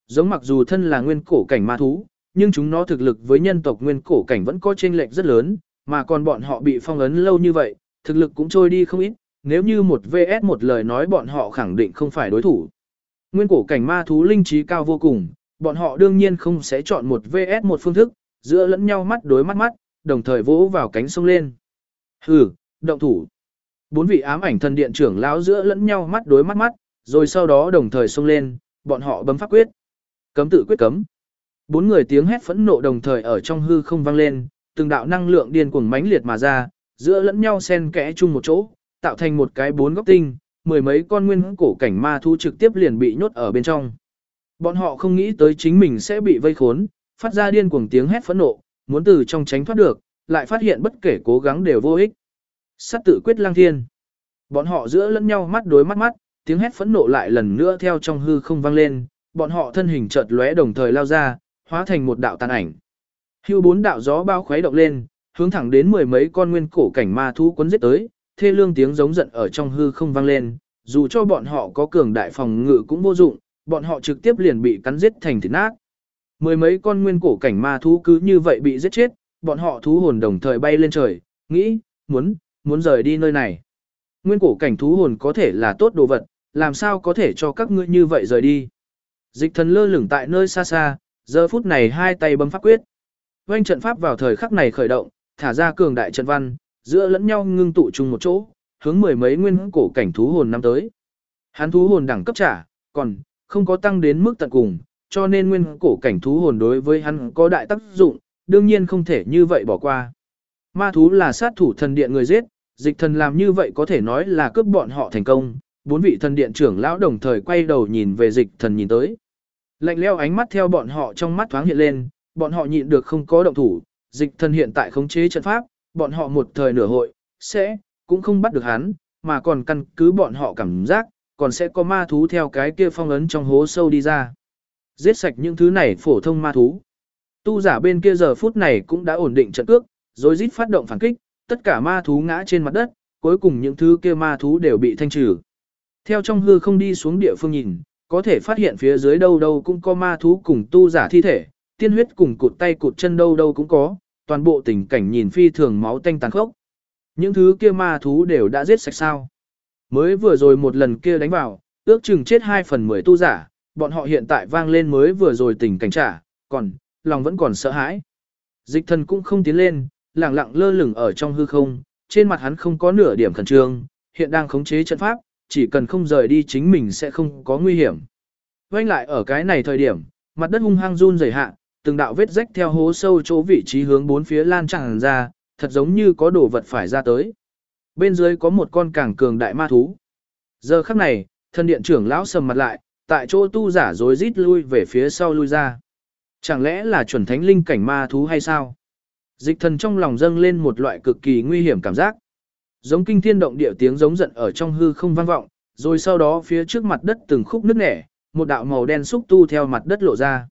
Giống mặc dù thân là nguyên cổ cảnh ma thú, nhưng chúng nó thực lực với nhân tộc nguyên cổ cảnh vẫn có chênh lệch rất lớn, mà còn bọn họ bị phong ấn lâu như vậy, thực lực cũng trôi đi không ít, nếu như một VS một lời nói bọn họ khẳng định không phải đối thủ. Nguyên cổ cảnh ma thú linh trí cao vô cùng, bọn họ đương nhiên không sẽ chọn một VS một phương thức, giữa lẫn nhau mắt đối mắt mắt, đồng thời vỗ vào cánh sông lên. Hừ, động thủ. 4 vị ám ảnh thần điện trưởng lão giữa lẫn nhau mắt đối mắt mắt, rồi sau đó đồng thời xông lên, bọn họ bấm pháp quyết. Cấm tự quyết cấm. 4 người tiếng hét phẫn nộ đồng thời ở trong hư không vang lên, từng đạo năng lượng điên cuồng mãnh liệt mà ra, giữa lẫn nhau xen kẽ chung một chỗ, tạo thành một cái 4 góc tinh, mười mấy con nguyên cổ cảnh ma thú trực tiếp liền bị nhốt ở bên trong. Bọn họ không nghĩ tới chính mình sẽ bị vây khốn, phát ra điên cuồng tiếng hét phẫn nộ, muốn từ trong tránh thoát được, lại phát hiện bất kể cố gắng đều vô ích. Sát tự quyết lang thiên. Bọn họ giữa lẫn nhau mắt đối mắt mắt, tiếng hét phẫn nộ lại lần nữa theo trong hư không vang lên, bọn họ thân hình chợt lóe đồng thời lao ra, hóa thành một đạo tàn ảnh. Hưu 4 đạo gió bao khuấy động lên, hướng thẳng đến mười mấy con nguyên cổ cảnh ma thú cuốn giết tới, thê lương tiếng giống giận ở trong hư không vang lên, dù cho bọn họ có cường đại phòng ngự cũng vô dụng, bọn họ trực tiếp liền bị cắn giết thành thịt nát. Mười mấy con nguyên cổ cảnh ma thú cứ như vậy bị giết chết, bọn họ thú hồn đồng thời bay lên trời, nghĩ, muốn rời đi nơi này. Nguyên cổ cảnh thú hồn có thể là tốt đồ vật, làm sao có thể cho các ngươi như vậy rời đi. Dịch thần lơ lửng tại nơi xa xa, giờ phút này hai tay bấm pháp quyết. Oanh trận pháp vào thời khắc này khởi động, thả ra cường đại trận văn, giữa lẫn nhau ngưng tụ chung một chỗ, hướng mười mấy nguyên cổ cảnh thú hồn năm tới. Hắn thú hồn đẳng cấp trả, còn không có tăng đến mức tận cùng, cho nên nguyên cổ cảnh thú hồn đối với hắn có đại tác dụng, đương nhiên không thể như vậy bỏ qua. Ma thú là sát thủ thần điện người giết, dịch thần làm như vậy có thể nói là cướp bọn họ thành công. 4 vị thần điện trưởng lão đồng thời quay đầu nhìn về dịch thần nhìn tới. Lạnh leo ánh mắt theo bọn họ trong mắt thoáng hiện lên, bọn họ nhịn được không có động thủ, dịch thần hiện tại khống chế trận pháp, bọn họ một thời nửa hội, cũng không bắt được hắn, mà còn căn cứ bọn họ cảm giác, còn sẽ có ma thú theo cái kia phong ấn trong hố sâu đi ra. Giết sạch những thứ này phổ thông ma thú. Tu giả bên kia giờ phút này cũng đã ổn định trận cước, rồi rít phát động phản kích, tất cả ma thú ngã trên mặt đất, cuối cùng những thứ kia ma thú đều bị thanh trừ. Theo trong hư không đi xuống địa phương nhìn, có thể phát hiện phía dưới đâu đâu cũng có ma thú cùng tu giả thi thể, tiên huyết cùng cụt tay cụt chân đâu đâu cũng có, toàn bộ tình cảnh nhìn phi thường máu tanh tàn khốc. Những thứ kia ma thú đều đã giết sạch sao. Mới vừa rồi một lần kia đánh vào, ước chừng chết 2/10 tu giả, bọn họ hiện tại vang lên mới vừa rồi tình cảnh trả, còn, lòng vẫn còn sợ hãi. Dịch thần cũng không tiến lên, lẳng lặng lơ lửng ở trong hư không, trên mặt hắn không có nửa điểm khẩn trương, hiện đang khống chế trận pháp, chỉ cần không rời đi chính mình sẽ không có nguy hiểm. Quay lại ở cái này thời điểm, mặt đất hung hăng run rẩy hạ, từng đạo vết rách theo hố sâu chỗ vị trí hướng bốn phía lan tràn ra, thật giống như có đồ vật phải ra tới. Bên dưới có một con càng cường đại ma thú. Giờ khắc này, thần điện trưởng lão sầm mặt lại, tại chỗ tu giả rối rít lui về phía sau lui ra. Chẳng lẽ là chuẩn thánh linh cảnh ma thú hay sao? Dịch thần trong lòng dâng lên một loại cực kỳ nguy hiểm cảm giác. Giống kinh thiên động địa tiếng giống giận ở trong hư không vang vọng, rồi sau đó phía trước mặt đất từng khúc nứt nẻ, một đạo màu đen xúc tu theo mặt đất lộ ra.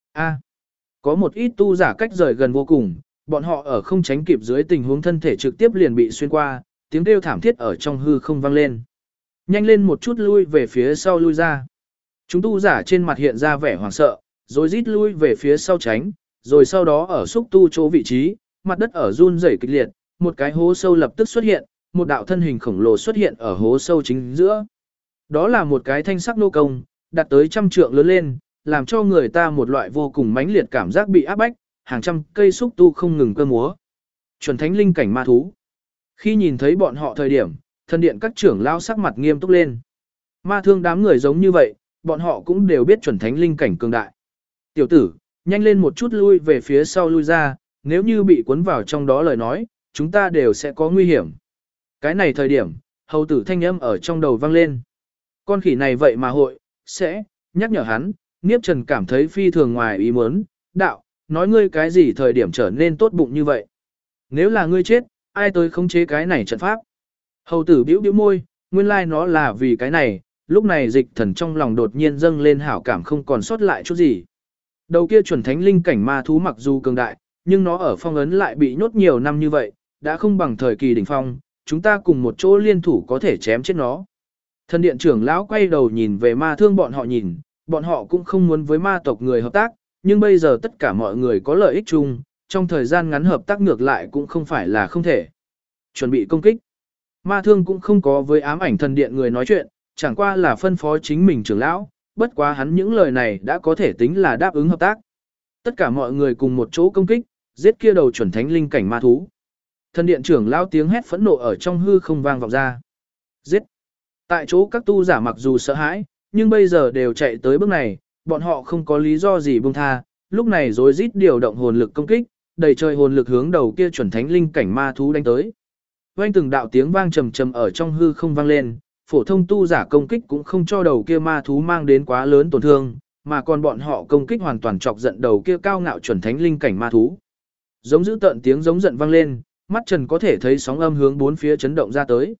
Có một ít tu giả cách rời gần vô cùng, bọn họ ở không tránh kịp dưới tình huống thân thể trực tiếp liền bị xuyên qua, tiếng kêu thảm thiết ở trong hư không vang lên. Nhanh lên một chút lui về phía sau lui ra. Chúng tu giả trên mặt hiện ra vẻ hoảng sợ, rồi rít lui về phía sau tránh, rồi sau đó ở xúc tu chỗ vị trí, mặt đất ở run rẩy kịch liệt, một cái hố sâu lập tức xuất hiện, một đạo thân hình khổng lồ xuất hiện ở hố sâu chính giữa. Đó là một cái thanh sắc nô công, đạt tới 100 trượng lớn lên, làm cho người ta một loại vô cùng mãnh liệt cảm giác bị áp bách, hàng trăm cây xúc tu không ngừng cơ múa. Chuẩn thánh linh cảnh ma thú. Khi nhìn thấy bọn họ thời điểm, thần điện các trưởng lao sắc mặt nghiêm túc lên. Ma thương đám người giống như vậy, bọn họ cũng đều biết chuẩn thánh linh cảnh cường đại. Tiểu tử, nhanh lên một chút lui về phía sau lui ra, nếu như bị cuốn vào trong đó lời nói, chúng ta đều sẽ có nguy hiểm. Cái này thời điểm, hầu tử thanh âm ở trong đầu vang lên. Con khỉ này vậy mà hội, sẽ, nhắc nhở hắn, Niếp Trần cảm thấy phi thường ngoài ý muốn, đạo, nói ngươi cái gì thời điểm trở nên tốt bụng như vậy. Nếu là ngươi chết, ai tới khống chế cái này trận pháp? Hầu tử bĩu bĩu môi, nguyên lai nó là vì cái này, lúc này dịch thần trong lòng đột nhiên dâng lên hảo cảm không còn sót lại chút gì. Đầu kia chuẩn thánh linh cảnh ma thú mặc dù cường đại, nhưng nó ở phong ấn lại bị nhốt nhiều năm như vậy, đã không bằng thời kỳ đỉnh phong, chúng ta cùng một chỗ liên thủ có thể chém chết nó. Thần điện trưởng lão quay đầu nhìn về ma thương bọn họ nhìn, Bọn họ cũng không muốn với ma tộc người hợp tác, nhưng bây giờ tất cả mọi người có lợi ích chung, trong thời gian ngắn hợp tác ngược lại cũng không phải là không thể. Chuẩn bị công kích. Ma thương cũng không có với ám ảnh thần điện người nói chuyện, chẳng qua là phân phó chính mình trưởng lão, bất quá hắn những lời này đã có thể tính là đáp ứng hợp tác. Tất cả mọi người cùng một chỗ công kích, giết kia đầu chuẩn thánh linh cảnh ma thú. Thần điện trưởng lão tiếng hét phẫn nộ ở trong hư không vang vọng ra. Giết! Tại chỗ các tu giả mặc dù sợ hãi, nhưng bây giờ đều chạy tới bước này, bọn họ không có lý do gì buông tha, lúc này rối rít điều động hồn lực công kích, đầy trời hồn lực hướng đầu kia chuẩn thánh linh cảnh ma thú đánh tới. Vang từng đạo tiếng vang trầm trầm ở trong hư không vang lên, phổ thông tu giả công kích cũng không cho đầu kia ma thú mang đến quá lớn tổn thương, mà còn bọn họ công kích hoàn toàn chọc giận đầu kia cao ngạo chuẩn thánh linh cảnh ma thú. Giống dữ tợn tiếng giống giận vang lên, mắt Trần có thể thấy sóng âm hướng bốn phía chấn động ra tới.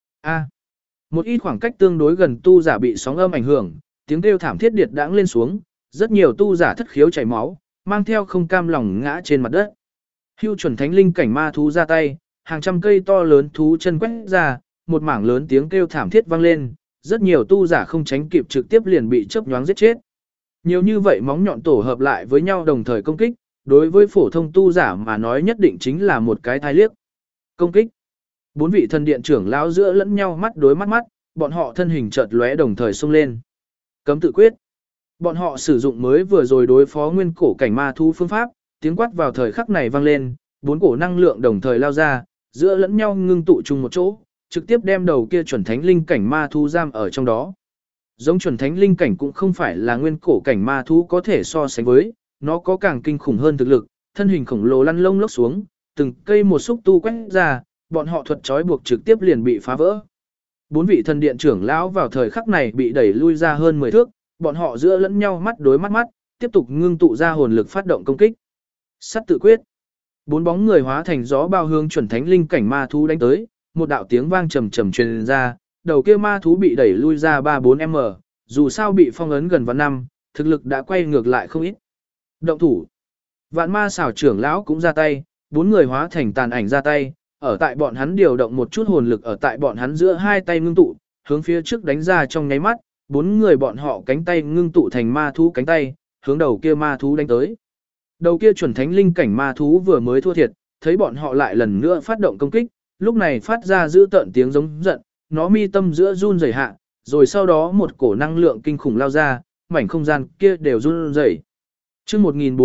Một ít khoảng cách tương đối gần tu giả bị sóng âm ảnh hưởng, tiếng kêu thảm thiết điệt đãng lên xuống, rất nhiều tu giả thất khiếu chảy máu, mang theo không cam lòng ngã trên mặt đất. Hưu chuẩn thánh linh cảnh ma thú ra tay, hàng trăm cây to lớn thú chân quét ra, một mảng lớn tiếng kêu thảm thiết vang lên, rất nhiều tu giả không tránh kịp trực tiếp liền bị chớp nhoáng giết chết. Nhiều như vậy móng nhọn tổ hợp lại với nhau đồng thời công kích, đối với phổ thông tu giả mà nói nhất định chính là một cái thai liếc. Công kích. Bốn vị thần điện trưởng lão giữa lẫn nhau mắt đối mắt mắt, bọn họ thân hình chợt lóe đồng thời xông lên. Cấm tự quyết. Bọn họ sử dụng mới vừa rồi đối phó nguyên cổ cảnh ma thú phương pháp, tiếng quát vào thời khắc này vang lên, bốn cổ năng lượng đồng thời lao ra, giữa lẫn nhau ngưng tụ chung một chỗ, trực tiếp đem đầu kia chuẩn thánh linh cảnh ma thú giam ở trong đó. Giống chuẩn thánh linh cảnh cũng không phải là nguyên cổ cảnh ma thú có thể so sánh với, nó có càng kinh khủng hơn thực lực, thân hình khổng lồ lăn lông lốc xuống, từng cây một xúc tu quét ra, bọn họ thuật trói buộc trực tiếp liền bị phá vỡ. Bốn vị thần điện trưởng lão vào thời khắc này bị đẩy lui ra hơn 10 thước, bọn họ giữa lẫn nhau mắt đối mắt mắt, tiếp tục ngưng tụ ra hồn lực phát động công kích. Sắt tự quyết. Bốn bóng người hóa thành gió bao hướng chuẩn thánh linh cảnh ma thú đánh tới, một đạo tiếng vang trầm trầm truyền ra, đầu kia ma thú bị đẩy lui ra 3-4m, dù sao bị phong ấn gần vạn năm, thực lực đã quay ngược lại không ít. Động thủ. Vạn ma xảo trưởng lão cũng ra tay, bốn người hóa thành tàn ảnh ra tay, ở tại bọn hắn điều động một chút hồn lực ở tại bọn hắn giữa hai tay ngưng tụ, hướng phía trước đánh ra trong nháy mắt, bốn người bọn họ cánh tay ngưng tụ thành ma thú cánh tay, hướng đầu kia ma thú đánh tới. Đầu kia chuẩn thánh linh cảnh ma thú vừa mới thua thiệt, thấy bọn họ lại lần nữa phát động công kích, lúc này phát ra dữ tợn tiếng giống giận, nó mi tâm giữa run rẩy hạ, rồi sau đó một cổ năng lượng kinh khủng lao ra, mảnh không gian kia đều run rẩy. Chương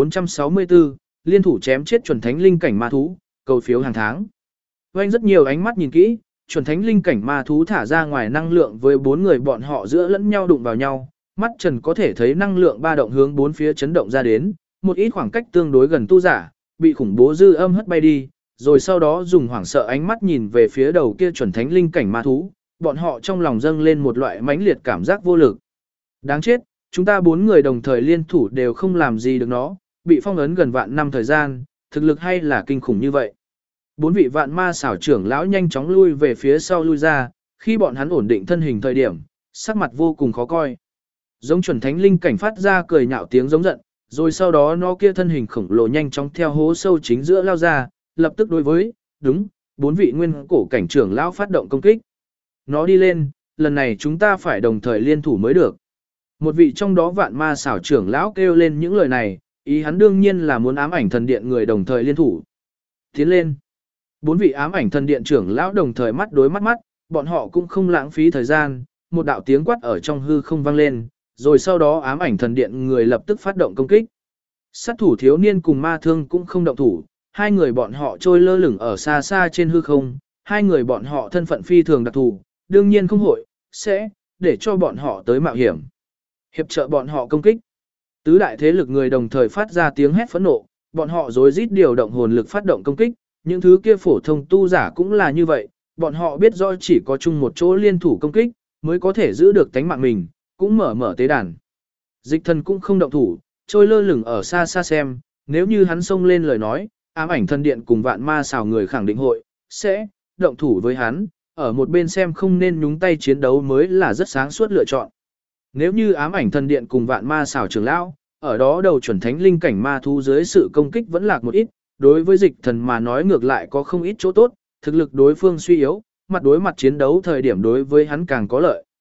1464, liên thủ chém chết chuẩn thánh linh cảnh ma thú, cầu phiếu hàng tháng. Vành rất nhiều ánh mắt nhìn kỹ, chuẩn thánh linh cảnh ma thú thả ra ngoài năng lượng với bốn người bọn họ giữa lẫn nhau đụng vào nhau, mắt Trần có thể thấy năng lượng ba động hướng bốn phía chấn động ra đến, một ít khoảng cách tương đối gần tu giả, bị khủng bố dư âm hất bay đi, rồi sau đó dùng hoảng sợ ánh mắt nhìn về phía đầu kia chuẩn thánh linh cảnh ma thú, bọn họ trong lòng dâng lên một loại mãnh liệt cảm giác vô lực. Đáng chết, chúng ta bốn người đồng thời liên thủ đều không làm gì được nó, bị phong ấn gần vạn năm thời gian, thực lực hay là kinh khủng như vậy. Bốn vị vạn ma xảo trưởng lão nhanh chóng lui về phía sau lui ra, khi bọn hắn ổn định thân hình thời điểm, sắc mặt vô cùng khó coi. Giống chuẩn thánh linh cảnh phát ra cười nhạo tiếng giống giận, rồi sau đó nó kia thân hình khổng lồ nhanh chóng theo hố sâu chính giữa lao ra, lập tức đối với, bốn vị nguyên cổ cảnh trưởng lão phát động công kích. Nó đi lên, lần này chúng ta phải đồng thời liên thủ mới được. Một vị trong đó vạn ma xảo trưởng lão kêu lên những lời này, ý hắn đương nhiên là muốn ám ảnh thần điện người đồng thời liên thủ. Tiến lên. Bốn vị ám ảnh thần điện trưởng lão đồng thời mắt đối mắt mắt, bọn họ cũng không lãng phí thời gian, một đạo tiếng quát ở trong hư không vang lên, rồi sau đó ám ảnh thần điện người lập tức phát động công kích. Sát thủ thiếu niên cùng ma thương cũng không động thủ, hai người bọn họ trôi lơ lửng ở xa xa trên hư không, hai người bọn họ thân phận phi thường đặc thù, đương nhiên không hội, sẽ, để cho bọn họ tới mạo hiểm. Hiệp trợ bọn họ công kích. Tứ đại thế lực người đồng thời phát ra tiếng hét phẫn nộ, bọn họ rối rít điều động hồn lực phát động công kích, những thứ kia phổ thông tu giả cũng là như vậy, bọn họ biết rõ chỉ có chung một chỗ liên thủ công kích, mới có thể giữ được tánh mạng mình, cũng mở tế đàn. Dịch thần cũng không động thủ, trôi lơ lửng ở xa xa xem, nếu như hắn xông lên lời nói, ám ảnh thần điện cùng vạn ma xào người khẳng định hội, sẽ, động thủ với hắn, ở một bên xem không nên nhúng tay chiến đấu mới là rất sáng suốt lựa chọn. Nếu như ám ảnh thần điện cùng vạn ma xào trưởng lão, ở đó đầu chuẩn thánh linh cảnh ma thú dưới sự công kích vẫn lạc một ít, đối với dịch thần mà nói ngược lại có không ít chỗ tốt, thực lực đối phương suy yếu, mặt đối mặt chiến đấu thời điểm đối với hắn càng có lợi.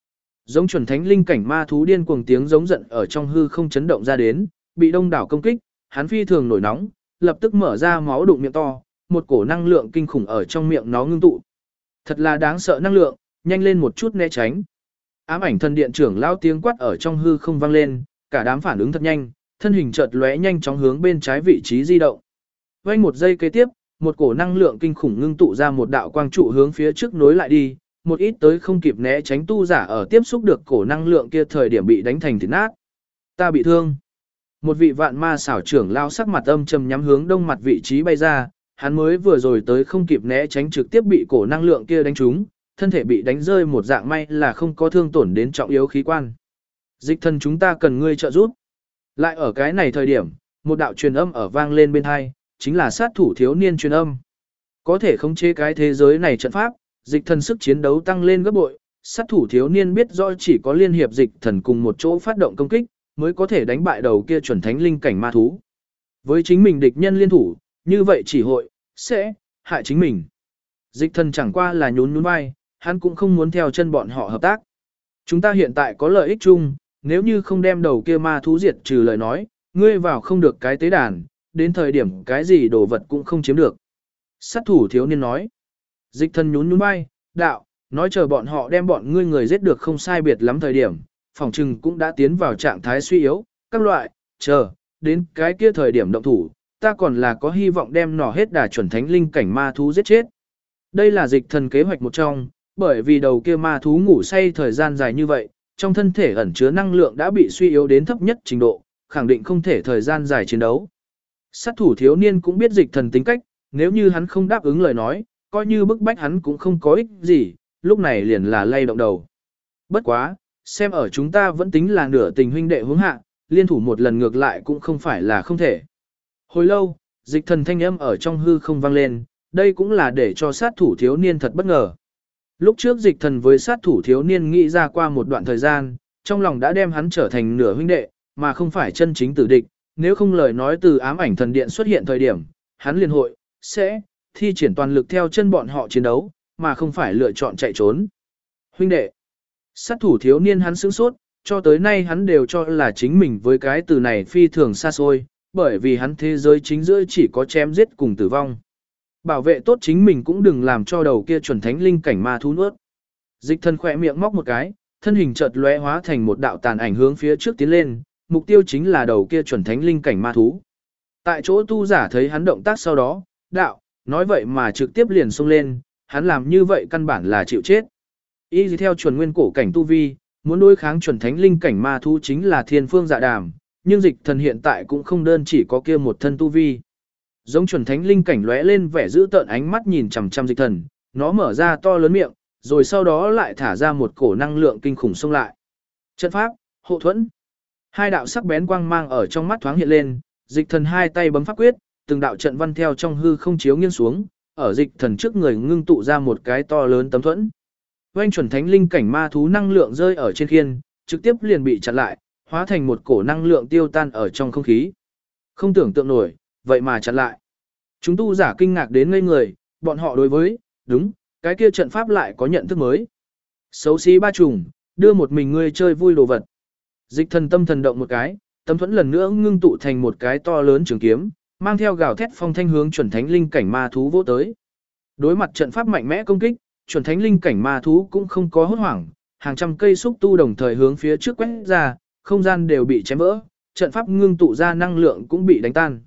Giống chuẩn thánh linh cảnh ma thú điên cuồng tiếng giống giận ở trong hư không chấn động ra đến, bị đông đảo công kích, hắn phi thường nổi nóng, lập tức mở ra máu đụng miệng to, một cổ năng lượng kinh khủng ở trong miệng nó ngưng tụ. Thật là đáng sợ năng lượng, nhanh lên một chút né tránh. Ám ảnh thần điện trưởng lao tiếng quát ở trong hư không vang lên, cả đám phản ứng thật nhanh, thân hình chợt lóe nhanh chóng hướng bên trái vị trí di động. Vành một giây kế tiếp, một cổ năng lượng kinh khủng ngưng tụ ra một đạo quang trụ hướng phía trước nối lại đi, một ít tới không kịp né tránh tu giả ở tiếp xúc được cổ năng lượng kia thời điểm bị đánh thành thịt nát. Ta bị thương. Một vị vạn ma xảo trưởng lao sắc mặt âm trầm nhắm hướng đông mặt vị trí bay ra, hắn mới vừa rồi tới không kịp né tránh trực tiếp bị cổ năng lượng kia đánh trúng, thân thể bị đánh rơi một dạng may là không có thương tổn đến trọng yếu khí quan. Dịch thần chúng ta cần ngươi trợ giúp. Lại ở cái này thời điểm, một đạo truyền âm ở vang lên bên hai, chính là sát thủ thiếu niên truyền âm. Có thể khống chế cái thế giới này trận pháp, dịch thần sức chiến đấu tăng lên gấp bội, sát thủ thiếu niên biết rõ chỉ có liên hiệp dịch thần cùng một chỗ phát động công kích, mới có thể đánh bại đầu kia chuẩn thánh linh cảnh ma thú. Với chính mình địch nhân liên thủ, như vậy chỉ hội, sẽ, hại chính mình. Dịch thần chẳng qua là nhún nhún vai, hắn cũng không muốn theo chân bọn họ hợp tác. Chúng ta hiện tại có lợi ích chung, nếu như không đem đầu kia ma thú diệt trừ lời nói, ngươi vào không được cái tế đàn, đến thời điểm cái gì đồ vật cũng không chiếm được. Sát thủ thiếu niên nói. Dịch thần nhún nhún vai, đạo, nói chờ bọn họ đem bọn ngươi người giết được không sai biệt lắm thời điểm, phòng trừng cũng đã tiến vào trạng thái suy yếu, các loại, chờ, đến cái kia thời điểm động thủ, ta còn là có hy vọng đem nỏ hết đà chuẩn thánh linh cảnh ma thú giết chết. Đây là dịch thần kế hoạch một trong, bởi vì đầu kia ma thú ngủ say thời gian dài như vậy, trong thân thể ẩn chứa năng lượng đã bị suy yếu đến thấp nhất trình độ, khẳng định không thể thời gian dài chiến đấu. Sát thủ thiếu niên cũng biết dịch thần tính cách, nếu như hắn không đáp ứng lời nói, coi như bức bách hắn cũng không có ích gì, lúc này liền là lay động đầu. Bất quá, xem ở chúng ta vẫn tính là nửa tình huynh đệ hướng hạ, liên thủ một lần ngược lại cũng không phải là không thể. Hồi lâu, dịch thần thanh âm ở trong hư không vang lên, đây cũng là để cho sát thủ thiếu niên thật bất ngờ. Lúc trước dịch thần với sát thủ thiếu niên nghĩ ra qua một đoạn thời gian, trong lòng đã đem hắn trở thành nửa huynh đệ, mà không phải chân chính tử địch, nếu không lời nói từ ám ảnh thần điện xuất hiện thời điểm, hắn liền hội, sẽ, thi triển toàn lực theo chân bọn họ chiến đấu, mà không phải lựa chọn chạy trốn. Huynh đệ, sát thủ thiếu niên hắn sững sốt, cho tới nay hắn đều cho là chính mình với cái từ này phi thường xa xôi, bởi vì hắn thế giới chính giữa chỉ có chém giết cùng tử vong. Bảo vệ tốt chính mình cũng đừng làm cho đầu kia chuẩn thánh linh cảnh ma thú nuốt. Dịch thần khỏe miệng móc một cái, thân hình chợt lóe hóa thành một đạo tàn ảnh hướng phía trước tiến lên, mục tiêu chính là đầu kia chuẩn thánh linh cảnh ma thú. Tại chỗ tu giả thấy hắn động tác sau đó, đạo, nói vậy mà trực tiếp liền xông lên, hắn làm như vậy căn bản là chịu chết. Y theo chuẩn nguyên cổ cảnh tu vi, muốn đối kháng chuẩn thánh linh cảnh ma thú chính là thiên phương dạ đàm, nhưng dịch thần hiện tại cũng không đơn chỉ có kia một thân tu vi. Giống chuẩn thánh linh cảnh lóe lên vẻ dữ tợn ánh mắt nhìn chằm chằm dịch thần, nó mở ra to lớn miệng, rồi sau đó lại thả ra một cổ năng lượng kinh khủng xông lại. Trận pháp, hộ thuẫn. Hai đạo sắc bén quang mang ở trong mắt thoáng hiện lên, dịch thần hai tay bấm pháp quyết, từng đạo trận văn theo trong hư không chiếu nghiêng xuống, ở dịch thần trước người ngưng tụ ra một cái to lớn tấm thuẫn. Oanh chuẩn thánh linh cảnh ma thú năng lượng rơi ở trên khiên, trực tiếp liền bị chặn lại, hóa thành một cổ năng lượng tiêu tan ở trong không khí. Không tưởng tượng nổi, vậy mà chặn lại. Chúng tu giả kinh ngạc đến ngây người, bọn họ đối với, đúng, cái kia trận pháp lại có nhận thức mới. Xấu xí ba trùng, đưa một mình ngươi chơi vui đồ vật. Dịch thần tâm thần động một cái, tấm thuẫn lần nữa ngưng tụ thành một cái to lớn trường kiếm, mang theo gào thét phong thanh hướng chuẩn thánh linh cảnh ma thú vỗ tới. Đối mặt trận pháp mạnh mẽ công kích, chuẩn thánh linh cảnh ma thú cũng không có hốt hoảng, hàng trăm cây xúc tu đồng thời hướng phía trước quét ra, không gian đều bị chém vỡ, trận pháp ngưng tụ ra năng lượng cũng bị đánh tan.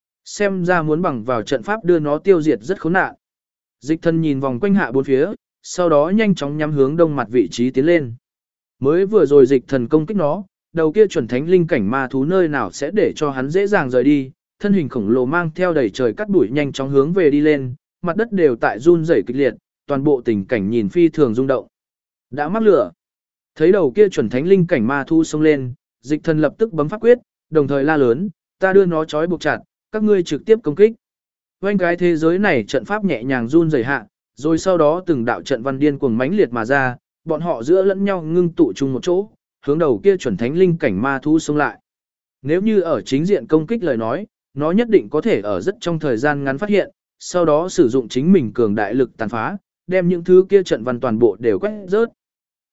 Xem ra muốn bằng vào trận pháp đưa nó tiêu diệt rất khốn nạn. Dịch thần nhìn vòng quanh hạ bốn phía, sau đó nhanh chóng nhắm hướng đông mặt vị trí tiến lên. Mới vừa rồi dịch thần công kích nó, đầu kia chuẩn thánh linh cảnh ma thú nơi nào sẽ để cho hắn dễ dàng rời đi, thân hình khổng lồ mang theo đầy trời cắt đuổi nhanh chóng hướng về đi lên, mặt đất đều tại run rẩy kịch liệt, toàn bộ tình cảnh nhìn phi thường rung động. Đã mắc lửa. Thấy đầu kia chuẩn thánh linh cảnh ma thú xông lên, dịch thần lập tức bấm pháp quyết, đồng thời la lớn, ta đưa nó trói buộc chặt, các ngươi trực tiếp công kích. Quanh cái thế giới này trận pháp nhẹ nhàng run rẩy hạ, rồi sau đó từng đạo trận văn điên cuồng mãnh liệt mà ra, bọn họ giữa lẫn nhau ngưng tụ chung một chỗ, hướng đầu kia chuẩn thánh linh cảnh ma thú xông lại. Nếu như ở chính diện công kích lời nói, nó nhất định có thể ở rất trong thời gian ngắn phát hiện, sau đó sử dụng chính mình cường đại lực tàn phá, đem những thứ kia trận văn toàn bộ đều quét rớt.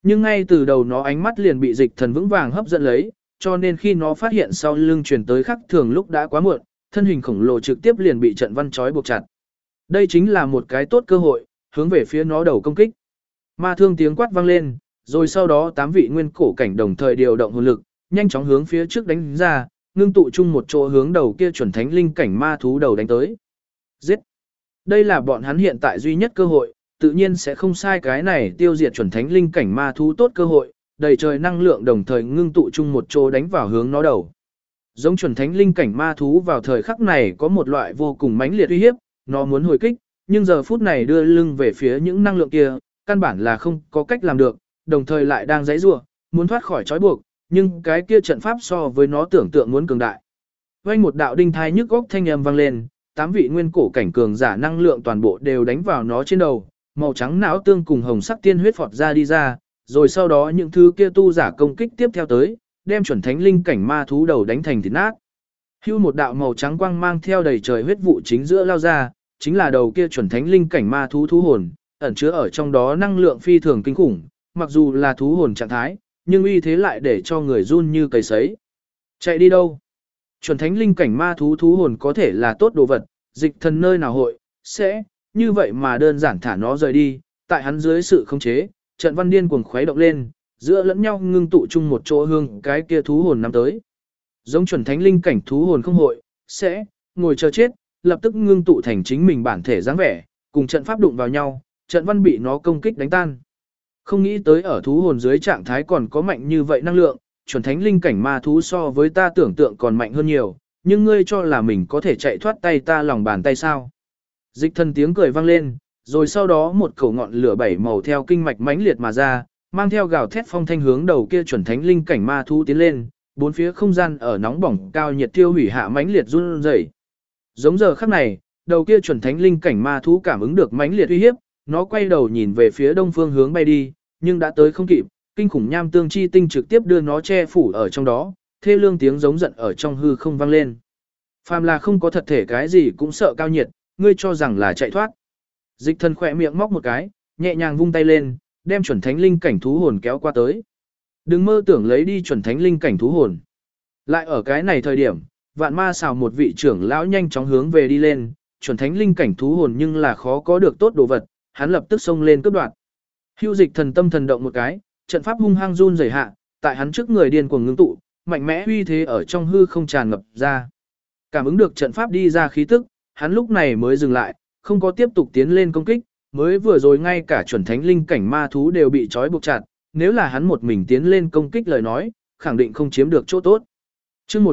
Nhưng ngay từ đầu nó ánh mắt liền bị dịch thần vững vàng hấp dẫn lấy, cho nên khi nó phát hiện sau lưng truyền tới khắc thường lúc đã quá muộn, thân hình khổng lồ trực tiếp liền bị trận văn trói buộc chặt. Đây chính là một cái tốt cơ hội, hướng về phía nó đầu công kích. Ma thương tiếng quát vang lên, rồi sau đó 8 vị nguyên cổ cảnh đồng thời điều động hồn lực, nhanh chóng hướng phía trước đánh ra, ngưng tụ chung một chỗ hướng đầu kia chuẩn thánh linh cảnh ma thú đầu đánh tới. Giết! Đây là bọn hắn hiện tại duy nhất cơ hội, tự nhiên sẽ không sai cái này tiêu diệt chuẩn thánh linh cảnh ma thú tốt cơ hội, đầy trời năng lượng đồng thời ngưng tụ chung một chỗ đánh vào hướng nó đầu. Giống chuẩn thánh linh cảnh ma thú vào thời khắc này có một loại vô cùng mãnh liệt uy hiếp, nó muốn hồi kích, nhưng giờ phút này đưa lưng về phía những năng lượng kia, căn bản là không có cách làm được, đồng thời lại đang giãy giụa, muốn thoát khỏi trói buộc, nhưng cái kia trận pháp so với nó tưởng tượng muốn cường đại. Vang một đạo đinh thai nhức óc thanh âm vang lên, 8 vị nguyên cổ cảnh cường giả năng lượng toàn bộ đều đánh vào nó trên đầu, màu trắng não tương cùng hồng sắc tiên huyết phọt ra đi ra, rồi sau đó những thứ kia tu giả công kích tiếp theo tới, đem chuẩn thánh linh cảnh ma thú đầu đánh thành thịt nát. Hưu một đạo màu trắng quang mang theo đầy trời huyết vụ chính giữa lao ra, chính là đầu kia chuẩn thánh linh cảnh ma thú thú hồn, ẩn chứa ở trong đó năng lượng phi thường kinh khủng, mặc dù là thú hồn trạng thái, nhưng uy thế lại để cho người run như cầy sấy. Chạy đi đâu? Chuẩn thánh linh cảnh ma thú thú hồn có thể là tốt đồ vật, dịch thần nơi nào hội, sẽ, như vậy mà đơn giản thả nó rời đi, tại hắn dưới sự khống chế, trận văn điên cuồng khuấy động lên, giữa lẫn nhau ngưng tụ chung một chỗ hương cái kia thú hồn nắm tới. Giống chuẩn thánh linh cảnh thú hồn không hội, sẽ, ngồi chờ chết, lập tức ngưng tụ thành chính mình bản thể dáng vẻ, cùng trận pháp đụng vào nhau, trận văn bị nó công kích đánh tan. Không nghĩ tới ở thú hồn dưới trạng thái còn có mạnh như vậy năng lượng, chuẩn thánh linh cảnh ma thú so với ta tưởng tượng còn mạnh hơn nhiều, nhưng ngươi cho là mình có thể chạy thoát tay ta lòng bàn tay sao? Dịch thần tiếng cười vang lên, rồi sau đó một khẩu ngọn lửa bảy màu theo kinh mạch mãnh liệt mà ra, mang theo gào thét phong thanh hướng đầu kia chuẩn thánh linh cảnh ma thú tiến lên, bốn phía không gian ở nóng bỏng cao nhiệt tiêu hủy hạ mãnh liệt run rẩy. Giống giờ khắc này, đầu kia chuẩn thánh linh cảnh ma thú cảm ứng được mãnh liệt uy hiếp, nó quay đầu nhìn về phía đông phương hướng bay đi, nhưng đã tới không kịp, kinh khủng nham tương chi tinh trực tiếp đưa nó che phủ ở trong đó, thê lương tiếng giống giận ở trong hư không vang lên. Phàm là không có thật thể cái gì cũng sợ cao nhiệt, ngươi cho rằng là chạy thoát. Dịch thần khỏe miệng móc một cái, nhẹ nhàng vung tay lên, đem chuẩn thánh linh cảnh thú hồn kéo qua tới. Đừng mơ tưởng lấy đi chuẩn thánh linh cảnh thú hồn. Lại ở cái này thời điểm, vạn ma xào một vị trưởng lão nhanh chóng hướng về đi lên, chuẩn thánh linh cảnh thú hồn nhưng là khó có được tốt đồ vật, hắn lập tức xông lên cướp đoạt. Hưu dịch thần tâm thần động một cái, trận pháp hung hăng run rẩy hạ, tại hắn trước người điên cuồng ngưng tụ, mạnh mẽ uy thế ở trong hư không tràn ngập ra. Cảm ứng được trận pháp đi ra khí tức, hắn lúc này mới dừng lại, không có tiếp tục tiến lên công kích, mới vừa rồi ngay cả chuẩn thánh linh cảnh ma thú đều bị trói buộc chặt, nếu là hắn một mình tiến lên công kích lời nói, khẳng định không chiếm được chỗ tốt. Chương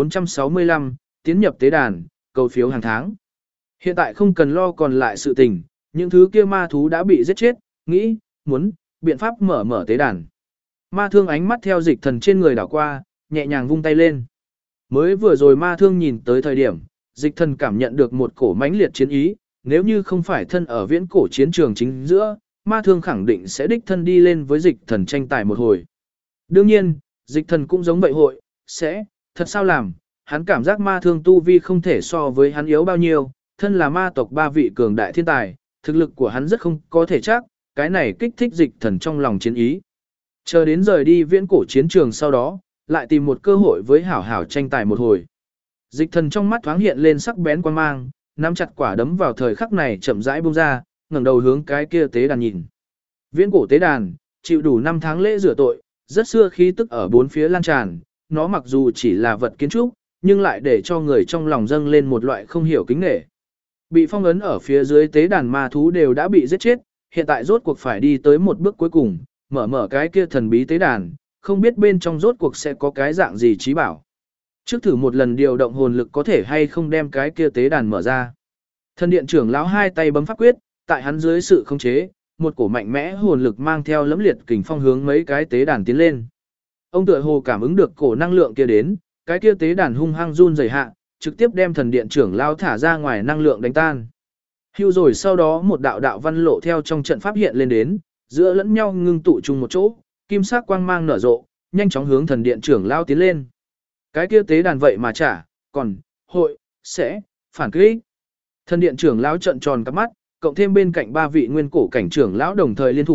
1465, tiến nhập tế đàn, cầu phiếu hàng tháng. Hiện tại không cần lo còn lại sự tình, những thứ kia ma thú đã bị giết chết, nghĩ, muốn, biện pháp mở tế đàn. Ma thương ánh mắt theo dịch thần trên người đảo qua, nhẹ nhàng vung tay lên. Mới vừa rồi ma thương nhìn tới thời điểm, dịch thần cảm nhận được một cổ mãnh liệt chiến ý, nếu như không phải thân ở viễn cổ chiến trường chính giữa, ma thương khẳng định sẽ đích thân đi lên với dịch thần tranh tài một hồi. Đương nhiên, dịch thần cũng giống vậy hội, sẽ, thật sao làm, hắn cảm giác ma thương tu vi không thể so với hắn yếu bao nhiêu, thân là ma tộc ba vị cường đại thiên tài, thực lực của hắn rất không có thể chắc, cái này kích thích dịch thần trong lòng chiến ý. Chờ đến rời đi viễn cổ chiến trường sau đó, lại tìm một cơ hội với hảo hảo tranh tài một hồi. Dịch thần trong mắt thoáng hiện lên sắc bén quan mang, nắm chặt quả đấm vào thời khắc này chậm rãi buông ra, ngẩng đầu hướng cái kia tế đàn nhìn. Viễn cổ tế đàn, chịu đủ 5 tháng lễ rửa tội, rất xưa khí tức ở bốn phía lan tràn, nó mặc dù chỉ là vật kiến trúc, nhưng lại để cho người trong lòng dâng lên một loại không hiểu kính nể. Bị phong ấn ở phía dưới tế đàn ma thú đều đã bị giết chết, hiện tại rốt cuộc phải đi tới một bước cuối cùng, mở cái kia thần bí tế đàn, không biết bên trong rốt cuộc sẽ có cái dạng gì trí bảo. Trước thử một lần điều động hồn lực có thể hay không đem cái kia tế đàn mở ra. Thần điện trưởng lão hai tay bấm pháp quyết, tại hắn dưới sự khống chế, một cổ mạnh mẽ hồn lực mang theo lẫm liệt kình phong hướng mấy cái tế đàn tiến lên. Ông tựa hồ cảm ứng được cổ năng lượng kia đến, cái kia tế đàn hung hăng run rẩy hạ, trực tiếp đem thần điện trưởng lão thả ra ngoài năng lượng đánh tan. Hưu rồi sau đó một đạo đạo văn lộ theo trong trận pháp hiện lên đến, giữa lẫn nhau ngưng tụ chung một chỗ, kim sắc quang mang nở rộ, nhanh chóng hướng thần điện trưởng lão tiến lên. Cái kia tế đàn vậy mà trả, còn, hội, sẽ, phản kích. Thần điện trưởng lão trợn tròn cặp mắt, cộng thêm bên cạnh ba vị nguyên cổ cảnh trưởng lão đồng thời liên thủ,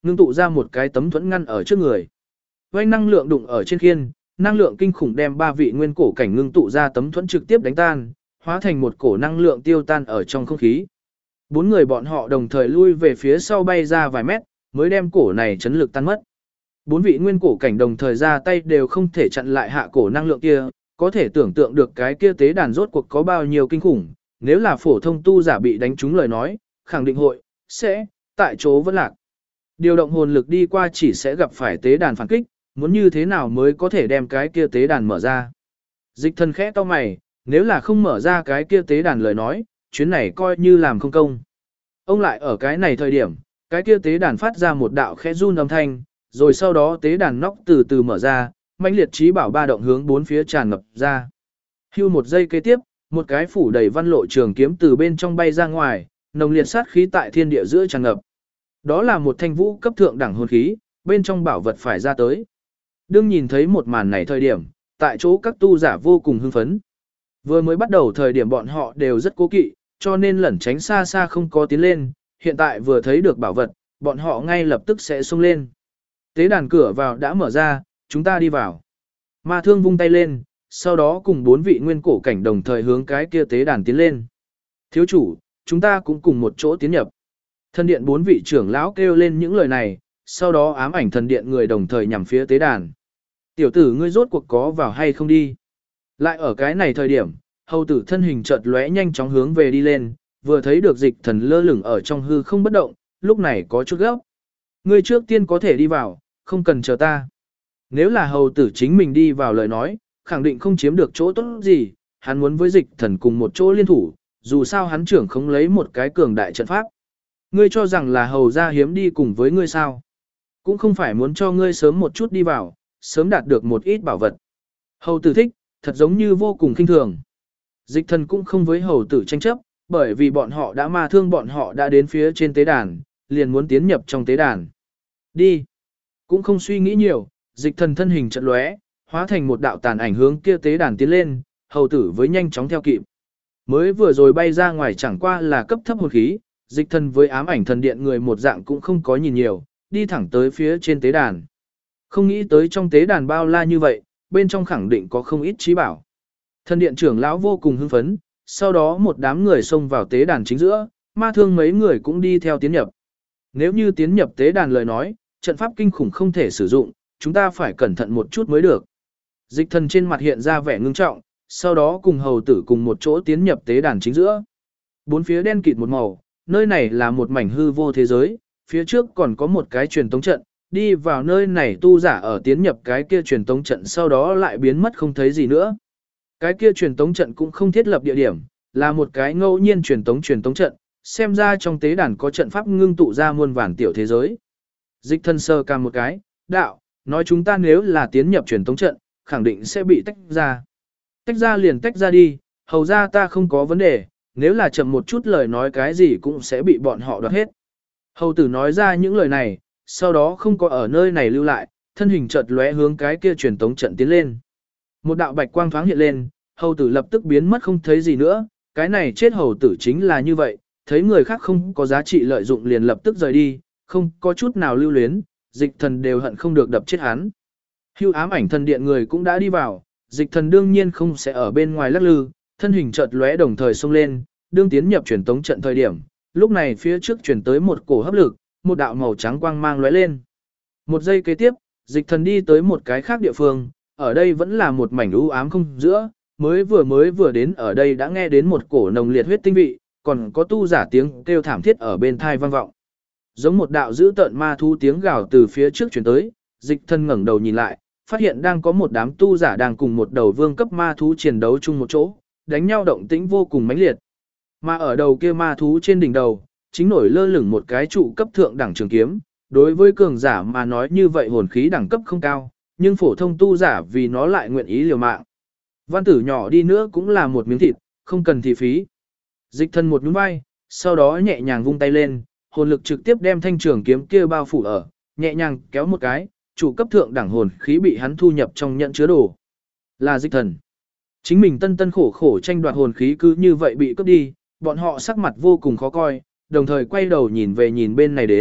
ngưng tụ ra một cái tấm thuẫn ngăn ở trước người. Vành năng lượng đụng ở trên khiên, năng lượng kinh khủng đem 3 vị nguyên cổ cảnh ngưng tụ ra tấm thuẫn trực tiếp đánh tan, hóa thành một cổ năng lượng tiêu tan ở trong không khí. 4 người bọn họ đồng thời lui về phía sau bay ra vài mét, mới đem cổ này chấn lực tan mất. 4 vị nguyên cổ cảnh đồng thời ra tay đều không thể chặn lại hạ cổ năng lượng kia, có thể tưởng tượng được cái kia tế đàn rốt cuộc có bao nhiêu kinh khủng, nếu là phổ thông tu giả bị đánh trúng lời nói, khẳng định sẽ tại chỗ vẫn lạc. Điều động hồn lực đi qua chỉ sẽ gặp phải tế đàn phản kích, muốn như thế nào mới có thể đem cái kia tế đàn mở ra. Dịch Thần khẽ cau mày, nếu là không mở ra cái kia tế đàn lời nói, chuyến này coi như làm không công. Ông lại ở cái này thời điểm, cái kia tế đàn phát ra một đạo khẽ run âm thanh, rồi sau đó tế đàn nóc từ từ mở ra, mãnh liệt trí bảo ba động hướng bốn phía tràn ngập ra. Hưu một giây kế tiếp, một cái phủ đầy văn lộ trường kiếm từ bên trong bay ra ngoài, nồng liệt sát khí tại thiên địa giữa tràn ngập. Đó là một thanh vũ cấp thượng đẳng hồn khí, bên trong bảo vật phải ra tới. Đương nhìn thấy một màn này thời điểm, tại chỗ các tu giả vô cùng hưng phấn. Vừa mới bắt đầu thời điểm bọn họ đều rất cố kỵ, cho nên lẩn tránh xa xa không có tiến lên, hiện tại vừa thấy được bảo vật, bọn họ ngay lập tức sẽ xông lên. Tế đàn cửa vào đã mở ra, chúng ta đi vào. Ma Thương vung tay lên, sau đó cùng 4 vị nguyên cổ cảnh đồng thời hướng cái kia tế đàn tiến lên. Thiếu chủ, chúng ta cũng cùng một chỗ tiến nhập. Thần điện 4 vị trưởng lão kêu lên những lời này, sau đó ám ảnh thần điện người đồng thời nhằm phía tế đàn. Tiểu tử ngươi rốt cuộc có vào hay không đi? Lại ở cái này thời điểm, hầu tử thân hình chợt lóe nhanh chóng hướng về đi lên, vừa thấy được Dịch Thần lơ lửng ở trong hư không bất động, lúc này có chút gấp. Ngươi trước tiên có thể đi vào, không cần chờ ta. Nếu là hầu tử chính mình đi vào lời nói, khẳng định không chiếm được chỗ tốt gì, hắn muốn với Dịch Thần cùng một chỗ liên thủ, dù sao hắn trưởng không lấy một cái cường đại trận pháp. Ngươi cho rằng là hầu gia hiếm đi cùng với ngươi sao? Cũng không phải muốn cho ngươi sớm một chút đi vào, sớm đạt được một ít bảo vật. Hầu tử thích, thật giống như vô cùng khinh thường. Dịch Thần cũng không với hầu tử tranh chấp, bởi vì bọn họ đã ma thương bọn họ đã đến phía trên tế đàn, liền muốn tiến nhập trong tế đàn. Đi. Cũng không suy nghĩ nhiều, Dịch Thần thân hình chợt lóe, hóa thành một đạo tàn ảnh hướng kia tế đàn tiến lên, hầu tử với nhanh chóng theo kịp. Mới vừa rồi bay ra ngoài chẳng qua là cấp thấp hồn khí, Dịch Thần với ám ảnh thần điện người một dạng cũng không có nhìn nhiều, đi thẳng tới phía trên tế đàn. Không nghĩ tới trong tế đàn bao la như vậy, bên trong khẳng định có không ít trí bảo. Thần điện trưởng lão vô cùng hưng phấn, sau đó một đám người xông vào tế đàn chính giữa, ma thương mấy người cũng đi theo tiến nhập. Nếu như tiến nhập tế đàn lời nói, trận pháp kinh khủng không thể sử dụng, chúng ta phải cẩn thận một chút mới được. Dịch Thần trên mặt hiện ra vẻ ngưng trọng, sau đó cùng hầu tử cùng một chỗ tiến nhập tế đàn chính giữa. Bốn phía đen kịt một màu, nơi này là một mảnh hư vô thế giới, phía trước còn có một cái truyền tống trận, đi vào nơi này tu giả ở tiến nhập cái kia truyền tống trận sau đó lại biến mất không thấy gì nữa. Cái kia truyền tống trận cũng không thiết lập địa điểm, là một cái ngẫu nhiên truyền tống trận, xem ra trong tế đàn có trận pháp ngưng tụ ra muôn vàn tiểu thế giới. Dịch Thần sơ cam một cái, đạo, nói chúng ta nếu là tiến nhập truyền tống trận, khẳng định sẽ bị tách ra. Tách ra liền tách ra đi, hầu ra ta không có vấn đề, nếu là chậm một chút lời nói cái gì cũng sẽ bị bọn họ đoạt hết. Hầu tử nói ra những lời này, sau đó không có ở nơi này lưu lại, thân hình chợt lóe hướng cái kia truyền tống trận tiến lên. Một đạo bạch quang thoáng hiện lên, hầu tử lập tức biến mất không thấy gì nữa, cái này chết hầu tử chính là như vậy, thấy người khác không có giá trị lợi dụng liền lập tức rời đi, không có chút nào lưu luyến, Dịch Thần đều hận không được đập chết hắn. Hưu ám ảnh thần điện người cũng đã đi vào, Dịch Thần đương nhiên không sẽ ở bên ngoài lắc lư, thân hình chợt lóe đồng thời xông lên, đương tiến nhập truyền tống trận thời điểm, lúc này phía trước truyền tới một cổ hấp lực, một đạo màu trắng quang mang lóe lên. Một giây kế tiếp, Dịch Thần đi tới một cái khác địa phương, ở đây vẫn là một mảnh u ám không giữa, mới vừa đến ở đây đã nghe đến một cổ nồng liệt huyết tinh vị, còn có tu giả tiếng kêu thảm thiết ở bên thai vang vọng. Giống một đạo dữ tợn ma thú tiếng gào từ phía trước truyền tới, Dịch Thần ngẩng đầu nhìn lại, phát hiện đang có một đám tu giả đang cùng một đầu vương cấp ma thú chiến đấu chung một chỗ, đánh nhau động tĩnh vô cùng mãnh liệt. Mà ở đầu kia ma thú trên đỉnh đầu, chính nổi lơ lửng một cái trụ cấp thượng đẳng trường kiếm, đối với cường giả mà nói như vậy hồn khí đẳng cấp không cao, nhưng phổ thông tu giả vì nó lại nguyện ý liều mạng. Văn tử nhỏ đi nữa cũng là một miếng thịt, không cần thị phí. Dịch Thần một nhún vai, sau đó nhẹ nhàng vung tay lên, hồn lực trực tiếp đem thanh trường kiếm kia bao phủ ở, nhẹ nhàng kéo một cái, chủ cấp thượng đẳng hồn khí bị hắn thu nhập trong nhận chứa đồ. Là Dịch Thần. Chính mình tân khổ khổ tranh đoạt hồn khí cứ như vậy bị cướp đi, bọn họ sắc mặt vô cùng khó coi, đồng thời quay đầu nhìn về nhìn bên này đến,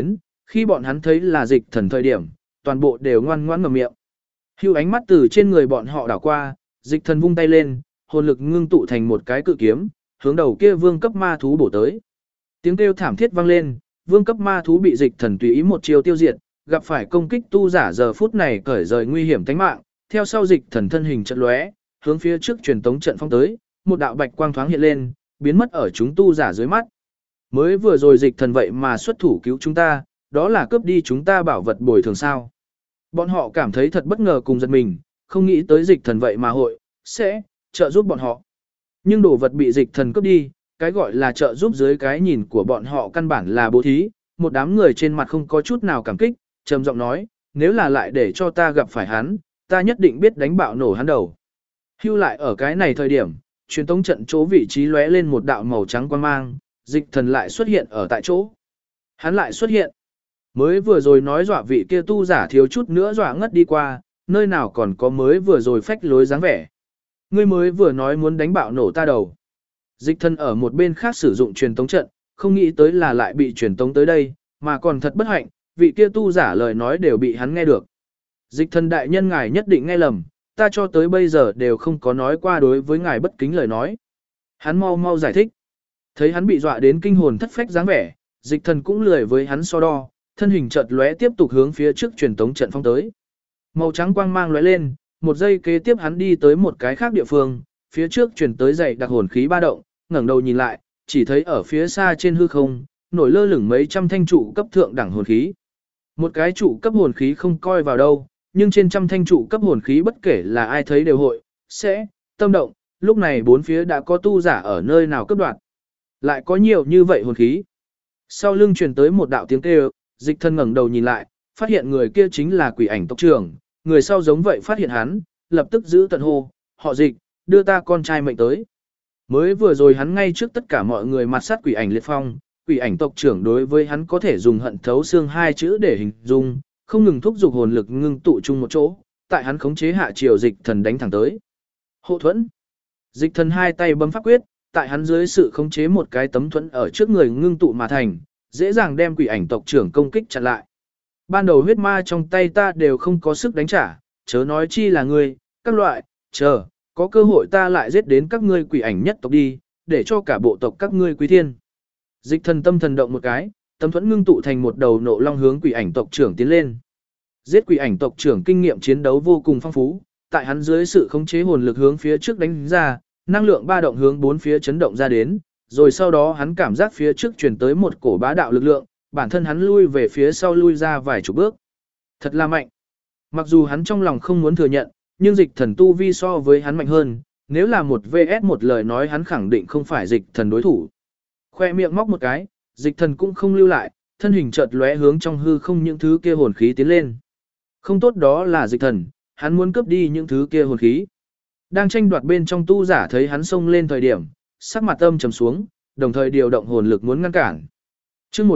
khi bọn hắn thấy là dịch thần thời điểm, toàn bộ đều ngoan ngoãn ngậm miệng. Hưu ánh mắt từ trên người bọn họ đảo qua, dịch thần vung tay lên, hồn lực ngưng tụ thành một cái cự kiếm, hướng đầu kia vương cấp ma thú bổ tới. Tiếng kêu thảm thiết vang lên, vương cấp ma thú bị dịch thần tùy ý một chiêu tiêu diệt, gặp phải công kích tu giả giờ phút này cởi rời nguy hiểm tính mạng, theo sau dịch thần thân hình chợt lóe, hướng phía trước truyền tống trận phong tới, một đạo bạch quang thoáng hiện lên, biến mất ở chúng tu giả dưới mắt. Mới vừa rồi dịch thần vậy mà xuất thủ cứu chúng ta, đó là cướp đi chúng ta bảo vật bồi thường sao? Bọn họ cảm thấy thật bất ngờ cùng giật mình, không nghĩ tới dịch thần vậy mà sẽ trợ giúp bọn họ. Nhưng đồ vật bị dịch thần cướp đi, cái gọi là trợ giúp dưới cái nhìn của bọn họ căn bản là bố thí, một đám người trên mặt không có chút nào cảm kích, trầm giọng nói, nếu là lại để cho ta gặp phải hắn, ta nhất định biết đánh bạo nổ hắn đầu. Hưu lại ở cái này thời điểm, truyền tống trận chỗ vị trí lóe lên một đạo màu trắng quang mang, dịch thần lại xuất hiện ở tại chỗ. Hắn lại xuất hiện. Mới vừa rồi nói dọa vị kia tu giả thiếu chút nữa dọa ngất đi qua, nơi nào còn có mới vừa rồi phách lối dáng vẻ. Ngươi mới vừa nói muốn đánh bạo nổ ta đầu. Dịch thần ở một bên khác sử dụng truyền tống trận, không nghĩ tới là lại bị truyền tống tới đây, mà còn thật bất hạnh, vị kia tu giả lời nói đều bị hắn nghe được. Dịch thần đại nhân ngài nhất định nghe lầm, ta cho tới bây giờ đều không có nói qua đối với ngài bất kính lời nói. Hắn mau mau giải thích. Thấy hắn bị dọa đến kinh hồn thất phách dáng vẻ, dịch thần cũng lười với hắn so đo, thân hình chợt lóe tiếp tục hướng phía trước truyền tống trận phong tới. Màu trắng quang mang lóe lên, một giây kế tiếp hắn đi tới một cái khác địa phương, phía trước truyền tới dày đặc hồn khí ba động, ngẩng đầu nhìn lại, chỉ thấy ở phía xa trên hư không, nổi lơ lửng mấy trăm thanh trụ cấp thượng đẳng hồn khí. Một cái trụ cấp hồn khí không coi vào đâu, nhưng trên trăm thanh trụ cấp hồn khí bất kể là ai thấy đều sẽ tâm động, lúc này bốn phía đã có tu giả ở nơi nào cấp đoạt. Lại có nhiều như vậy hồn khí. Sau lưng truyền tới một đạo tiếng kêu, dịch thân ngẩng đầu nhìn lại, phát hiện người kia chính là quỷ ảnh tộc trưởng, người sau giống vậy phát hiện hắn, lập tức giữ tận hô, họ dịch, đưa ta con trai mệnh tới. Mới vừa rồi hắn ngay trước tất cả mọi người mặt sát quỷ ảnh liệt phong, quỷ ảnh tộc trưởng đối với hắn có thể dùng hận thấu xương hai chữ để hình dung, không ngừng thúc giục hồn lực ngưng tụ chung một chỗ, tại hắn khống chế hạ triều dịch thần đánh thẳng tới. Hộ thuẫn. Dịch thần hai tay bấm pháp quyết, tại hắn dưới sự khống chế một cái tấm thuẫn ở trước người ngưng tụ mà thành, dễ dàng đem quỷ ảnh tộc trưởng công kích chặn lại. Ban đầu huyết ma trong tay ta đều không có sức đánh trả, chớ nói chi là ngươi, các loại, chờ, có cơ hội ta lại giết đến các ngươi quỷ ảnh nhất tộc đi, để cho cả bộ tộc các ngươi quý thiên. Dịch thần tâm thần động một cái, tấm thuẫn ngưng tụ thành một đầu nộ long hướng quỷ ảnh tộc trưởng tiến lên. Giết quỷ ảnh tộc trưởng kinh nghiệm chiến đấu vô cùng phong phú, tại hắn dưới sự khống chế hồn lực hướng phía trước đánh ra, năng lượng ba động hướng bốn phía chấn động ra đến, rồi sau đó hắn cảm giác phía trước truyền tới một cổ bá đạo lực lượng, bản thân hắn lui về phía sau lui ra vài chục bước. Thật là mạnh. Mặc dù hắn trong lòng không muốn thừa nhận, nhưng dịch thần tu vi so với hắn mạnh hơn, nếu là một vs một lời nói hắn khẳng định không phải dịch thần đối thủ. Khoe miệng móc một cái, dịch thần cũng không lưu lại, thân hình chợt lóe hướng trong hư không những thứ kia hồn khí tiến lên. Không tốt đó là dịch thần, hắn muốn cướp đi những thứ kia hồn khí. Đang tranh đoạt bên trong tu giả thấy hắn xông lên thời điểm, sắc mặt âm trầm xuống, đồng thời điều động hồn lực muốn ngăn cản. Chương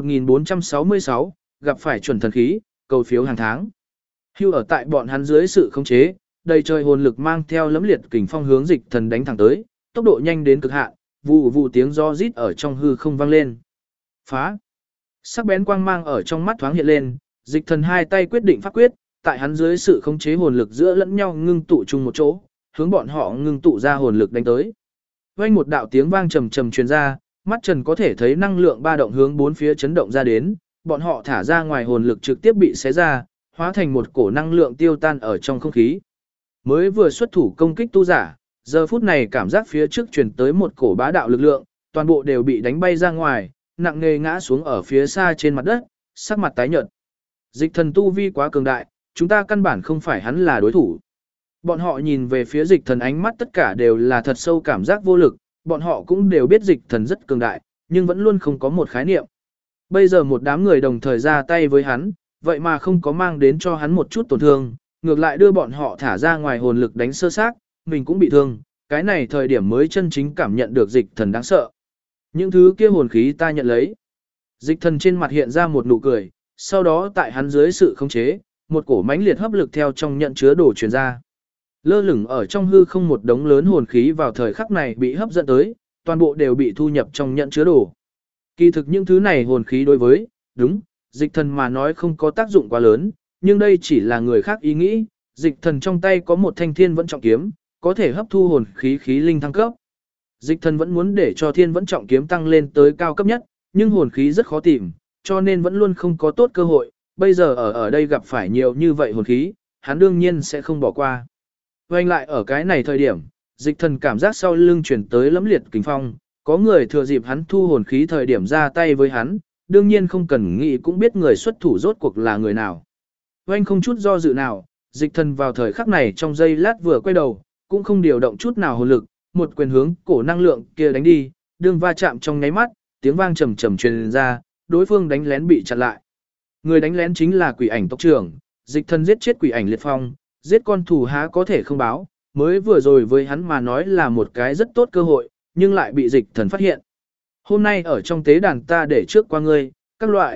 1466, gặp phải chuẩn thần khí, cầu phiếu hàng tháng. Hưu ở tại bọn hắn dưới sự khống chế, đầy trời hồn lực mang theo lẫm liệt kình phong hướng dịch thần đánh thẳng tới, tốc độ nhanh đến cực hạn, vụ vụ tiếng gió rít ở trong hư không vang lên. Phá! Sắc bén quang mang ở trong mắt thoáng hiện lên, dịch thần hai tay quyết định pháp quyết, tại hắn dưới sự khống chế hồn lực giữa lẫn nhau ngưng tụ chung một chỗ, hướng bọn họ ngưng tụ ra hồn lực đánh tới. Vang một đạo tiếng vang trầm trầm truyền ra, mắt Trần có thể thấy năng lượng ba động hướng bốn phía chấn động ra đến, bọn họ thả ra ngoài hồn lực trực tiếp bị xé ra, hóa thành một cổ năng lượng tiêu tan ở trong không khí. Mới vừa xuất thủ công kích tu giả, giờ phút này cảm giác phía trước truyền tới một cổ bá đạo lực lượng, toàn bộ đều bị đánh bay ra ngoài, nặng nề ngã xuống ở phía xa trên mặt đất, sắc mặt tái nhợt. Dịch thần tu vi quá cường đại, chúng ta căn bản không phải hắn là đối thủ. Bọn họ nhìn về phía dịch thần ánh mắt tất cả đều là thật sâu cảm giác vô lực, bọn họ cũng đều biết dịch thần rất cường đại, nhưng vẫn luôn không có một khái niệm. Bây giờ một đám người đồng thời ra tay với hắn, vậy mà không có mang đến cho hắn một chút tổn thương, ngược lại đưa bọn họ thả ra ngoài hồn lực đánh sơ xác, mình cũng bị thương, cái này thời điểm mới chân chính cảm nhận được dịch thần đáng sợ. Những thứ kia hồn khí ta nhận lấy. Dịch thần trên mặt hiện ra một nụ cười, sau đó tại hắn dưới sự khống chế, một cổ mãnh liệt hấp lực theo trong nhận chứa đồ truyền ra. Lơ lửng ở trong hư không một đống lớn hồn khí vào thời khắc này bị hấp dẫn tới, toàn bộ đều bị thu nhập trong nhận chứa đồ. Kỳ thực những thứ này hồn khí đối với, dịch thần mà nói không có tác dụng quá lớn, nhưng đây chỉ là người khác ý nghĩ, dịch thần trong tay có một thanh thiên vẫn trọng kiếm, có thể hấp thu hồn khí khí linh thăng cấp. Dịch thần vẫn muốn để cho thiên vẫn trọng kiếm tăng lên tới cao cấp nhất, nhưng hồn khí rất khó tìm, cho nên vẫn luôn không có tốt cơ hội, bây giờ ở đây gặp phải nhiều như vậy hồn khí, hắn đương nhiên sẽ không bỏ qua. Quay lại ở cái này thời điểm, dịch thần cảm giác sau lưng chuyển tới lẫm liệt kình phong, có người thừa dịp hắn thu hồn khí thời điểm ra tay với hắn, đương nhiên không cần nghĩ cũng biết người xuất thủ rốt cuộc là người nào. Oanh không chút do dự nào, dịch thần vào thời khắc này trong giây lát vừa quay đầu, cũng không điều động chút nào hồn lực, một quyền hướng cổ năng lượng kia đánh đi, đương va chạm trong nháy mắt, tiếng vang trầm trầm truyền ra, đối phương đánh lén bị chặn lại. Người đánh lén chính là quỷ ảnh tộc trưởng, dịch thần giết chết quỷ ảnh liệt phong, giết con thù há có thể không báo, mới vừa rồi với hắn mà nói là một cái rất tốt cơ hội, nhưng lại bị dịch thần phát hiện. Hôm nay ở trong tế đàn ta để trước qua ngươi, các loại,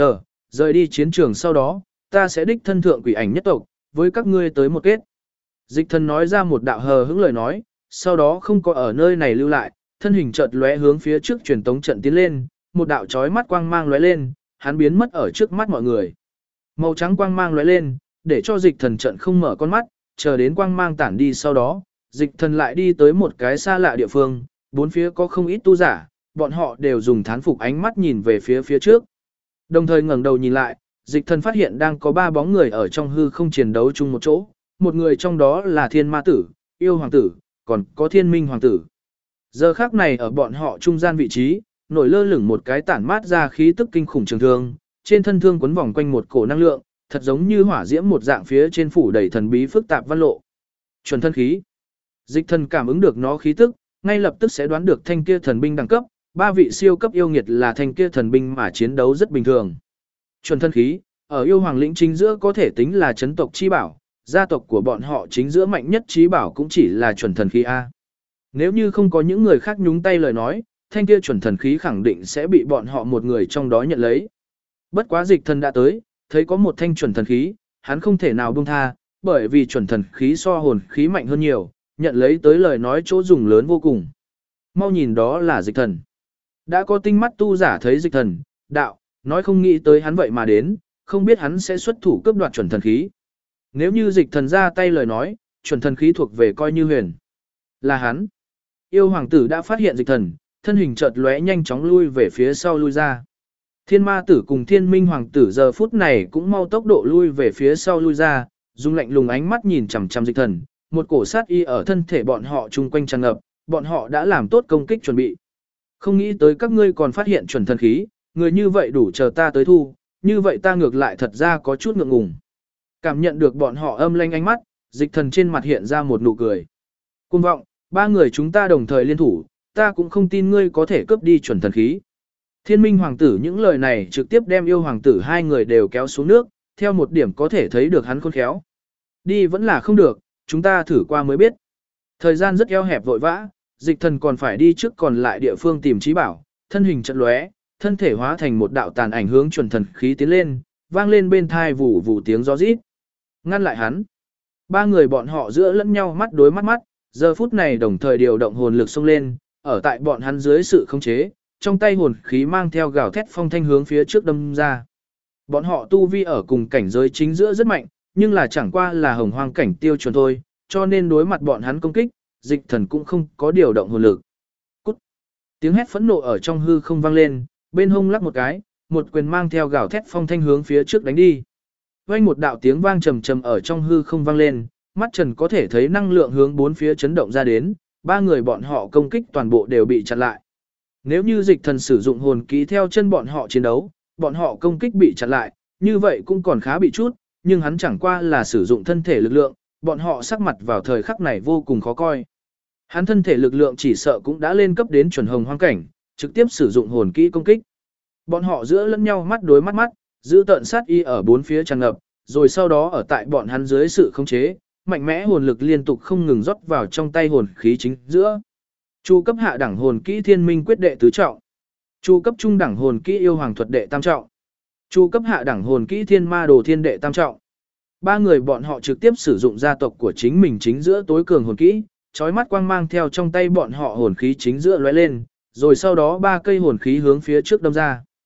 rời đi chiến trường sau đó, ta sẽ đích thân thượng quỷ ảnh nhất tộc, với các ngươi tới một kết. Dịch thần nói ra một đạo hờ hững lời nói, sau đó không có ở nơi này lưu lại, thân hình chợt lóe hướng phía trước truyền tống trận tiến lên, một đạo chói mắt quang mang lóe lên, hắn biến mất ở trước mắt mọi người. Màu trắng quang mang lóe lên, để cho dịch thần trận không mở con mắt, chờ đến quang mang tản đi sau đó, dịch thần lại đi tới một cái xa lạ địa phương, bốn phía có không ít tu giả, bọn họ đều dùng thán phục ánh mắt nhìn về phía trước. Đồng thời ngẩng đầu nhìn lại, dịch thần phát hiện đang có 3 bóng người ở trong hư không chiến đấu chung một chỗ, một người trong đó là thiên ma tử, yêu hoàng tử, còn có thiên minh hoàng tử. Giờ khác này ở bọn họ trung gian vị trí, nổi lơ lửng một cái tản mát ra khí tức kinh khủng trường thương, trên thân thương quấn vòng quanh một cổ năng lượng, thật giống như hỏa diễm một dạng phía trên phủ đầy thần bí phức tạp văn lộ. Chuẩn thân khí. Dịch thần cảm ứng được nó khí tức, ngay lập tức sẽ đoán được thanh kia thần binh đẳng cấp, 3 vị siêu cấp yêu nghiệt là thanh kia thần binh mà chiến đấu rất bình thường. Chuẩn thân khí, ở yêu hoàng lĩnh chính giữa có thể tính là chấn tộc chi bảo, gia tộc của bọn họ chính giữa mạnh nhất trí bảo cũng chỉ là chuẩn thần khí A. Nếu như không có những người khác nhúng tay lời nói, thanh kia chuẩn thần khí khẳng định sẽ bị bọn họ một người trong đó nhận lấy. Bất quá dịch thần đã tới, thấy có một thanh chuẩn thần khí, hắn không thể nào buông tha, bởi vì chuẩn thần khí so hồn khí mạnh hơn nhiều, nhận lấy tới lời nói chỗ dùng lớn vô cùng. Mau nhìn đó là dịch thần. Đã có tinh mắt tu giả thấy dịch thần, đạo, nói không nghĩ tới hắn vậy mà đến, không biết hắn sẽ xuất thủ cướp đoạt chuẩn thần khí. Nếu như dịch thần ra tay lời nói, chuẩn thần khí thuộc về coi như huyền. Là hắn. Yêu hoàng tử đã phát hiện dịch thần, thân hình chợt lóe nhanh chóng lui về phía sau lui ra. Thiên ma tử cùng thiên minh hoàng tử giờ phút này cũng mau tốc độ lui về phía sau lui ra, dùng lạnh lùng ánh mắt nhìn chằm chằm dịch thần, một cổ sát y ở thân thể bọn họ chung quanh tràn ngập, bọn họ đã làm tốt công kích chuẩn bị. Không nghĩ tới các ngươi còn phát hiện chuẩn thần khí, người như vậy đủ chờ ta tới thu, như vậy ta ngược lại thật ra có chút ngượng ngùng. Cảm nhận được bọn họ âm lanh ánh mắt, dịch thần trên mặt hiện ra một nụ cười. Cuồng vọng, 3 người chúng ta đồng thời liên thủ, ta cũng không tin ngươi có thể cướp đi chuẩn thần khí. Thiên minh hoàng tử những lời này trực tiếp đem yêu hoàng tử 2 người đều kéo xuống nước, theo một điểm có thể thấy được hắn khôn khéo. Đi vẫn là không được, chúng ta thử qua mới biết. Thời gian rất eo hẹp vội vã, dịch thần còn phải đi trước còn lại địa phương tìm trí bảo, thân hình chợt lóe, thân thể hóa thành một đạo tàn ảnh hướng chuẩn thần khí tiến lên, vang lên bên thai vù vù tiếng gió rít. Ngăn lại hắn. 3 người bọn họ giữa lẫn nhau mắt đối mắt mắt, giờ phút này đồng thời điều động hồn lực xông lên, ở tại bọn hắn dưới sự khống chế, trong tay hồn khí mang theo gào thét phong thanh hướng phía trước đâm ra. Bọn họ tu vi ở cùng cảnh giới chính giữa rất mạnh, nhưng là chẳng qua là hồng hoang cảnh tiêu chuẩn thôi, cho nên đối mặt bọn hắn công kích, dịch thần cũng không có điều động hồn lực. Cút! Tiếng hét phẫn nộ ở trong hư không vang lên, bên hông lắc một cái, một quyền mang theo gào thét phong thanh hướng phía trước đánh đi. Vang một đạo tiếng vang trầm trầm ở trong hư không vang lên, mắt Trần có thể thấy năng lượng hướng bốn phía chấn động ra đến, 3 người bọn họ công kích toàn bộ đều bị chặn lại. Nếu như dịch thần sử dụng hồn kỹ theo chân bọn họ chiến đấu, bọn họ công kích bị chặn lại, như vậy cũng còn khá bị chút, nhưng hắn chẳng qua là sử dụng thân thể lực lượng, bọn họ sắc mặt vào thời khắc này vô cùng khó coi. Hắn thân thể lực lượng chỉ sợ cũng đã lên cấp đến chuẩn hồng hoang cảnh, trực tiếp sử dụng hồn kỹ công kích. Bọn họ giữa lẫn nhau mắt đối mắt mắt, giữ tận sát y ở bốn phía tràn ngập, rồi sau đó ở tại bọn hắn dưới sự khống chế, mạnh mẽ hồn lực liên tục không ngừng rót vào trong tay hồn khí chính giữa. Chu cấp hạ đẳng hồn kỹ thiên minh quyết đệ tứ trọng. Chu cấp trung đẳng hồn kỹ yêu hoàng thuật đệ tam trọng. Chu cấp hạ đẳng hồn kỹ thiên ma đồ thiên đệ tam trọng. 3 người bọn họ trực tiếp sử dụng gia tộc của chính mình chính giữa tối cường hồn kỹ, chói mắt quang mang theo trong tay bọn họ hồn khí chính giữa lóe lên, rồi sau đó 3 cây hồn khí hướng phía trước đâm ra.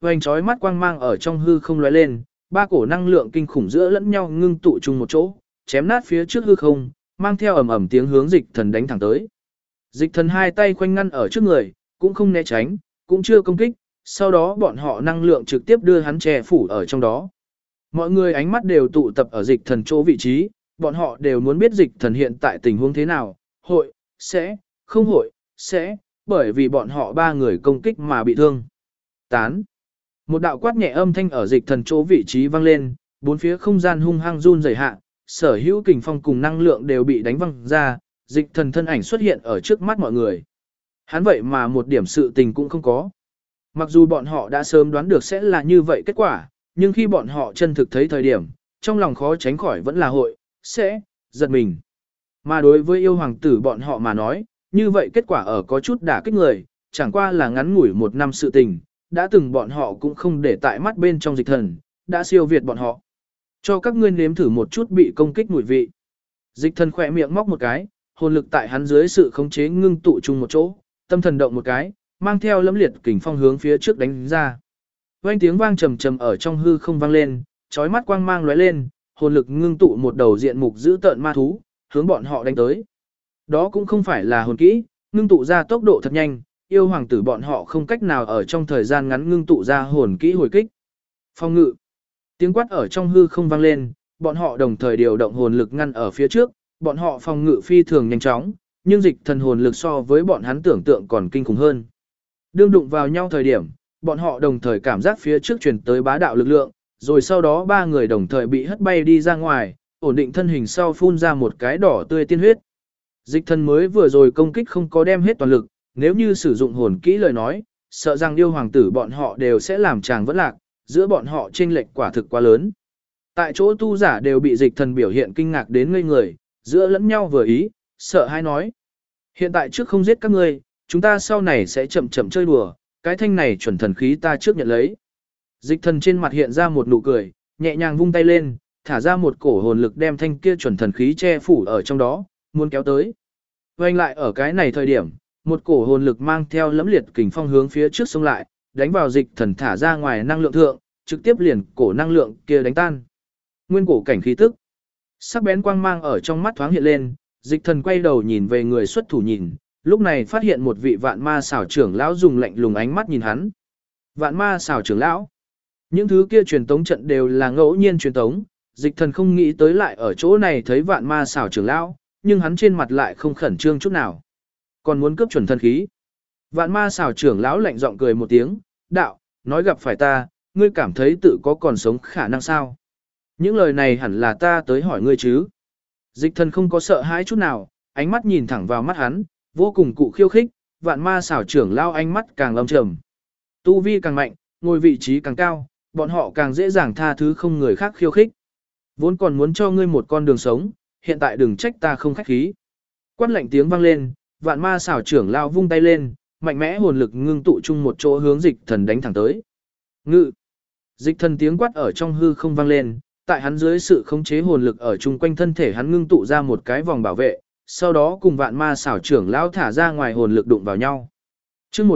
Hoành chói mắt quang mang ở trong hư không lóe lên, ba cổ năng lượng kinh khủng giữa lẫn nhau ngưng tụ chung một chỗ, chém nát phía trước hư không, mang theo ầm ầm tiếng hướng Dịch Thần đánh thẳng tới. Dịch Thần hai tay khoanh ngăn ở trước người, cũng không né tránh, cũng chưa công kích, sau đó bọn họ năng lượng trực tiếp đưa hắn che phủ ở trong đó. Mọi người ánh mắt đều tụ tập ở Dịch Thần chỗ vị trí, bọn họ đều muốn biết Dịch Thần hiện tại tình huống thế nào, hội, sẽ, không hội, sẽ, bởi vì bọn họ ba người công kích mà bị thương. Tán. Một đạo quát nhẹ âm thanh ở Dịch Thần chỗ vị trí vang lên, bốn phía không gian hung hăng run rẩy hạ, sở hữu kình phong cùng năng lượng đều bị đánh văng ra, Dịch Thần thân ảnh xuất hiện ở trước mắt mọi người. Hắn vậy mà một điểm sự tình cũng không có. Mặc dù bọn họ đã sớm đoán được sẽ là như vậy kết quả, nhưng khi bọn họ chân thực thấy thời điểm, trong lòng khó tránh khỏi vẫn là hội, sẽ, giật mình. Mà đối với yêu hoàng tử bọn họ mà nói, như vậy kết quả ở có chút đả kích người, chẳng qua là ngắn ngủi một năm sự tình, đã từng bọn họ cũng không để tại mắt bên trong Dịch Thần, đã siêu việt bọn họ. Cho các ngươi nếm thử một chút bị công kích mùi vị. Dịch Thần khỏe miệng móc một cái, hồn lực tại hắn dưới sự khống chế ngưng tụ chung một chỗ, tâm thần động một cái, mang theo lẫm liệt kình phong hướng phía trước đánh ra. Vang tiếng vang trầm trầm ở trong hư không vang lên, chói mắt quang mang lóe lên, hồn lực ngưng tụ một đầu diện mục dữ tợn ma thú, hướng bọn họ đánh tới. Đó cũng không phải là hồn kỹ, ngưng tụ ra tốc độ thật nhanh, yêu hoàng tử bọn họ không cách nào ở trong thời gian ngắn ngưng tụ ra hồn kỹ hồi kích. Phong ngự. Tiếng quát ở trong hư không vang lên, bọn họ đồng thời điều động hồn lực ngăn ở phía trước, bọn họ phòng ngự phi thường nhanh chóng, nhưng Dịch Thần hồn lực so với bọn hắn tưởng tượng còn kinh khủng hơn. Đương đụng vào nhau thời điểm, bọn họ đồng thời cảm giác phía trước truyền tới bá đạo lực lượng, rồi sau đó ba người đồng thời bị hất bay đi ra ngoài, ổn định thân hình sau phun ra một cái đỏ tươi tiên huyết. Dịch Thần mới vừa rồi công kích không có đem hết toàn lực, nếu như sử dụng hồn kỹ lời nói, sợ rằng yêu hoàng tử bọn họ đều sẽ làm chàng vẫn lạc, giữa bọn họ chênh lệch quả thực quá lớn. Tại chỗ tu giả đều bị Dịch Thần biểu hiện kinh ngạc đến ngây người, giữa lẫn nhau vừa ý, sợ hãi nói. Hiện tại trước không giết các ngươi, chúng ta sau này sẽ chậm chậm chơi đùa, cái thanh này chuẩn thần khí ta trước nhận lấy. Dịch Thần trên mặt hiện ra một nụ cười, nhẹ nhàng vung tay lên, thả ra một cổ hồn lực đem thanh kia chuẩn thần khí che phủ ở trong đó, muốn kéo tới. Vành lại ở cái này thời điểm, một cổ hồn lực mang theo lẫm liệt kình phong hướng phía trước xông lại, đánh vào Dịch Thần thả ra ngoài năng lượng thượng, trực tiếp liền cổ năng lượng kia đánh tan. Nguyên cổ cảnh khí tức. Sắc bén quang mang ở trong mắt thoáng hiện lên, Dịch Thần quay đầu nhìn về người xuất thủ nhìn, lúc này phát hiện một vị vạn ma xảo trưởng lão dùng lạnh lùng ánh mắt nhìn hắn. Vạn ma xảo trưởng lão. Những thứ kia truyền tống trận đều là ngẫu nhiên truyền tống, Dịch Thần không nghĩ tới lại ở chỗ này thấy vạn ma xảo trưởng lão, nhưng hắn trên mặt lại không khẩn trương chút nào. Còn muốn cướp chuẩn thần khí. Vạn ma xảo trưởng lão lạnh giọng cười một tiếng, đạo, nói gặp phải ta, ngươi cảm thấy tự có còn sống khả năng sao? Những lời này hẳn là ta tới hỏi ngươi chứ. Dịch Thần không có sợ hãi chút nào, ánh mắt nhìn thẳng vào mắt hắn, vô cùng cụ khiêu khích, vạn ma xảo trưởng lao ánh mắt càng âm trầm. Tu vi càng mạnh, ngồi vị trí càng cao, bọn họ càng dễ dàng tha thứ không người khác khiêu khích. Vốn còn muốn cho ngươi một con đường sống, hiện tại đừng trách ta không khách khí. Quát lạnh tiếng vang lên, vạn ma xảo trưởng lao vung tay lên, mạnh mẽ hồn lực ngưng tụ chung một chỗ hướng Dịch Thần đánh thẳng tới. Ngự. Dịch Thần tiếng quát ở trong hư không vang lên, tại hắn dưới sự khống chế hồn lực ở chung quanh thân thể hắn ngưng tụ ra một cái vòng bảo vệ, sau đó cùng vạn ma xảo trưởng lão thả ra ngoài hồn lực đụng vào nhau. Chương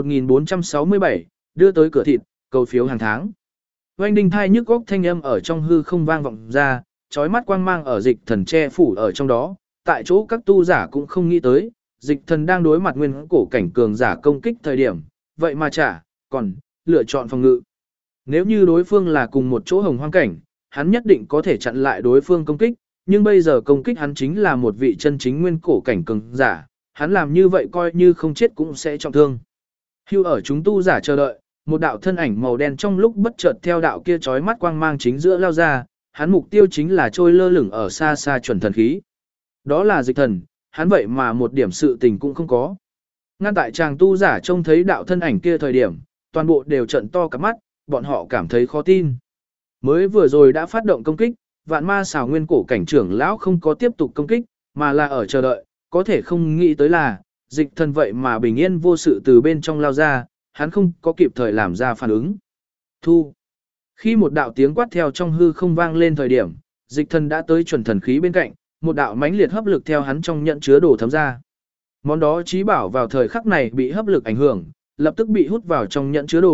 1467, đưa tới cửa thịt, cầu phiếu hàng tháng. Oanh đinh thai nhức góc thanh âm ở trong hư không vang vọng ra, chói mắt quang mang ở Dịch Thần che phủ ở trong đó, tại chỗ các tu giả cũng không nghĩ tới, Dịch Thần đang đối mặt nguyên cổ cảnh cường giả công kích thời điểm, vậy mà còn lựa chọn phòng ngự. Nếu như đối phương là cùng một chỗ hồng hoang cảnh, hắn nhất định có thể chặn lại đối phương công kích, nhưng bây giờ công kích hắn chính là một vị chân chính nguyên cổ cảnh cường giả, hắn làm như vậy coi như không chết cũng sẽ trọng thương. Hưu ở chúng tu giả chờ đợi, một đạo thân ảnh màu đen trong lúc bất chợt theo đạo kia chói mắt quang mang chính giữa lao ra, hắn mục tiêu chính là trôi lơ lửng ở xa xa chuẩn thần khí. Đó là Dịch Thần, hắn vậy mà một điểm sự tình cũng không có. Ngăn tại chàng tu giả trông thấy đạo thân ảnh kia thời điểm, toàn bộ đều trợn to cả mắt, bọn họ cảm thấy khó tin. Mới vừa rồi đã phát động công kích, vạn ma xảo nguyên cổ cảnh trưởng lão không có tiếp tục công kích, mà là ở chờ đợi, có thể không nghĩ tới là, Dịch Thần vậy mà bình yên vô sự từ bên trong lao ra, hắn không có kịp thời làm ra phản ứng. Thu. Khi một đạo tiếng quát theo trong hư không vang lên thời điểm, Dịch Thần đã tới chuẩn thần khí bên cạnh, một đạo mãnh liệt hấp lực theo hắn trong nhận chứa đồ thấm ra. Món đó chí bảo vào thời khắc này bị hấp lực ảnh hưởng, lập tức bị hút vào trong nhận chứa đồ,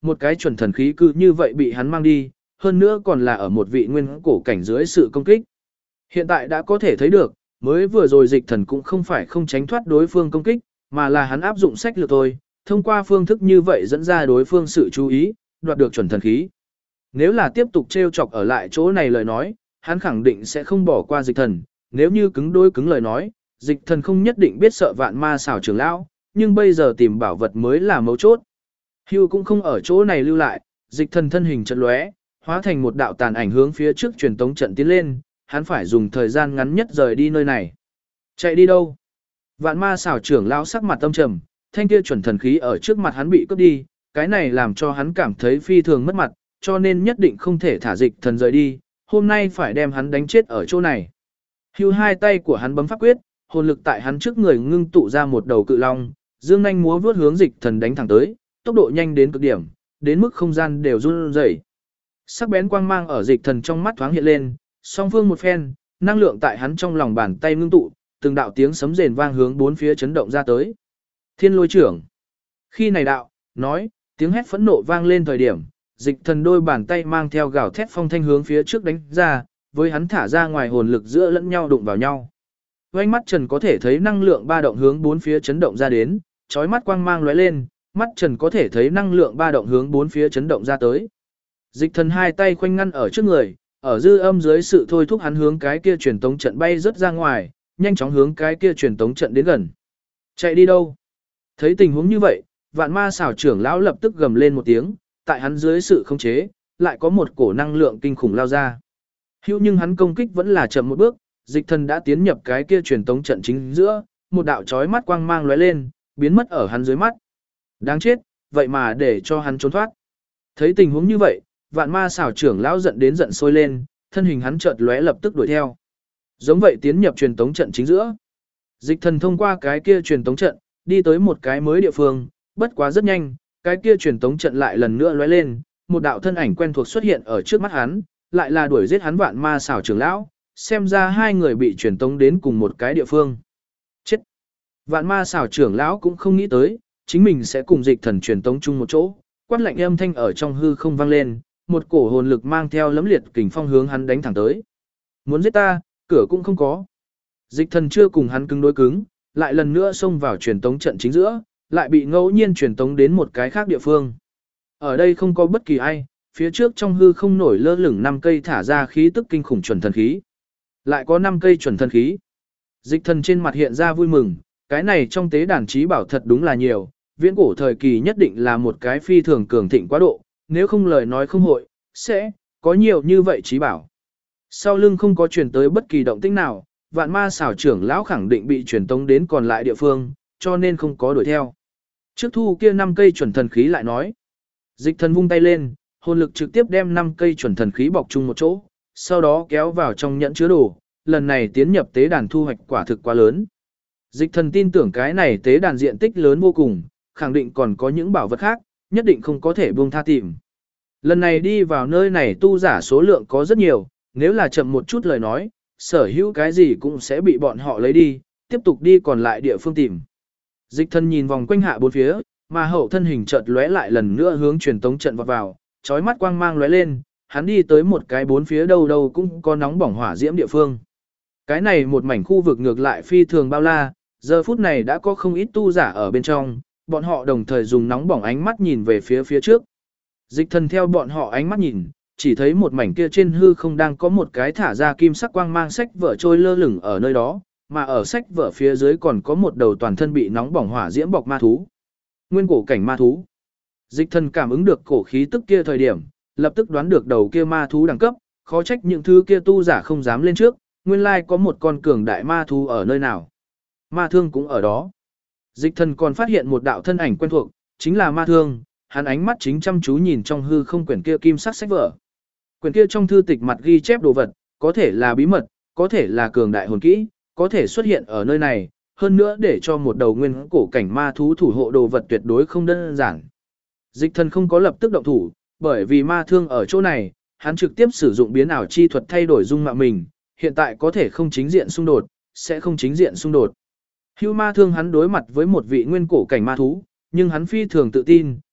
một cái chuẩn thần khí cứ như vậy bị hắn mang đi, hơn nữa còn là ở một vị nguyên cổ cảnh dưới sự công kích. Hiện tại đã có thể thấy được, mới vừa rồi dịch thần cũng không phải không tránh thoát đối phương công kích, mà là hắn áp dụng sách lược thôi, thông qua phương thức như vậy dẫn ra đối phương sự chú ý, đoạt được chuẩn thần khí. Nếu là tiếp tục trêu chọc ở lại chỗ này lời nói, hắn khẳng định sẽ không bỏ qua dịch thần, nếu như cứng đôi cứng lời nói, dịch thần không nhất định biết sợ vạn ma xảo trưởng lão, nhưng bây giờ tìm bảo vật mới là mấu chốt. Hưu cũng không ở chỗ này lưu lại, dịch thần thân hình chợt lóe, hóa thành một đạo tàn ảnh hướng phía trước truyền tống trận tiến lên, hắn phải dùng thời gian ngắn nhất rời đi nơi này. Chạy đi đâu? Vạn ma xảo trưởng lão sắc mặt tâm trầm, thanh kia chuẩn thần khí ở trước mặt hắn bị cướp đi, cái này làm cho hắn cảm thấy phi thường mất mặt, cho nên nhất định không thể thả dịch thần rời đi, hôm nay phải đem hắn đánh chết ở chỗ này. Hưu hai tay của hắn bấm pháp quyết, hồn lực tại hắn trước người ngưng tụ ra một đầu cự long, dương nhanh múa vuốt hướng dịch thần đánh thẳng tới, tốc độ nhanh đến cực điểm, đến mức không gian đều run rẩy. Sắc bén quang mang ở dịch thần trong mắt thoáng hiện lên, song phương một phen, năng lượng tại hắn trong lòng bàn tay ngưng tụ, từng đạo tiếng sấm rền vang hướng bốn phía chấn động ra tới. Thiên lôi trưởng. Khi này đạo, nói, tiếng hét phẫn nộ vang lên thời điểm, dịch thần đôi bàn tay mang theo gào thét phong thanh hướng phía trước đánh ra, với hắn thả ra ngoài hồn lực giữa lẫn nhau đụng vào nhau. Vành mắt Trần có thể thấy năng lượng ba động hướng bốn phía chấn động ra đến, chói mắt quang mang lóe lên, mắt Trần có thể thấy năng lượng ba động hướng bốn phía chấn động ra tới. Dịch thần hai tay khoanh ngăn ở trước người, ở dư âm dưới sự thôi thúc hắn hướng cái kia truyền tống trận bay rất ra ngoài, nhanh chóng hướng cái kia truyền tống trận đến gần. Chạy đi đâu? Thấy tình huống như vậy, vạn ma xảo trưởng lão lập tức gầm lên một tiếng, tại hắn dưới sự khống chế, lại có một cổ năng lượng kinh khủng lao ra. Hữu nhưng hắn công kích vẫn là chậm một bước, dịch thần đã tiến nhập cái kia truyền tống trận chính giữa, một đạo chói mắt quang mang lóe lên, biến mất ở hắn dưới mắt. Đáng chết, vậy mà để cho hắn trốn thoát. Thấy tình huống như vậy, vạn ma xảo trưởng lão giận đến giận sôi lên, thân hình hắn chợt lóe lập tức đuổi theo. Giống vậy tiến nhập truyền tống trận chính giữa. Dịch thần thông qua cái kia truyền tống trận, đi tới một cái mới địa phương, bất quá rất nhanh, cái kia truyền tống trận lại lần nữa lóe lên, một đạo thân ảnh quen thuộc xuất hiện ở trước mắt hắn, lại là đuổi giết hắn vạn ma xảo trưởng lão, xem ra hai người bị truyền tống đến cùng một cái địa phương. Chết! Vạn ma xảo trưởng lão cũng không nghĩ tới, chính mình sẽ cùng dịch thần truyền tống chung một chỗ, quát lạnh âm thanh ở trong hư không vang lên, một cổ hồn lực mang theo lấm liệt kình phong hướng hắn đánh thẳng tới. Muốn giết ta, cửa cũng không có. Dịch thần chưa cùng hắn cứng đối cứng, lại lần nữa xông vào truyền tống trận chính giữa, lại bị ngẫu nhiên truyền tống đến một cái khác địa phương. Ở đây không có bất kỳ ai, phía trước trong hư không nổi lơ lửng 5 cây thả ra khí tức kinh khủng chuẩn thần khí. Lại có 5 cây chuẩn thần khí. Dịch thần trên mặt hiện ra vui mừng, cái này trong tế đàn trí bảo thật đúng là nhiều, viễn cổ thời kỳ nhất định là một cái phi thường cường thịnh quá độ, nếu không lời nói không hội, sẽ có nhiều như vậy trí bảo. Sau lưng không có truyền tới bất kỳ động tĩnh nào, vạn ma xảo trưởng lão khẳng định bị truyền tống đến còn lại địa phương, cho nên không có đuổi theo. Trước thu kia 5 cây chuẩn thần khí lại nói. Dịch thần vung tay lên, hồn lực trực tiếp đem 5 cây chuẩn thần khí bọc chung một chỗ, sau đó kéo vào trong nhẫn chứa đồ, lần này tiến nhập tế đàn thu hoạch quả thực quá lớn. Dịch thần tin tưởng cái này tế đàn diện tích lớn vô cùng, khẳng định còn có những bảo vật khác, nhất định không có thể buông tha tìm. Lần này đi vào nơi này tu giả số lượng có rất nhiều, nếu là chậm một chút lời nói, sở hữu cái gì cũng sẽ bị bọn họ lấy đi, tiếp tục đi còn lại địa phương tìm. Dịch thần nhìn vòng quanh hạ bốn phía, mà hậu thân hình chợt lóe lại lần nữa hướng truyền tống trận vào, chói mắt quang mang lóe lên, hắn đi tới một cái bốn phía đâu đâu cũng có nóng bỏng hỏa diễm địa phương. Cái này một mảnh khu vực ngược lại phi thường bao la, giờ phút này đã có không ít tu giả ở bên trong, bọn họ đồng thời dùng nóng bỏng ánh mắt nhìn về phía trước. Dịch thần theo bọn họ ánh mắt nhìn, chỉ thấy một mảnh kia trên hư không đang có một cái thả ra kim sắc quang mang sách vở trôi lơ lửng ở nơi đó, mà ở sách vở phía dưới còn có một đầu toàn thân bị nóng bỏng hỏa diễm bọc ma thú. Nguyên cổ cảnh ma thú. Dịch thần cảm ứng được cổ khí tức kia thời điểm, lập tức đoán được đầu kia ma thú đẳng cấp, khó trách những thứ kia tu giả không dám lên trước, nguyên lai có một con cường đại ma thú ở nơi nào. Ma thương cũng ở đó. Dịch thần còn phát hiện một đạo thân ảnh quen thuộc, chính là ma thương, hắn ánh mắt chính chăm chú nhìn trong hư không quyển kia kim sắc sách vở. Quyển kia trong thư tịch mặt ghi chép đồ vật, có thể là bí mật, có thể là cường đại hồn kỹ, có thể xuất hiện ở nơi này, hơn nữa để cho một đầu nguyên cổ cảnh ma thú thủ hộ đồ vật tuyệt đối không đơn giản. Dịch thần không có lập tức động thủ, bởi vì ma thương ở chỗ này, hắn trực tiếp sử dụng biến ảo chi thuật thay đổi dung mạo mình, hiện tại có thể không chính diện xung đột, sẽ không chính diện xung đột. Hưu ma thương hắn đối mặt với một vị nguyên cổ cảnh ma thú, nhưng hắn phi thường tự tin,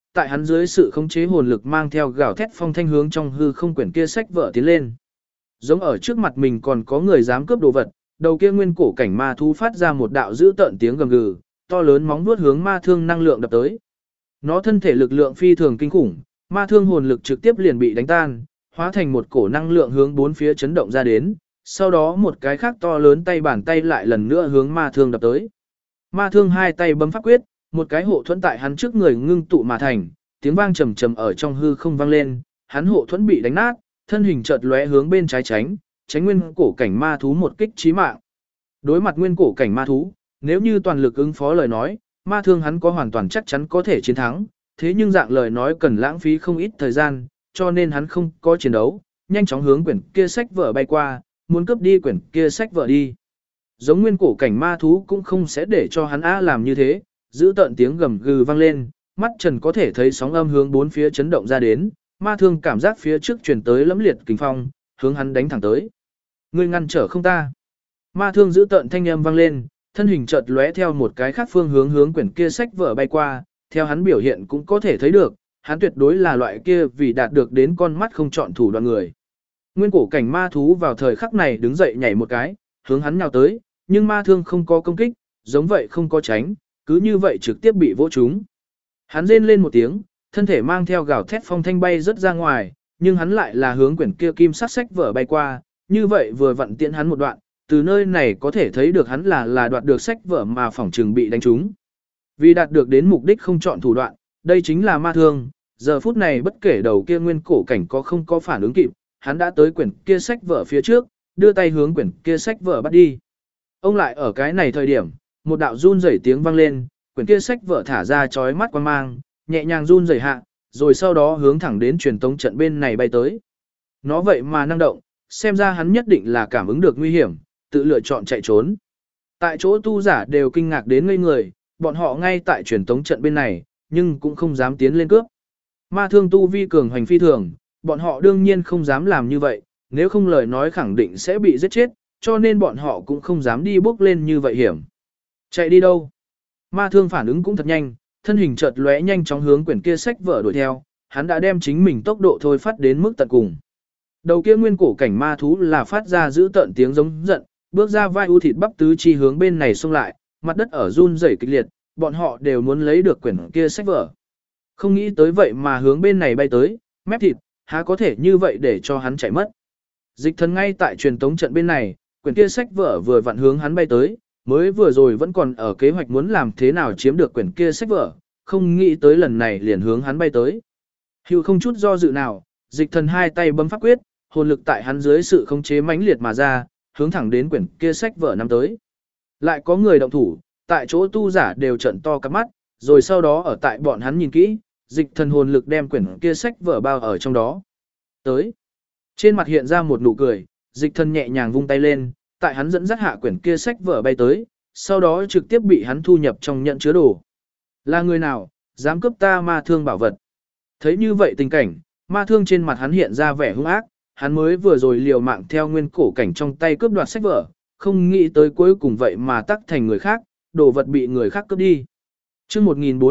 tại hắn dưới sự khống chế hồn lực mang theo gào thét phong thanh hướng trong hư không quyển kia sách vở tiến lên. Giống ở trước mặt mình còn có người dám cướp đồ vật, đầu kia nguyên cổ cảnh ma thú phát ra một đạo dữ tợn tiếng gầm gừ, to lớn móng vuốt hướng ma thương năng lượng đập tới. Nó thân thể lực lượng phi thường kinh khủng, ma thương hồn lực trực tiếp liền bị đánh tan, hóa thành một cổ năng lượng hướng bốn phía chấn động ra đến, sau đó một cái khác to lớn tay bàn tay lại lần nữa hướng ma thương đập tới. Ma thương hai tay bấm pháp quyết, một cái hộ thuẫn tại hắn trước người ngưng tụ mà thành, tiếng vang trầm trầm ở trong hư không vang lên, hắn hộ thuẫn bị đánh nát, thân hình chợt lóe hướng bên trái tránh nguyên cổ cảnh ma thú một kích chí mạng. Đối mặt nguyên cổ cảnh ma thú, nếu như toàn lực ứng phó lời nói, ma thương hắn có hoàn toàn chắc chắn có thể chiến thắng, thế nhưng dạng lời nói cần lãng phí không ít thời gian, cho nên hắn không có chiến đấu, nhanh chóng hướng quyển kia sách vở bay qua, muốn cướp đi quyển kia sách vở đi. Giống nguyên cổ cảnh ma thú cũng không sẽ để cho hắn làm như thế, giữ tợn tiếng gầm gừ vang lên, mắt Trần có thể thấy sóng âm hướng bốn phía chấn động ra đến, ma thương cảm giác phía trước truyền tới lẫm liệt kình phong, hướng hắn đánh thẳng tới. Ngươi ngăn trở không ta? Ma thương giữ tợn thanh âm vang lên, thân hình chợt lóe theo một cái khác phương hướng quyển kia sách vở bay qua, theo hắn biểu hiện cũng có thể thấy được, hắn tuyệt đối là loại kia vì đạt được đến con mắt không chọn thủ đoạn người. Nguyên cổ cảnh ma thú vào thời khắc này đứng dậy nhảy một cái, hướng hắn nhào tới, nhưng ma thương không có công kích, giống vậy không có tránh, cứ như vậy trực tiếp bị vỗ trúng. Hắn rên lên một tiếng, thân thể mang theo gào thét phong thanh bay rất ra ngoài, nhưng hắn lại là hướng quyển kia kim sắc sách vở bay qua, như vậy vừa vặn tiện hắn một đoạn, từ nơi này có thể thấy được hắn là đoạt được sách vở mà phỏng trừng bị đánh trúng. Vì đạt được đến mục đích không chọn thủ đoạn, đây chính là ma thương, giờ phút này bất kể đầu kia nguyên cổ cảnh có không có phản ứng kịp, hắn đã tới quyển kia sách vở phía trước, đưa tay hướng quyển kia sách vở bắt đi. Ông lại ở cái này thời điểm, một đạo run rẩy tiếng vang lên, quyển kia sách vở thả ra chói mắt quang mang, nhẹ nhàng run rẩy hạ, rồi sau đó hướng thẳng đến truyền tống trận bên này bay tới. Nó vậy mà năng động, xem ra hắn nhất định là cảm ứng được nguy hiểm, tự lựa chọn chạy trốn. Tại chỗ tu giả đều kinh ngạc đến ngây người, bọn họ ngay tại truyền tống trận bên này, nhưng cũng không dám tiến lên cướp. Ma thương tu vi cường hành phi thường, bọn họ đương nhiên không dám làm như vậy, nếu không lời nói khẳng định sẽ bị giết chết, cho nên bọn họ cũng không dám đi bước lên như vậy hiểm. Chạy đi đâu? Ma thương phản ứng cũng thật nhanh, thân hình chợt lóe nhanh chóng hướng quyển kia sách vở đuổi theo, hắn đã đem chính mình tốc độ thôi phát đến mức tận cùng. Đầu kia nguyên cổ cảnh ma thú là phát ra giữ tợn tiếng giống giận, bước ra vai u thịt bắp tứ chi hướng bên này xông lại, mặt đất ở run rẩy kịch liệt, bọn họ đều muốn lấy được quyển kia sách vở. Không nghĩ tới vậy mà hướng bên này bay tới, mép thịt, há có thể như vậy để cho hắn chạy mất. Dịch Thần ngay tại truyền tống trận bên này, quyển kia sách vở vừa vặn hướng hắn bay tới, mới vừa rồi vẫn còn ở kế hoạch muốn làm thế nào chiếm được quyển kia sách vở, không nghĩ tới lần này liền hướng hắn bay tới. Hưu không chút do dự nào, Dịch Thần hai tay bấm pháp quyết, hồn lực tại hắn dưới sự khống chế mãnh liệt mà ra, hướng thẳng đến quyển kia sách vở năm tới. Lại có người động thủ, tại chỗ tu giả đều trợn to cặp mắt, rồi sau đó ở tại bọn hắn nhìn kỹ, Dịch Thần hồn lực đem quyển kia sách vở bao ở trong đó. Tới. Trên mặt hiện ra một nụ cười, Dịch Thần nhẹ nhàng vung tay lên, tại hắn dẫn dắt hạ quyển kia sách vở bay tới, sau đó trực tiếp bị hắn thu nhập trong nhận chứa đồ. Là người nào, dám cướp ta ma thương bảo vật? Thấy như vậy tình cảnh, ma thương trên mặt hắn hiện ra vẻ hung ác, hắn mới vừa rồi liều mạng theo nguyên cổ cảnh trong tay cướp đoạt sách vở, không nghĩ tới cuối cùng vậy mà tắc thành người khác, đồ vật bị người khác cướp đi. Chương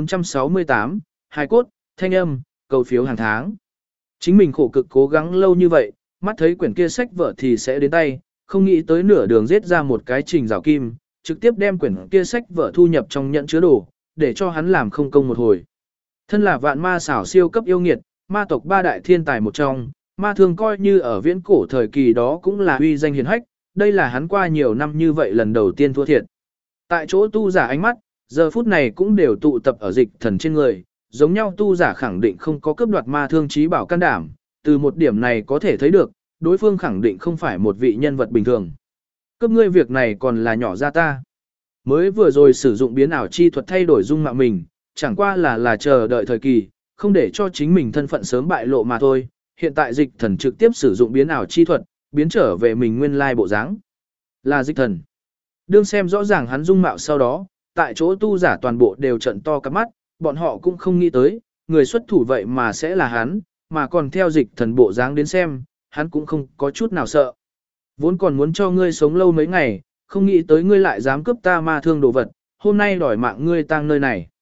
1468, hài cốt, thanh âm, cầu phiếu hàng tháng. Chính mình khổ cực cố gắng lâu như vậy, mắt thấy quyển kia sách vở thì sẽ đến tay, không nghĩ tới nửa đường giết ra một cái trình rào kim, trực tiếp đem quyển kia sách vở thu nhập trong nhận chứa đồ, để cho hắn làm không công một hồi. Thân là vạn ma xảo siêu cấp yêu nghiệt, ma tộc ba đại thiên tài một trong, ma thương coi như ở viễn cổ thời kỳ đó cũng là uy danh hiển hách, đây là hắn qua nhiều năm như vậy lần đầu tiên thua thiệt. Tại chỗ tu giả ánh mắt, giờ phút này cũng đều tụ tập ở Dịch Thần trên người, giống nhau tu giả khẳng định không có cướp đoạt ma thương trí bảo can đảm, từ một điểm này có thể thấy được, đối phương khẳng định không phải một vị nhân vật bình thường. Cướp ngươi việc này còn là nhỏ ra ta. Mới vừa rồi sử dụng biến ảo chi thuật thay đổi dung mạo mình, chẳng qua là chờ đợi thời kỳ, không để cho chính mình thân phận sớm bại lộ mà thôi. Hiện tại Dịch Thần trực tiếp sử dụng biến ảo chi thuật, biến trở về mình nguyên lai bộ dáng. Là Dịch Thần. Đương xem rõ ràng hắn dung mạo sau đó, tại chỗ tu giả toàn bộ đều trận to cắp mắt, bọn họ cũng không nghĩ tới, người xuất thủ vậy mà sẽ là hắn, mà còn theo Dịch Thần bộ dáng đến xem, hắn cũng không có chút nào sợ. Vốn còn muốn cho ngươi sống lâu mấy ngày, không nghĩ tới ngươi lại dám cướp ta ma thương đồ vật, hôm nay đòi mạng ngươi tang nơi này.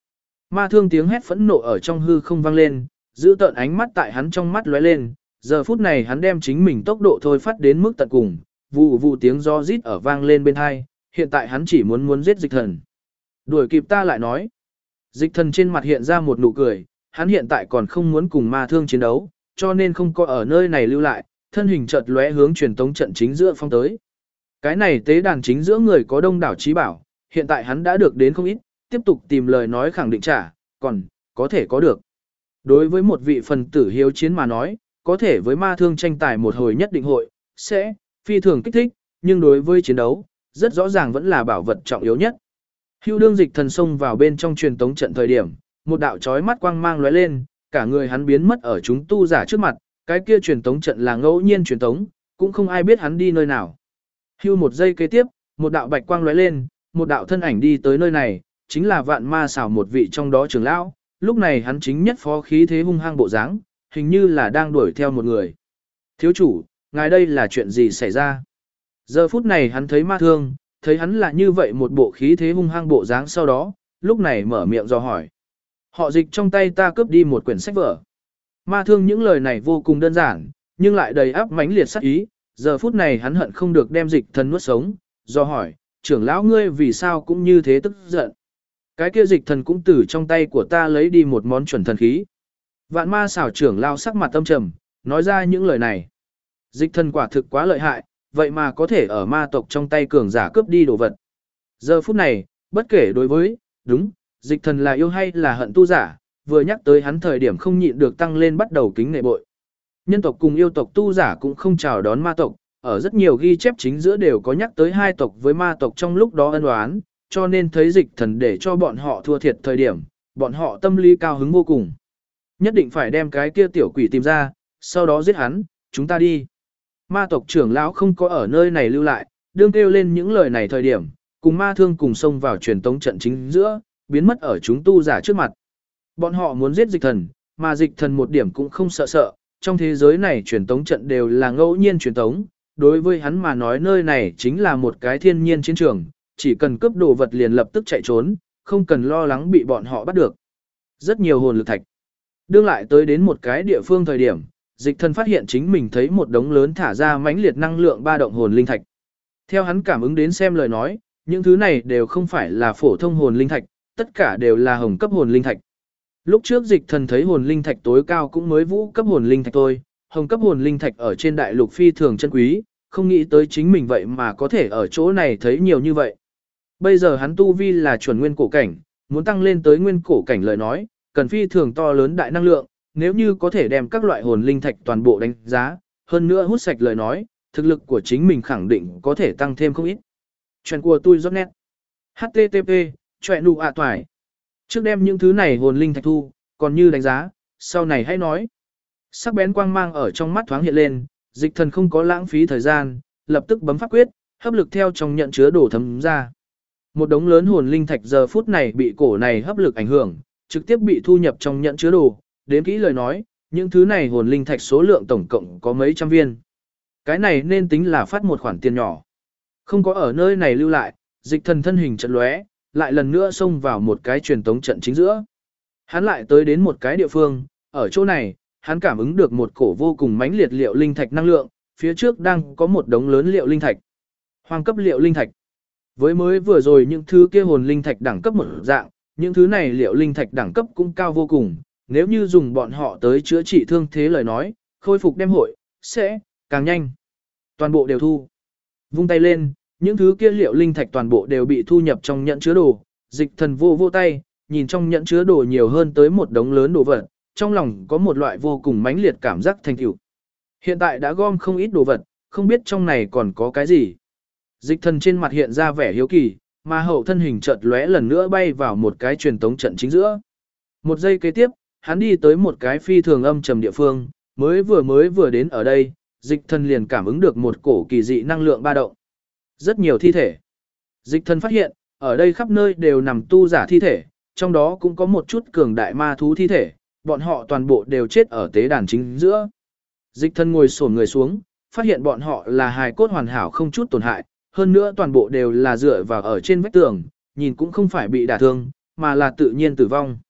Ma thương tiếng hét phẫn nộ ở trong hư không vang lên, giữ tợn ánh mắt tại hắn trong mắt lóe lên, giờ phút này hắn đem chính mình tốc độ thôi phát đến mức tận cùng, vụ vụ tiếng gió rít ở vang lên bên tai, hiện tại hắn chỉ muốn giết dịch thần. Đuổi kịp ta lại nói. Dịch thần trên mặt hiện ra một nụ cười, hắn hiện tại còn không muốn cùng ma thương chiến đấu, cho nên không có ở nơi này lưu lại, thân hình chợt lóe hướng truyền tống trận chính giữa phong tới. Cái này tế đàn chính giữa người có đông đảo trí bảo, hiện tại hắn đã được đến không ít, tiếp tục tìm lời nói khẳng định trả, còn có thể có được. Đối với một vị phần tử hiếu chiến mà nói, có thể với ma thương tranh tài một hồi nhất định hội, sẽ phi thường kích thích, nhưng đối với chiến đấu, rất rõ ràng vẫn là bảo vật trọng yếu nhất. Hưu đương dịch thần xông vào bên trong truyền tống trận thời điểm, một đạo chói mắt quang mang lóe lên, cả người hắn biến mất ở chúng tu giả trước mặt, cái kia truyền tống trận là ngẫu nhiên truyền tống, cũng không ai biết hắn đi nơi nào. Hưu một giây kế tiếp, một đạo bạch quang lóe lên, một đạo thân ảnh đi tới nơi này, chính là vạn ma xảo một vị trong đó trưởng lão, lúc này hắn chính nhất phó khí thế hung hăng bộ dáng, hình như là đang đuổi theo một người. Thiếu chủ, ngài đây là chuyện gì xảy ra? Giờ phút này hắn thấy ma thương, thấy hắn là như vậy một bộ khí thế hung hăng bộ dáng sau đó, lúc này mở miệng do hỏi. Họ dịch trong tay ta cướp đi một quyển sách vở. Ma thương những lời này vô cùng đơn giản, nhưng lại đầy áp mãnh liệt sát ý, giờ phút này hắn hận không được đem dịch thần nuốt sống, do hỏi, trưởng lão ngươi vì sao cũng như thế tức giận. Cái kia dịch thần cũng từ trong tay của ta lấy đi một món chuẩn thần khí. Vạn ma xảo trưởng lão sắc mặt tâm trầm, nói ra những lời này. Dịch thần quả thực quá lợi hại, vậy mà có thể ở ma tộc trong tay cường giả cướp đi đồ vật. Giờ phút này, bất kể đối với, đúng, dịch thần là yêu hay là hận tu giả, vừa nhắc tới hắn thời điểm không nhịn được tăng lên bắt đầu kính nể bội. Nhân tộc cùng yêu tộc tu giả cũng không chào đón ma tộc, ở rất nhiều ghi chép chính giữa đều có nhắc tới hai tộc với ma tộc trong lúc đó ân oán, cho nên thấy dịch thần để cho bọn họ thua thiệt thời điểm, bọn họ tâm lý cao hứng vô cùng. Nhất định phải đem cái kia tiểu quỷ tìm ra, sau đó giết hắn, chúng ta đi. Ma tộc trưởng lão không có ở nơi này lưu lại, đương kêu lên những lời này thời điểm, cùng ma thương cùng xông vào truyền tống trận chính giữa, biến mất ở chúng tu giả trước mặt. Bọn họ muốn giết dịch thần, mà dịch thần một điểm cũng không sợ, trong thế giới này truyền tống trận đều là ngẫu nhiên truyền tống, đối với hắn mà nói nơi này chính là một cái thiên nhiên chiến trường, chỉ cần cướp đồ vật liền lập tức chạy trốn, không cần lo lắng bị bọn họ bắt được. Rất nhiều hồn lực thạch. Đương lại tới đến một cái địa phương thời điểm, dịch thần phát hiện chính mình thấy một đống lớn thả ra mãnh liệt năng lượng ba động hồn linh thạch. Theo hắn cảm ứng đến xem lời nói, những thứ này đều không phải là phổ thông hồn linh thạch, tất cả đều là hồng cấp hồn linh thạch. Lúc trước dịch thần thấy hồn linh thạch tối cao cũng mới vũ cấp hồn linh thạch thôi, hồng cấp hồn linh thạch ở trên đại lục phi thường chân quý, không nghĩ tới chính mình vậy mà có thể ở chỗ này thấy nhiều như vậy. Bây giờ hắn tu vi là chuẩn nguyên cổ cảnh, muốn tăng lên tới nguyên cổ cảnh lời nói, cần phi thường to lớn đại năng lượng, nếu như có thể đem các loại hồn linh thạch toàn bộ đánh giá, hơn nữa hút sạch lời nói, thực lực của chính mình khẳng định có thể tăng thêm không ít. Chuyện của tôi rất nét. HTTP, chuyện đủ ạ toài. Trước đem những thứ này hồn linh thạch thu, còn như đánh giá, sau này hãy nói. Sắc bén quang mang ở trong mắt thoáng hiện lên, dịch thần không có lãng phí thời gian, lập tức bấm pháp quyết, hấp lực theo trong nhận chứa đổ thấm ra. Một đống lớn hồn linh thạch giờ phút này bị cổ này hấp lực ảnh hưởng, trực tiếp bị thu nhập trong nhận chứa đồ. Đến kỹ lời nói, những thứ này hồn linh thạch số lượng tổng cộng có mấy trăm viên. Cái này nên tính là phát một khoản tiền nhỏ. Không có ở nơi này lưu lại, dịch thần thân hình trận lóe, lại lần nữa xông vào một cái truyền tống trận chính giữa. Hắn lại tới đến một cái địa phương, ở chỗ này, hắn cảm ứng được một cổ vô cùng mãnh liệt liệu linh thạch năng lượng, phía trước đang có một đống lớn liệu linh thạch. Hoàng cấp liệu linh thạch. Với mới vừa rồi những thứ kia hồn linh thạch đẳng cấp một dạng, những thứ này liệu linh thạch đẳng cấp cũng cao vô cùng, nếu như dùng bọn họ tới chữa trị thương thế lời nói, khôi phục đem hội, sẽ càng nhanh. Toàn bộ đều thu. Vung tay lên, những thứ kia liệu linh thạch toàn bộ đều bị thu nhập trong nhẫn chứa đồ, dịch thần vô tay, nhìn trong nhẫn chứa đồ nhiều hơn tới một đống lớn đồ vật, trong lòng có một loại vô cùng mãnh liệt cảm giác thành tựu. Hiện tại đã gom không ít đồ vật, không biết trong này còn có cái gì. Dịch thần trên mặt hiện ra vẻ hiếu kỳ, mà hậu thân hình chợt lóe lần nữa bay vào một cái truyền tống trận chính giữa. Một giây kế tiếp, hắn đi tới một cái phi thường âm trầm địa phương, mới vừa đến ở đây, dịch thần liền cảm ứng được một cổ kỳ dị năng lượng ba động. Rất nhiều thi thể. Dịch thần phát hiện, ở đây khắp nơi đều nằm tu giả thi thể, trong đó cũng có một chút cường đại ma thú thi thể, bọn họ toàn bộ đều chết ở tế đàn chính giữa. Dịch thần ngồi xổm người xuống, phát hiện bọn họ là hài cốt hoàn hảo không chút tổn hại, hơn nữa toàn bộ đều là dựa vào ở trên vách tường, nhìn cũng không phải bị đả thương, mà là tự nhiên tử vong.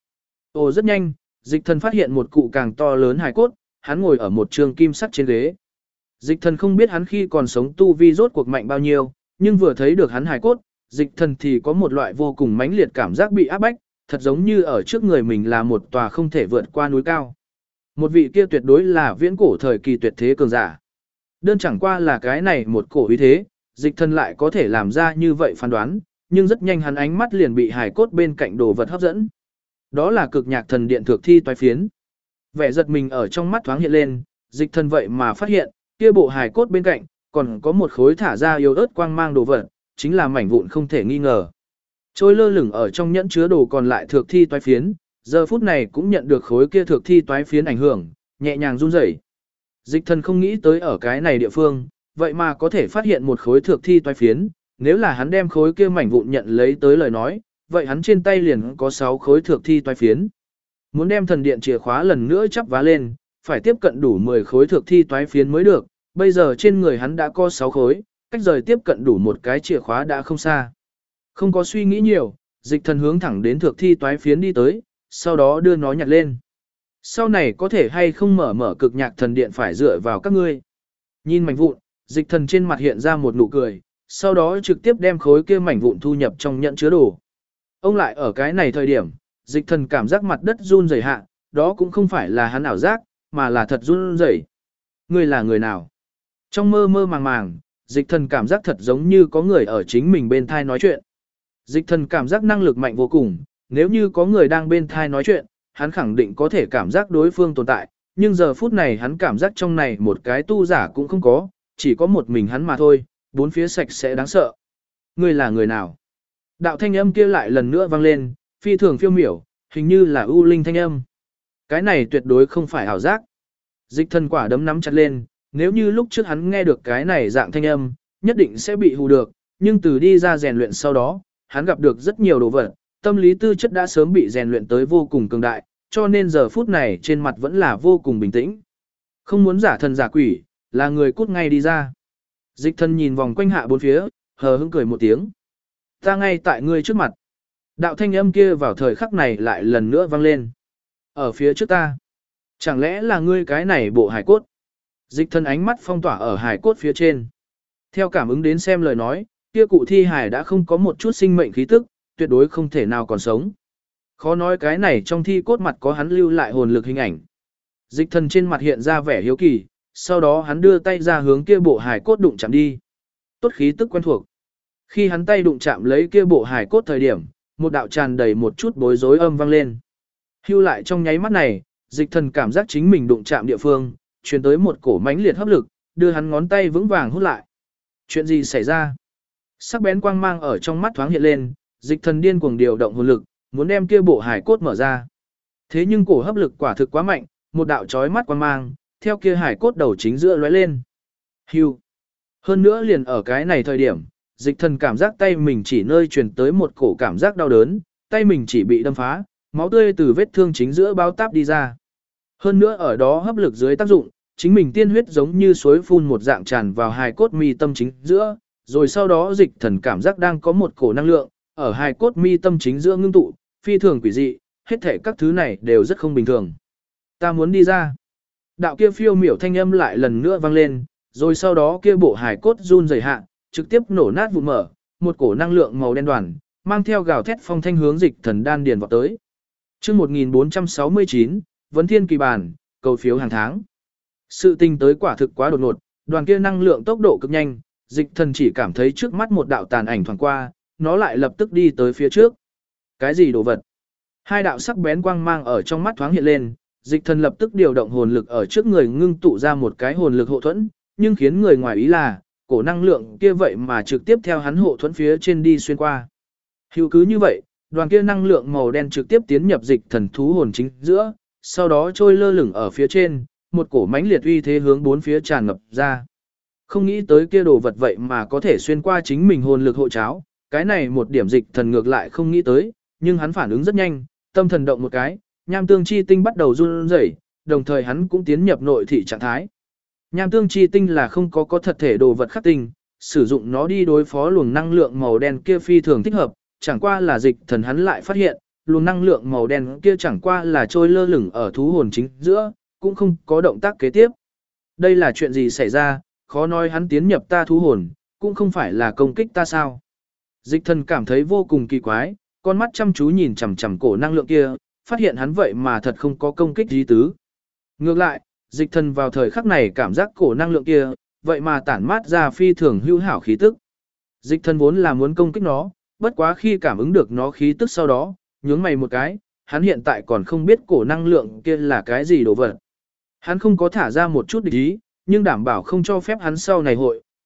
Ồ rất nhanh, dịch thần phát hiện một cụ càng to lớn hài cốt, hắn ngồi ở một trường kim sắt trên ghế. Dịch thần không biết hắn khi còn sống tu vi rốt cuộc mạnh bao nhiêu, nhưng vừa thấy được hắn hài cốt, dịch thần thì có một loại vô cùng mãnh liệt cảm giác bị áp bách, thật giống như ở trước người mình là một tòa không thể vượt qua núi cao. Một vị kia tuyệt đối là viễn cổ thời kỳ tuyệt thế cường giả. Đơn chẳng qua là cái này một cổ uy thế, dịch thần lại có thể làm ra như vậy phán đoán, nhưng rất nhanh hắn ánh mắt liền bị hài cốt bên cạnh đồ vật hấp dẫn. Đó là cực nhạc thần điện thượng thi toái phiến. Vẻ giật mình ở trong mắt thoáng hiện lên, dịch thần vậy mà phát hiện, kia bộ hài cốt bên cạnh, còn có một khối thả ra yếu ớt quang mang đồ vật, chính là mảnh vụn không thể nghi ngờ. Trôi lơ lửng ở trong nhẫn chứa đồ còn lại thượng thi toái phiến, giờ phút này cũng nhận được khối kia thượng thi toái phiến ảnh hưởng, nhẹ nhàng run rẩy. Dịch thần không nghĩ tới ở cái này địa phương, vậy mà có thể phát hiện một khối thượng thi toái phiến, nếu là hắn đem khối kia mảnh vụn nhận lấy tới lời nói, vậy hắn trên tay liền có 6 khối thượng thi toái phiến. Muốn đem thần điện chìa khóa lần nữa chắp vá lên, phải tiếp cận đủ 10 khối thượng thi toái phiến mới được, bây giờ trên người hắn đã có 6 khối, cách rời tiếp cận đủ một cái chìa khóa đã không xa. Không có suy nghĩ nhiều, dịch thần hướng thẳng đến thượng thi toái phiến đi tới, sau đó đưa nó nhặt lên. Sau này có thể hay không mở cực nhạc thần điện phải dựa vào các ngươi. Nhìn mảnh vụn, dịch thần trên mặt hiện ra một nụ cười, sau đó trực tiếp đem khối kia mảnh vụn thu nhập trong nhận chứa đồ. Ông lại ở cái này thời điểm, dịch thần cảm giác mặt đất run rẩy hạ, đó cũng không phải là hắn ảo giác, mà là thật run rẩy. Ngươi là người nào? Trong mơ mơ màng màng, dịch thần cảm giác thật giống như có người ở chính mình bên thai nói chuyện. Dịch thần cảm giác năng lực mạnh vô cùng, nếu như có người đang bên thai nói chuyện, hắn khẳng định có thể cảm giác đối phương tồn tại, nhưng giờ phút này hắn cảm giác trong này một cái tu giả cũng không có, chỉ có một mình hắn mà thôi, bốn phía sạch sẽ đáng sợ. Ngươi là người nào? Đạo thanh âm kia lại lần nữa vang lên, phi thường phiêu miểu, hình như là ưu linh thanh âm. Cái này tuyệt đối không phải ảo giác. Dịch thần quả đấm nắm chặt lên, nếu như lúc trước hắn nghe được cái này dạng thanh âm, nhất định sẽ bị hù được, nhưng từ đi ra rèn luyện sau đó, hắn gặp được rất nhiều đồ vật, tâm lý tư chất đã sớm bị rèn luyện tới vô cùng cường đại, cho nên giờ phút này trên mặt vẫn là vô cùng bình tĩnh. Không muốn giả thần giả quỷ, là người cút ngay đi ra. Dịch thần nhìn vòng quanh hạ bốn phía, hờ hững cười một tiếng. Ta ngay tại ngươi trước mặt. Đạo thanh âm kia vào thời khắc này lại lần nữa vang lên. Ở phía trước ta. Chẳng lẽ là ngươi cái này bộ hài cốt? Dịch thần ánh mắt phong tỏa ở hài cốt phía trên. Theo cảm ứng đến xem lời nói, kia cụ thi hài đã không có một chút sinh mệnh khí tức, tuyệt đối không thể nào còn sống. Khó nói cái này trong thi cốt mặt có hắn lưu lại hồn lực hình ảnh. Dịch thần trên mặt hiện ra vẻ hiếu kỳ, sau đó hắn đưa tay ra hướng kia bộ hài cốt đụng chạm đi. Tốt khí tức quen thuộc. Khi hắn tay đụng chạm lấy kia bộ hài cốt thời điểm, một đạo tràn đầy một chút bối rối âm vang lên. Hưu lại trong nháy mắt này, dịch thần cảm giác chính mình đụng chạm địa phương, truyền tới một cổ mãnh liệt hấp lực, đưa hắn ngón tay vững vàng hút lại. Chuyện gì xảy ra? Sắc bén quang mang ở trong mắt thoáng hiện lên, dịch thần điên cuồng điều động hồn lực, muốn đem kia bộ hài cốt mở ra. Thế nhưng cổ hấp lực quả thực quá mạnh, một đạo chói mắt quang mang, theo kia hài cốt đầu chính giữa lóe lên. Hưu. Hơn nữa liền ở cái này thời điểm, dịch thần cảm giác tay mình chỉ nơi truyền tới một cổ cảm giác đau đớn, tay mình chỉ bị đâm phá, máu tươi từ vết thương chính giữa bao táp đi ra. Hơn nữa ở đó hấp lực dưới tác dụng, chính mình tiên huyết giống như suối phun một dạng tràn vào hài cốt mi tâm chính giữa, rồi sau đó dịch thần cảm giác đang có một cổ năng lượng, ở hài cốt mi tâm chính giữa ngưng tụ, phi thường quỷ dị, hết thể các thứ này đều rất không bình thường. Ta muốn đi ra. Đạo kia phiêu miểu thanh âm lại lần nữa vang lên, rồi sau đó kia bộ hài cốt run rẩy hạ, trực tiếp nổ nát vụn mở, một cổ năng lượng màu đen đoàn, mang theo gào thét phong thanh hướng dịch thần đan điền vọt tới. Chương 1469, Vấn Thiên Kỳ Bản, cầu phiếu hàng tháng. Sự tình tới quả thực quá đột ngột, đoàn kia năng lượng tốc độ cực nhanh, dịch thần chỉ cảm thấy trước mắt một đạo tàn ảnh thoáng qua, nó lại lập tức đi tới phía trước. Cái gì đồ vật? Hai đạo sắc bén quang mang ở trong mắt thoáng hiện lên, dịch thần lập tức điều động hồn lực ở trước người ngưng tụ ra một cái hồn lực hộ thuẫn, nhưng khiến người ngoài ý là, cổ năng lượng kia vậy mà trực tiếp theo hắn hộ thuẫn phía trên đi xuyên qua. Hữu cứ như vậy, đoàn kia năng lượng màu đen trực tiếp tiến nhập dịch thần thú hồn chính giữa, sau đó trôi lơ lửng ở phía trên, một cổ mãnh liệt uy thế hướng bốn phía tràn ngập ra. Không nghĩ tới kia đồ vật vậy mà có thể xuyên qua chính mình hồn lực hộ cháo, cái này một điểm dịch thần ngược lại không nghĩ tới, nhưng hắn phản ứng rất nhanh, tâm thần động một cái, nham tương chi tinh bắt đầu run rẩy, đồng thời hắn cũng tiến nhập nội thị trạng thái. Nham tương chi tinh là không có thật thể đồ vật khắc tinh, sử dụng nó đi đối phó luồng năng lượng màu đen kia phi thường thích hợp, chẳng qua là dịch thần hắn lại phát hiện, luồng năng lượng màu đen kia chẳng qua là trôi lơ lửng ở thú hồn chính giữa, cũng không có động tác kế tiếp. Đây là chuyện gì xảy ra, khó nói hắn tiến nhập ta thú hồn, cũng không phải là công kích ta sao. Dịch thần cảm thấy vô cùng kỳ quái, con mắt chăm chú nhìn chằm chằm cổ năng lượng kia, phát hiện hắn vậy mà thật không có công kích gì tứ. Ngược lại, dịch thần vào thời khắc này cảm giác cổ năng lượng kia, vậy mà tản mát ra phi thường hữu hảo khí tức. Dịch thần vốn là muốn công kích nó, bất quá khi cảm ứng được nó khí tức sau đó, nhướng mày một cái, hắn hiện tại còn không biết cổ năng lượng kia là cái gì đồ vật. Hắn không có thả ra một chút địch ý, nhưng đảm bảo không cho phép hắn sau này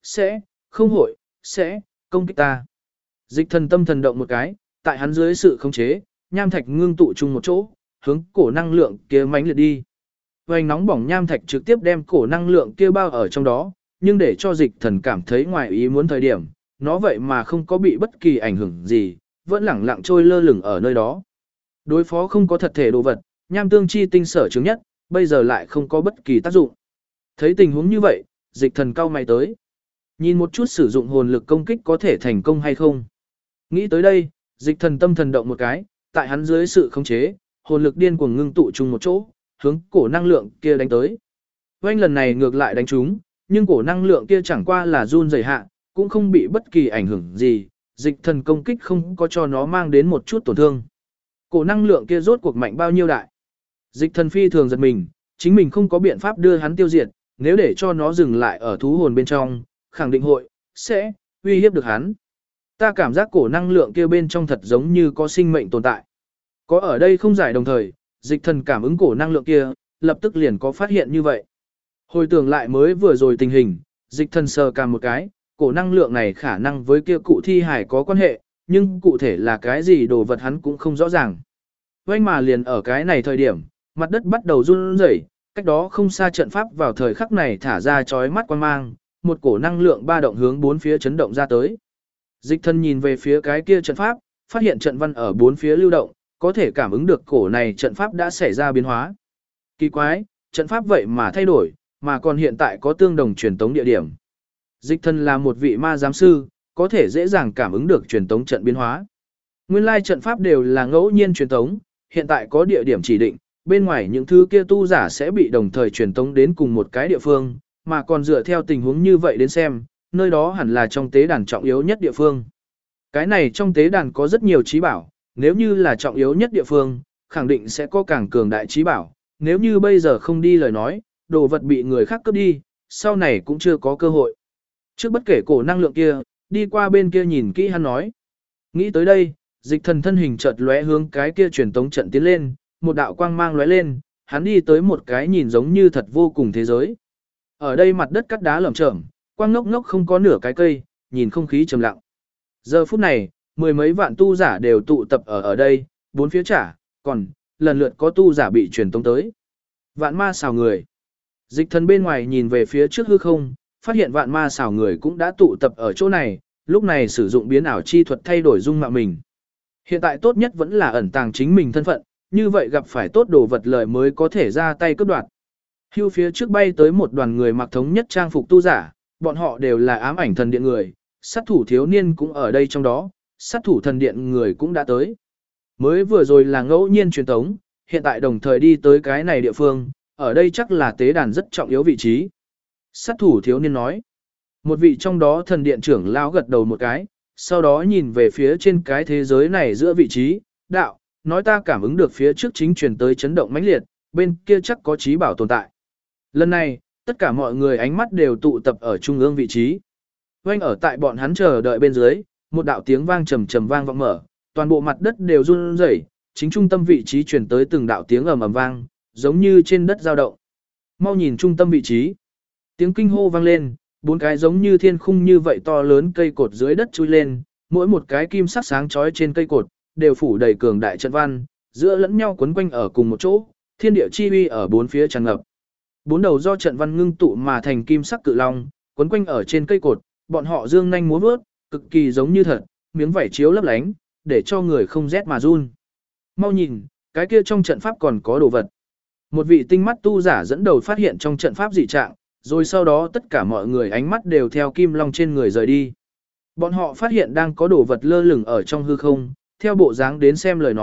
sẽ công kích ta. Dịch thần tâm thần động một cái, tại hắn dưới sự khống chế, nham thạch ngưng tụ chung một chỗ, hướng cổ năng lượng kia mãnh liệt đi. Vành nóng bỏng nham thạch trực tiếp đem cổ năng lượng kia bao ở trong đó, nhưng để cho dịch thần cảm thấy ngoài ý muốn thời điểm, nó vậy mà không có bị bất kỳ ảnh hưởng gì, vẫn lẳng lặng trôi lơ lửng ở nơi đó. Đối phó không có thật thể đồ vật, nham tương chi tinh sở chứng nhất, bây giờ lại không có bất kỳ tác dụng. Thấy tình huống như vậy, dịch thần cau mày tới. Nhìn một chút sử dụng hồn lực công kích có thể thành công hay không. Nghĩ tới đây, dịch thần tâm thần động một cái, tại hắn dưới sự khống chế, hồn lực điên cuồng ngưng tụ chung một chỗ, hướng cổ năng lượng kia đánh tới. Oanh lần này ngược lại đánh trúng, nhưng cổ năng lượng kia chẳng qua là run rẩy hạ, cũng không bị bất kỳ ảnh hưởng gì, dịch thần công kích không có cho nó mang đến một chút tổn thương. Cổ năng lượng kia rốt cuộc mạnh bao nhiêu đại. Dịch thần phi thường giật mình, chính mình không có biện pháp đưa hắn tiêu diệt, nếu để cho nó dừng lại ở thú hồn bên trong, khẳng định sẽ uy hiếp được hắn. Ta cảm giác cổ năng lượng kia bên trong thật giống như có sinh mệnh tồn tại. Có ở đây không giải đồng thời, dịch thần cảm ứng cổ năng lượng kia, lập tức liền có phát hiện như vậy. Hồi tưởng lại mới vừa rồi tình hình, dịch thần sờ cảm một cái, cổ năng lượng này khả năng với kia cụ thi hải có quan hệ, nhưng cụ thể là cái gì đồ vật hắn cũng không rõ ràng. Vành mà liền ở cái này thời điểm, mặt đất bắt đầu run rẩy, cách đó không xa trận pháp vào thời khắc này thả ra chói mắt quang mang, một cổ năng lượng ba động hướng bốn phía chấn động ra tới. Dịch thần nhìn về phía cái kia trận pháp, phát hiện trận văn ở bốn phía lưu động, có thể cảm ứng được cổ này trận pháp đã xảy ra biến hóa. Kỳ quái, trận pháp vậy mà thay đổi, mà còn hiện tại có tương đồng truyền tống địa điểm. Dịch thần là một vị ma giám sư, có thể dễ dàng cảm ứng được truyền tống trận biến hóa. Nguyên lai trận pháp đều là ngẫu nhiên truyền tống, hiện tại có địa điểm chỉ định, bên ngoài những thứ kia tu giả sẽ bị đồng thời truyền tống đến cùng một cái địa phương, mà còn dựa theo tình huống như vậy đến xem, nơi đó hẳn là trong tế đàn trọng yếu nhất địa phương. Cái này trong tế đàn có rất nhiều trí bảo, nếu như là trọng yếu nhất địa phương, khẳng định sẽ có càng cường đại trí bảo, nếu như bây giờ không đi lời nói, đồ vật bị người khác cướp đi, sau này cũng chưa có cơ hội. Trước bất kể cổ năng lượng kia, đi qua bên kia nhìn kỹ hắn nói. Nghĩ tới đây, dịch thần thân hình chợt lóe hướng cái kia truyền tống trận tiến lên, một đạo quang mang lóe lên, hắn đi tới một cái nhìn giống như thật vô cùng thế giới. Ở đây mặt đất cắt đá lởm chởm, quang ngốc ngốc không có nửa cái cây, nhìn không khí trầm lặng. Giờ phút này, mười mấy vạn tu giả đều tụ tập ở đây, bốn phía trả, còn lần lượt có tu giả bị truyền tống tới. Vạn ma xào người. Dịch thần bên ngoài nhìn về phía trước hư không, phát hiện vạn ma xào người cũng đã tụ tập ở chỗ này, lúc này sử dụng biến ảo chi thuật thay đổi dung mạo mình. Hiện tại tốt nhất vẫn là ẩn tàng chính mình thân phận, như vậy gặp phải tốt đồ vật lợi mới có thể ra tay cướp đoạt. Hưu phía trước bay tới một đoàn người mặc thống nhất trang phục tu giả, bọn họ đều là ám ảnh thần điện người, sát thủ thiếu niên cũng ở đây trong đó, sát thủ thần điện người cũng đã tới. Mới vừa rồi là ngẫu nhiên truyền tống, hiện tại đồng thời đi tới cái này địa phương, ở đây chắc là tế đàn rất trọng yếu vị trí. Sát thủ thiếu niên nói, một vị trong đó thần điện trưởng lão gật đầu một cái, sau đó nhìn về phía trên cái thế giới này giữa vị trí, đạo, nói ta cảm ứng được phía trước chính truyền tới chấn động mãnh liệt, bên kia chắc có trí bảo tồn tại. Lần này, tất cả mọi người ánh mắt đều tụ tập ở trung ương vị trí. Oanh ở tại bọn hắn chờ đợi bên dưới, một đạo tiếng vang trầm trầm vang vọng mở, toàn bộ mặt đất đều run rẩy, chính trung tâm vị trí truyền tới từng đạo tiếng ầm ầm vang, giống như trên đất dao động. Mau nhìn trung tâm vị trí. Tiếng kinh hô vang lên, bốn cái giống như thiên khung như vậy to lớn cây cột dưới đất chui lên, mỗi một cái kim sắc sáng chói trên cây cột đều phủ đầy cường đại trận văn, giữa lẫn nhau quấn quanh ở cùng một chỗ, thiên địa chi uy ở bốn phía tràn ngập. Bốn đầu do trận văn ngưng tụ mà thành kim sắc cự long, quấn quanh ở trên cây cột, bọn họ dương nhanh múa vớt, cực kỳ giống như thật, miếng vảy chiếu lấp lánh, để cho người không rét mà run. Mau nhìn, cái kia trong trận pháp còn có đồ vật. Một vị tinh mắt tu giả dẫn đầu phát hiện trong trận pháp dị trạng, rồi sau đó tất cả mọi người ánh mắt đều theo kim long trên người rời đi. Bọn họ phát hiện đang có đồ vật lơ lửng ở trong hư không, theo bộ dáng đến xem lời nói,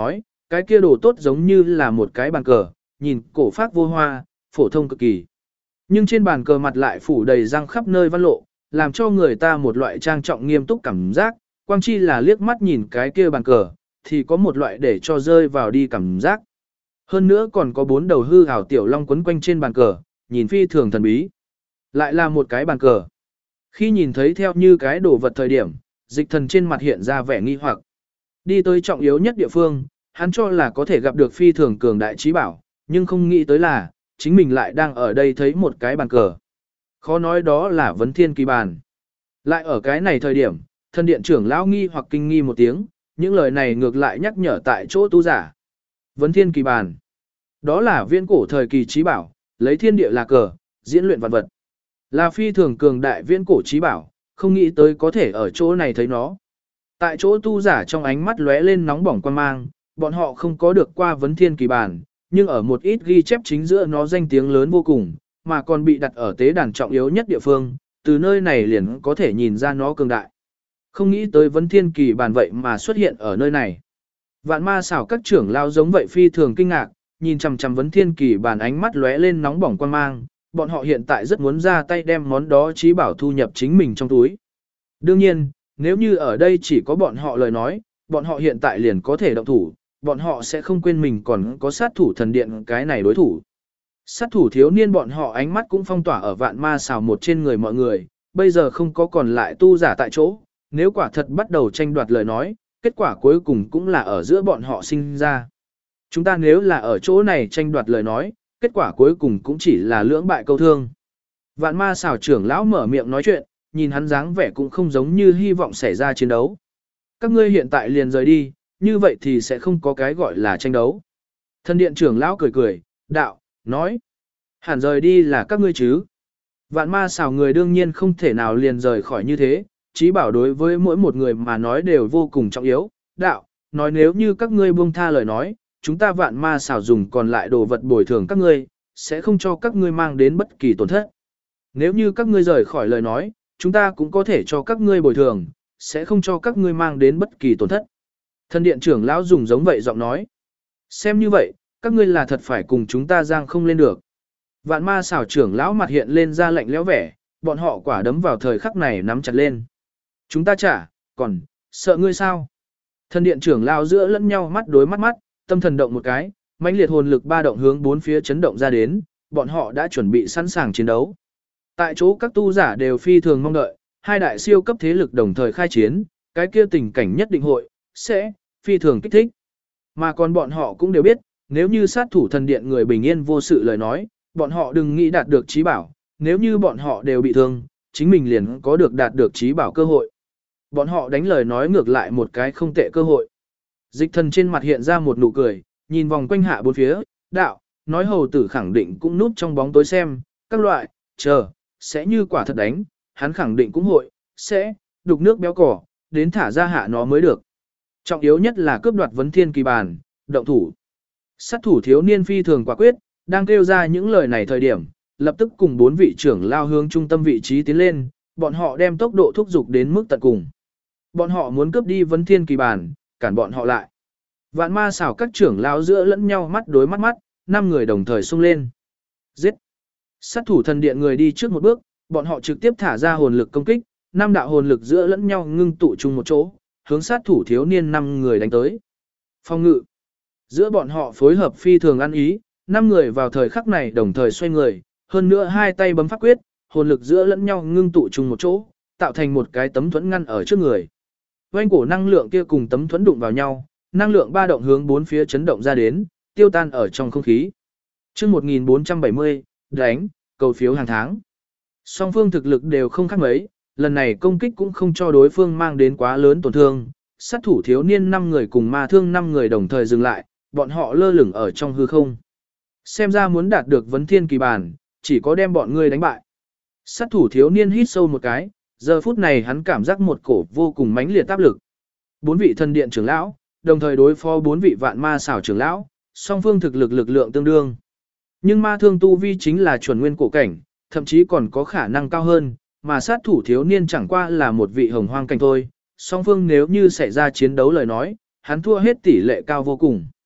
cái kia đồ tốt giống như là một cái bàn cờ, nhìn cổ phác vô hoa, phổ thông cực kỳ. Nhưng trên bàn cờ mặt lại phủ đầy răng khắp nơi văn lộ, làm cho người ta một loại trang trọng nghiêm túc cảm giác, quang chi là liếc mắt nhìn cái kia bàn cờ, thì có một loại để cho rơi vào đi cảm giác. Hơn nữa còn có 4 đầu hư ảo tiểu long quấn quanh trên bàn cờ, nhìn phi thường thần bí. Lại là một cái bàn cờ. Khi nhìn thấy theo như cái đồ vật thời điểm, Dịch Thần trên mặt hiện ra vẻ nghi hoặc. Đi tới trọng yếu nhất địa phương, hắn cho là có thể gặp được phi thường cường đại trí bảo, nhưng không nghĩ tới là, chính mình lại đang ở đây thấy một cái bàn cờ. Khó nói đó là vấn thiên kỳ bàn. Lại ở cái này thời điểm, thân điện trưởng lão nghi hoặc kinh nghi một tiếng, những lời này ngược lại nhắc nhở tại chỗ tu giả. Vấn thiên kỳ bàn. Đó là viễn cổ thời kỳ trí bảo, lấy thiên địa là cờ, diễn luyện vạn vật. Là phi thường cường đại viễn cổ trí bảo, không nghĩ tới có thể ở chỗ này thấy nó. Tại chỗ tu giả trong ánh mắt lóe lên nóng bỏng quan mang, bọn họ không có được qua vấn thiên kỳ bàn, nhưng ở một ít ghi chép chính giữa nó danh tiếng lớn vô cùng, mà còn bị đặt ở tế đàn trọng yếu nhất địa phương, từ nơi này liền có thể nhìn ra nó cường đại. Không nghĩ tới vấn thiên kỳ bàn vậy mà xuất hiện ở nơi này. Vạn ma xảo các trưởng lao giống vậy phi thường kinh ngạc, nhìn chằm chằm vấn thiên kỳ bàn ánh mắt lóe lên nóng bỏng quan mang, bọn họ hiện tại rất muốn ra tay đem món đó trí bảo thu nhập chính mình trong túi. Đương nhiên, nếu như ở đây chỉ có bọn họ lời nói, bọn họ hiện tại liền có thể động thủ, bọn họ sẽ không quên mình còn có sát thủ thần điện cái này đối thủ. Sát thủ thiếu niên bọn họ ánh mắt cũng phong tỏa ở vạn ma xào một trên người mọi người, bây giờ không có còn lại tu giả tại chỗ, nếu quả thật bắt đầu tranh đoạt lời nói, kết quả cuối cùng cũng là ở giữa bọn họ sinh ra. Chúng ta nếu là ở chỗ này tranh đoạt lời nói, kết quả cuối cùng cũng chỉ là lưỡng bại câu thương. Vạn ma xào trưởng lão mở miệng nói chuyện, nhìn hắn dáng vẻ cũng không giống như hy vọng xảy ra chiến đấu. Các ngươi hiện tại liền rời đi, như vậy thì sẽ không có cái gọi là tranh đấu. Thần điện trưởng lão cười cười, đạo, nói. Hẳn rời đi là các ngươi chứ. Vạn ma xào người đương nhiên không thể nào liền rời khỏi như thế, chí bảo đối với mỗi một người mà nói đều vô cùng trọng yếu. Đạo, nói nếu như các ngươi buông tha lời nói, chúng ta vạn ma xào dùng còn lại đồ vật bồi thường các ngươi, sẽ không cho các ngươi mang đến bất kỳ tổn thất. Nếu như các ngươi rời khỏi lời nói, chúng ta cũng có thể cho các ngươi bồi thường, sẽ không cho các ngươi mang đến bất kỳ tổn thất. Thần điện trưởng lão dùng giống vậy giọng nói. Xem như vậy, các ngươi là thật phải cùng chúng ta giang không lên được. Vạn ma xảo trưởng lão mặt hiện lên ra lạnh lẽo vẻ, bọn họ quả đấm vào thời khắc này nắm chặt lên. Chúng ta trả, còn, sợ ngươi sao? Thần điện trưởng lão giữa lẫn nhau mắt đối mắt, tâm thần động một cái, mãnh liệt hồn lực ba động hướng bốn phía chấn động ra đến, bọn họ đã chuẩn bị sẵn sàng chiến đấu. Tại chỗ các tu giả đều phi thường mong đợi, hai đại siêu cấp thế lực đồng thời khai chiến, cái kia tình cảnh nhất định hội, sẽ, phi thường kích thích. Mà còn bọn họ cũng đều biết, nếu như sát thủ thần điện người bình yên vô sự lời nói, bọn họ đừng nghĩ đạt được trí bảo, nếu như bọn họ đều bị thương, chính mình liền có được đạt được trí bảo cơ hội. Bọn họ đánh lời nói ngược lại một cái không tệ cơ hội. Dịch Thần trên mặt hiện ra một nụ cười, nhìn vòng quanh hạ bốn phía, đạo, nói hầu tử khẳng định cũng núp trong bóng tối xem, các loại, chờ, sẽ như quả thật đánh, hắn khẳng định cũng hội, sẽ, đục nước béo cỏ, đến thả ra hạ nó mới được. Trọng yếu nhất là cướp đoạt vấn thiên kỳ bàn, động thủ. Sát thủ thiếu niên phi thường quả quyết, đang kêu ra những lời này thời điểm, lập tức cùng 4 vị trưởng lao hướng trung tâm vị trí tiến lên, bọn họ đem tốc độ thúc dục đến mức tận cùng. Bọn họ muốn cướp đi vấn thiên kỳ bàn, cản bọn họ lại. Vạn ma xảo các trưởng lao giữa lẫn nhau mắt đối mắt, 5 người đồng thời xung lên. Giết! Sát thủ thần điện người đi trước một bước, bọn họ trực tiếp thả ra hồn lực công kích, 5 đạo hồn lực giữa lẫn nhau ngưng tụ chung một chỗ, hướng sát thủ thiếu niên 5 người đánh tới. Phong ngự! Giữa bọn họ phối hợp phi thường ăn ý, 5 người vào thời khắc này đồng thời xoay người, hơn nữa hai tay bấm pháp quyết, hồn lực giữa lẫn nhau ngưng tụ chung một chỗ, tạo thành một cái tấm thuẫn ngăn ở trước người. Oanh cổ năng lượng kia cùng tấm thuẫn đụng vào nhau, năng lượng ba động hướng bốn phía chấn động ra đến, tiêu tan ở trong không khí. Chương 1470, đánh, cầu phiếu hàng tháng. Song phương thực lực đều không khác mấy, lần này công kích cũng không cho đối phương mang đến quá lớn tổn thương. Sát thủ thiếu niên 5 người cùng ma thương 5 người đồng thời dừng lại, bọn họ lơ lửng ở trong hư không. Xem ra muốn đạt được vấn thiên kỳ bàn, chỉ có đem bọn ngươi đánh bại. Sát thủ thiếu niên hít sâu một cái, giờ phút này hắn cảm giác một cổ vô cùng mãnh liệt áp lực. 4 vị thần điện trưởng lão, đồng thời đối phó 4 vị vạn ma xảo trưởng lão, song phương thực lực lực lượng tương đương. Nhưng ma thương tu vi chính là chuẩn nguyên cổ cảnh, thậm chí còn có khả năng cao hơn, mà sát thủ thiếu niên chẳng qua là một vị hồng hoang cảnh thôi. Song phương nếu như xảy ra chiến đấu lời nói, hắn thua hết tỷ lệ cao vô cùng.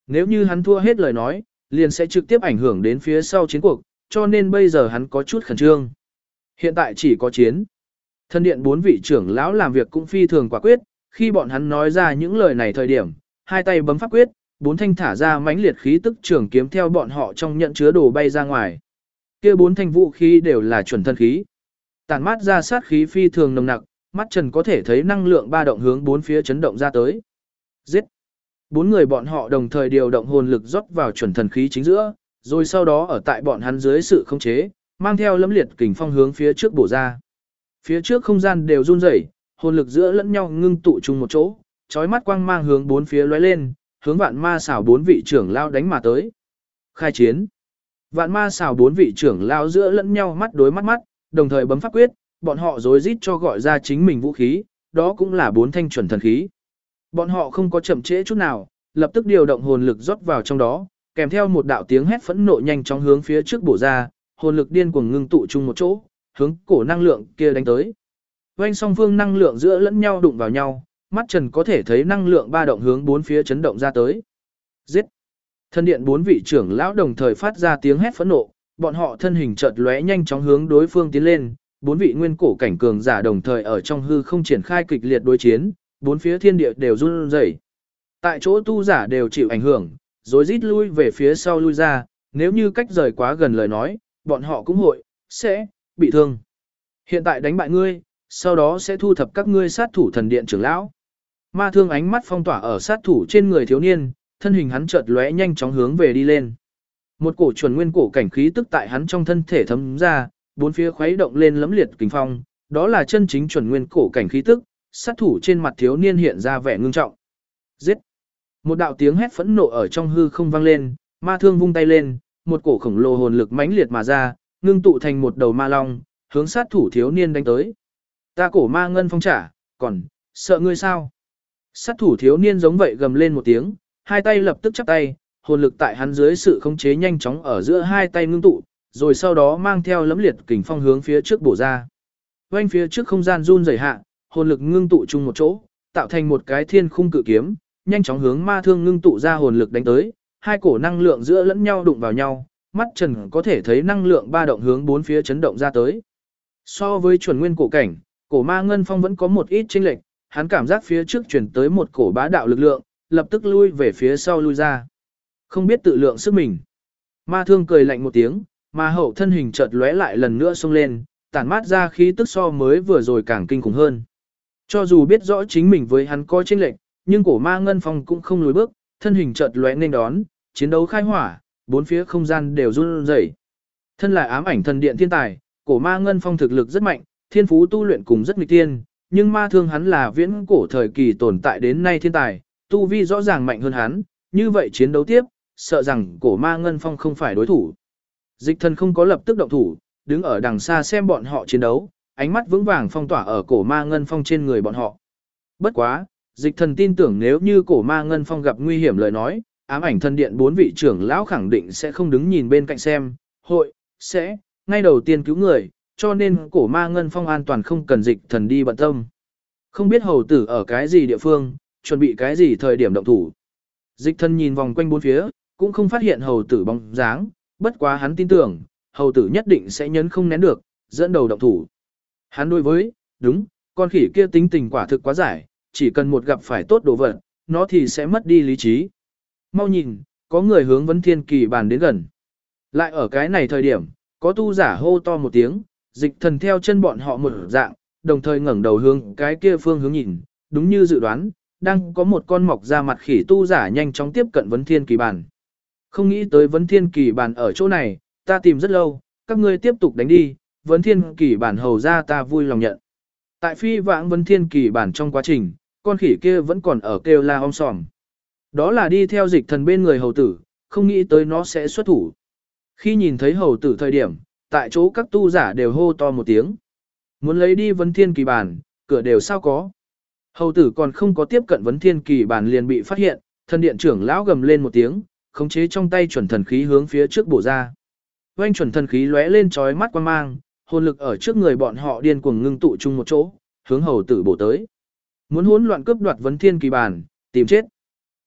Nếu như hắn thua hết lời nói, liền sẽ trực tiếp ảnh hưởng đến phía sau chiến cuộc, cho nên bây giờ hắn có chút khẩn trương. Hiện tại chỉ có chiến. Thân điện 4 vị trưởng lão làm việc cũng phi thường quả quyết, khi bọn hắn nói ra những lời này thời điểm, hai tay bấm pháp quyết, 4 thanh thả ra mãnh liệt khí tức trường kiếm theo bọn họ trong nhận chứa đồ bay ra ngoài. Kia 4 thanh vũ khí đều là chuẩn thân khí. Tản mát ra sát khí phi thường nồng nặc, mắt Trần có thể thấy năng lượng ba động hướng 4 phía chấn động ra tới. Giết! 4 người bọn họ đồng thời điều động hồn lực rót vào chuẩn thần khí chính giữa, rồi sau đó ở tại bọn hắn dưới sự khống chế, mang theo lẫm liệt kình phong hướng phía trước bổ ra. Phía trước không gian đều run rẩy, hồn lực giữa lẫn nhau ngưng tụ chung một chỗ, chói mắt quang mang hướng 4 phía lóe lên, hướng Vạn Ma xảo 4 vị trưởng lao đánh mà tới. Khai chiến. Vạn Ma xảo 4 vị trưởng lao giữa lẫn nhau mắt đối mắt, đồng thời bấm pháp quyết, bọn họ rối rít cho gọi ra chính mình vũ khí, đó cũng là 4 thanh chuẩn thần khí. Bọn họ không có chậm trễ chút nào, lập tức điều động hồn lực rót vào trong đó, kèm theo một đạo tiếng hét phẫn nộ nhanh chóng hướng phía trước bổ ra, hồn lực điên cuồng ngưng tụ chung một chỗ, hướng cổ năng lượng kia đánh tới. Oanh song phương năng lượng giữa lẫn nhau đụng vào nhau, mắt Trần có thể thấy năng lượng ba động hướng 4 phía chấn động ra tới. Giết! Thân điện 4 vị trưởng lão đồng thời phát ra tiếng hét phẫn nộ, bọn họ thân hình chợt lóe nhanh chóng hướng đối phương tiến lên, 4 vị nguyên cổ cảnh cường giả đồng thời ở trong hư không triển khai kịch liệt đối chiến, 4 phía thiên địa đều run rẩy. Tại chỗ tu giả đều chịu ảnh hưởng, rối rít lui về phía sau lui ra, nếu như cách rời quá gần lời nói, bọn họ cũng sẽ bị thương. Hiện tại đánh bại ngươi, sau đó sẽ thu thập các ngươi sát thủ thần điện trưởng lão. Ma Thương ánh mắt phong tỏa ở sát thủ trên người thiếu niên, thân hình hắn chợt lóe nhanh chóng hướng về đi lên. Một cổ chuẩn nguyên cổ cảnh khí tức tại hắn trong thân thể thấm ra, bốn phía khuấy động lên lẫm liệt kình phong, đó là chân chính chuẩn nguyên cổ cảnh khí tức, sát thủ trên mặt thiếu niên hiện ra vẻ ngưng trọng. Giết! Một đạo tiếng hét phẫn nộ ở trong hư không vang lên, Ma Thương vung tay lên, một cổ khổng lồ hồn lực mãnh liệt mà ra, ngưng tụ thành một đầu ma long, hướng sát thủ thiếu niên đánh tới. Ta cổ ma ngân phong trả, còn, sợ ngươi sao? Sát thủ thiếu niên giống vậy gầm lên một tiếng, hai tay lập tức chắp tay, hồn lực tại hắn dưới sự khống chế nhanh chóng ở giữa hai tay ngưng tụ, rồi sau đó mang theo lẫm liệt kình phong hướng phía trước bổ ra. Quanh phía trước không gian run rẩy hạ, hồn lực ngưng tụ chung một chỗ, tạo thành một cái thiên khung cự kiếm, nhanh chóng hướng Ma Thương ngưng tụ ra hồn lực đánh tới, hai cổ năng lượng giữa lẫn nhau đụng vào nhau, mắt Trần có thể thấy năng lượng ba động hướng 4 phía chấn động ra tới. So với chuẩn nguyên cổ cảnh, cổ ma ngân phong vẫn có một ít chênh lệch, hắn cảm giác phía trước chuyển tới một cổ bá đạo lực lượng, lập tức lui về phía sau lui ra. Không biết tự lượng sức mình. Ma Thương cười lạnh một tiếng, mà hậu thân hình chợt lóe lại lần nữa xông lên, tản mát ra khí tức so mới vừa rồi càng kinh khủng hơn. Cho dù biết rõ chính mình với hắn có chênh lệch, nhưng cổ ma ngân phong cũng không lùi bước, thân hình chợt lóe nên đón, chiến đấu khai hỏa, bốn phía không gian đều run rẩy. Thân là ám ảnh thần điện thiên tài, cổ ma ngân phong thực lực rất mạnh, thiên phú tu luyện cùng rất nghịch tiên, nhưng Ma Thương hắn là viễn cổ thời kỳ tồn tại đến nay thiên tài, tu vi rõ ràng mạnh hơn hắn, như vậy chiến đấu tiếp, sợ rằng cổ ma ngân phong không phải đối thủ. Dịch Thần không có lập tức động thủ, đứng ở đằng xa xem bọn họ chiến đấu, ánh mắt vững vàng phong tỏa ở cổ ma ngân phong trên người bọn họ. Bất quá, Dịch Thần tin tưởng nếu như cổ ma ngân phong gặp nguy hiểm lời nói, ám ảnh thần điện 4 vị trưởng lão khẳng định sẽ không đứng nhìn bên cạnh xem, sẽ ngay đầu tiên cứu người, cho nên cổ ma ngân phong an toàn không cần Dịch Thần đi bận tâm. Không biết hầu tử ở cái gì địa phương, chuẩn bị cái gì thời điểm động thủ. Dịch Thần nhìn vòng quanh bốn phía, cũng không phát hiện hầu tử bóng dáng, bất quá hắn tin tưởng, hầu tử nhất định sẽ nhấn không nén được, dẫn đầu động thủ. Hắn đối với, đúng, con khỉ kia tính tình quả thực quá giải, chỉ cần một gặp phải tốt đồ vật, nó thì sẽ mất đi lý trí. Mau nhìn, có người hướng Vấn Thiên Kỳ bàn đến gần. Lại ở cái này thời điểm, có tu giả hô to một tiếng, Dịch Thần theo chân bọn họ một dạng, đồng thời ngẩng đầu hướng cái kia phương hướng nhìn, đúng như dự đoán, đang có một con mọc ra mặt khỉ tu giả nhanh chóng tiếp cận Vấn Thiên Kỳ bàn. Không nghĩ tới Vấn Thiên Kỳ bàn ở chỗ này, ta tìm rất lâu, các ngươi tiếp tục đánh đi, Vấn Thiên Kỳ bàn hầu ra ta vui lòng nhận. Tại phi vãng Vấn Thiên Kỳ bàn trong quá trình, con khỉ kia vẫn còn ở kêu la om sòm. Đó là đi theo Dịch Thần bên người hầu tử, không nghĩ tới nó sẽ xuất thủ. Khi nhìn thấy hầu tử thời điểm, tại chỗ các tu giả đều hô to một tiếng. Muốn lấy đi Vấn Thiên Kỳ bàn, cửa đều sao có. Hầu tử còn không có tiếp cận Vấn Thiên Kỳ bàn liền bị phát hiện, thần điện trưởng lão gầm lên một tiếng, khống chế trong tay chuẩn thần khí hướng phía trước bổ ra. Oanh chuẩn thần khí lóe lên chói mắt quang mang, hồn lực ở trước người bọn họ điên cuồng ngưng tụ chung một chỗ, hướng hầu tử bổ tới. Muốn hỗn loạn cướp đoạt Vấn Thiên Kỳ bàn, tìm chết.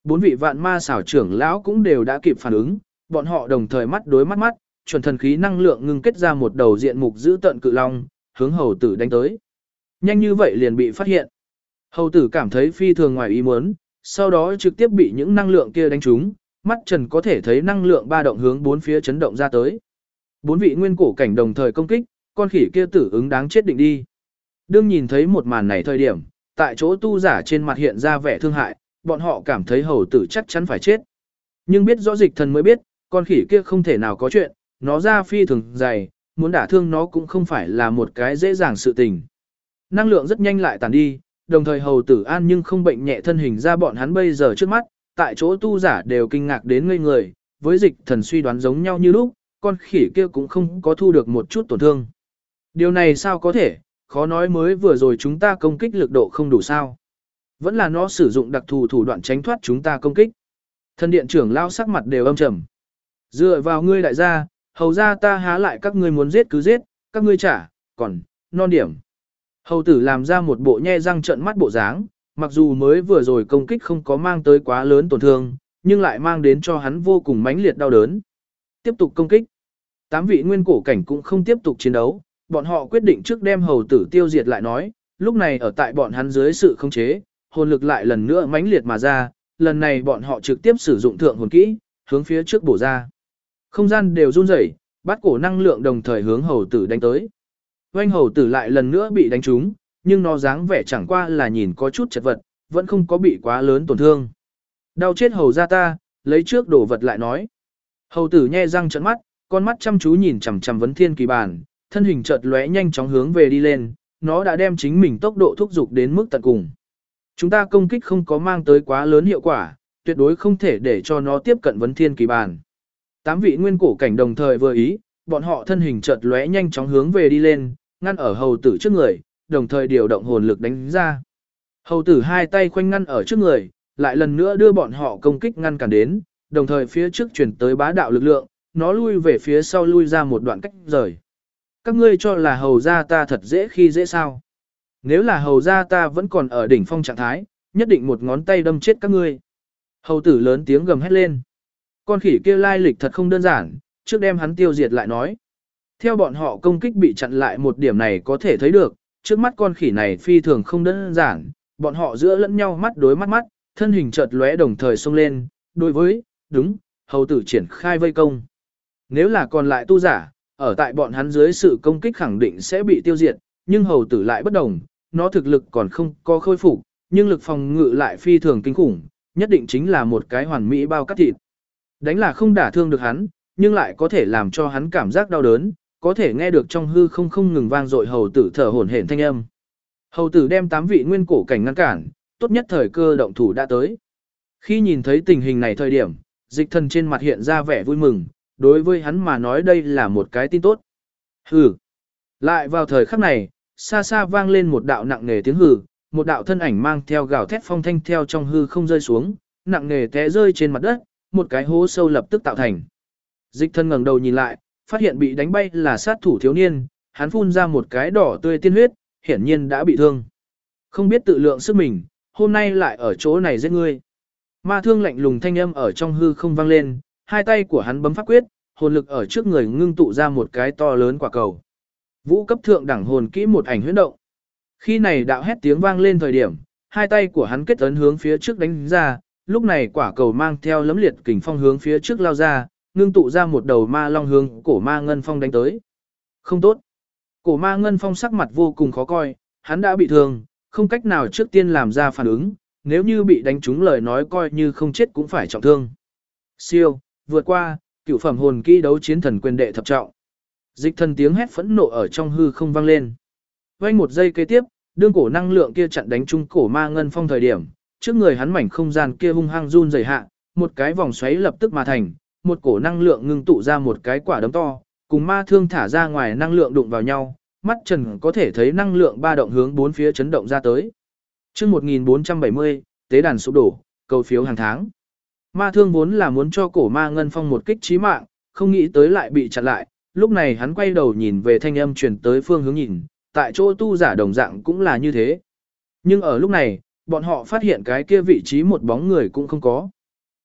4 vị vạn ma xảo trưởng lão cũng đều đã kịp phản ứng, bọn họ đồng thời mắt đối mắt mắt, chuẩn thần khí năng lượng ngưng kết ra một đầu diện mục giữ tận cự long, hướng hầu tử đánh tới. Nhanh như vậy liền bị phát hiện. Hầu tử cảm thấy phi thường ngoài ý muốn, sau đó trực tiếp bị những năng lượng kia đánh trúng, mắt trần có thể thấy năng lượng ba động hướng bốn phía chấn động ra tới. 4 vị nguyên cổ cảnh đồng thời công kích, con khỉ kia tử ứng đáng chết định đi. Đương nhìn thấy một màn này thời điểm, tại chỗ tu giả trên mặt hiện ra vẻ thương hại, bọn họ cảm thấy hầu tử chắc chắn phải chết. Nhưng biết rõ Dịch Thần mới biết, con khỉ kia không thể nào có chuyện, nó ra phi thường dày, muốn đả thương nó cũng không phải là một cái dễ dàng sự tình. Năng lượng rất nhanh lại tàn đi, đồng thời hầu tử an nhưng không bệnh nhẹ thân hình ra bọn hắn bây giờ trước mắt, tại chỗ tu giả đều kinh ngạc đến ngây người, với Dịch Thần suy đoán giống nhau như lúc, con khỉ kia cũng không có thu được một chút tổn thương. Điều này sao có thể, khó nói mới vừa rồi chúng ta công kích lực độ không đủ sao. Vẫn là nó sử dụng đặc thù thủ đoạn tránh thoát chúng ta công kích. Thần điện trưởng lao sắc mặt đều âm trầm. Dựa vào ngươi đại gia, hầu ra ta há lại các ngươi muốn giết cứ giết, các ngươi trả, còn, non điểm. Hầu tử làm ra một bộ nhe răng trợn mắt bộ dáng, mặc dù mới vừa rồi công kích không có mang tới quá lớn tổn thương, nhưng lại mang đến cho hắn vô cùng mãnh liệt đau đớn. Tiếp tục công kích. 8 vị nguyên cổ cảnh cũng không tiếp tục chiến đấu, bọn họ quyết định trước đem hầu tử tiêu diệt lại nói, lúc này ở tại bọn hắn dưới sự khống chế, hồn lực lại lần nữa mãnh liệt mà ra, lần này bọn họ trực tiếp sử dụng thượng hồn kỹ, hướng phía trước bổ ra. Không gian đều run rẩy, bát cổ năng lượng đồng thời hướng hầu tử đánh tới. Oanh hầu tử lại lần nữa bị đánh trúng, nhưng nó dáng vẻ chẳng qua là nhìn có chút chật vật, vẫn không có bị quá lớn tổn thương. Đau chết hầu ra ta, lấy trước đồ vật lại nói. Hầu tử nhe răng trợn mắt, con mắt chăm chú nhìn chằm chằm vấn thiên kỳ bàn, thân hình chợt lóe nhanh chóng hướng về đi lên, nó đã đem chính mình tốc độ thúc giục đến mức tận cùng. Chúng ta công kích không có mang tới quá lớn hiệu quả, tuyệt đối không thể để cho nó tiếp cận vấn thiên kỳ bàn. 8 vị nguyên cổ cảnh đồng thời vừa ý, bọn họ thân hình chợt lóe nhanh chóng hướng về đi lên, ngăn ở hầu tử trước người, đồng thời điều động hồn lực đánh ra. Hầu tử hai tay khoanh ngăn ở trước người, lại lần nữa đưa bọn họ công kích ngăn cản đến, đồng thời phía trước chuyển tới bá đạo lực lượng, nó lui về phía sau lui ra một đoạn cách rời. Các ngươi cho là hầu ra ta thật dễ khi dễ sao? Nếu là hầu ra ta vẫn còn ở đỉnh phong trạng thái, nhất định một ngón tay đâm chết các ngươi. Hầu tử lớn tiếng gầm hét lên. Con khỉ kia lai lịch thật không đơn giản, trước đem hắn tiêu diệt lại nói. Theo bọn họ công kích bị chặn lại một điểm này có thể thấy được, trước mắt con khỉ này phi thường không đơn giản, bọn họ giữa lẫn nhau mắt đối mắt mắt, thân hình chợt lóe đồng thời xông lên, đối với, đúng, hầu tử triển khai vây công. Nếu là còn lại tu giả, ở tại bọn hắn dưới sự công kích khẳng định sẽ bị tiêu diệt, nhưng hầu tử lại bất đồng, nó thực lực còn không có khôi phục, nhưng lực phòng ngự lại phi thường kinh khủng, nhất định chính là một cái hoàn mỹ bao cắt thịt. Đánh là không đả thương được hắn, nhưng lại có thể làm cho hắn cảm giác đau đớn, có thể nghe được trong hư không ngừng vang dội hầu tử thở hổn hển thanh âm. Hầu tử đem 8 vị nguyên cổ cảnh ngăn cản, tốt nhất thời cơ động thủ đã tới. Khi nhìn thấy tình hình này thời điểm, Dịch Thần trên mặt hiện ra vẻ vui mừng, đối với hắn mà nói đây là một cái tin tốt. Hừ. Lại vào thời khắc này, xa xa vang lên một đạo nặng nề tiếng hừ, một đạo thân ảnh mang theo gào thét phong thanh theo trong hư không rơi xuống, nặng nề té rơi trên mặt đất, một cái hố sâu lập tức tạo thành. Dịch Thần ngẩng đầu nhìn lại, phát hiện bị đánh bay là sát thủ thiếu niên, hắn phun ra một cái đỏ tươi tiên huyết, hiển nhiên đã bị thương. Không biết tự lượng sức mình, hôm nay lại ở chỗ này giết ngươi. Ma thương lạnh lùng thanh âm ở trong hư không vang lên, hai tay của hắn bấm pháp quyết, hồn lực ở trước người ngưng tụ ra một cái to lớn quả cầu. Vũ cấp thượng đẳng hồn kỹ một ảnh huyễn động. Khi này đạo hét tiếng vang lên thời điểm, hai tay của hắn kết ấn hướng phía trước đánh ra, lúc này quả cầu mang theo lấm liệt kình phong hướng phía trước lao ra, ngưng tụ ra một đầu ma long hướng cổ ma ngân phong đánh tới. Không tốt. Cổ ma ngân phong sắc mặt vô cùng khó coi, hắn đã bị thương, không cách nào trước tiên làm ra phản ứng, nếu như bị đánh trúng lời nói coi như không chết cũng phải trọng thương. Siêu, vượt qua, cửu phẩm hồn kỹ đấu chiến thần quyền đệ thập trọng. Dịch Thần tiếng hét phẫn nộ ở trong hư không vang lên. Vang một giây kế tiếp, đương cổ năng lượng kia chặn đánh trúng cổ ma ngân phong thời điểm, trước người hắn mảnh không gian kia hung hăng run rẩy hạ, một cái vòng xoáy lập tức mà thành, một cổ năng lượng ngưng tụ ra một cái quả đấm to, cùng ma thương thả ra ngoài năng lượng đụng vào nhau, mắt trần có thể thấy năng lượng ba động hướng bốn phía chấn động ra tới. Chương 1470, tế đàn sụp đổ, cầu phiếu hàng tháng. Ma thương vốn là muốn cho cổ ma ngân phong một kích chí mạng, không nghĩ tới lại bị chặn lại, lúc này hắn quay đầu nhìn về thanh âm truyền tới phương hướng nhìn, tại chỗ tu giả đồng dạng cũng là như thế. Nhưng ở lúc này, bọn họ phát hiện cái kia vị trí một bóng người cũng không có.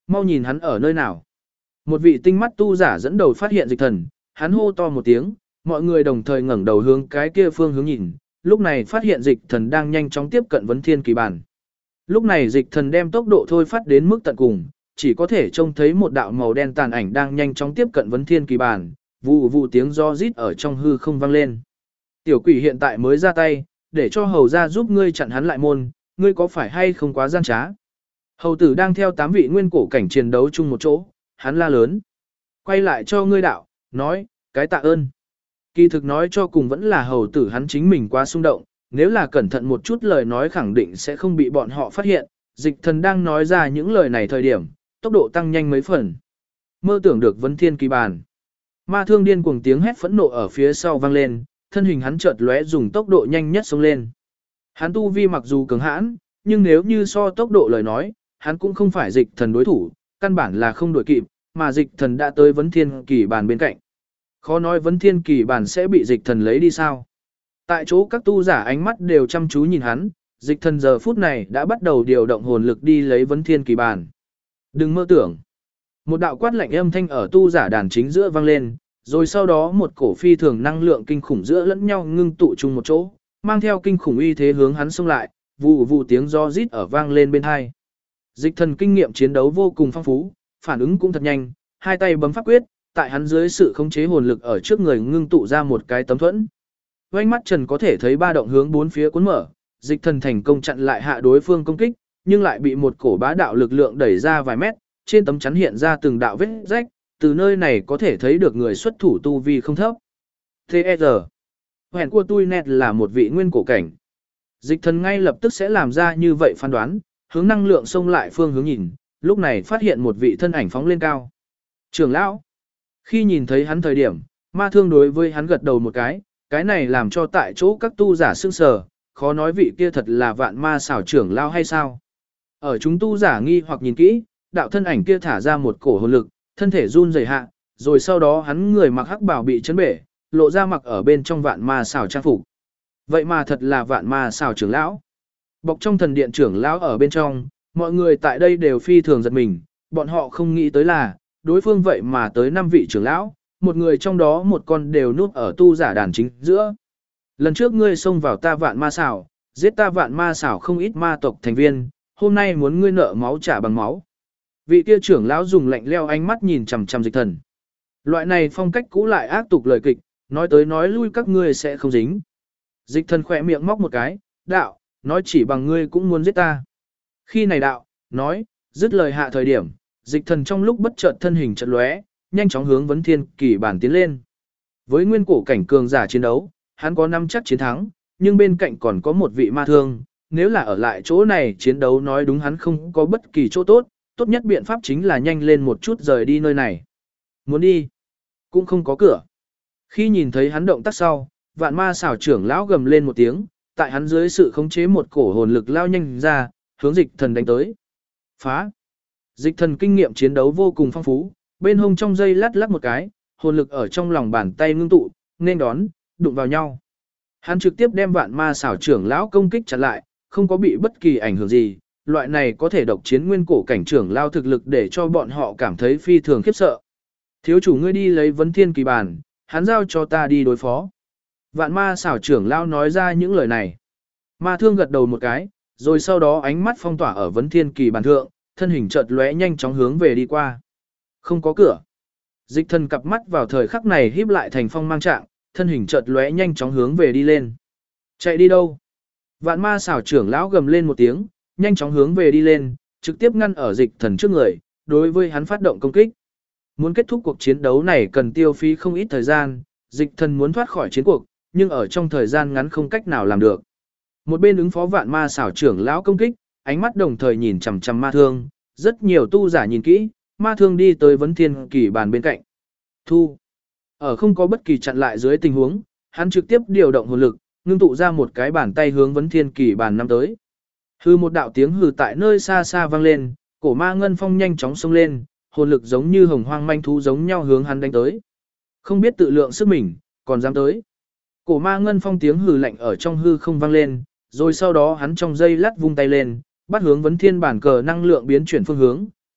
mau nhìn hắn ở nơi nào. Một vị tinh mắt tu giả dẫn đầu phát hiện dịch thần, hắn hô to một tiếng, mọi người đồng thời ngẩng đầu hướng cái kia phương hướng nhìn, lúc này phát hiện dịch thần đang nhanh chóng tiếp cận vấn thiên kỳ bàn. Lúc này dịch thần đem tốc độ thôi phát đến mức tận cùng, chỉ có thể trông thấy một đạo màu đen tàn ảnh đang nhanh chóng tiếp cận vấn thiên kỳ bàn, vụ vụ tiếng do rít ở trong hư không vang lên. Tiểu quỷ hiện tại mới ra tay, để cho hầu ra giúp ngươi chặn hắn lại môn, ngươi có phải hay không quá gian trá? Hầu tử đang theo 8 vị nguyên cổ cảnh chiến đấu chung một chỗ, hắn la lớn. Quay lại cho ngươi đạo, nói, cái tạ ơn. Kỳ thực nói cho cùng vẫn là hầu tử hắn chính mình quá xung động, nếu là cẩn thận một chút lời nói khẳng định sẽ không bị bọn họ phát hiện, dịch thần đang nói ra những lời này thời điểm, tốc độ tăng nhanh mấy phần. Mơ tưởng được vấn thiên kỳ bàn. Ma thương điên cuồng tiếng hét phẫn nộ ở phía sau vang lên, thân hình hắn chợt lóe dùng tốc độ nhanh nhất xông lên. Hắn tu vi mặc dù cường hãn, nhưng nếu như so tốc độ lời nói, hắn cũng không phải dịch thần đối thủ, căn bản là không đuổi kịp, mà dịch thần đã tới vấn thiên kỳ bàn bên cạnh. Khó nói vấn thiên kỳ bàn sẽ bị dịch thần lấy đi sao. Tại chỗ các tu giả ánh mắt đều chăm chú nhìn hắn, dịch thần giờ phút này đã bắt đầu điều động hồn lực đi lấy vấn thiên kỳ bàn. Đừng mơ tưởng. Một đạo quát lạnh âm thanh ở tu giả đàn chính giữa vang lên, rồi sau đó một cổ phi thường năng lượng kinh khủng giữa lẫn nhau ngưng tụ chung một chỗ, mang theo kinh khủng uy thế hướng hắn xông lại, vụ vụ tiếng do rít ở vang lên bên hai. Dịch thần kinh nghiệm chiến đấu vô cùng phong phú, phản ứng cũng thật nhanh, hai tay bấm pháp quyết, tại hắn dưới sự khống chế hồn lực ở trước người ngưng tụ ra một cái tấm thuẫn. Vành mắt Trần có thể thấy ba động hướng bốn phía cuốn mở, dịch thần thành công chặn lại hạ đối phương công kích, nhưng lại bị một cổ bá đạo lực lượng đẩy ra vài mét, trên tấm chắn hiện ra từng đạo vết rách, từ nơi này có thể thấy được người xuất thủ tu vi không thấp. T.E.R. Hẹn của tôi nét là một vị nguyên cổ cảnh. Dịch thần ngay lập tức sẽ làm ra như vậy phán đoán, hướng năng lượng xông lại phương hướng nhìn, lúc này phát hiện một vị thân ảnh phóng lên cao. Trưởng lão. Khi nhìn thấy hắn thời điểm, ma thương đối với hắn gật đầu một cái này làm cho tại chỗ các tu giả sững sờ, khó nói vị kia thật là vạn ma xảo trưởng lão hay sao. Ở chúng tu giả nghi hoặc nhìn kỹ, đạo thân ảnh kia thả ra một cổ hồn lực, thân thể run rẩy hạ, rồi sau đó hắn người mặc hắc bào bị chấn bể, lộ ra mặc ở bên trong vạn ma xảo trang phục. Vậy mà thật là vạn ma xảo trưởng lão. Bọc trong thần điện trưởng lão ở bên trong, mọi người tại đây đều phi thường giật mình, bọn họ không nghĩ tới là, đối phương vậy mà tới 5 vị trưởng lão, một người trong đó một con đều núp ở tu giả đàn chính giữa. Lần trước ngươi xông vào ta vạn ma xảo, giết ta vạn ma xảo không ít ma tộc thành viên, hôm nay muốn ngươi nợ máu trả bằng máu. Vị kia trưởng lão dùng lạnh leo ánh mắt nhìn chằm chằm dịch thần. Loại này phong cách cũ lại ác tục lời kịch, nói tới nói lui các ngươi sẽ không dính. Dịch thần khỏe miệng móc một cái, đạo, nói chỉ bằng ngươi cũng muốn giết ta. Khi này đạo, nói, dứt lời hạ thời điểm, dịch thần trong lúc bất chợt thân hình chợt lóe, nhanh chóng hướng vấn thiên kỳ bản tiến lên. Với nguyên cổ cảnh cường giả chiến đấu, hắn có nắm chắc chiến thắng, nhưng bên cạnh còn có một vị ma thương, nếu là ở lại chỗ này chiến đấu nói đúng hắn không có bất kỳ chỗ tốt, tốt nhất biện pháp chính là nhanh lên một chút rời đi nơi này. Muốn đi, cũng không có cửa. Khi nhìn thấy hắn động tác sau, vạn ma xảo trưởng lão gầm lên một tiếng, tại hắn dưới sự khống chế một cổ hồn lực lao nhanh ra, hướng dịch thần đánh tới. Phá! Dịch thần kinh nghiệm chiến đấu vô cùng phong phú, bên hông trong dây lát lắc một cái, hồn lực ở trong lòng bàn tay ngưng tụ, nên đón, đụng vào nhau. Hắn trực tiếp đem vạn ma xảo trưởng lão công kích chặn lại, không có bị bất kỳ ảnh hưởng gì, loại này có thể độc chiến nguyên cổ cảnh trưởng lao thực lực để cho bọn họ cảm thấy phi thường khiếp sợ. Thiếu chủ ngươi đi lấy vấn thiên kỳ bàn, hắn giao cho ta đi đối phó. Vạn ma xảo trưởng lao nói ra những lời này. Ma thương gật đầu một cái, rồi sau đó ánh mắt phong tỏa ở vấn thiên kỳ bàn thượng, thân hình chợt lóe nhanh chóng hướng về đi qua. Không có cửa. Dịch thần cặp mắt vào thời khắc này híp lại thành phong mang trạng, thân hình chợt lóe nhanh chóng hướng về đi lên. Chạy đi đâu? Vạn ma xảo trưởng lão gầm lên một tiếng, nhanh chóng hướng về đi lên, trực tiếp ngăn ở dịch thần trước người, đối với hắn phát động công kích. Muốn kết thúc cuộc chiến đấu này cần tiêu phí không ít thời gian, dịch thần muốn thoát khỏi chiến cuộc, nhưng ở trong thời gian ngắn không cách nào làm được. Một bên ứng phó vạn ma xảo trưởng lão công kích, ánh mắt đồng thời nhìn chằm chằm ma thương, rất nhiều tu giả nhìn kỹ, ma thương đi tới vấn thiên kỳ bàn bên cạnh. Thu. Ở không có bất kỳ chặn lại dưới tình huống, hắn trực tiếp điều động hồn lực, ngưng tụ ra một cái bàn tay hướng vấn thiên kỳ bàn năm tới. Hư một đạo tiếng hừ tại nơi xa xa vang lên, cổ ma ngân phong nhanh chóng xông lên, hồn lực giống như hồng hoang manh thú giống nhau hướng hắn đánh tới. Không biết tự lượng sức mình, còn dám tới. Cổ ma ngân phong tiếng hừ lạnh ở trong hư không vang lên, rồi sau đó hắn trong dây lát vung tay lên, bắt hướng vấn thiên bản cờ năng lượng biến chuyển phương hướng,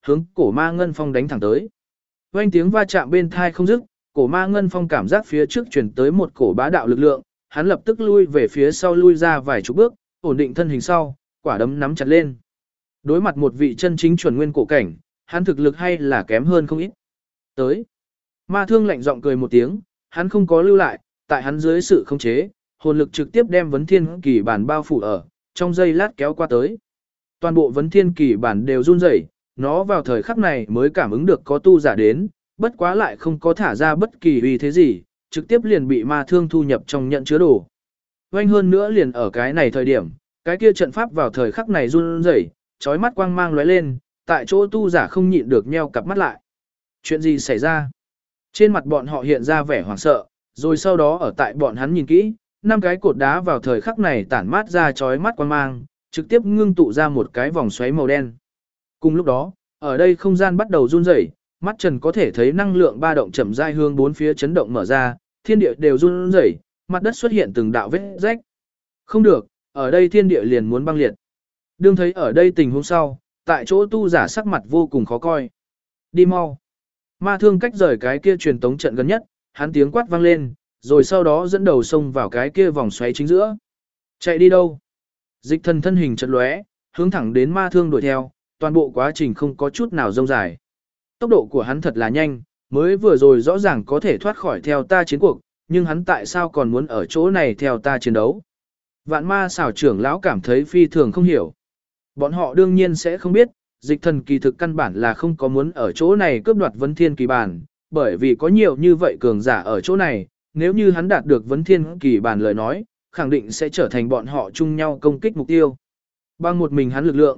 hướng cổ ma ngân phong đánh thẳng tới. Oanh tiếng va chạm bên thai không dứt, cổ ma ngân phong cảm giác phía trước chuyển tới một cổ bá đạo lực lượng, hắn lập tức lui về phía sau lui ra vài chục bước, ổn định thân hình sau, quả đấm nắm chặt lên. Đối mặt một vị chân chính chuẩn nguyên cổ cảnh, hắn thực lực hay là kém hơn không ít. Tới. Ma thương lạnh giọng cười một tiếng, hắn không có lưu lại, tại hắn dưới sự khống chế, hồn lực trực tiếp đem vấn thiên kỳ bản bao phủ ở, trong giây lát kéo qua tới. Toàn bộ vấn thiên kỳ bản đều run rẩy, nó vào thời khắc này mới cảm ứng được có tu giả đến, bất quá lại không có thả ra bất kỳ uy thế gì, trực tiếp liền bị ma thương thu nhập trong nhận chứa đồ. Oanh hơn nữa liền ở cái này thời điểm, cái kia trận pháp vào thời khắc này run rẩy, chói mắt quang mang lóe lên, tại chỗ tu giả không nhịn được nheo cặp mắt lại. Chuyện gì xảy ra? Trên mặt bọn họ hiện ra vẻ hoảng sợ, rồi sau đó ở tại bọn hắn nhìn kỹ, 5 cái cột đá vào thời khắc này tản mát ra chói mắt quang mang, trực tiếp ngưng tụ ra một cái vòng xoáy màu đen. Cùng lúc đó, ở đây không gian bắt đầu run rẩy, mắt Trần có thể thấy năng lượng ba động chậm rãi hướng bốn phía chấn động mở ra, thiên địa đều run rẩy, mặt đất xuất hiện từng đạo vết rách. Không được, ở đây thiên địa liền muốn băng liệt. Đương thấy ở đây tình huống sau, tại chỗ tu giả sắc mặt vô cùng khó coi. Đi mau. Ma thương cách rời cái kia truyền tống trận gần nhất, hắn tiếng quát vang lên, rồi sau đó dẫn đầu xông vào cái kia vòng xoáy chính giữa. Chạy đi đâu? Dịch thần thân hình chợt lóe, hướng thẳng đến ma thương đuổi theo, toàn bộ quá trình không có chút nào rông dài. Tốc độ của hắn thật là nhanh, mới vừa rồi rõ ràng có thể thoát khỏi theo ta chiến cuộc, nhưng hắn tại sao còn muốn ở chỗ này theo ta chiến đấu? Vạn ma xảo trưởng lão cảm thấy phi thường không hiểu. Bọn họ đương nhiên sẽ không biết, dịch thần kỳ thực căn bản là không có muốn ở chỗ này cướp đoạt vấn thiên kỳ bản, bởi vì có nhiều như vậy cường giả ở chỗ này, nếu như hắn đạt được vấn thiên kỳ bản lời nói, khẳng định sẽ trở thành bọn họ chung nhau công kích mục tiêu. Bằng một mình hắn lực lượng,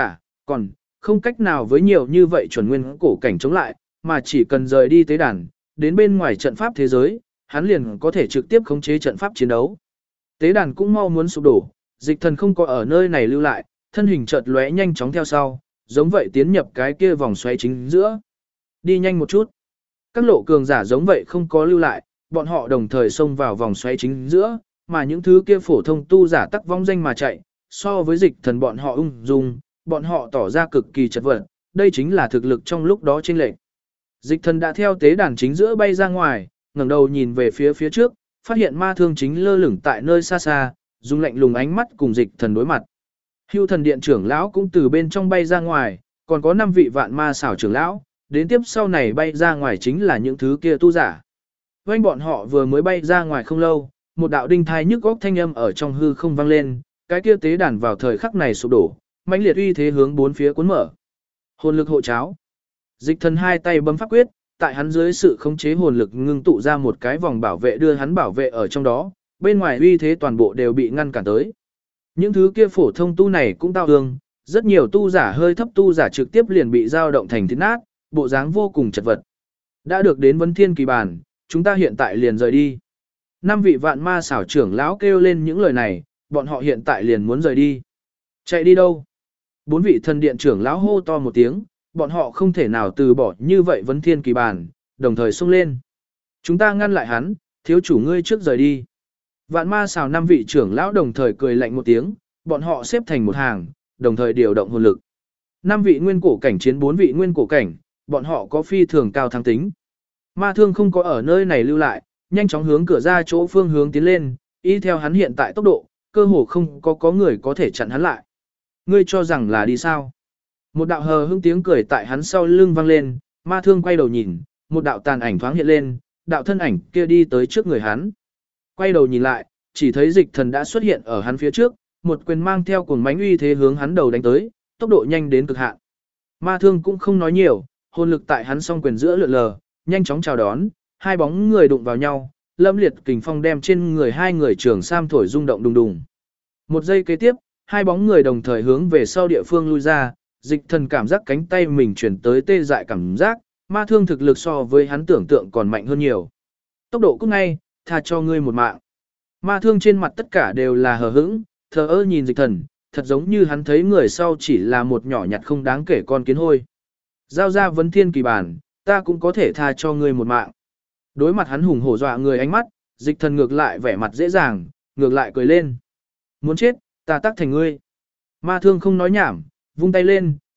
còn không cách nào với nhiều như vậy chuẩn nguyên cổ cảnh chống lại, mà chỉ cần rời đi tế đàn, đến bên ngoài trận pháp thế giới, hắn liền có thể trực tiếp khống chế trận pháp chiến đấu. Tế đàn cũng mau muốn sụp đổ, dịch thần không có ở nơi này lưu lại, thân hình chợt lóe nhanh chóng theo sau, giống vậy tiến nhập cái kia vòng xoáy chính giữa. Đi nhanh một chút. Các lộ cường giả giống vậy không có lưu lại, bọn họ đồng thời xông vào vòng xoáy chính giữa, mà những thứ kia phổ thông tu giả tắc vong danh mà chạy, so với dịch thần bọn họ ung dung, bọn họ tỏ ra cực kỳ chật vật, đây chính là thực lực trong lúc đó chênh lệch. Dịch thần đã theo tế đàn chính giữa bay ra ngoài, ngẩng đầu nhìn về phía trước, phát hiện ma thương chính lơ lửng tại nơi xa xa, dùng lạnh lùng ánh mắt cùng dịch thần đối mặt. Hưu thần điện trưởng lão cũng từ bên trong bay ra ngoài, còn có 5 vị vạn ma xảo trưởng lão, đến tiếp sau này bay ra ngoài chính là những thứ kia tu giả. Vành bọn họ vừa mới bay ra ngoài không lâu, một đạo đinh thai nhức góc thanh âm ở trong hư không vang lên, cái kia tế đàn vào thời khắc này sụp đổ, mãnh liệt uy thế hướng bốn phía cuốn mở. Hồn lực hộ cháo. Dịch thần hai tay bấm pháp quyết, tại hắn dưới sự khống chế hồn lực ngưng tụ ra một cái vòng bảo vệ đưa hắn bảo vệ ở trong đó, bên ngoài uy thế toàn bộ đều bị ngăn cản tới. Những thứ kia phổ thông tu này cũng tao ương, rất nhiều tu giả hơi thấp tu giả trực tiếp liền bị dao động thành thịt nát, bộ dáng vô cùng chật vật. Đã được đến vấn thiên kỳ bản, chúng ta hiện tại liền rời đi. 5 vị vạn ma xảo trưởng lão kêu lên những lời này, bọn họ hiện tại liền muốn rời đi. Chạy đi đâu? 4 vị thần điện trưởng lão hô to một tiếng, bọn họ không thể nào từ bỏ như vậy vấn thiên kỳ bản, đồng thời xông lên. Chúng ta ngăn lại hắn, thiếu chủ ngươi trước rời đi. Vạn ma xào 5 vị trưởng lão đồng thời cười lạnh một tiếng, bọn họ xếp thành một hàng, đồng thời điều động hồn lực. 5 vị nguyên cổ cảnh chiến 4 vị nguyên cổ cảnh, bọn họ có phi thường cao thắng tính. Ma thương không có ở nơi này lưu lại, nhanh chóng hướng cửa ra chỗ phương hướng tiến lên, y theo hắn hiện tại tốc độ, cơ hồ không có người có thể chặn hắn lại. Ngươi cho rằng là đi sao? Một đạo hờ hững tiếng cười tại hắn sau lưng vang lên, ma thương quay đầu nhìn, một đạo tàn ảnh thoáng hiện lên, đạo thân ảnh kia đi tới trước người hắn. Quay đầu nhìn lại, chỉ thấy dịch thần đã xuất hiện ở hắn phía trước, một quyền mang theo cuồng mãnh uy thế hướng hắn đầu đánh tới, tốc độ nhanh đến cực hạn. Ma thương cũng không nói nhiều, hồn lực tại hắn song quyền giữa lượn lờ, nhanh chóng chào đón, hai bóng người đụng vào nhau, lâm liệt kình phong đem trên người hai người trường sam thổi rung động đùng đùng. Một giây kế tiếp, hai bóng người đồng thời hướng về sau địa phương lui ra, dịch thần cảm giác cánh tay mình chuyển tới tê dại cảm giác, ma thương thực lực so với hắn tưởng tượng còn mạnh hơn nhiều. Tốc độ cũng ngay, tha cho ngươi một mạng. Ma thương trên mặt tất cả đều là hờ hững, thờ ơ nhìn dịch thần, thật giống như hắn thấy người sau chỉ là một nhỏ nhặt không đáng kể con kiến hôi. Giao ra vấn thiên kỳ bản, ta cũng có thể tha cho ngươi một mạng. Đối mặt hắn hùng hổ dọa người ánh mắt, dịch thần ngược lại vẻ mặt dễ dàng, ngược lại cười lên. Muốn chết, ta tác thành ngươi. Ma thương không nói nhảm, vung tay lên,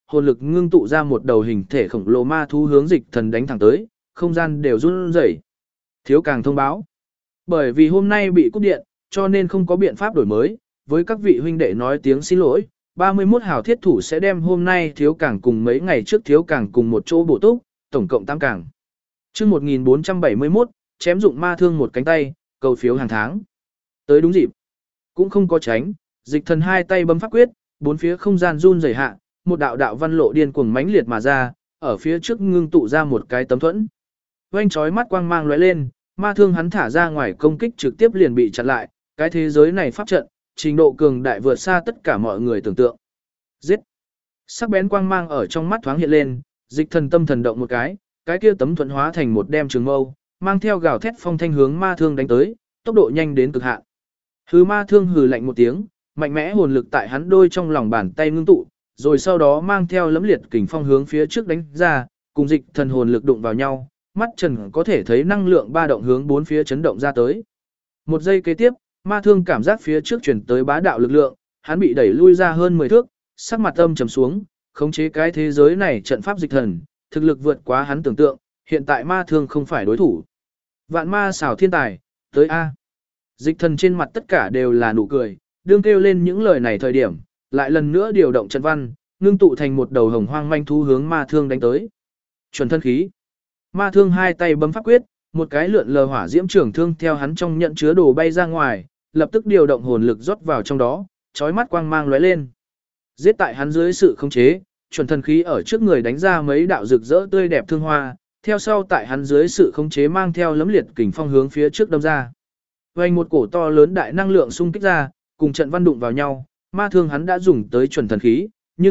hồn lực ngưng tụ ra một đầu hình thể khổng lồ ma thú hướng Dịch Thần đánh thẳng tới, không gian đều run rẩy. Thiếu Càng thông báo. Bởi vì hôm nay bị cúp điện, cho nên không có biện pháp đổi mới, với các vị huynh đệ nói tiếng xin lỗi. 31 hào thiết thủ sẽ đem hôm nay Thiếu Càng cùng mấy ngày trước Thiếu Càng cùng một chỗ bổ túc, tổng cộng 8 càng. Chương 1471, chém dụng ma thương một cánh tay, cầu phiếu hàng tháng. Tới đúng dịp, cũng không có tránh, Dịch Thần hai tay bấm pháp quyết, bốn phía không gian run rẩy hạ, một đạo đạo văn lộ điên cuồng mãnh liệt mà ra, ở phía trước ngưng tụ ra một cái tấm thuẫn. Oanh chói mắt quang mang lóe lên, ma thương hắn thả ra ngoài công kích trực tiếp liền bị chặn lại, cái thế giới này pháp trận, trình độ cường đại vượt xa tất cả mọi người tưởng tượng. Giết! Sắc bén quang mang ở trong mắt thoáng hiện lên, Dịch Thần tâm thần động một cái kia tấm thuẫn hóa thành một đem trường mâu, mang theo gào thét phong thanh hướng ma thương đánh tới, tốc độ nhanh đến cực hạn. Hừ, ma thương hừ lạnh một tiếng, mạnh mẽ hồn lực tại hắn đôi trong lòng bàn tay ngưng tụ, rồi sau đó mang theo lẫm liệt kình phong hướng phía trước đánh ra, cùng Dịch Thần hồn lực đụng vào nhau, mắt trần có thể thấy năng lượng ba động hướng bốn phía chấn động ra tới. Một giây kế tiếp, ma thương cảm giác phía trước chuyển tới bá đạo lực lượng, hắn bị đẩy lui ra hơn 10 thước, sắc mặt âm trầm xuống, khống chế cái thế giới này trận pháp Dịch Thần, thực lực vượt quá hắn tưởng tượng, hiện tại ma thương không phải đối thủ. Vạn ma xảo thiên tài, tới A. Dịch Thần trên mặt tất cả đều là nụ cười, đương kêu lên những lời này thời điểm, lại lần nữa điều động trận văn, ngưng tụ thành một đầu hồng hoang manh thú hướng ma thương đánh tới. Chuẩn thân khí. Ma thương hai tay bấm pháp quyết, một cái lượn lờ hỏa diễm trường thương theo hắn trong nhận chứa đồ bay ra ngoài, lập tức điều động hồn lực rót vào trong đó, chói mắt quang mang lóe lên. Giết tại hắn dưới sự khống chế, chuẩn thần khí ở trước người đánh ra mấy đạo rực rỡ tươi đẹp thương hoa, theo sau tại hắn dưới sự khống chế mang theo lấm liệt kình phong hướng phía trước đâm ra. Vành một cổ to lớn đại năng lượng xung kích ra, cùng trận văn đụng vào nhau, ma thương hắn đã dùng tới chuẩn thần khí, nhưng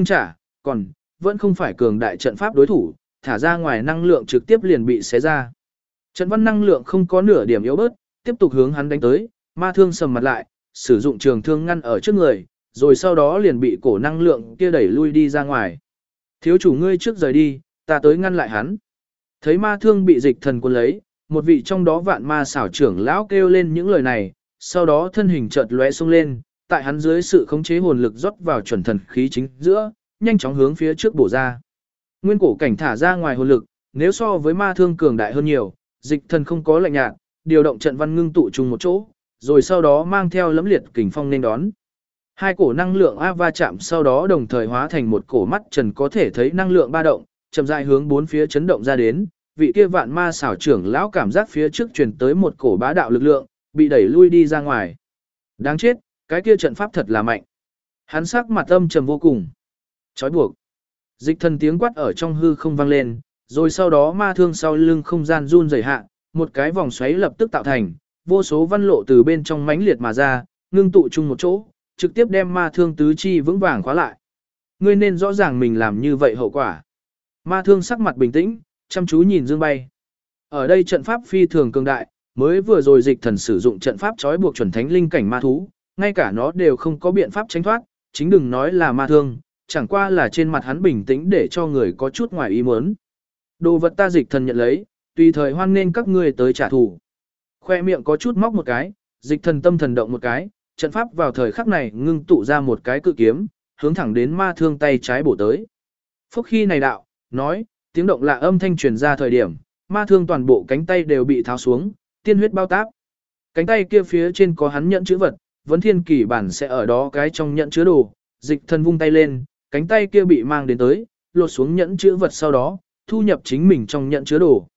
vẫn không phải cường đại trận pháp đối thủ, thả ra ngoài năng lượng trực tiếp liền bị xé ra. Trận văn năng lượng không có nửa điểm yếu bớt, tiếp tục hướng hắn đánh tới, ma thương sầm mặt lại, sử dụng trường thương ngăn ở trước người, rồi sau đó liền bị cổ năng lượng kia đẩy lui đi ra ngoài. Thiếu chủ ngươi trước rời đi, ta tới ngăn lại hắn. Thấy ma thương bị Dịch Thần cuốn lấy, một vị trong đó vạn ma xảo trưởng lão kêu lên những lời này, sau đó thân hình chợt lóe xông lên, tại hắn dưới sự khống chế hồn lực rót vào chuẩn thần khí chính giữa, nhanh chóng hướng phía trước bổ ra. Nguyên cổ cảnh thả ra ngoài hồn lực, nếu so với ma thương cường đại hơn nhiều, Dịch Thần không có lạnh nhạt, điều động trận văn ngưng tụ chung một chỗ, rồi sau đó mang theo lẫm liệt kình phong nên đón. Hai cổ năng lượng A va chạm sau đó đồng thời hóa thành một cổ mắt trần có thể thấy năng lượng ba động, chậm rãi hướng bốn phía chấn động ra đến, vị kia vạn ma xảo trưởng lão cảm giác phía trước truyền tới một cổ bá đạo lực lượng, bị đẩy lui đi ra ngoài. Đáng chết, cái kia trận pháp thật là mạnh. Hắn sắc mặt âm trầm vô cùng. Chói buộc. Dịch Thần tiếng quát ở trong hư không vang lên, rồi sau đó ma thương sau lưng không gian run rẩy hạ, một cái vòng xoáy lập tức tạo thành, vô số văn lộ từ bên trong mãnh liệt mà ra, ngưng tụ chung một chỗ, trực tiếp đem ma thương tứ chi vững vàng khóa lại. Ngươi nên rõ ràng mình làm như vậy hậu quả. Ma thương sắc mặt bình tĩnh, chăm chú nhìn Dương Bay. Ở đây trận pháp phi thường cường đại, mới vừa rồi Dịch Thần sử dụng trận pháp trói buộc chuẩn thánh linh cảnh ma thú, ngay cả nó đều không có biện pháp tránh thoát, chính đừng nói là ma thương, chẳng qua là trên mặt hắn bình tĩnh để cho người có chút ngoài ý muốn. Đồ vật ta Dịch Thần nhận lấy, tùy thời hoan nên các ngươi tới trả thù. Khoe miệng có chút móc một cái, Dịch Thần tâm thần động một cái, trận pháp vào thời khắc này ngưng tụ ra một cái cự kiếm, hướng thẳng đến ma thương tay trái bổ tới. Phúc khi này đạo, nói, tiếng động lạ âm thanh truyền ra thời điểm, ma thương toàn bộ cánh tay đều bị tháo xuống, tiên huyết bao táp. Cánh tay kia phía trên có hắn nhận chữ vật, vấn thiên kỳ bản sẽ ở đó cái trong nhận chứa đồ, Dịch Thần vung tay lên, cánh tay kia bị mang đến tới, lột xuống nhẫn chữ vật sau đó, thu nhập chính mình trong nhận chứa đồ.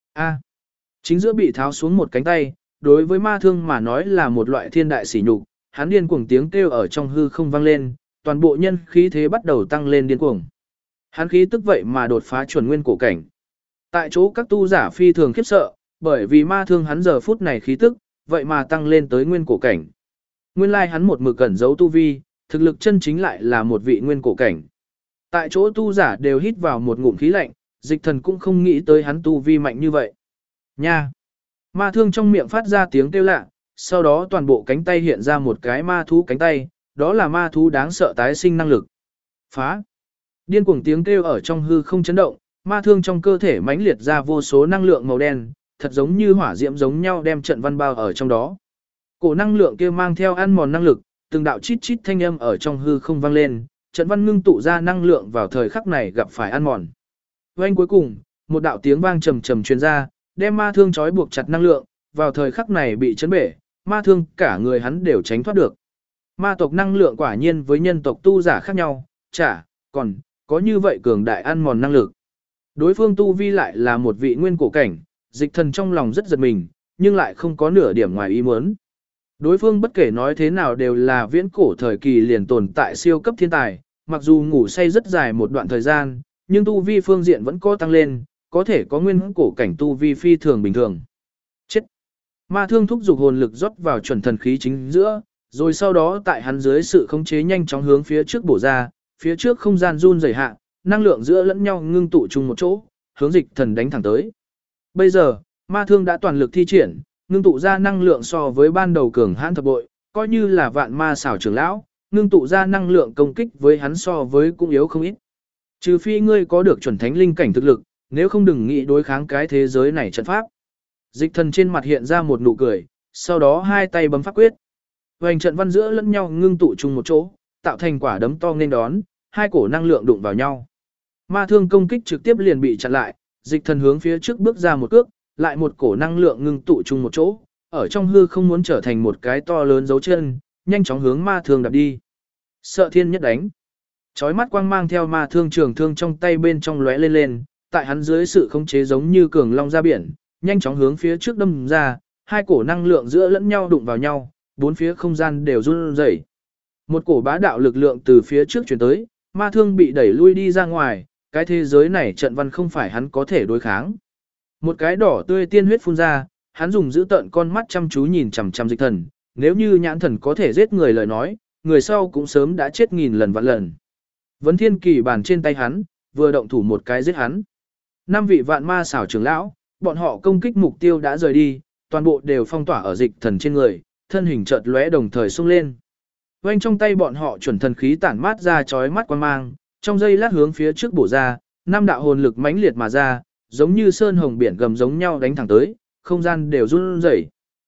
Chính giữa bị tháo xuống một cánh tay, đối với ma thương mà nói là một loại thiên đại sỉ nhục, hắn điên cuồng tiếng kêu ở trong hư không vang lên, toàn bộ nhân khí thế bắt đầu tăng lên điên cuồng. Hắn khí tức vậy mà đột phá chuẩn nguyên cổ cảnh. Tại chỗ các tu giả phi thường khiếp sợ, bởi vì ma thương hắn giờ phút này khí tức, vậy mà tăng lên tới nguyên cổ cảnh. Nguyên lai hắn một mực cẩn giấu tu vi, thực lực chân chính lại là một vị nguyên cổ cảnh. Tại chỗ tu giả đều hít vào một ngụm khí lạnh, Dịch Thần cũng không nghĩ tới hắn tu vi mạnh như vậy. Nha! Ma thương trong miệng phát ra tiếng kêu lạ, sau đó toàn bộ cánh tay hiện ra một cái ma thú cánh tay, đó là ma thú đáng sợ tái sinh năng lực. Phá! Điên cuồng tiếng kêu ở trong hư không chấn động, ma thương trong cơ thể mãnh liệt ra vô số năng lượng màu đen, thật giống như hỏa diễm giống nhau đem trận văn bao ở trong đó. Cổ năng lượng kia mang theo ăn mòn năng lực, từng đạo chít chít thanh âm ở trong hư không vang lên, trận văn ngưng tụ ra năng lượng vào thời khắc này gặp phải ăn mòn. Oanh cuối cùng, một đạo tiếng vang trầm trầm truyền ra, đem ma thương trói buộc chặt năng lượng, vào thời khắc này bị chấn bể, ma thương cả người hắn đều tránh thoát được. Ma tộc năng lượng quả nhiên với nhân tộc tu giả khác nhau, còn có như vậy cường đại ăn mòn năng lực. Đối phương tu vi lại là một vị nguyên cổ cảnh, Dịch Thần trong lòng rất giật mình, nhưng lại không có nửa điểm ngoài ý muốn. Đối phương bất kể nói thế nào đều là viễn cổ thời kỳ liền tồn tại siêu cấp thiên tài, mặc dù ngủ say rất dài một đoạn thời gian, nhưng tu vi phương diện vẫn có tăng lên, có thể có nguyên cổ cảnh tu vi phi thường bình thường. Chết! Ma thương thúc dục hồn lực rót vào chuẩn thần khí chính giữa, rồi sau đó tại hắn dưới sự khống chế nhanh chóng hướng phía trước bổ ra, phía trước không gian run rẩy hạ, năng lượng giữa lẫn nhau ngưng tụ chung một chỗ, hướng Dịch Thần đánh thẳng tới. Bây giờ, ma thương đã toàn lực thi triển, ngưng tụ ra năng lượng so với ban đầu cường hãn thập bội, coi như là vạn ma xảo trưởng lão, ngưng tụ ra năng lượng công kích với hắn so với cũng yếu không ít. Trừ phi ngươi có được chuẩn thánh linh cảnh thực lực, nếu không đừng nghĩ đối kháng cái thế giới này trận pháp. Dịch Thần trên mặt hiện ra một nụ cười, sau đó hai tay bấm pháp quyết. Hoành trận văn giữa lẫn nhau ngưng tụ chung một chỗ, tạo thành quả đấm to nên đón, hai cổ năng lượng đụng vào nhau. Ma thương công kích trực tiếp liền bị chặn lại, Dịch Thần hướng phía trước bước ra một cước, lại một cổ năng lượng ngưng tụ chung một chỗ, ở trong hư không muốn trở thành một cái to lớn dấu chân, nhanh chóng hướng ma thương đạp đi. Sợ thiên nhất đánh. Chói mắt quang mang theo ma thương trường thương trong tay bên trong lóe lên lên, tại hắn dưới sự khống chế giống như cường long ra biển, nhanh chóng hướng phía trước đâm ra, hai cổ năng lượng giữa lẫn nhau đụng vào nhau, bốn phía không gian đều run rẩy. Một cổ bá đạo lực lượng từ phía trước truyền tới, ma thương bị đẩy lui đi ra ngoài, cái thế giới này trận văn không phải hắn có thể đối kháng. Một cái đỏ tươi tiên huyết phun ra, hắn dùng giữ tợn con mắt chăm chú nhìn chằm chằm Dịch Thần, nếu như nhãn thần có thể giết người lời nói, người sau cũng sớm đã chết nghìn lần vạn lần. Vấn Thiên Kỳ bàn trên tay hắn, vừa động thủ một cái giết hắn. 5 vị vạn ma xảo trưởng lão, bọn họ công kích mục tiêu đã rời đi, toàn bộ đều phong tỏa ở Dịch Thần trên người, thân hình chợt lóe đồng thời xông lên. Oanh trong tay bọn họ chuẩn thần khí tản mát ra chói mắt quang mang, trong giây lát hướng phía trước bổ ra, 5 đạo hồn lực mãnh liệt mà ra, giống như sơn hồng biển gầm giống nhau đánh thẳng tới, không gian đều run rẩy.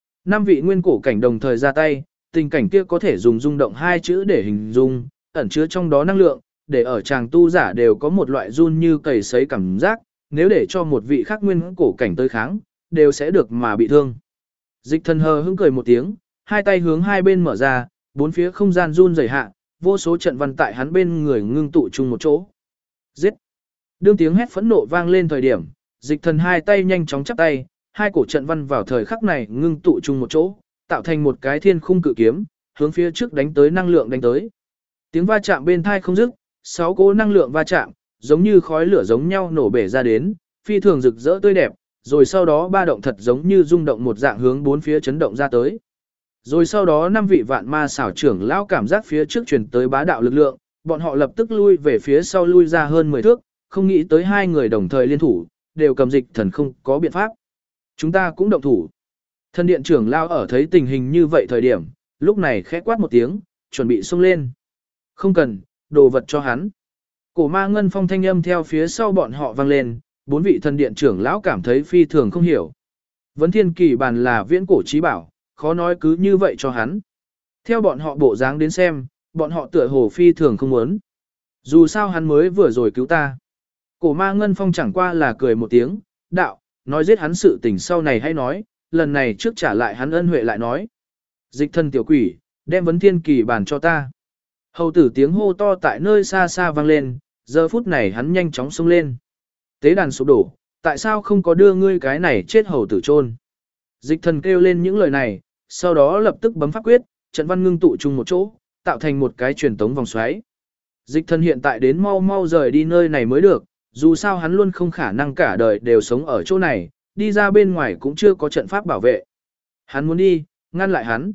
5 vị nguyên cổ cảnh đồng thời ra tay, tình cảnh kia có thể dùng rung động hai chữ để hình dung, ẩn chứa trong đó năng lượng, để ở chàng tu giả đều có một loại run như cầy sấy cảm giác, nếu để cho một vị khác nguyên cổ cảnh tới kháng, đều sẽ được mà bị thương. Dịch Thần hờ hững cười một tiếng, hai tay hướng hai bên mở ra, bốn phía không gian run rẩy hạ, vô số trận văn tại hắn bên người ngưng tụ chung một chỗ. Giết! Đương tiếng hét phẫn nộ vang lên thời điểm, Dịch Thần hai tay nhanh chóng chắp tay, hai cổ trận văn vào thời khắc này ngưng tụ chung một chỗ, tạo thành một cái thiên khung cự kiếm, hướng phía trước đánh tới năng lượng đánh tới. Tiếng va chạm bên thai không dứt, 6 cỗ năng lượng va chạm, giống như khói lửa giống nhau nổ bể ra đến, phi thường rực rỡ tươi đẹp, rồi sau đó ba động thật giống như rung động một dạng hướng bốn phía chấn động ra tới. Rồi sau đó 5 vị vạn ma xảo trưởng lão cảm giác phía trước truyền tới bá đạo lực lượng, bọn họ lập tức lui về phía sau lui ra hơn 10 thước, không nghĩ tới hai người đồng thời liên thủ, đều cầm Dịch Thần không có biện pháp. Chúng ta cũng động thủ. Thần điện trưởng lão ở thấy tình hình như vậy thời điểm, lúc này khẽ quát một tiếng, chuẩn bị xông lên. Không cần, đồ vật cho hắn. Cổ ma ngân phong thanh âm theo phía sau bọn họ vang lên, 4 vị thần điện trưởng lão cảm thấy phi thường không hiểu. Vấn Thiên Kỳ bàn là viễn cổ trí bảo, khó nói cứ như vậy cho hắn. Theo bọn họ bộ dáng đến xem, bọn họ tựa hồ phi thường không muốn. Dù sao hắn mới vừa rồi cứu ta. Cổ ma ngân phong chẳng qua là cười một tiếng, đạo, nói giết hắn sự tình sau này hay nói, lần này trước trả lại hắn ân huệ lại nói. Dịch Thần tiểu quỷ, đem Vấn Thiên Kỳ bàn cho ta. Hầu tử tiếng hô to tại nơi xa xa vang lên, giờ phút này hắn nhanh chóng xông lên. Tế đàn sụp đổ, tại sao không có đưa ngươi cái này chết hầu tử chôn? Dịch Thần kêu lên những lời này, sau đó lập tức bấm pháp quyết, trận văn ngưng tụ chung một chỗ, tạo thành một cái truyền tống vòng xoáy. Dịch Thần hiện tại đến mau mau rời đi nơi này mới được, dù sao hắn luôn không khả năng cả đời đều sống ở chỗ này, đi ra bên ngoài cũng chưa có trận pháp bảo vệ. Hắn muốn đi, ngăn lại hắn.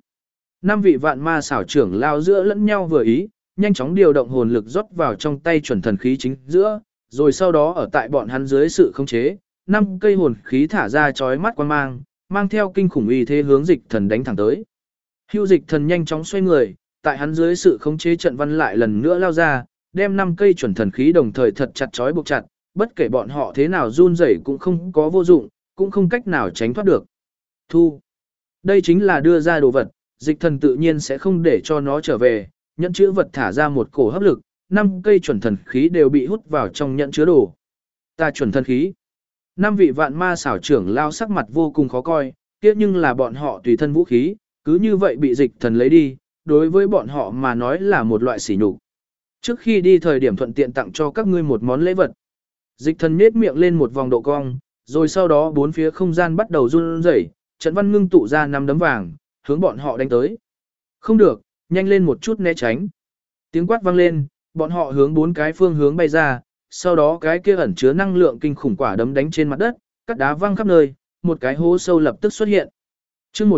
5 vị vạn ma xảo trưởng lao giữa lẫn nhau vừa ý, nhanh chóng điều động hồn lực rót vào trong tay chuẩn thần khí chính giữa, rồi sau đó ở tại bọn hắn dưới sự khống chế, 5 cây hồn khí thả ra chói mắt quang mang, mang theo kinh khủng uy thế hướng Dịch Thần đánh thẳng tới. Hưu Dịch Thần nhanh chóng xoay người, tại hắn dưới sự khống chế trận văn lại lần nữa lao ra, đem 5 cây chuẩn thần khí đồng thời thật chặt chói buộc chặt, bất kể bọn họ thế nào run rẩy cũng không có vô dụng, cũng không cách nào tránh thoát được. Thu. Đây chính là đưa ra đồ vật, Dịch Thần tự nhiên sẽ không để cho nó trở về, nhẫn chữ vật thả ra một cổ hấp lực, 5 cây chuẩn thần khí đều bị hút vào trong nhận chứa đồ. Ta chuẩn thần khí. 5 vị vạn ma xảo trưởng lao sắc mặt vô cùng khó coi, tiếc nhưng là bọn họ tùy thân vũ khí, cứ như vậy bị dịch thần lấy đi, đối với bọn họ mà nói là một loại sỉ nhục. Trước khi đi thời điểm thuận tiện tặng cho các ngươi một món lễ vật. Dịch thần nhếch miệng lên một vòng độ cong, rồi sau đó bốn phía không gian bắt đầu run rẩy, trận văn ngưng tụ ra 5 đấm vàng, hướng bọn họ đánh tới. Không được, nhanh lên một chút né tránh. Tiếng quát vang lên, bọn họ hướng 4 cái phương hướng bay ra, sau đó cái kia ẩn chứa năng lượng kinh khủng quả đấm đánh trên mặt đất, cắt đá văng khắp nơi, một cái hố sâu lập tức xuất hiện. Chương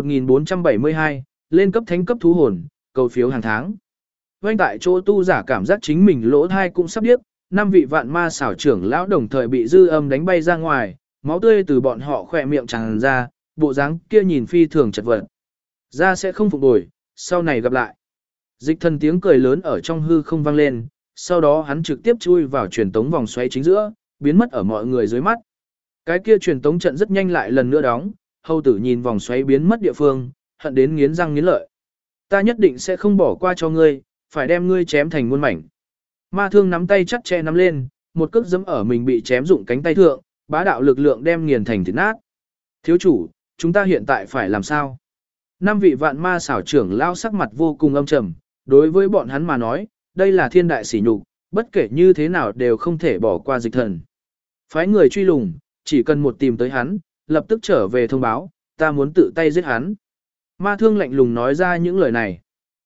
1472, lên cấp thánh cấp thú hồn, cầu phiếu hàng tháng. Vành tại chỗ tu giả cảm giác chính mình lỗ thai cũng sắp điếc, 5 vị vạn ma xảo trưởng lão đồng thời bị dư âm đánh bay ra ngoài, máu tươi từ bọn họ khỏe miệng tràn ra, bộ dáng kia nhìn phi thường chật vật. Ra sẽ không phục bồi, sau này gặp lại. Dịch thần tiếng cười lớn ở trong hư không vang lên, sau đó hắn trực tiếp chui vào truyền tống vòng xoáy chính giữa, biến mất ở mọi người dưới mắt. Cái kia truyền tống trận rất nhanh lại lần nữa đóng, hầu tử nhìn vòng xoáy biến mất địa phương, hận đến nghiến răng nghiến lợi. Ta nhất định sẽ không bỏ qua cho ngươi, phải đem ngươi chém thành muôn mảnh. Ma thương nắm tay chặt che nắm lên, một cước giẫm ở mình bị chém dụng cánh tay thượng, bá đạo lực lượng đem nghiền thành thịt nát. Thiếu chủ, chúng ta hiện tại phải làm sao? 5 vị vạn ma xảo trưởng lao sắc mặt vô cùng âm trầm, đối với bọn hắn mà nói, đây là thiên đại sỉ nhục, bất kể như thế nào đều không thể bỏ qua dịch thần. Phái người truy lùng, chỉ cần một tìm tới hắn, lập tức trở về thông báo, ta muốn tự tay giết hắn. Ma thương lạnh lùng nói ra những lời này.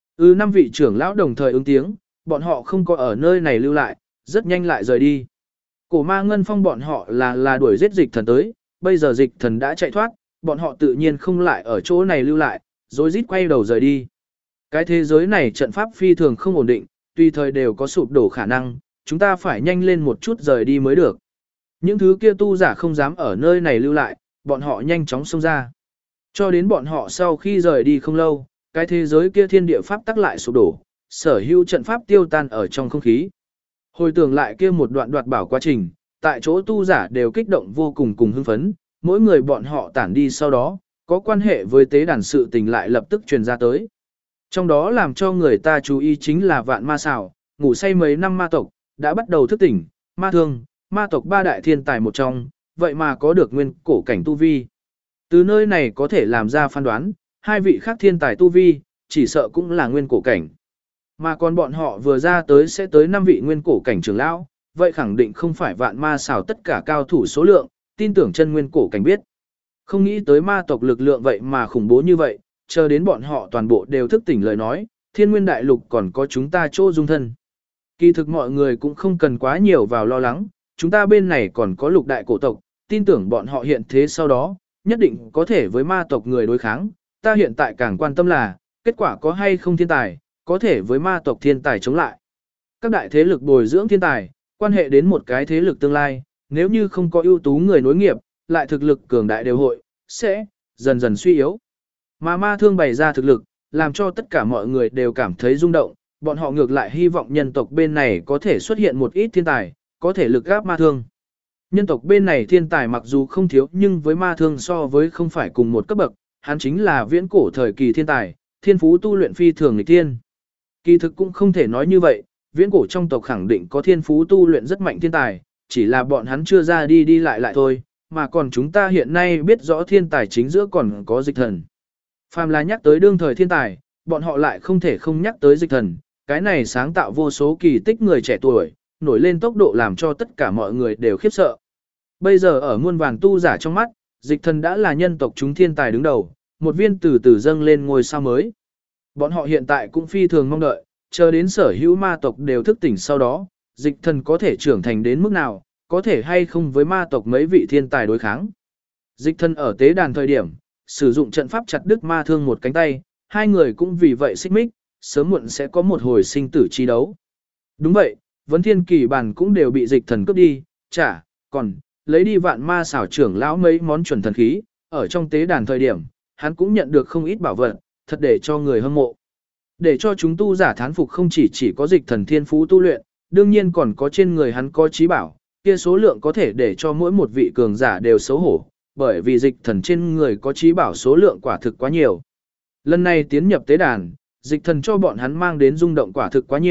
5 vị trưởng lão đồng thời ứng tiếng, bọn họ không có ở nơi này lưu lại, rất nhanh lại rời đi. Cổ ma ngân phong bọn họ là đuổi giết dịch thần tới, bây giờ dịch thần đã chạy thoát, bọn họ tự nhiên không lại ở chỗ này lưu lại, rồi rít quay đầu rời đi. Cái thế giới này trận pháp phi thường không ổn định, tùy thời đều có sụp đổ khả năng, chúng ta phải nhanh lên một chút rời đi mới được. Những thứ kia tu giả không dám ở nơi này lưu lại, bọn họ nhanh chóng xông ra. Cho đến bọn họ sau khi rời đi không lâu, cái thế giới kia thiên địa pháp tắc lại sụp đổ, sở hữu trận pháp tiêu tan ở trong không khí. Hồi tưởng lại kia một đoạn đoạt bảo quá trình, tại chỗ tu giả đều kích động vô cùng cùng hưng phấn, mỗi người bọn họ tản đi sau đó, có quan hệ với tế đàn sự tình lại lập tức truyền ra tới. Trong đó làm cho người ta chú ý chính là vạn ma xảo, ngủ say mấy năm ma tộc, đã bắt đầu thức tỉnh, ma thương, ma tộc 3 đại thiên tài một trong, vậy mà có được nguyên cổ cảnh tu vi. Từ nơi này có thể làm ra phán đoán, 2 vị khác thiên tài tu vi, chỉ sợ cũng là nguyên cổ cảnh. Mà còn bọn họ vừa ra tới sẽ tới 5 vị nguyên cổ cảnh trưởng lão, vậy khẳng định không phải vạn ma xảo tất cả cao thủ số lượng, tin tưởng chân nguyên cổ cảnh biết. Không nghĩ tới ma tộc lực lượng vậy mà khủng bố như vậy, chờ đến bọn họ toàn bộ đều thức tỉnh lời nói, thiên nguyên đại lục còn có chúng ta chỗ dung thân. Kỳ thực mọi người cũng không cần quá nhiều vào lo lắng, chúng ta bên này còn có lục đại cổ tộc, tin tưởng bọn họ hiện thế sau đó, nhất định có thể với ma tộc người đối kháng. Ta hiện tại càng quan tâm là, kết quả có hay không thiên tài, có thể với ma tộc thiên tài chống lại. Các đại thế lực bồi dưỡng thiên tài, quan hệ đến một cái thế lực tương lai, nếu như không có ưu tú người nối nghiệp, lại thực lực cường đại đều hội, sẽ dần dần suy yếu. Mà ma thương bày ra thực lực, làm cho tất cả mọi người đều cảm thấy rung động, bọn họ ngược lại hy vọng nhân tộc bên này có thể xuất hiện một ít thiên tài, có thể lực gáp ma thương. Nhân tộc bên này thiên tài mặc dù không thiếu nhưng với ma thương so với không phải cùng một cấp bậc, hắn chính là viễn cổ thời kỳ thiên tài, thiên phú tu luyện phi thường nghịch thiên. Kỳ thực cũng không thể nói như vậy, viễn cổ trong tộc khẳng định có thiên phú tu luyện rất mạnh thiên tài, chỉ là bọn hắn chưa ra đi đi lại thôi, mà còn chúng ta hiện nay biết rõ thiên tài chính giữa còn có dịch thần. Phàm là nhắc tới đương thời thiên tài, bọn họ lại không thể không nhắc tới dịch thần, cái này sáng tạo vô số kỳ tích người trẻ tuổi, nổi lên tốc độ làm cho tất cả mọi người đều khiếp sợ. Bây giờ ở muôn vàn tu giả trong mắt, dịch thần đã là nhân tộc chúng thiên tài đứng đầu, một viên từ từ dâng lên ngôi sao mới. Bọn họ hiện tại cũng phi thường mong đợi, chờ đến sở hữu ma tộc đều thức tỉnh sau đó, dịch thần có thể trưởng thành đến mức nào, có thể hay không với ma tộc mấy vị thiên tài đối kháng. Dịch thần ở tế đàn thời điểm, sử dụng trận pháp chặt đứt ma thương một cánh tay, hai người cũng vì vậy xích mích, sớm muộn sẽ có một hồi sinh tử chi đấu. Đúng vậy, vấn thiên kỳ bàn cũng đều bị dịch thần cướp đi, còn lấy đi vạn ma xảo trưởng lão mấy món chuẩn thần khí, ở trong tế đàn thời điểm, hắn cũng nhận được không ít bảo vật, thật để cho người hâm mộ. Để cho chúng tu giả thán phục không chỉ có dịch thần thiên phú tu luyện, đương nhiên còn có trên người hắn có trí bảo, kia số lượng có thể để cho mỗi một vị cường giả đều xấu hổ, bởi vì dịch thần trên người có trí bảo số lượng quả thực quá nhiều. Lần này tiến nhập tế đàn, dịch thần cho bọn hắn mang đến rung động quả thực quá nhiều,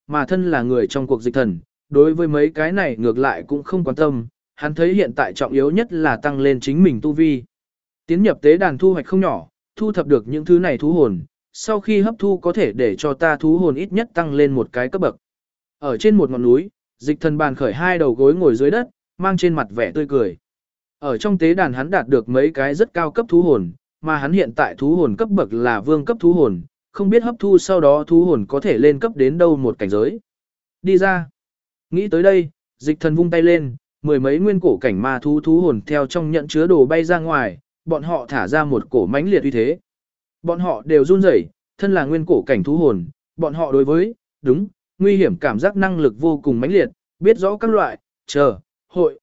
mà thân là người trong cuộc dịch thần, đối với mấy cái này ngược lại cũng không quan tâm, hắn thấy hiện tại trọng yếu nhất là tăng lên chính mình tu vi. Tiến nhập tế đàn thu hoạch không nhỏ, thu thập được những thứ này thú hồn, sau khi hấp thu có thể để cho ta thú hồn ít nhất tăng lên một cái cấp bậc. Ở trên một ngọn núi, dịch thần bàn khởi hai đầu gối ngồi dưới đất, mang trên mặt vẻ tươi cười. Ở trong tế đàn hắn đạt được mấy cái rất cao cấp thú hồn, mà hắn hiện tại thú hồn cấp bậc là vương cấp thú hồn, không biết hấp thu sau đó thú hồn có thể lên cấp đến đâu một cảnh giới. Đi ra. Nghĩ tới đây, dịch thần vung tay lên, mười mấy nguyên cổ cảnh ma thú thú hồn theo trong nhận chứa đồ bay ra ngoài, bọn họ thả ra một cổ mãnh liệt uy thế. Bọn họ đều run rẩy, thân là nguyên cổ cảnh thú hồn, bọn họ đối với, đúng, nguy hiểm cảm giác năng lực vô cùng mãnh liệt, biết rõ các loại, hội,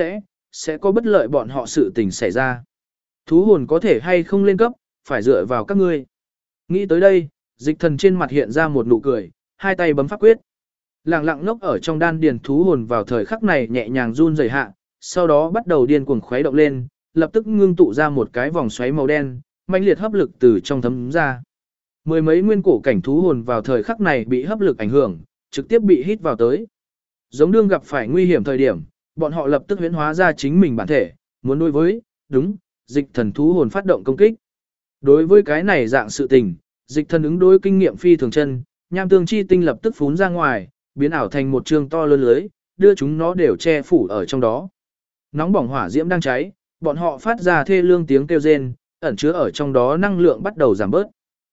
sẽ có bất lợi bọn họ sự tình xảy ra. Thú hồn có thể hay không lên cấp, phải dựa vào các ngươi. Nghĩ tới đây, dịch thần trên mặt hiện ra một nụ cười, hai tay bấm pháp quyết. Lặng lặng ngốc ở trong đan điền thú hồn vào thời khắc này nhẹ nhàng run rẩy hạ, sau đó bắt đầu điên cuồng khuấy động lên, lập tức ngưng tụ ra một cái vòng xoáy màu đen, mãnh liệt hấp lực từ trong thấm ra. Mười mấy nguyên cổ cảnh thú hồn vào thời khắc này bị hấp lực ảnh hưởng, trực tiếp bị hít vào tới. Giống đương gặp phải nguy hiểm thời điểm, bọn họ lập tức huyễn hóa ra chính mình bản thể, muốn đối với, đúng, dịch thần thú hồn phát động công kích. Đối với cái này dạng sự tình, dịch thần ứng đối kinh nghiệm phi thường chân, nham tương chi tinh lập tức phún ra ngoài, biến ảo thành một trường to lớn lưới, đưa chúng nó đều che phủ ở trong đó. Nóng bỏng hỏa diễm đang cháy, bọn họ phát ra thê lương tiếng kêu rên, ẩn chứa ở trong đó năng lượng bắt đầu giảm bớt.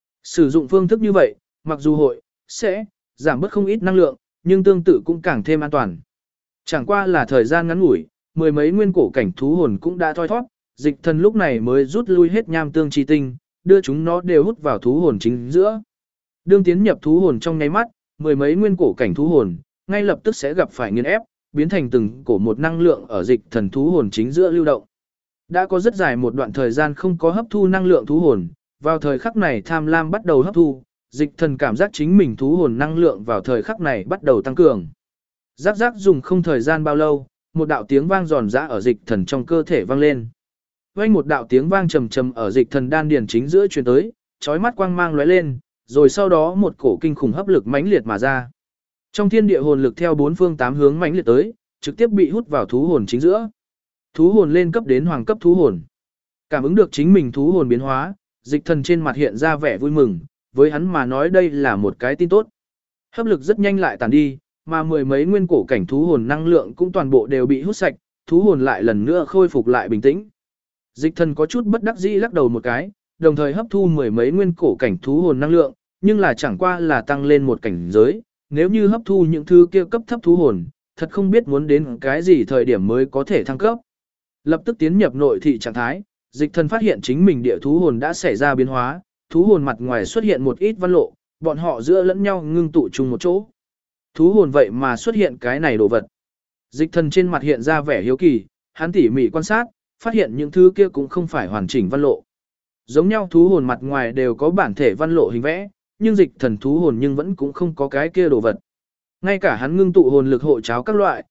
Sử dụng phương thức như vậy, mặc dù sẽ giảm bớt không ít năng lượng, nhưng tương tự cũng càng thêm an toàn. Chẳng qua là thời gian ngắn ngủi, mười mấy nguyên cổ cảnh thú hồn cũng đã thoi thoát, dịch thần lúc này mới rút lui hết nham tương chi tinh, đưa chúng nó đều hút vào thú hồn chính giữa. Đương tiến nhập thú hồn trong nháy mắt, mười mấy nguyên cổ cảnh thú hồn, ngay lập tức sẽ gặp phải nghiền ép, biến thành từng cổ một năng lượng ở dịch thần thú hồn chính giữa lưu động. Đã có rất dài một đoạn thời gian không có hấp thu năng lượng thú hồn, vào thời khắc này tham lam bắt đầu hấp thu, dịch thần cảm giác chính mình thú hồn năng lượng vào thời khắc này bắt đầu tăng cường. Rắc rắc dùng không thời gian bao lâu, một đạo tiếng vang giòn giã ở dịch thần trong cơ thể vang lên. Vang một đạo tiếng vang trầm trầm ở dịch thần đan điền chính giữa truyền tới, chói mắt quang mang lóe lên, rồi sau đó một cổ kinh khủng hấp lực mãnh liệt mà ra. Trong thiên địa hồn lực theo bốn phương tám hướng mãnh liệt tới, trực tiếp bị hút vào thú hồn chính giữa. Thú hồn lên cấp đến hoàng cấp thú hồn. Cảm ứng được chính mình thú hồn biến hóa, dịch thần trên mặt hiện ra vẻ vui mừng, với hắn mà nói đây là một cái tin tốt. Hấp lực rất nhanh lại tàn đi, mà mười mấy nguyên cổ cảnh thú hồn năng lượng cũng toàn bộ đều bị hút sạch, thú hồn lại lần nữa khôi phục lại bình tĩnh. Dịch thần có chút bất đắc dĩ lắc đầu một cái, đồng thời hấp thu mười mấy nguyên cổ cảnh thú hồn năng lượng, nhưng là chẳng qua là tăng lên một cảnh giới, nếu như hấp thu những thứ kia cấp thấp thú hồn, thật không biết muốn đến cái gì thời điểm mới có thể thăng cấp. Lập tức tiến nhập nội thị trạng thái, dịch thần phát hiện chính mình địa thú hồn đã xảy ra biến hóa, thú hồn mặt ngoài xuất hiện một ít văn lộ, bọn họ giữa lẫn nhau ngưng tụ chung một chỗ. Thú hồn vậy mà xuất hiện cái này đồ vật. Dịch thần trên mặt hiện ra vẻ hiếu kỳ, hắn tỉ mỉ quan sát, phát hiện những thứ kia cũng không phải hoàn chỉnh văn lộ. Giống nhau thú hồn mặt ngoài đều có bản thể văn lộ hình vẽ, nhưng dịch thần thú hồn nhưng vẫn cũng không có cái kia đồ vật. Ngay cả hắn ngưng tụ hồn lực hộ cháo các loại,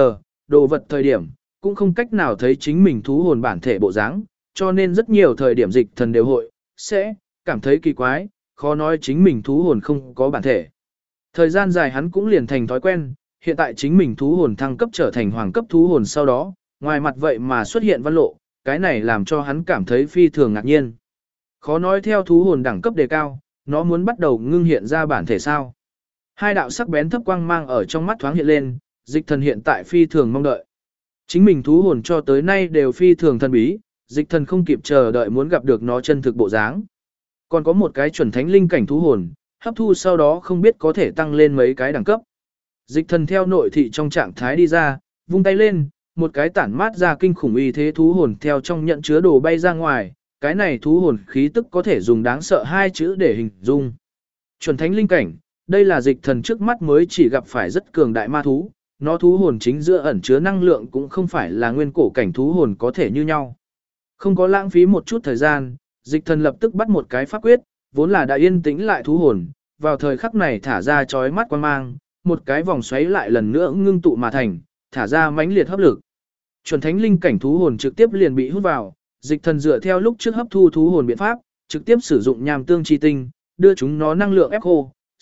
đồ vật thời điểm, cũng không cách nào thấy chính mình thú hồn bản thể bộ dáng, cho nên rất nhiều thời điểm dịch thần đều sẽ cảm thấy kỳ quái, khó nói chính mình thú hồn không có bản thể. Thời gian dài hắn cũng liền thành thói quen, hiện tại chính mình thú hồn thăng cấp trở thành hoàng cấp thú hồn sau đó, ngoài mặt vậy mà xuất hiện văn lộ, cái này làm cho hắn cảm thấy phi thường ngạc nhiên. Khó nói theo thú hồn đẳng cấp đề cao, nó muốn bắt đầu ngưng hiện ra bản thể sao. Hai đạo sắc bén thấp quang mang ở trong mắt thoáng hiện lên, dịch thần hiện tại phi thường mong đợi. Chính mình thú hồn cho tới nay đều phi thường thần bí, dịch thần không kịp chờ đợi muốn gặp được nó chân thực bộ dáng. Còn có một cái chuẩn thánh linh cảnh thú hồn, hấp thu sau đó không biết có thể tăng lên mấy cái đẳng cấp. Dịch thần theo nội thị trong trạng thái đi ra, vung tay lên, một cái tản mát ra kinh khủng uy thế thú hồn theo trong nhận chứa đồ bay ra ngoài, cái này thú hồn khí tức có thể dùng đáng sợ hai chữ để hình dung. Chuẩn thánh linh cảnh, đây là dịch thần trước mắt mới chỉ gặp phải rất cường đại ma thú, nó thú hồn chính giữa ẩn chứa năng lượng cũng không phải là nguyên cổ cảnh thú hồn có thể như nhau. Không có lãng phí một chút thời gian, dịch thần lập tức bắt một cái pháp quyết, vốn là đã yên tĩnh lại thú hồn, vào thời khắc này thả ra chói mắt quang mang, một cái vòng xoáy lại lần nữa ngưng tụ mà thành, thả ra mãnh liệt hấp lực. Chuẩn thánh linh cảnh thú hồn trực tiếp liền bị hút vào, dịch thần dựa theo lúc trước hấp thu thú hồn biện pháp, trực tiếp sử dụng nham tương chi tinh, đưa chúng nó năng lượng ép khô,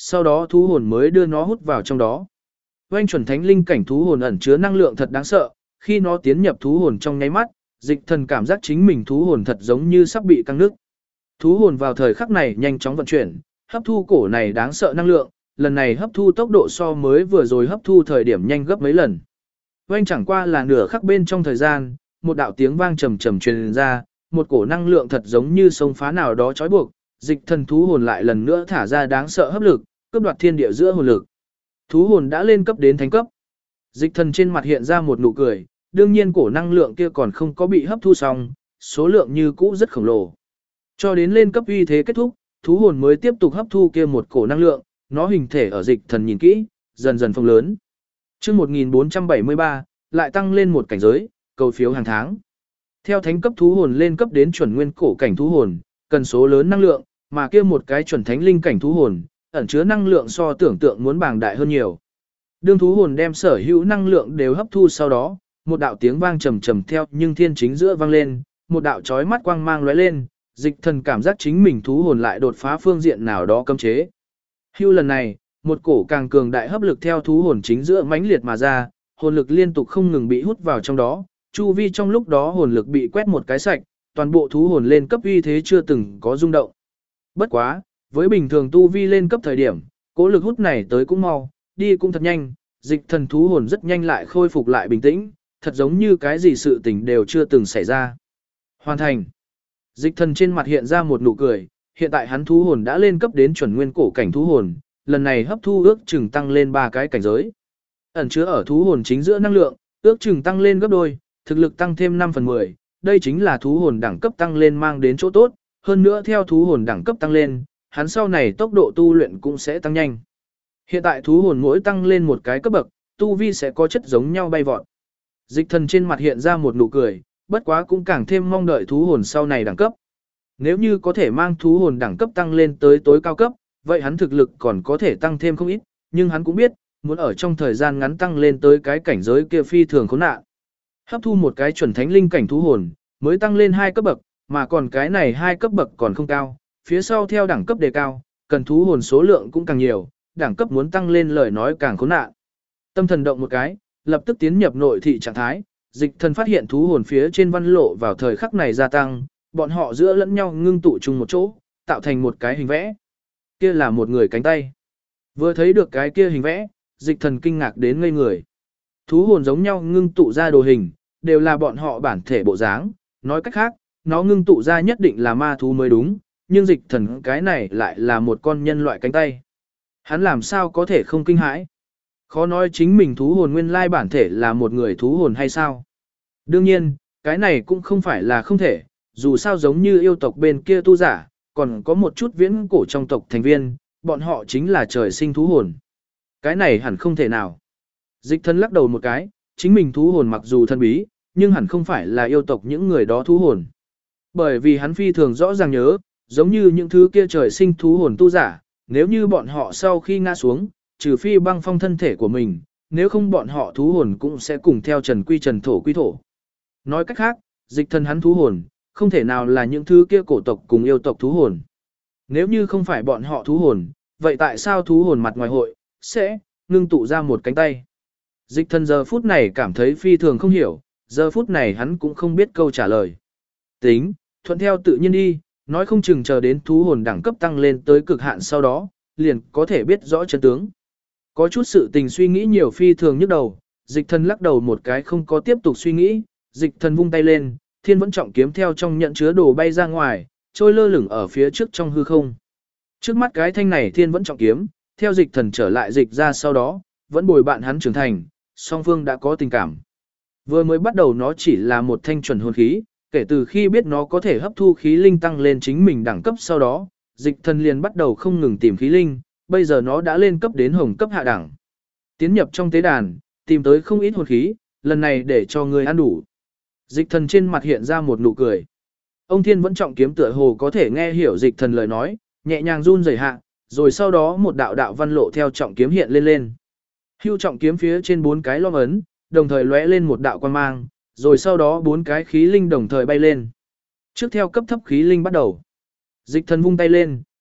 sau đó thú hồn mới đưa nó hút vào trong đó. Oanh chuẩn thánh linh cảnh thú hồn ẩn chứa năng lượng thật đáng sợ, khi nó tiến nhập thú hồn trong nháy mắt, Dịch Thần cảm giác chính mình thú hồn thật giống như sắp bị căng nứt. Thú hồn vào thời khắc này nhanh chóng vận chuyển, hấp thu cổ này đáng sợ năng lượng, lần này hấp thu tốc độ so mới vừa rồi hấp thu thời điểm nhanh gấp mấy lần. Oanh chẳng qua là nửa khắc bên trong thời gian, một đạo tiếng vang trầm trầm truyền ra, một cổ năng lượng thật giống như sông phá nào đó trói buộc, Dịch Thần thú hồn lại lần nữa thả ra đáng sợ hấp lực, cướp đoạt thiên địa giữa hồn lực. Thú hồn đã lên cấp đến thánh cấp. Dịch Thần trên mặt hiện ra một nụ cười, đương nhiên cổ năng lượng kia còn không có bị hấp thu xong, số lượng như cũ rất khổng lồ. Cho đến lên cấp uy thế kết thúc, thú hồn mới tiếp tục hấp thu kia một cổ năng lượng, nó hình thể ở Dịch Thần nhìn kỹ, dần dần phồng lớn. Chương 1473, lại tăng lên một cảnh giới, cầu phiếu hàng tháng. Theo thánh cấp thú hồn lên cấp đến chuẩn nguyên cổ cảnh thú hồn, cần số lớn năng lượng, mà kia một cái chuẩn thánh linh cảnh thú hồn, ẩn chứa năng lượng so tưởng tượng muốn bàng đại hơn nhiều. Đương thú hồn đem sở hữu năng lượng đều hấp thu sau đó, một đạo tiếng vang trầm trầm theo nhưng thiên chính giữa vang lên, một đạo chói mắt quang mang lóe lên, Dịch Thần cảm giác chính mình thú hồn lại đột phá phương diện nào đó cấm chế. Hưu lần này, một cổ càng cường đại hấp lực theo thú hồn chính giữa mãnh liệt mà ra, hồn lực liên tục không ngừng bị hút vào trong đó, chu vi trong lúc đó hồn lực bị quét một cái sạch, toàn bộ thú hồn lên cấp uy thế chưa từng có rung động. Bất quá, với bình thường tu vi lên cấp thời điểm, cố lực hút này tới cũng mau, đi cũng thật nhanh, Dịch Thần thú hồn rất nhanh lại khôi phục lại bình tĩnh, thật giống như cái gì sự tình đều chưa từng xảy ra. Hoàn thành. Dịch Thần trên mặt hiện ra một nụ cười, hiện tại hắn thú hồn đã lên cấp đến chuẩn nguyên cổ cảnh thú hồn, lần này hấp thu ước chừng tăng lên 3 cái cảnh giới. Ẩn chứa ở thú hồn chính giữa năng lượng, ước chừng tăng lên gấp đôi, thực lực tăng thêm 5/10, đây chính là thú hồn đẳng cấp tăng lên mang đến chỗ tốt, hơn nữa theo thú hồn đẳng cấp tăng lên, hắn sau này tốc độ tu luyện cũng sẽ tăng nhanh. Hiện tại thú hồn mỗi tăng lên một cái cấp bậc, tu vi sẽ có chất giống nhau bay vọt. Dịch Thần trên mặt hiện ra một nụ cười, bất quá cũng càng thêm mong đợi thú hồn sau này đẳng cấp. Nếu như có thể mang thú hồn đẳng cấp tăng lên tới tối cao cấp, vậy hắn thực lực còn có thể tăng thêm không ít, nhưng hắn cũng biết, muốn ở trong thời gian ngắn tăng lên tới cái cảnh giới kia phi thường khốn nạn. Hấp thu một cái chuẩn thánh linh cảnh thú hồn, mới tăng lên 2 cấp bậc, mà còn cái này 2 cấp bậc còn không cao, phía sau theo đẳng cấp đề cao, cần thú hồn số lượng cũng càng nhiều, đẳng cấp muốn tăng lên lời nói càng khốn nạn. Tâm thần động một cái, lập tức tiến nhập nội thị trạng thái, Dịch Thần phát hiện thú hồn phía trên văn lộ vào thời khắc này gia tăng, bọn họ giữa lẫn nhau ngưng tụ chung một chỗ, tạo thành một cái hình vẽ. Kia là một người cánh tay. Vừa thấy được cái kia hình vẽ, Dịch Thần kinh ngạc đến ngây người. Thú hồn giống nhau ngưng tụ ra đồ hình, đều là bọn họ bản thể bộ dáng, nói cách khác, nó ngưng tụ ra nhất định là ma thú mới đúng, nhưng Dịch Thần cái này lại là một con nhân loại cánh tay. Hắn làm sao có thể không kinh hãi? Khó nói chính mình thú hồn nguyên lai bản thể là một người thú hồn hay sao? Đương nhiên, cái này cũng không phải là không thể, dù sao giống như yêu tộc bên kia tu giả, còn có một chút viễn cổ trong tộc thành viên, bọn họ chính là trời sinh thú hồn. Cái này hẳn không thể nào. Dịch Thần lắc đầu một cái, chính mình thú hồn mặc dù thân bí, nhưng hẳn không phải là yêu tộc những người đó thú hồn. Bởi vì hắn phi thường rõ ràng nhớ, giống như những thứ kia trời sinh thú hồn tu giả, nếu như bọn họ sau khi ngã xuống, trừ phi băng phong thân thể của mình, nếu không bọn họ thú hồn cũng sẽ cùng theo trần quy trần thổ quy thổ. Nói cách khác, Dịch Thần hắn thú hồn, không thể nào là những thứ kia cổ tộc cùng yêu tộc thú hồn. Nếu như không phải bọn họ thú hồn, vậy tại sao thú hồn mặt ngoài hội, sẽ, ngưng tụ ra một cánh tay? Dịch Thần giờ phút này cảm thấy phi thường không hiểu, giờ phút này hắn cũng không biết câu trả lời. Tính, thuận theo tự nhiên đi, nói không chừng chờ đến thú hồn đẳng cấp tăng lên tới cực hạn sau đó, liền có thể biết rõ chân tướng. Có chút sự tình suy nghĩ nhiều phi thường nhức đầu, Dịch Thần lắc đầu một cái không có tiếp tục suy nghĩ, Dịch Thần vung tay lên, Thiên Vẫn Trọng kiếm theo trong nhận chứa đồ bay ra ngoài, trôi lơ lửng ở phía trước trong hư không. Trước mắt cái thanh này Thiên Vẫn Trọng kiếm, theo Dịch Thần trở lại dịch ra sau đó, vẫn bồi bạn hắn trưởng thành, song phương đã có tình cảm. Vừa mới bắt đầu nó chỉ là một thanh chuẩn hồn khí, kể từ khi biết nó có thể hấp thu khí linh tăng lên chính mình đẳng cấp sau đó, Dịch Thần liền bắt đầu không ngừng tìm khí linh, bây giờ nó đã lên cấp đến hồng cấp hạ đẳng. Tiến nhập trong tế đàn, tìm tới không ít hồn khí, lần này để cho người ăn đủ. Dịch Thần trên mặt hiện ra một nụ cười. Ông Thiên Vẫn Trọng kiếm tựa hồ có thể nghe hiểu Dịch Thần lời nói, nhẹ nhàng run rẩy hạ, rồi sau đó một đạo đạo văn lộ theo trọng kiếm hiện lên lên. Hưu trọng kiếm phía trên 4 cái long ấn, đồng thời lóe lên một đạo quang mang, rồi sau đó 4 cái khí linh đồng thời bay lên. Trước theo cấp thấp khí linh bắt đầu. Dịch Thần vung tay lên,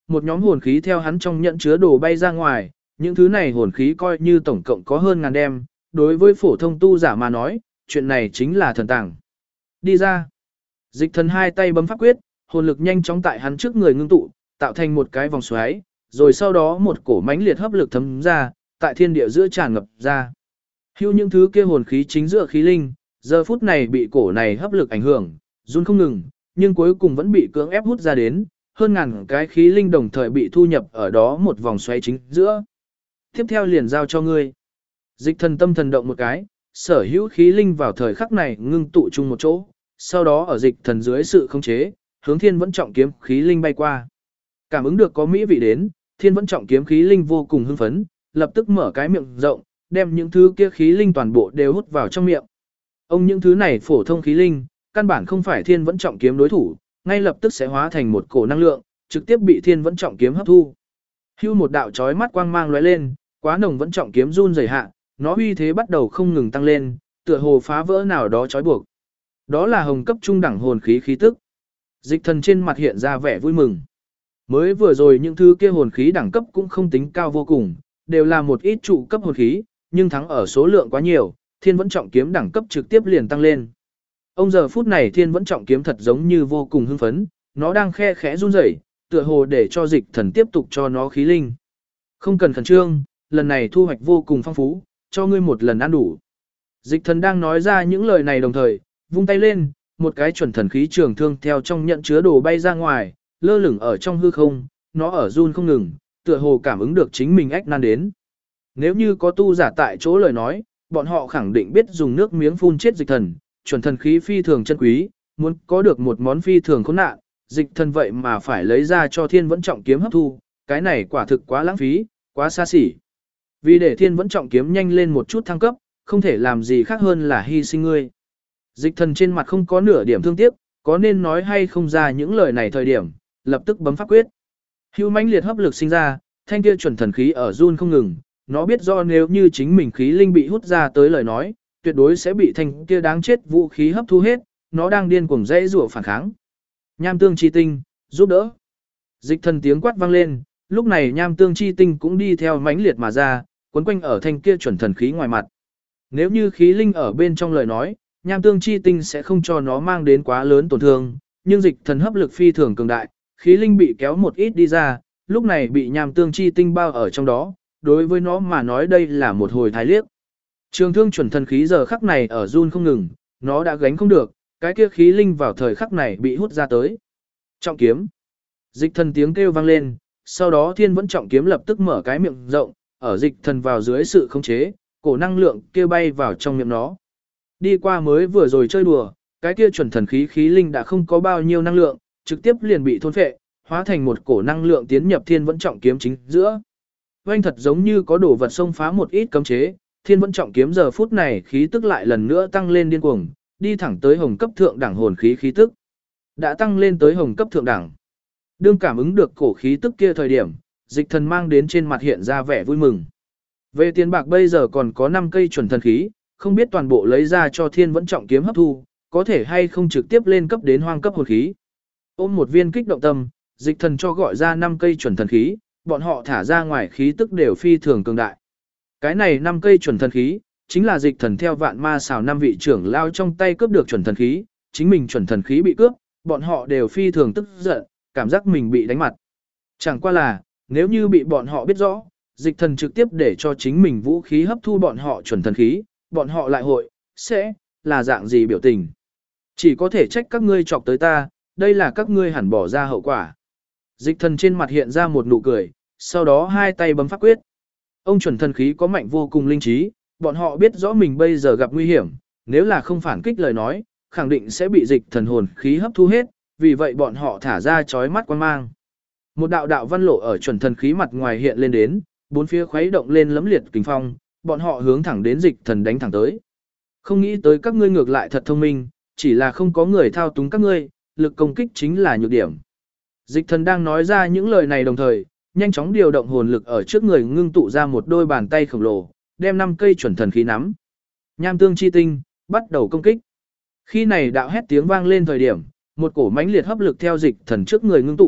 một nhóm hồn khí theo hắn trong nhận chứa đồ bay ra ngoài, những thứ này hồn khí coi như tổng cộng có hơn ngàn đem, đối với phổ thông tu giả mà nói, chuyện này chính là thần tàng. Đi ra. Dịch thần hai tay bấm pháp quyết, hồn lực nhanh chóng tại hắn trước người ngưng tụ, tạo thành một cái vòng xoáy, rồi sau đó một cổ mãnh liệt hấp lực thấm ra, tại thiên địa giữa tràn ngập ra. Hưu những thứ kia hồn khí chính giữa khí linh, giờ phút này bị cổ này hấp lực ảnh hưởng, run không ngừng, nhưng cuối cùng vẫn bị cưỡng ép hút ra đến, hơn ngàn cái khí linh đồng thời bị thu nhập ở đó một vòng xoáy chính giữa. Tiếp theo liền giao cho ngươi. Dịch thần tâm thần động một cái, sở hữu khí linh vào thời khắc này ngưng tụ chung một chỗ, sau đó ở dịch thần dưới sự khống chế, hướng thiên vẫn trọng kiếm khí linh bay qua. Cảm ứng được có mỹ vị đến, thiên vẫn trọng kiếm khí linh vô cùng hưng phấn, lập tức mở cái miệng rộng, đem những thứ kia khí linh toàn bộ đều hút vào trong miệng. Ông những thứ này phổ thông khí linh, căn bản không phải thiên vẫn trọng kiếm đối thủ, ngay lập tức sẽ hóa thành một cổ năng lượng, trực tiếp bị thiên vẫn trọng kiếm hấp thu. Hưu một đạo chói mắt quang mang lóe lên, quá nồng vẫn trọng kiếm run rẩy hạ, nó uy thế bắt đầu không ngừng tăng lên, tựa hồ phá vỡ nào đó trói buộc. Đó là hồng cấp trung đẳng hồn khí khí tức. Dịch thần trên mặt hiện ra vẻ vui mừng. Mới vừa rồi những thứ kia hồn khí đẳng cấp cũng không tính cao vô cùng, đều là một ít trụ cấp hồn khí, nhưng thắng ở số lượng quá nhiều, thiên vẫn trọng kiếm đẳng cấp trực tiếp liền tăng lên. Ông giờ phút này thiên vẫn trọng kiếm thật giống như vô cùng hưng phấn, nó đang khe khẽ run rẩy, tựa hồ để cho dịch thần tiếp tục cho nó khí linh. Không cần khẩn trương, lần này thu hoạch vô cùng phong phú, cho ngươi một lần ăn đủ. Dịch thần đang nói ra những lời này đồng thời, vung tay lên, một cái chuẩn thần khí trường thương theo trong nhận chứa đồ bay ra ngoài, lơ lửng ở trong hư không, nó ở run không ngừng, tựa hồ cảm ứng được chính mình ách nan đến. Nếu như có tu giả tại chỗ lời nói, bọn họ khẳng định biết dùng nước miếng phun chết dịch thần, chuẩn thần khí phi thường chân quý, muốn có được một món phi thường khốn nạn, dịch thần vậy mà phải lấy ra cho thiên vẫn trọng kiếm hấp thu, cái này quả thực quá lãng phí, quá xa xỉ. Vì để thiên vẫn trọng kiếm nhanh lên một chút thăng cấp, không thể làm gì khác hơn là hy sinh ngươi. Dịch thần trên mặt không có nửa điểm thương tiếc, có nên nói hay không ra những lời này thời điểm, lập tức bấm pháp quyết. Hưu mãnh liệt hấp lực sinh ra, thanh kia chuẩn thần khí ở run không ngừng, nó biết do nếu như chính mình khí linh bị hút ra tới lời nói, tuyệt đối sẽ bị thanh kia đáng chết vũ khí hấp thu hết, nó đang điên cuồng dãy rủa phản kháng. Nham tương chi tinh, giúp đỡ. Dịch thần tiếng quát vang lên, lúc này nham tương chi tinh cũng đi theo mãnh liệt mà ra, quấn quanh ở thanh kia chuẩn thần khí ngoài mặt. Nếu như khí linh ở bên trong lời nói, nham tương chi tinh sẽ không cho nó mang đến quá lớn tổn thương, nhưng dịch thần hấp lực phi thường cường đại, khí linh bị kéo một ít đi ra, lúc này bị nham tương chi tinh bao ở trong đó, đối với nó mà nói đây là một hồi thái liếc. Trường thương chuẩn thần khí giờ khắc này ở run không ngừng, nó đã gánh không được, cái kia khí linh vào thời khắc này bị hút ra tới. Trọng kiếm. Dịch thần tiếng kêu vang lên, sau đó thiên vẫn trọng kiếm lập tức mở cái miệng rộng, ở dịch thần vào dưới sự khống chế, cổ năng lượng kia bay vào trong miệng nó. Đi qua mới vừa rồi chơi đùa, cái kia chuẩn thần khí khí linh đã không có bao nhiêu năng lượng, trực tiếp liền bị thôn phệ, hóa thành một cổ năng lượng tiến nhập thiên vẫn trọng kiếm chính giữa. Oanh thật giống như có đồ vật xông phá một ít cấm chế, thiên vẫn trọng kiếm giờ phút này khí tức lại lần nữa tăng lên điên cuồng, đi thẳng tới hồng cấp thượng đẳng hồn khí khí tức. Đã tăng lên tới hồng cấp thượng đẳng. Đương cảm ứng được cổ khí tức kia thời điểm, dịch thần mang đến trên mặt hiện ra vẻ vui mừng. Về tiền bạc bây giờ còn có 5 cây chuẩn thần khí, không biết toàn bộ lấy ra cho thiên vẫn trọng kiếm hấp thu, có thể hay không trực tiếp lên cấp đến hoang cấp hồn khí. Ôm một viên kích động tâm, dịch thần cho gọi ra 5 cây chuẩn thần khí, bọn họ thả ra ngoài khí tức đều phi thường cường đại. Cái này 5 cây chuẩn thần khí, chính là dịch thần theo vạn ma xào 5 vị trưởng lao trong tay cướp được chuẩn thần khí, chính mình chuẩn thần khí bị cướp, bọn họ đều phi thường tức giận, cảm giác mình bị đánh mặt. Chẳng qua là, nếu như bị bọn họ biết rõ, dịch thần trực tiếp để cho chính mình vũ khí hấp thu bọn họ chuẩn thần khí, bọn họ lại hội, sẽ, là dạng gì biểu tình. Chỉ có thể trách các ngươi chọc tới ta, đây là các ngươi hẳn bỏ ra hậu quả. Dịch thần trên mặt hiện ra một nụ cười, sau đó hai tay bấm pháp quyết. Ông chuẩn thần khí có mạnh vô cùng linh trí, bọn họ biết rõ mình bây giờ gặp nguy hiểm, nếu là không phản kích lời nói, khẳng định sẽ bị dịch thần hồn khí hấp thu hết, vì vậy bọn họ thả ra chói mắt quan mang. Một đạo đạo văn lộ ở chuẩn thần khí mặt ngoài hiện lên đến, bốn phía khuấy động lên lấm liệt kình phong, bọn họ hướng thẳng đến dịch thần đánh thẳng tới. Không nghĩ tới các ngươi ngược lại thật thông minh, chỉ là không có người thao túng các ngươi, lực công kích chính là nhược điểm. Dịch thần đang nói ra những lời này đồng thời, nhanh chóng điều động hồn lực ở trước người ngưng tụ ra một đôi bàn tay khổng lồ, đem 5 cây chuẩn thần khí nắm. Nham tương chi tinh, bắt đầu công kích. Khi này đạo hét tiếng vang lên thời điểm, một cổ mãnh liệt hấp lực theo dịch thần trước người ngưng tụ,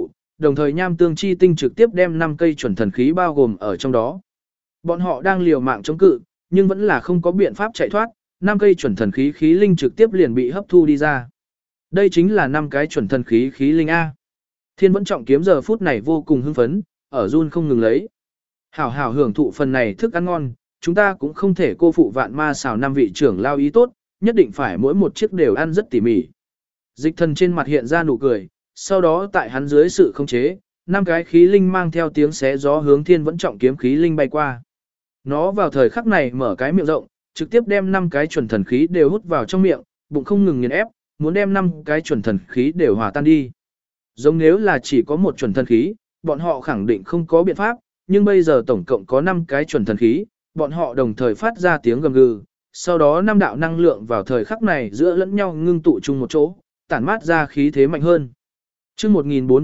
đồng thời nham tương chi tinh trực tiếp đem 5 cây chuẩn thần khí bao gồm ở trong đó. Bọn họ đang liều mạng chống cự, nhưng vẫn là không có biện pháp chạy thoát, 5 cây chuẩn thần khí khí linh trực tiếp liền bị hấp thu đi ra. Đây chính là 5 cái chuẩn thần khí khí linh A. Thiên Vẫn Trọng Kiếm giờ phút này vô cùng hưng phấn, ở run không ngừng lấy. Hảo hảo hưởng thụ phần này thức ăn ngon, chúng ta cũng không thể cô phụ Vạn Ma xào 5 vị trưởng lao ý tốt, nhất định phải mỗi một chiếc đều ăn rất tỉ mỉ. Dịch Thần trên mặt hiện ra nụ cười, sau đó tại hắn dưới sự khống chế, 5 cái khí linh mang theo tiếng xé gió hướng Thiên Vẫn Trọng Kiếm khí linh bay qua. Nó vào thời khắc này mở cái miệng rộng, trực tiếp đem 5 cái chuẩn thần khí đều hút vào trong miệng, bụng không ngừng nghiền ép, muốn đem 5 cái chuẩn thần khí đều hòa tan đi. Giống nếu là chỉ có một chuẩn thần khí, bọn họ khẳng định không có biện pháp, nhưng bây giờ tổng cộng có 5 cái chuẩn thần khí, bọn họ đồng thời phát ra tiếng gầm gừ, sau đó 5 đạo năng lượng vào thời khắc này giữa lẫn nhau ngưng tụ chung một chỗ, tản mát ra khí thế mạnh hơn. Chương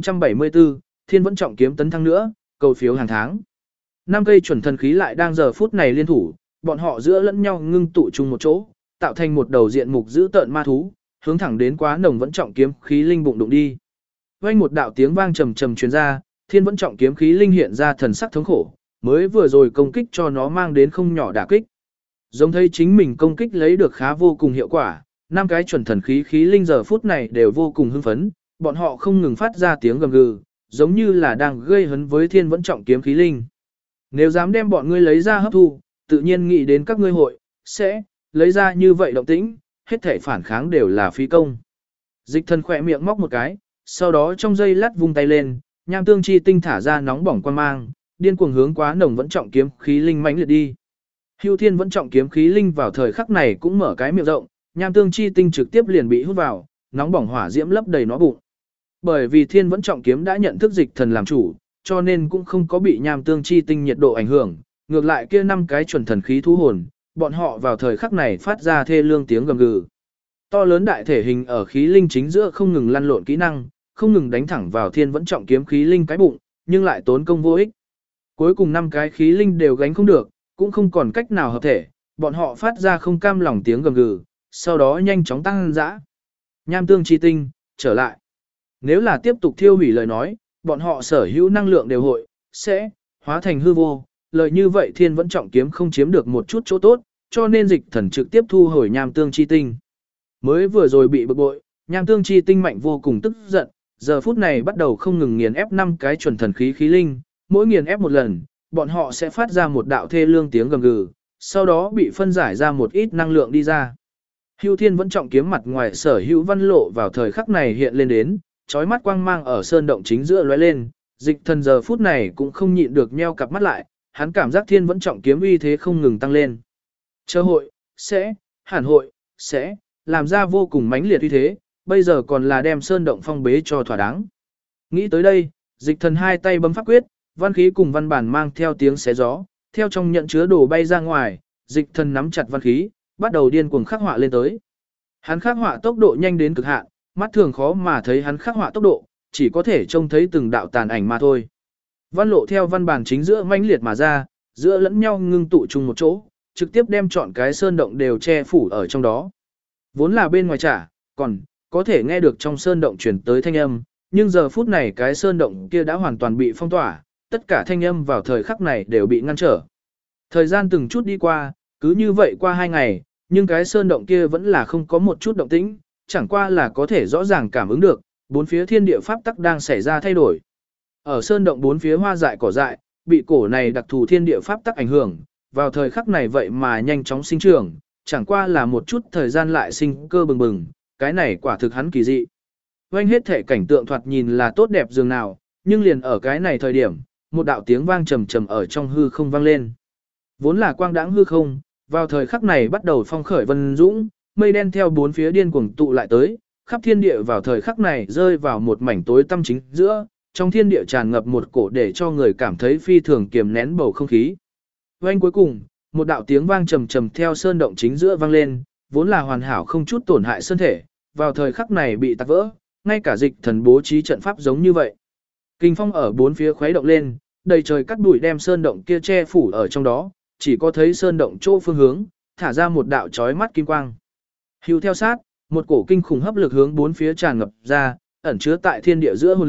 1474, Thiên Vẫn Trọng Kiếm tấn thăng nữa, cầu phiếu hàng tháng. 5 cây chuẩn thần khí lại đang giờ phút này liên thủ, bọn họ giữa lẫn nhau ngưng tụ chung một chỗ, tạo thành một đầu diện mục dữ tợn ma thú, hướng thẳng đến Quá Nồng Vẫn Trọng Kiếm khí linh bụng đụng đi. Vang một đạo tiếng vang trầm trầm truyền ra, Thiên Vẫn Trọng Kiếm khí linh hiện ra thần sắc thống khổ, mới vừa rồi công kích cho nó mang đến không nhỏ đả kích. Giống thấy chính mình công kích lấy được khá vô cùng hiệu quả, 5 cái chuẩn thần khí khí linh giờ phút này đều vô cùng hưng phấn, bọn họ không ngừng phát ra tiếng gầm gừ, giống như là đang gây hấn với Thiên Vẫn Trọng Kiếm khí linh. Nếu dám đem bọn ngươi lấy ra hấp thu, tự nhiên nghĩ đến các ngươi hội sẽ lấy ra như vậy động tĩnh, hết thể phản kháng đều là phí công. Dịch Thần khỏe miệng móc một cái, sau đó trong giây lát vung tay lên, nham tương chi tinh thả ra nóng bỏng quang mang, điên cuồng hướng Quá Nồng Vẫn Trọng Kiếm khí linh mãnh liệt đi. Hưu Thiên Vẫn Trọng Kiếm khí linh vào thời khắc này cũng mở cái miệng rộng, nham tương chi tinh trực tiếp liền bị hút vào, nóng bỏng hỏa diễm lấp đầy nó bụng. Bởi vì Thiên Vẫn Trọng Kiếm đã nhận thức Dịch Thần làm chủ, cho nên cũng không có bị nham tương chi tinh nhiệt độ ảnh hưởng, ngược lại kia 5 cái chuẩn thần khí thú hồn, bọn họ vào thời khắc này phát ra thê lương tiếng gầm gừ. To lớn đại thể hình ở khí linh chính giữa không ngừng lăn lộn kỹ năng, không ngừng đánh thẳng vào Thiên Vẫn Trọng Kiếm khí linh cái bụng, nhưng lại tốn công vô ích. Cuối cùng 5 cái khí linh đều gánh không được, cũng không còn cách nào hợp thể, bọn họ phát ra không cam lòng tiếng gầm gừ, sau đó nhanh chóng tăng dã. Nham tương chi tinh, trở lại. Nếu là tiếp tục thiêu hủy lời nói, bọn họ sở hữu năng lượng đều hội, sẽ, hóa thành hư vô, lời như vậy Thiên Vẫn Trọng Kiếm không chiếm được một chút chỗ tốt, cho nên Dịch Thần trực tiếp thu hồi nham tương chi tinh. Mới vừa rồi bị bực bội, nham tương chi tinh mạnh vô cùng tức giận, giờ phút này bắt đầu không ngừng nghiền ép 5 cái chuẩn thần khí khí linh, mỗi nghiền ép một lần, bọn họ sẽ phát ra một đạo thê lương tiếng gầm gừ, sau đó bị phân giải ra một ít năng lượng đi ra. Hưu Thiên Vẫn Trọng Kiếm mặt ngoài sở hữu văn lộ vào thời khắc này hiện lên đến, chói mắt quang mang ở sơn động chính giữa lóe lên, Dịch Thần giờ phút này cũng không nhịn được nheo cặp mắt lại, hắn cảm giác Thiên Vẫn Trọng Kiếm uy thế không ngừng tăng lên. Chờ hội, sẽ, hẳn hội, sẽ, làm ra vô cùng mãnh liệt uy thế, bây giờ còn là đem sơn động phong bế cho thỏa đáng. Nghĩ tới đây, Dịch Thần hai tay bấm pháp quyết, văn khí cùng văn bản mang theo tiếng xé gió, theo trong nhận chứa đồ bay ra ngoài, Dịch Thần nắm chặt văn khí, bắt đầu điên cuồng khắc họa lên tới. Hắn khắc họa tốc độ nhanh đến cực hạn, mắt thường khó mà thấy hắn khắc họa tốc độ, chỉ có thể trông thấy từng đạo tàn ảnh mà thôi. Văn lộ theo văn bản chính giữa mãnh liệt mà ra, giữa lẫn nhau ngưng tụ chung một chỗ, trực tiếp đem trọn cái sơn động đều che phủ ở trong đó. Vốn là bên ngoài trả, còn có thể nghe được trong sơn động truyền tới thanh âm, nhưng giờ phút này cái sơn động kia đã hoàn toàn bị phong tỏa, tất cả thanh âm vào thời khắc này đều bị ngăn trở. Thời gian từng chút đi qua, cứ như vậy qua 2 ngày, nhưng cái sơn động kia vẫn là không có một chút động tĩnh, chẳng qua là có thể rõ ràng cảm ứng được, bốn phía thiên địa pháp tắc đang xảy ra thay đổi. Ở sơn động bốn phía hoa dại cỏ dại, bị cổ này đặc thù thiên địa pháp tắc ảnh hưởng, vào thời khắc này vậy mà nhanh chóng sinh trưởng, chẳng qua là một chút thời gian lại sinh cơ bừng bừng, cái này quả thực hắn kỳ dị. Oanh hết thể cảnh tượng thoạt nhìn là tốt đẹp dường nào, nhưng liền ở cái này thời điểm, một đạo tiếng vang trầm trầm ở trong hư không vang lên. Vốn là quang đãng hư không, vào thời khắc này bắt đầu phong khởi vân dũng, mây đen theo bốn phía điên cuồng tụ lại tới, khắp thiên địa vào thời khắc này rơi vào một mảnh tối tăm chính giữa, trong thiên địa tràn ngập một cổ để cho người cảm thấy phi thường kiềm nén bầu không khí. Oanh cuối cùng, một đạo tiếng vang trầm trầm theo sơn động chính giữa vang lên, vốn là hoàn hảo không chút tổn hại sơn thể, vào thời khắc này bị tạc vỡ, ngay cả Dịch Thần bố trí trận pháp giống như vậy. Kinh phong ở bốn phía khuấy động lên, đầy trời cắt bụi đem sơn động kia che phủ ở trong đó, chỉ có thấy sơn động chỗ phương hướng, thả ra một đạo chói mắt kim quang. Hưu theo sát, một cổ kinh khủng hấp lực hướng bốn phía tràn ngập ra, ẩn chứa tại thiên địa giữa hồn lực,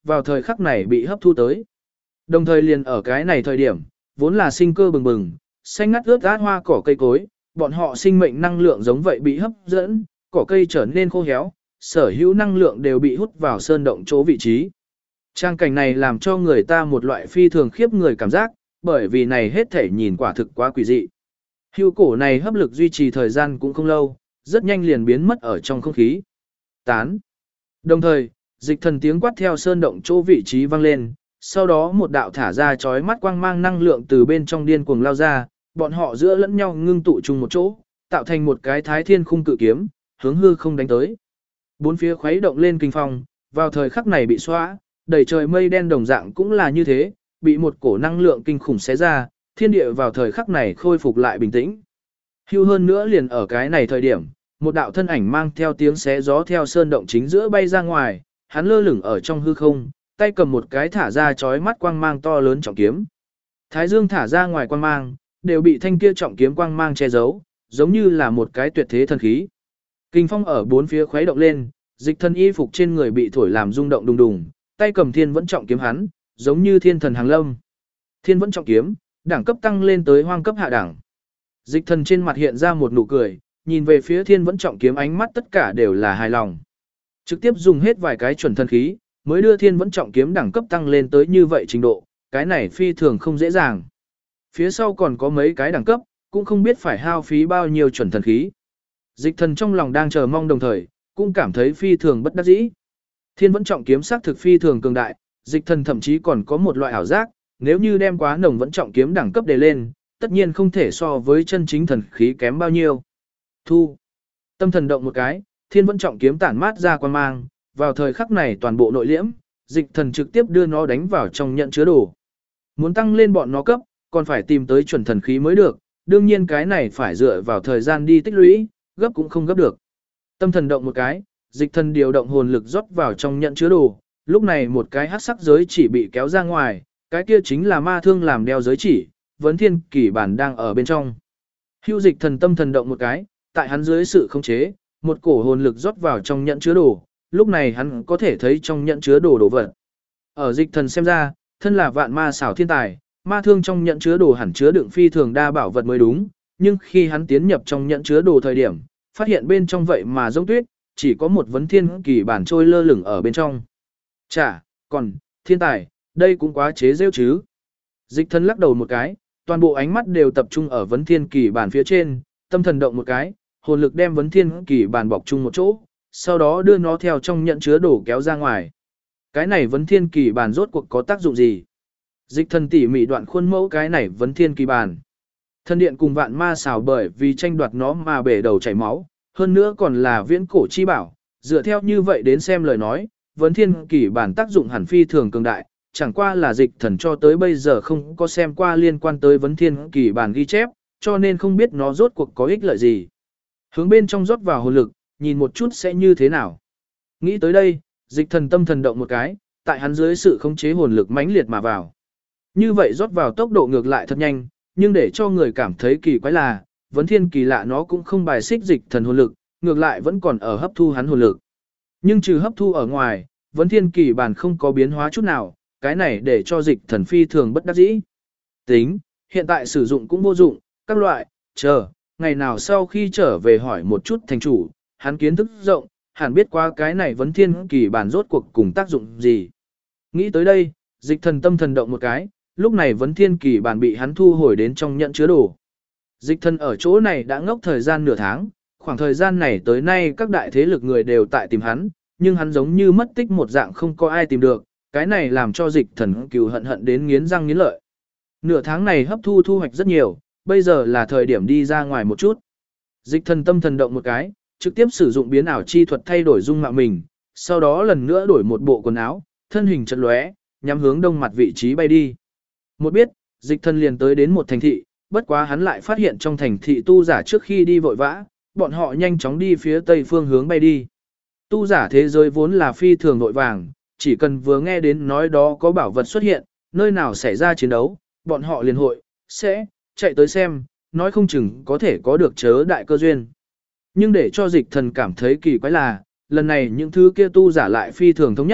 vào thời khắc này bị hấp thu tới. Đồng thời liền ở cái này thời điểm, vốn là sinh cơ bừng bừng, xanh ngắt ướt át hoa cỏ cây cối, bọn họ sinh mệnh năng lượng giống vậy bị hấp dẫn, cỏ cây trở nên khô héo, sở hữu năng lượng đều bị hút vào sơn động chỗ vị trí. Trang cảnh này làm cho người ta một loại phi thường khiếp người cảm giác, bởi vì này hết thể nhìn quả thực quá quỷ dị. Hưu cổ này hấp lực duy trì thời gian cũng không lâu, rất nhanh liền biến mất ở trong không khí. Tán. Đồng thời, dịch thần tiếng quát theo sơn động chỗ vị trí vang lên, sau đó một đạo thả ra chói mắt quang mang năng lượng từ bên trong điên cuồng lao ra, bọn họ giữa lẫn nhau ngưng tụ chung một chỗ, tạo thành một cái thái thiên khung cự kiếm, hướng hư không đánh tới. Bốn phía khuấy động lên kinh phong, vào thời khắc này bị xóa, đầy trời mây đen đồng dạng cũng là như thế, bị một cổ năng lượng kinh khủng xé ra, thiên địa vào thời khắc này khôi phục lại bình tĩnh. Hưu hơn nữa liền ở cái này thời điểm, một đạo thân ảnh mang theo tiếng xé gió theo sơn động chính giữa bay ra ngoài, hắn lơ lửng ở trong hư không, tay cầm một cái thả ra chói mắt quang mang to lớn trọng kiếm. Thái dương thả ra ngoài quang mang, đều bị thanh kia trọng kiếm quang mang che giấu, giống như là một cái tuyệt thế thần khí. Kinh phong ở bốn phía khuấy động lên, dịch thần y phục trên người bị thổi làm rung động đùng đùng, tay cầm thiên vẫn trọng kiếm hắn, giống như thiên thần hàng lâm. Thiên vẫn trọng kiếm, đẳng cấp tăng lên tới hoang cấp hạ đẳng. Dịch thần trên mặt hiện ra một nụ cười, nhìn về phía thiên vẫn trọng kiếm ánh mắt tất cả đều là hài lòng. Trực tiếp dùng hết vài cái chuẩn thần khí, mới đưa thiên vẫn trọng kiếm đẳng cấp tăng lên tới như vậy trình độ, cái này phi thường không dễ dàng. Phía sau còn có mấy cái đẳng cấp, cũng không biết phải hao phí bao nhiêu chuẩn thần khí. Dịch thần trong lòng đang chờ mong đồng thời, cũng cảm thấy phi thường bất đắc dĩ. Thiên vẫn trọng kiếm sắc thực phi thường cường đại, dịch thần thậm chí còn có một loại ảo giác, nếu như đem quá nồng vẫn trọng kiếm đẳng cấp đề lên, tất nhiên không thể so với chân chính thần khí kém bao nhiêu. Thu. Tâm thần động một cái, thiên vẫn trọng kiếm tản mát ra quan mang, vào thời khắc này toàn bộ nội liễm, dịch thần trực tiếp đưa nó đánh vào trong nhận chứa đồ. Muốn tăng lên bọn nó cấp, còn phải tìm tới chuẩn thần khí mới được, đương nhiên cái này phải dựa vào thời gian đi tích lũy, gấp cũng không gấp được. Tâm thần động một cái, dịch thần điều động hồn lực rót vào trong nhận chứa đồ, lúc này một cái hắc sắc giới chỉ bị kéo ra ngoài, cái kia chính là ma thương làm đeo giới chỉ, vấn thiên kỷ bản đang ở bên trong. Hưu dịch thần tâm thần động một cái, tại hắn dưới sự khống chế, một cổ hồn lực rót vào trong nhận chứa đồ, lúc này hắn có thể thấy trong nhận chứa đồ đồ vật. Ở dịch thần xem ra, thân là vạn ma xảo thiên tài, ma thương trong nhận chứa đồ hẳn chứa đựng phi thường đa bảo vật mới đúng, nhưng khi hắn tiến nhập trong nhận chứa đồ thời điểm, phát hiện bên trong vậy mà giống tuyết, chỉ có một vấn thiên kỳ bản trôi lơ lửng ở bên trong. Chả, còn, thiên tài, đây cũng quá chế rêu chứ. Dịch thần lắc đầu một cái, toàn bộ ánh mắt đều tập trung ở vấn thiên kỳ bản phía trên, tâm thần động một cái, hồn lực đem vấn thiên kỳ bản bọc chung một chỗ, sau đó đưa nó theo trong nhận chứa đồ kéo ra ngoài. Cái này vấn thiên kỳ bản rốt cuộc có tác dụng gì? Dịch thần tỉ mỉ đoạn khuôn mẫu cái này vấn thiên kỳ bản. Thần điện cùng vạn ma xảo bởi vì tranh đoạt nó mà bể đầu chảy máu, hơn nữa còn là viễn cổ chi bảo, dựa theo như vậy đến xem lời nói, vấn thiên kỳ bản tác dụng hẳn phi thường cường đại, chẳng qua là dịch thần cho tới bây giờ không có xem qua liên quan tới vấn thiên kỳ bản ghi chép, cho nên không biết nó rốt cuộc có ích lợi gì. Hướng bên trong rót vào hồn lực, nhìn một chút sẽ như thế nào. Nghĩ tới đây, dịch thần tâm thần động một cái, tại hắn dưới sự khống chế hồn lực mãnh liệt mà vào. Như vậy rót vào tốc độ ngược lại thật nhanh, nhưng để cho người cảm thấy kỳ quái là, vấn thiên kỳ lạ nó cũng không bài xích dịch thần hồn lực, ngược lại vẫn còn ở hấp thu hắn hồn lực. Nhưng trừ hấp thu ở ngoài, vấn thiên kỳ bản không có biến hóa chút nào, cái này để cho dịch thần phi thường bất đắc dĩ. Tính, hiện tại sử dụng cũng vô dụng, các loại, chờ, ngày nào sau khi trở về hỏi một chút thành chủ, hắn kiến thức rộng, hẳn biết qua cái này vấn thiên kỳ bản rốt cuộc cùng tác dụng gì. Nghĩ tới đây, dịch thần tâm thần động một cái, lúc này vấn thiên kỳ bản bị hắn thu hồi đến trong nhận chứa đồ. Dịch thần ở chỗ này đã ngốc thời gian nửa tháng, khoảng thời gian này tới nay các đại thế lực người đều tại tìm hắn, nhưng hắn giống như mất tích một dạng không có ai tìm được, cái này làm cho dịch thần cừu hận hận đến nghiến răng nghiến lợi. Nửa tháng này hấp thu thu hoạch rất nhiều, bây giờ là thời điểm đi ra ngoài một chút. Dịch thần tâm thần động một cái, trực tiếp sử dụng biến ảo chi thuật thay đổi dung mạo mình, sau đó lần nữa đổi một bộ quần áo, thân hình chật lóe, nhắm hướng đông mặt vị trí bay đi. Một biết, dịch thần liền tới đến một thành thị, bất quá hắn lại phát hiện trong thành thị tu giả trước khi đi vội vã, bọn họ nhanh chóng đi phía tây phương hướng bay đi. Tu giả thế giới vốn là phi thường vội vàng, chỉ cần vừa nghe đến nói đó có bảo vật xuất hiện, nơi nào xảy ra chiến đấu, bọn họ liền hội, sẽ, chạy tới xem, nói không chừng có thể có được chớ đại cơ duyên. Nhưng để cho dịch thần cảm thấy kỳ quái là, lần này những thứ kia tu giả lại phi thường thống nhất,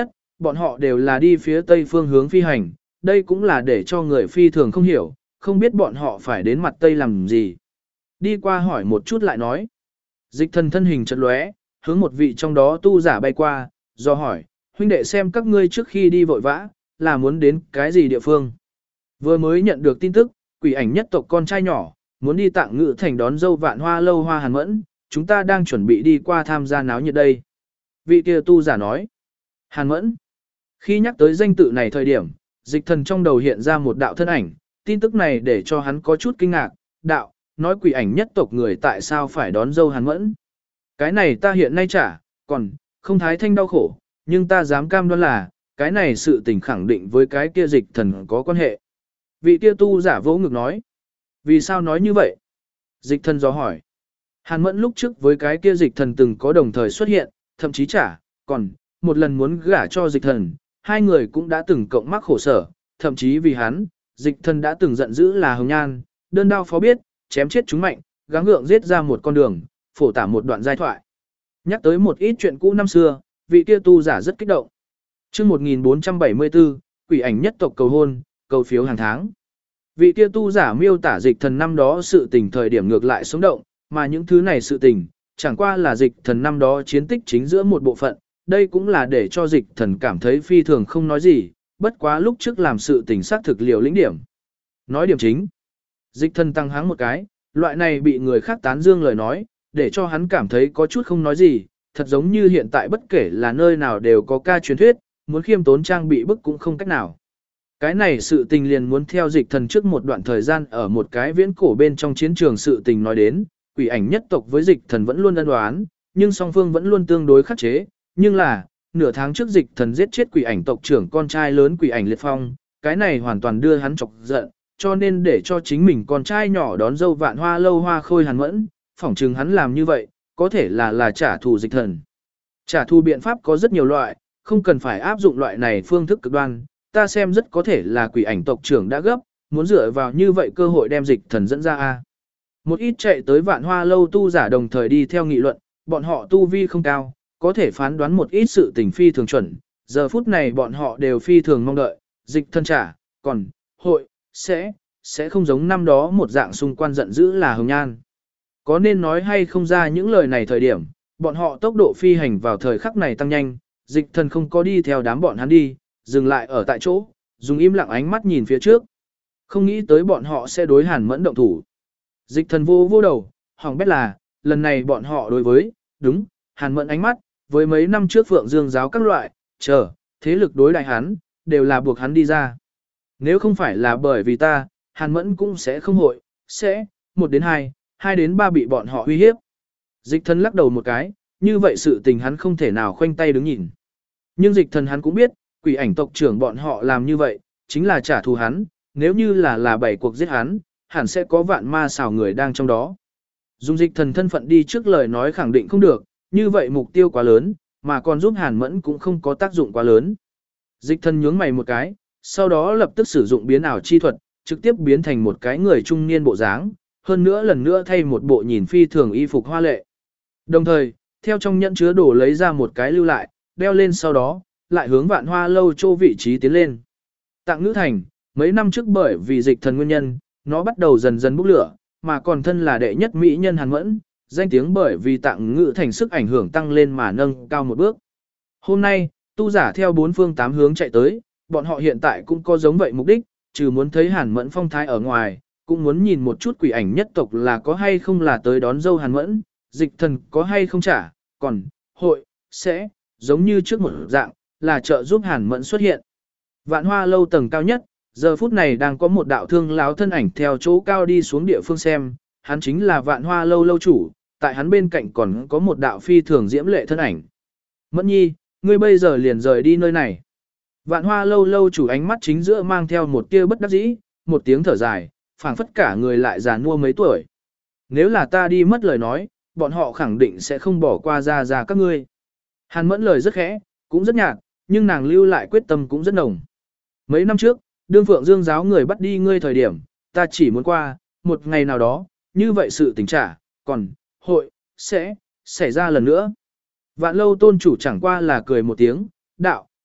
bọn họ đều là đi phía tây phương hướng phi hành, đây cũng là để cho người phi thường không hiểu, không biết bọn họ phải đến mặt tây làm gì. Đi qua hỏi một chút lại nói. Dịch thần thân hình chợt lóe, hướng một vị trong đó tu giả bay qua, do hỏi, huynh đệ xem các ngươi trước khi đi vội vã, là muốn đến cái gì địa phương. Vừa mới nhận được tin tức, quỷ ảnh nhất tộc con trai nhỏ, muốn đi Tạng Ngự thành đón dâu Vạn Hoa lâu Hoa Hàn Mẫn, chúng ta đang chuẩn bị đi qua tham gia náo nhiệt đây. Vị kia tu giả nói, Hàn Mẫn. Khi nhắc tới danh tự này thời điểm, dịch thần trong đầu hiện ra một đạo thân ảnh, tin tức này để cho hắn có chút kinh ngạc, đạo, nói quỷ ảnh nhất tộc người tại sao phải đón dâu Hàn Mẫn. Cái này ta hiện nay chả, còn, không thái thanh đau khổ, nhưng ta dám cam đoan là, cái này sự tình khẳng định với cái kia dịch thần có quan hệ. Vị kia tu giả vỗ ngực nói, vì sao nói như vậy? Dịch thần dò hỏi. Hàn Mẫn lúc trước với cái kia dịch thần từng có đồng thời xuất hiện, thậm chí chả, còn, một lần muốn gả cho dịch thần, hai người cũng đã từng cộng mắc khổ sở, thậm chí vì hắn, dịch thần đã từng giận dữ là hồng nhan, đơn đao phó biết, chém chết chúng mạnh, gắng gượng giết ra một con đường, phổ tả một đoạn giai thoại. Nhắc tới một ít chuyện cũ năm xưa, vị kia tu giả rất kích động. Chương 1474, quỷ ảnh nhất tộc cầu hôn, cầu phiếu hàng tháng. Vị kia tu giả miêu tả dịch thần năm đó sự tình thời điểm ngược lại sống động, mà những thứ này sự tình, chẳng qua là dịch thần năm đó chiến tích chính giữa một bộ phận, đây cũng là để cho dịch thần cảm thấy phi thường không nói gì, bất quá lúc trước làm sự tình xác thực liều lĩnh điểm. Nói điểm chính, dịch thần tăng háng một cái, loại này bị người khác tán dương lời nói, để cho hắn cảm thấy có chút không nói gì, thật giống như hiện tại bất kể là nơi nào đều có ca truyền thuyết, muốn khiêm tốn trang bị bức cũng không cách nào. Cái này sự tình liền muốn theo dịch thần trước một đoạn thời gian ở một cái viễn cổ bên trong chiến trường sự tình nói đến, quỷ ảnh nhất tộc với dịch thần vẫn luôn ân đoán, nhưng song phương vẫn luôn tương đối khắc chế, nhưng là, nửa tháng trước dịch thần giết chết quỷ ảnh tộc trưởng con trai lớn quỷ ảnh liệt phong, cái này hoàn toàn đưa hắn chọc giận, cho nên để cho chính mình con trai nhỏ đón dâu Vạn Hoa lâu Hoa Khôi Hàn Mẫn, phỏng chừng hắn làm như vậy, có thể là trả thù dịch thần. Trả thù biện pháp có rất nhiều loại, không cần phải áp dụng loại này phương thức cực đoan, ta xem rất có thể là quỷ ảnh tộc trưởng đã gấp, muốn dựa vào như vậy cơ hội đem dịch thần dẫn ra a. Một ít chạy tới Vạn Hoa lâu tu giả đồng thời đi theo nghị luận, bọn họ tu vi không cao, có thể phán đoán một ít sự tình phi thường chuẩn, giờ phút này bọn họ đều phi thường mong đợi, dịch thần trả, còn, hội, sẽ không giống năm đó một dạng xung quan giận dữ là hồng nhan. Có nên nói hay không ra những lời này thời điểm, bọn họ tốc độ phi hành vào thời khắc này tăng nhanh, dịch thần không có đi theo đám bọn hắn đi, dừng lại ở tại chỗ, dùng im lặng ánh mắt nhìn phía trước. Không nghĩ tới bọn họ sẽ đối Hàn Mẫn động thủ. Dịch thần vô đầu, hỏng bét là, lần này bọn họ đối với, đúng, Hàn Mẫn ánh mắt, với mấy năm trước Phượng Dương giáo các loại, thế lực đối đại hắn, đều là buộc hắn đi ra. Nếu không phải là bởi vì ta, Hàn Mẫn cũng sẽ không hội, 1 đến 2, 2 đến 3 bị bọn họ uy hiếp. Dịch thần lắc đầu một cái, như vậy sự tình hắn không thể nào khoanh tay đứng nhìn. Nhưng dịch thần hắn cũng biết, quỷ ảnh tộc trưởng bọn họ làm như vậy, chính là trả thù hắn, nếu như là bảy cuộc giết hắn, hẳn sẽ có vạn ma xào người đang trong đó. Dùng dịch thần thân phận đi trước lời nói khẳng định không được, như vậy mục tiêu quá lớn, mà còn giúp Hàn Mẫn cũng không có tác dụng quá lớn. Dịch thần nhướng mày một cái, sau đó lập tức sử dụng biến ảo chi thuật, trực tiếp biến thành một cái người trung niên bộ dáng, hơn nữa lần nữa thay một bộ nhìn phi thường y phục hoa lệ. Đồng thời, theo trong nhẫn chứa đồ lấy ra một cái lưu lại, đeo lên sau đó, lại hướng Vạn Hoa lâu chỗ vị trí tiến lên. Tạng Ngữ thành, mấy năm trước bởi vì dịch thần nguyên nhân, nó bắt đầu dần dần bốc lửa, mà còn thân là đệ nhất mỹ nhân Hàn Mẫn, danh tiếng bởi vì Tạng Ngữ thành sức ảnh hưởng tăng lên mà nâng cao một bước. Hôm nay, tu giả theo bốn phương tám hướng chạy tới, bọn họ hiện tại cũng có giống vậy mục đích, trừ muốn thấy Hàn Mẫn phong thái ở ngoài, cũng muốn nhìn một chút quỷ ảnh nhất tộc là có hay không là tới đón dâu Hàn Mẫn, dịch thần có hay không trả, còn, hội, giống như trước một dạng, là trợ giúp Hàn Mẫn xuất hiện. Vạn Hoa lâu tầng cao nhất, giờ phút này đang có một đạo thương láo thân ảnh theo chỗ cao đi xuống địa phương xem, hắn chính là Vạn Hoa lâu lâu chủ, tại hắn bên cạnh còn có một đạo phi thường diễm lệ thân ảnh. Mẫn nhi, ngươi bây giờ liền rời đi nơi này. Vạn Hoa lâu lâu chủ ánh mắt chính giữa mang theo một tia bất đắc dĩ, một tiếng thở dài, phảng phất cả người lại già nua mấy tuổi. Nếu là ta đi mất lời nói, bọn họ khẳng định sẽ không bỏ qua ra các ngươi. Hàn Mẫn lời rất khẽ, cũng rất nhạt, nhưng nàng lưu lại quyết tâm cũng rất nồng. Mấy năm trước, đương Phượng Dương giáo người bắt đi ngươi thời điểm, ta chỉ muốn qua, một ngày nào đó, như vậy sự tình trả, còn, hội, sẽ xảy ra lần nữa. Vạn lâu tôn chủ chẳng qua là cười một tiếng, đạo,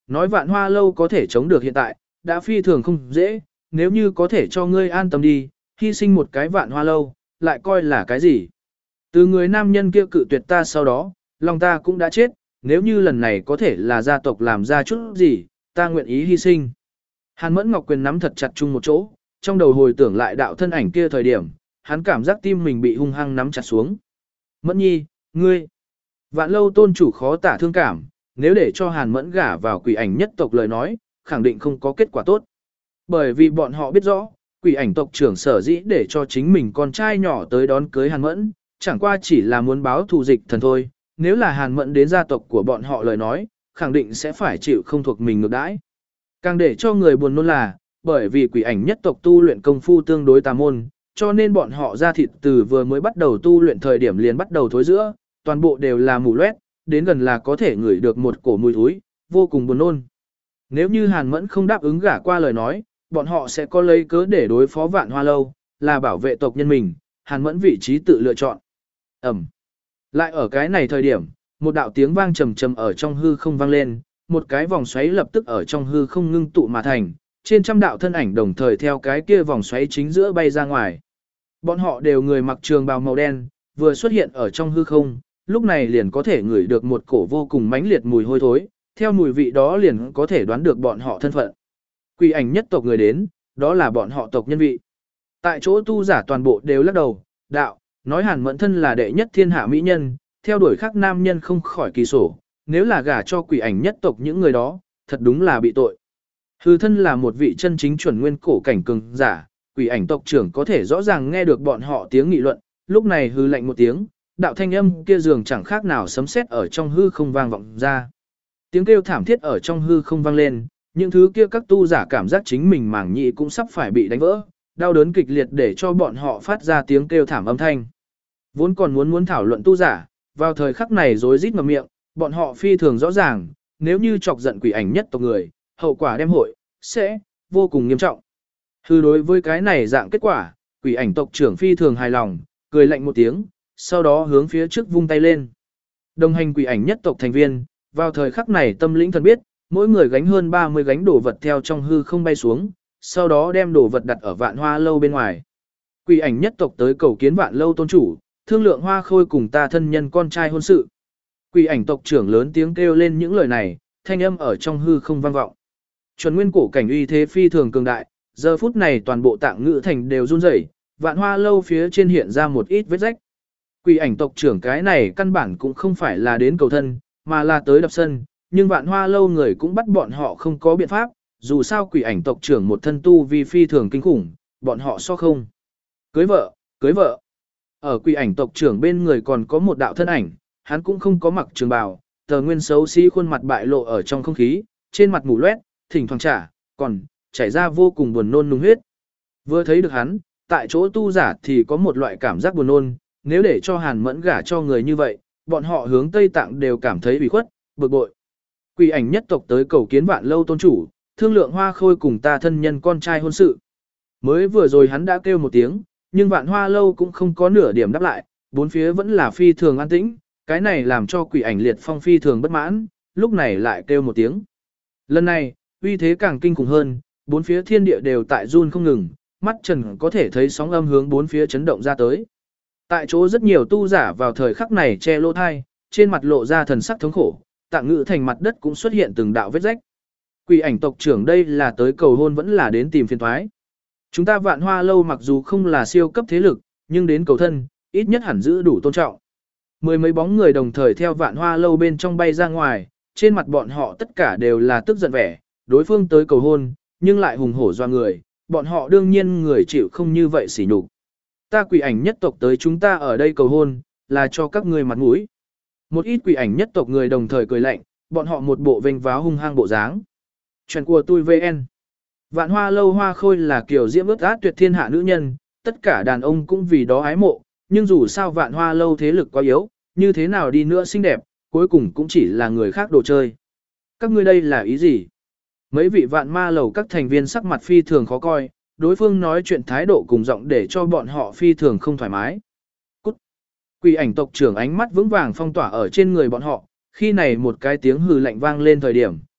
Nói Vạn Hoa lâu có thể chống được hiện tại, đã phi thường không dễ, nếu như có thể cho ngươi an tâm đi, hy sinh một cái Vạn Hoa lâu, lại coi là cái gì. Từ người nam nhân kia cự tuyệt ta sau đó, lòng ta cũng đã chết, nếu như lần này có thể là gia tộc làm ra chút gì, ta nguyện ý hy sinh. Hàn Mẫn Ngọc quyền nắm thật chặt chung một chỗ, trong đầu hồi tưởng lại đạo thân ảnh kia thời điểm, hắn cảm giác tim mình bị hung hăng nắm chặt xuống. Mẫn nhi, ngươi, Vạn lâu tôn chủ khó tả thương cảm, nếu để cho Hàn Mẫn gả vào quỷ ảnh nhất tộc lời nói, khẳng định không có kết quả tốt. Bởi vì bọn họ biết rõ, quỷ ảnh tộc trưởng sở dĩ để cho chính mình con trai nhỏ tới đón cưới Hàn Mẫn, chẳng qua chỉ là muốn báo thù dịch thần thôi, nếu là Hàn Mẫn đến gia tộc của bọn họ lời nói, khẳng định sẽ phải chịu không thuộc mình ngược đãi. Càng để cho người buồn nôn là, bởi vì quỷ ảnh nhất tộc tu luyện công phu tương đối tà môn, cho nên bọn họ ra thịt từ vừa mới bắt đầu tu luyện thời điểm liền bắt đầu thối giữa, toàn bộ đều là mù loét, đến gần là có thể ngửi được một cổ mùi thối, vô cùng buồn nôn. Nếu như Hàn Mẫn không đáp ứng gả qua lời nói, bọn họ sẽ có lấy cớ để đối phó Vạn Hoa lâu, là bảo vệ tộc nhân mình, Hàn Mẫn vị trí tự lựa chọn. Ẩm. Lại ở cái này thời điểm, một đạo tiếng vang trầm trầm ở trong hư không vang lên, một cái vòng xoáy lập tức ở trong hư không ngưng tụ mà thành, trên trăm đạo thân ảnh đồng thời theo cái kia vòng xoáy chính giữa bay ra ngoài. Bọn họ đều người mặc trường bào màu đen, vừa xuất hiện ở trong hư không, lúc này liền có thể ngửi được một cổ vô cùng mãnh liệt mùi hôi thối, theo mùi vị đó liền có thể đoán được bọn họ thân phận. Quỷ ảnh nhất tộc người đến, đó là bọn họ tộc nhân vị. Tại chỗ tu giả toàn bộ đều lắc đầu, đạo, nói Hàn Mẫn thân là đệ nhất thiên hạ mỹ nhân, theo đuổi khác nam nhân không khỏi kỳ sổ, nếu là gả cho quỷ ảnh nhất tộc những người đó, thật đúng là bị tội. Hư thân là một vị chân chính chuẩn nguyên cổ cảnh cường giả, quỷ ảnh tộc trưởng có thể rõ ràng nghe được bọn họ tiếng nghị luận, lúc này hư lạnh một tiếng, đạo thanh âm kia dường chẳng khác nào sấm sét ở trong hư không vang vọng ra. Tiếng kêu thảm thiết ở trong hư không vang lên, những thứ kia các tu giả cảm giác chính mình màng nhĩ cũng sắp phải bị đánh vỡ, đau đớn kịch liệt để cho bọn họ phát ra tiếng kêu thảm âm thanh. Vốn còn muốn thảo luận tu giả, vào thời khắc này rối rít ngậm miệng, bọn họ phi thường rõ ràng, nếu như chọc giận quỷ ảnh nhất tộc người, hậu quả đem hội sẽ vô cùng nghiêm trọng. Hư đối với cái này dạng kết quả, quỷ ảnh tộc trưởng phi thường hài lòng, cười lạnh một tiếng, sau đó hướng phía trước vung tay lên. Đồng hành quỷ ảnh nhất tộc thành viên, vào thời khắc này tâm lĩnh thần biết, mỗi người gánh hơn 30 gánh đồ vật theo trong hư không bay xuống, sau đó đem đồ vật đặt ở Vạn Hoa lâu bên ngoài. Quỷ ảnh nhất tộc tới cầu kiến Vạn lâu tôn chủ, thương lượng Hoa Khôi cùng ta thân nhân con trai hôn sự. Quỷ ảnh tộc trưởng lớn tiếng kêu lên những lời này, thanh âm ở trong hư không vang vọng. Chuẩn nguyên cổ cảnh uy thế phi thường cường đại, giờ phút này toàn bộ tạng ngữ thành đều run rẩy, Vạn Hoa lâu phía trên hiện ra một ít vết rách. Quỷ ảnh tộc trưởng cái này căn bản cũng không phải là đến cầu thân, mà là tới đập sân, nhưng Vạn Hoa lâu người cũng bắt bọn họ không có biện pháp, dù sao quỷ ảnh tộc trưởng một thân tu vì phi thường kinh khủng, bọn họ so không. Cưới vợ, cưới vợ. Ở quỷ ảnh tộc trưởng bên người còn có một đạo thân ảnh, hắn cũng không có mặc trường bào, tờ nguyên xấu xí khuôn mặt bại lộ ở trong không khí, trên mặt mù loét, thỉnh thoảng còn chảy ra vô cùng buồn nôn nung huyết. Vừa thấy được hắn, tại chỗ tu giả thì có một loại cảm giác buồn nôn, nếu để cho Hàn Mẫn gả cho người như vậy, bọn họ hướng Tây Tạng đều cảm thấy bị khuất, bực bội. Quỷ ảnh nhất tộc tới cầu kiến Vạn lâu tôn chủ, thương lượng Hoa Khôi cùng ta thân nhân con trai hôn sự. Mới vừa rồi hắn đã kêu một tiếng, nhưng Vạn Hoa lâu cũng không có nửa điểm đáp lại, bốn phía vẫn là phi thường an tĩnh, cái này làm cho quỷ ảnh liệt phong phi thường bất mãn, lúc này lại kêu một tiếng. Lần này, uy thế càng kinh khủng hơn, bốn phía thiên địa đều tại run không ngừng, mắt trần có thể thấy sóng âm hướng bốn phía chấn động ra tới. Tại chỗ rất nhiều tu giả vào thời khắc này che lỗ thai, trên mặt lộ ra thần sắc thống khổ, tạng ngữ thành mặt đất cũng xuất hiện từng đạo vết rách. Quỷ ảnh tộc trưởng đây là tới cầu hôn vẫn là đến tìm phiền toái. Chúng ta Vạn Hoa lâu mặc dù không là siêu cấp thế lực, nhưng đến cầu thân, ít nhất hẳn giữ đủ tôn trọng. Mười mấy bóng người đồng thời theo Vạn Hoa lâu bên trong bay ra ngoài, trên mặt bọn họ tất cả đều là tức giận vẻ, đối phương tới cầu hôn, nhưng lại hùng hổ doa người, bọn họ đương nhiên người chịu không như vậy sỉ nhục. Ta quỷ ảnh nhất tộc tới chúng ta ở đây cầu hôn, là cho các ngươi mặt mũi. Một ít quỷ ảnh nhất tộc người đồng thời cười lạnh, bọn họ một bộ vênh váo hung hăng bộ dáng. Chuyện của tôi VN. Vạn Hoa lâu Hoa Khôi là kiểu diễm ướt át tuyệt thiên hạ nữ nhân, tất cả đàn ông cũng vì đó ái mộ, nhưng dù sao Vạn Hoa lâu thế lực quá yếu, như thế nào đi nữa xinh đẹp, cuối cùng cũng chỉ là người khác đồ chơi. Các ngươi đây là ý gì? Mấy vị Vạn Ma lầu các thành viên sắc mặt phi thường khó coi, đối phương nói chuyện thái độ cùng giọng để cho bọn họ phi thường không thoải mái. Cút! Quỷ ảnh tộc trưởng ánh mắt vững vàng phong tỏa ở trên người bọn họ, khi này một cái tiếng hừ lạnh vang lên thời điểm,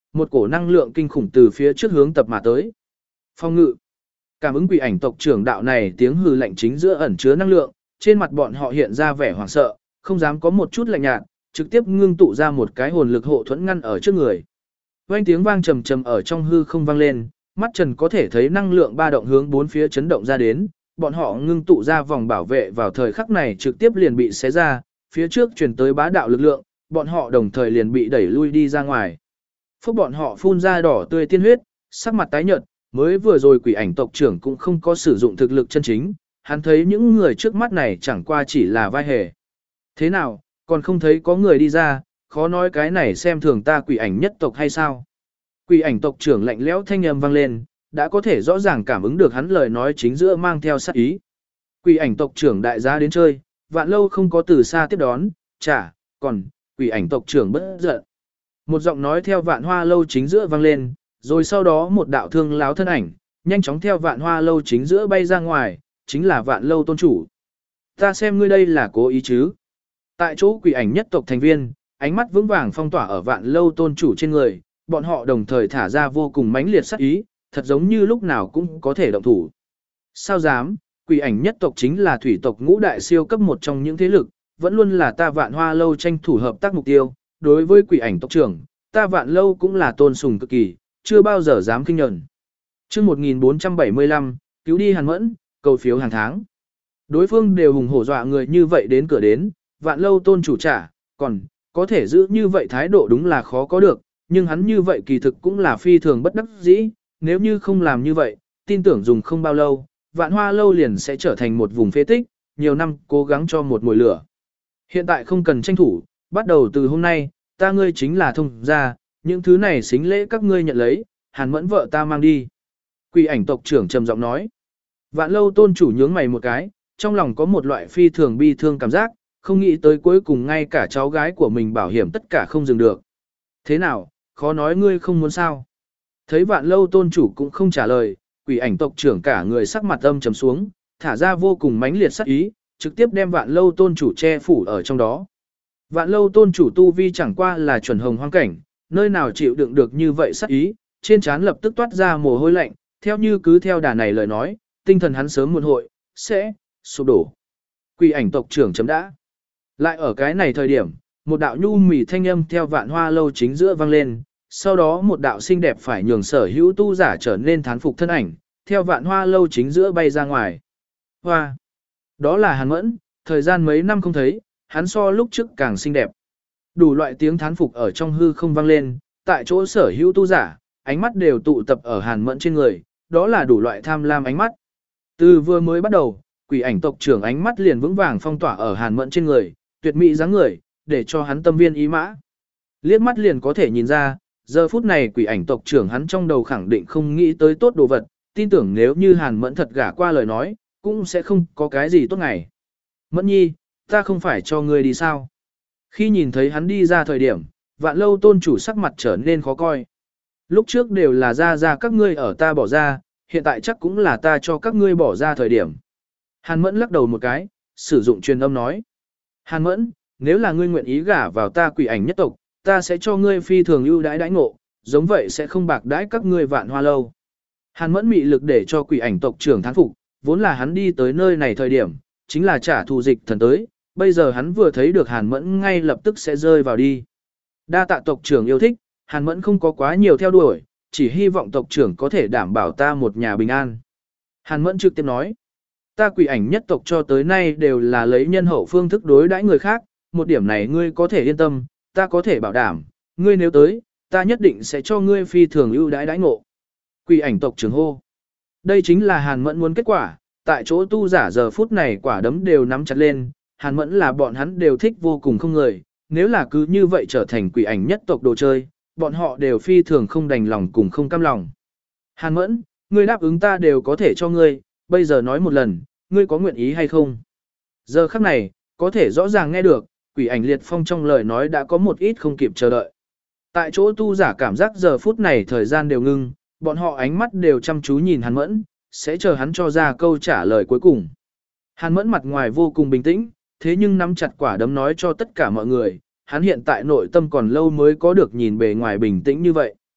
một cổ năng lượng kinh khủng từ phía trước hướng tập mà tới. Phong ngự. Cảm ứng quỷ ảnh tộc trưởng đạo này tiếng hừ lạnh chính giữa ẩn chứa năng lượng, trên mặt bọn họ hiện ra vẻ hoảng sợ, không dám có một chút lạnh nhạt, trực tiếp ngưng tụ ra một cái hồn lực hộ thuẫn ngăn ở trước người. Vang tiếng vang trầm trầm ở trong hư không vang lên, mắt Trần có thể thấy năng lượng ba động hướng bốn phía chấn động ra đến, bọn họ ngưng tụ ra vòng bảo vệ vào thời khắc này trực tiếp liền bị xé ra, phía trước truyền tới bá đạo lực lượng, bọn họ đồng thời liền bị đẩy lui đi ra ngoài. Phúc bọn họ phun ra đỏ tươi tiên huyết, sắc mặt tái nhợt, mới vừa rồi quỷ ảnh tộc trưởng cũng không có sử dụng thực lực chân chính, hắn thấy những người trước mắt này chẳng qua chỉ là vai hề. Thế nào, còn không thấy có người đi ra, khó nói cái này xem thường ta quỷ ảnh nhất tộc hay sao? Quỷ ảnh tộc trưởng lạnh lẽo thanh âm vang lên, đã có thể rõ ràng cảm ứng được hắn lời nói chính giữa mang theo sát ý. Quỷ ảnh tộc trưởng đại gia đến chơi, Vạn Lâu không có từ xa tiếp đón, còn, quỷ ảnh tộc trưởng bất giận. Một giọng nói theo Vạn Hoa Lâu chính giữa vang lên, rồi sau đó một đạo thương láo thân ảnh, nhanh chóng theo Vạn Hoa Lâu chính giữa bay ra ngoài, chính là Vạn Lâu tôn chủ. Ta xem ngươi đây là cố ý chứ. Tại chỗ quỷ ảnh nhất tộc thành viên, ánh mắt vững vàng phong tỏa ở Vạn Lâu tôn chủ trên người, bọn họ đồng thời thả ra vô cùng mãnh liệt sát ý, thật giống như lúc nào cũng có thể động thủ. Sao dám, quỷ ảnh nhất tộc chính là thủy tộc ngũ đại siêu cấp một trong những thế lực, vẫn luôn là ta Vạn Hoa Lâu tranh thủ hợp tác mục tiêu, đối với quỷ ảnh tộc trưởng, ta Vạn Lâu cũng là tôn sùng cực kỳ, chưa bao giờ dám kinh nhẫn. Chương 1475, cứu đi Hàn Mẫn, cầu phiếu hàng tháng. Đối phương đều hùng hổ dọa người như vậy đến cửa đến, Vạn Lâu tôn chủ trả, còn có thể giữ như vậy thái độ đúng là khó có được, nhưng hắn như vậy kỳ thực cũng là phi thường bất đắc dĩ, nếu như không làm như vậy, tin tưởng dùng không bao lâu, Vạn Hoa Lâu liền sẽ trở thành một vùng phế tích, nhiều năm cố gắng cho một mùi lửa. Hiện tại không cần tranh thủ, bắt đầu từ hôm nay, ta ngươi chính là thông gia, những thứ này xính lễ các ngươi nhận lấy, Hàn Mẫn vợ ta mang đi. Quỷ ảnh tộc trưởng trầm giọng nói. Vạn Lâu tôn chủ nhướng mày một cái, trong lòng có một loại phi thường bi thương cảm giác, không nghĩ tới cuối cùng ngay cả cháu gái của mình bảo hiểm tất cả không dừng được. Thế nào, khó nói ngươi không muốn sao? Thấy Vạn Lâu tôn chủ cũng không trả lời, quỷ ảnh tộc trưởng cả người sắc mặt âm trầm xuống, thả ra vô cùng mãnh liệt sát ý, trực tiếp đem Vạn Lâu tôn chủ che phủ ở trong đó. Vạn Lâu tôn chủ tu vi chẳng qua là chuẩn hồng hoang cảnh, nơi nào chịu đựng được như vậy sát ý, trên trán lập tức toát ra mồ hôi lạnh, theo như cứ theo đà này lời nói, tinh thần hắn sớm muộn hội sẽ sụp đổ. Quỷ ảnh tộc trưởng chấm đã. Lại ở cái này thời điểm, một đạo nhu mì thanh âm theo Vạn Hoa Lâu chính giữa vang lên, sau đó một đạo xinh đẹp phải nhường sở hữu tu giả trở nên thán phục thân ảnh, theo Vạn Hoa Lâu chính giữa bay ra ngoài. Hoa! Đó là Hàn Mẫn, thời gian mấy năm không thấy, hắn so lúc trước càng xinh đẹp. Đủ loại tiếng thán phục ở trong hư không vang lên, tại chỗ sở hữu tu giả, ánh mắt đều tụ tập ở Hàn Mẫn trên người, đó là đủ loại tham lam ánh mắt. Từ vừa mới bắt đầu, quỷ ảnh tộc trưởng ánh mắt liền vững vàng phong tỏa ở Hàn Mẫn trên người, tuyệt mỹ dáng người, để cho hắn tâm viên ý mã. Liếc mắt liền có thể nhìn ra, giờ phút này quỷ ảnh tộc trưởng hắn trong đầu khẳng định không nghĩ tới tốt đồ vật, tin tưởng nếu như Hàn Mẫn thật gả qua lời nói, cũng sẽ không có cái gì tốt ngày. Mẫn nhi, ta không phải cho ngươi đi sao? Khi nhìn thấy hắn đi ra thời điểm, Vạn Lâu tôn chủ sắc mặt trở nên khó coi. Lúc trước đều là ra các ngươi ở ta bỏ ra, hiện tại chắc cũng là ta cho các ngươi bỏ ra thời điểm. Hàn Mẫn lắc đầu một cái, sử dụng truyền âm nói. Hàn Mẫn, nếu là ngươi nguyện ý gả vào ta quỷ ảnh nhất tộc, ta sẽ cho ngươi phi thường ưu đãi đãi ngộ, giống vậy sẽ không bạc đãi các ngươi Vạn Hoa Lâu. Hàn Mẫn mị lực để cho quỷ ảnh tộc trưởng thán phục, vốn là hắn đi tới nơi này thời điểm, chính là trả thù dịch thần tới, bây giờ hắn vừa thấy được Hàn Mẫn ngay lập tức sẽ rơi vào đi. Đa tạ tộc trưởng yêu thích, Hàn Mẫn không có quá nhiều theo đuổi, chỉ hy vọng tộc trưởng có thể đảm bảo ta một nhà bình an. Hàn Mẫn trực tiếp nói, ta quỷ ảnh nhất tộc cho tới nay đều là lấy nhân hậu phương thức đối đãi người khác, một điểm này ngươi có thể yên tâm, ta có thể bảo đảm, ngươi nếu tới, ta nhất định sẽ cho ngươi phi thường ưu đãi đãi ngộ. Quỷ ảnh tộc trưởng hô. Đây chính là Hàn Mẫn muốn kết quả, tại chỗ tu giả giờ phút này quả đấm đều nắm chặt lên, Hàn Mẫn là bọn hắn đều thích vô cùng không người, nếu là cứ như vậy trở thành quỷ ảnh nhất tộc đồ chơi, bọn họ đều phi thường không đành lòng cùng không cam lòng. Hàn Mẫn, ngươi đáp ứng ta đều có thể cho ngươi, bây giờ nói một lần, ngươi có nguyện ý hay không? Giờ khắc này, có thể rõ ràng nghe được, quỷ ảnh liệt phong trong lời nói đã có một ít không kịp chờ đợi. Tại chỗ tu giả cảm giác giờ phút này thời gian đều ngưng, bọn họ ánh mắt đều chăm chú nhìn Hàn Mẫn, sẽ chờ hắn cho ra câu trả lời cuối cùng. Hàn Mẫn mặt ngoài vô cùng bình tĩnh, thế nhưng nắm chặt quả đấm nói cho tất cả mọi người, hắn hiện tại nội tâm còn lâu mới có được nhìn bề ngoài bình tĩnh như vậy.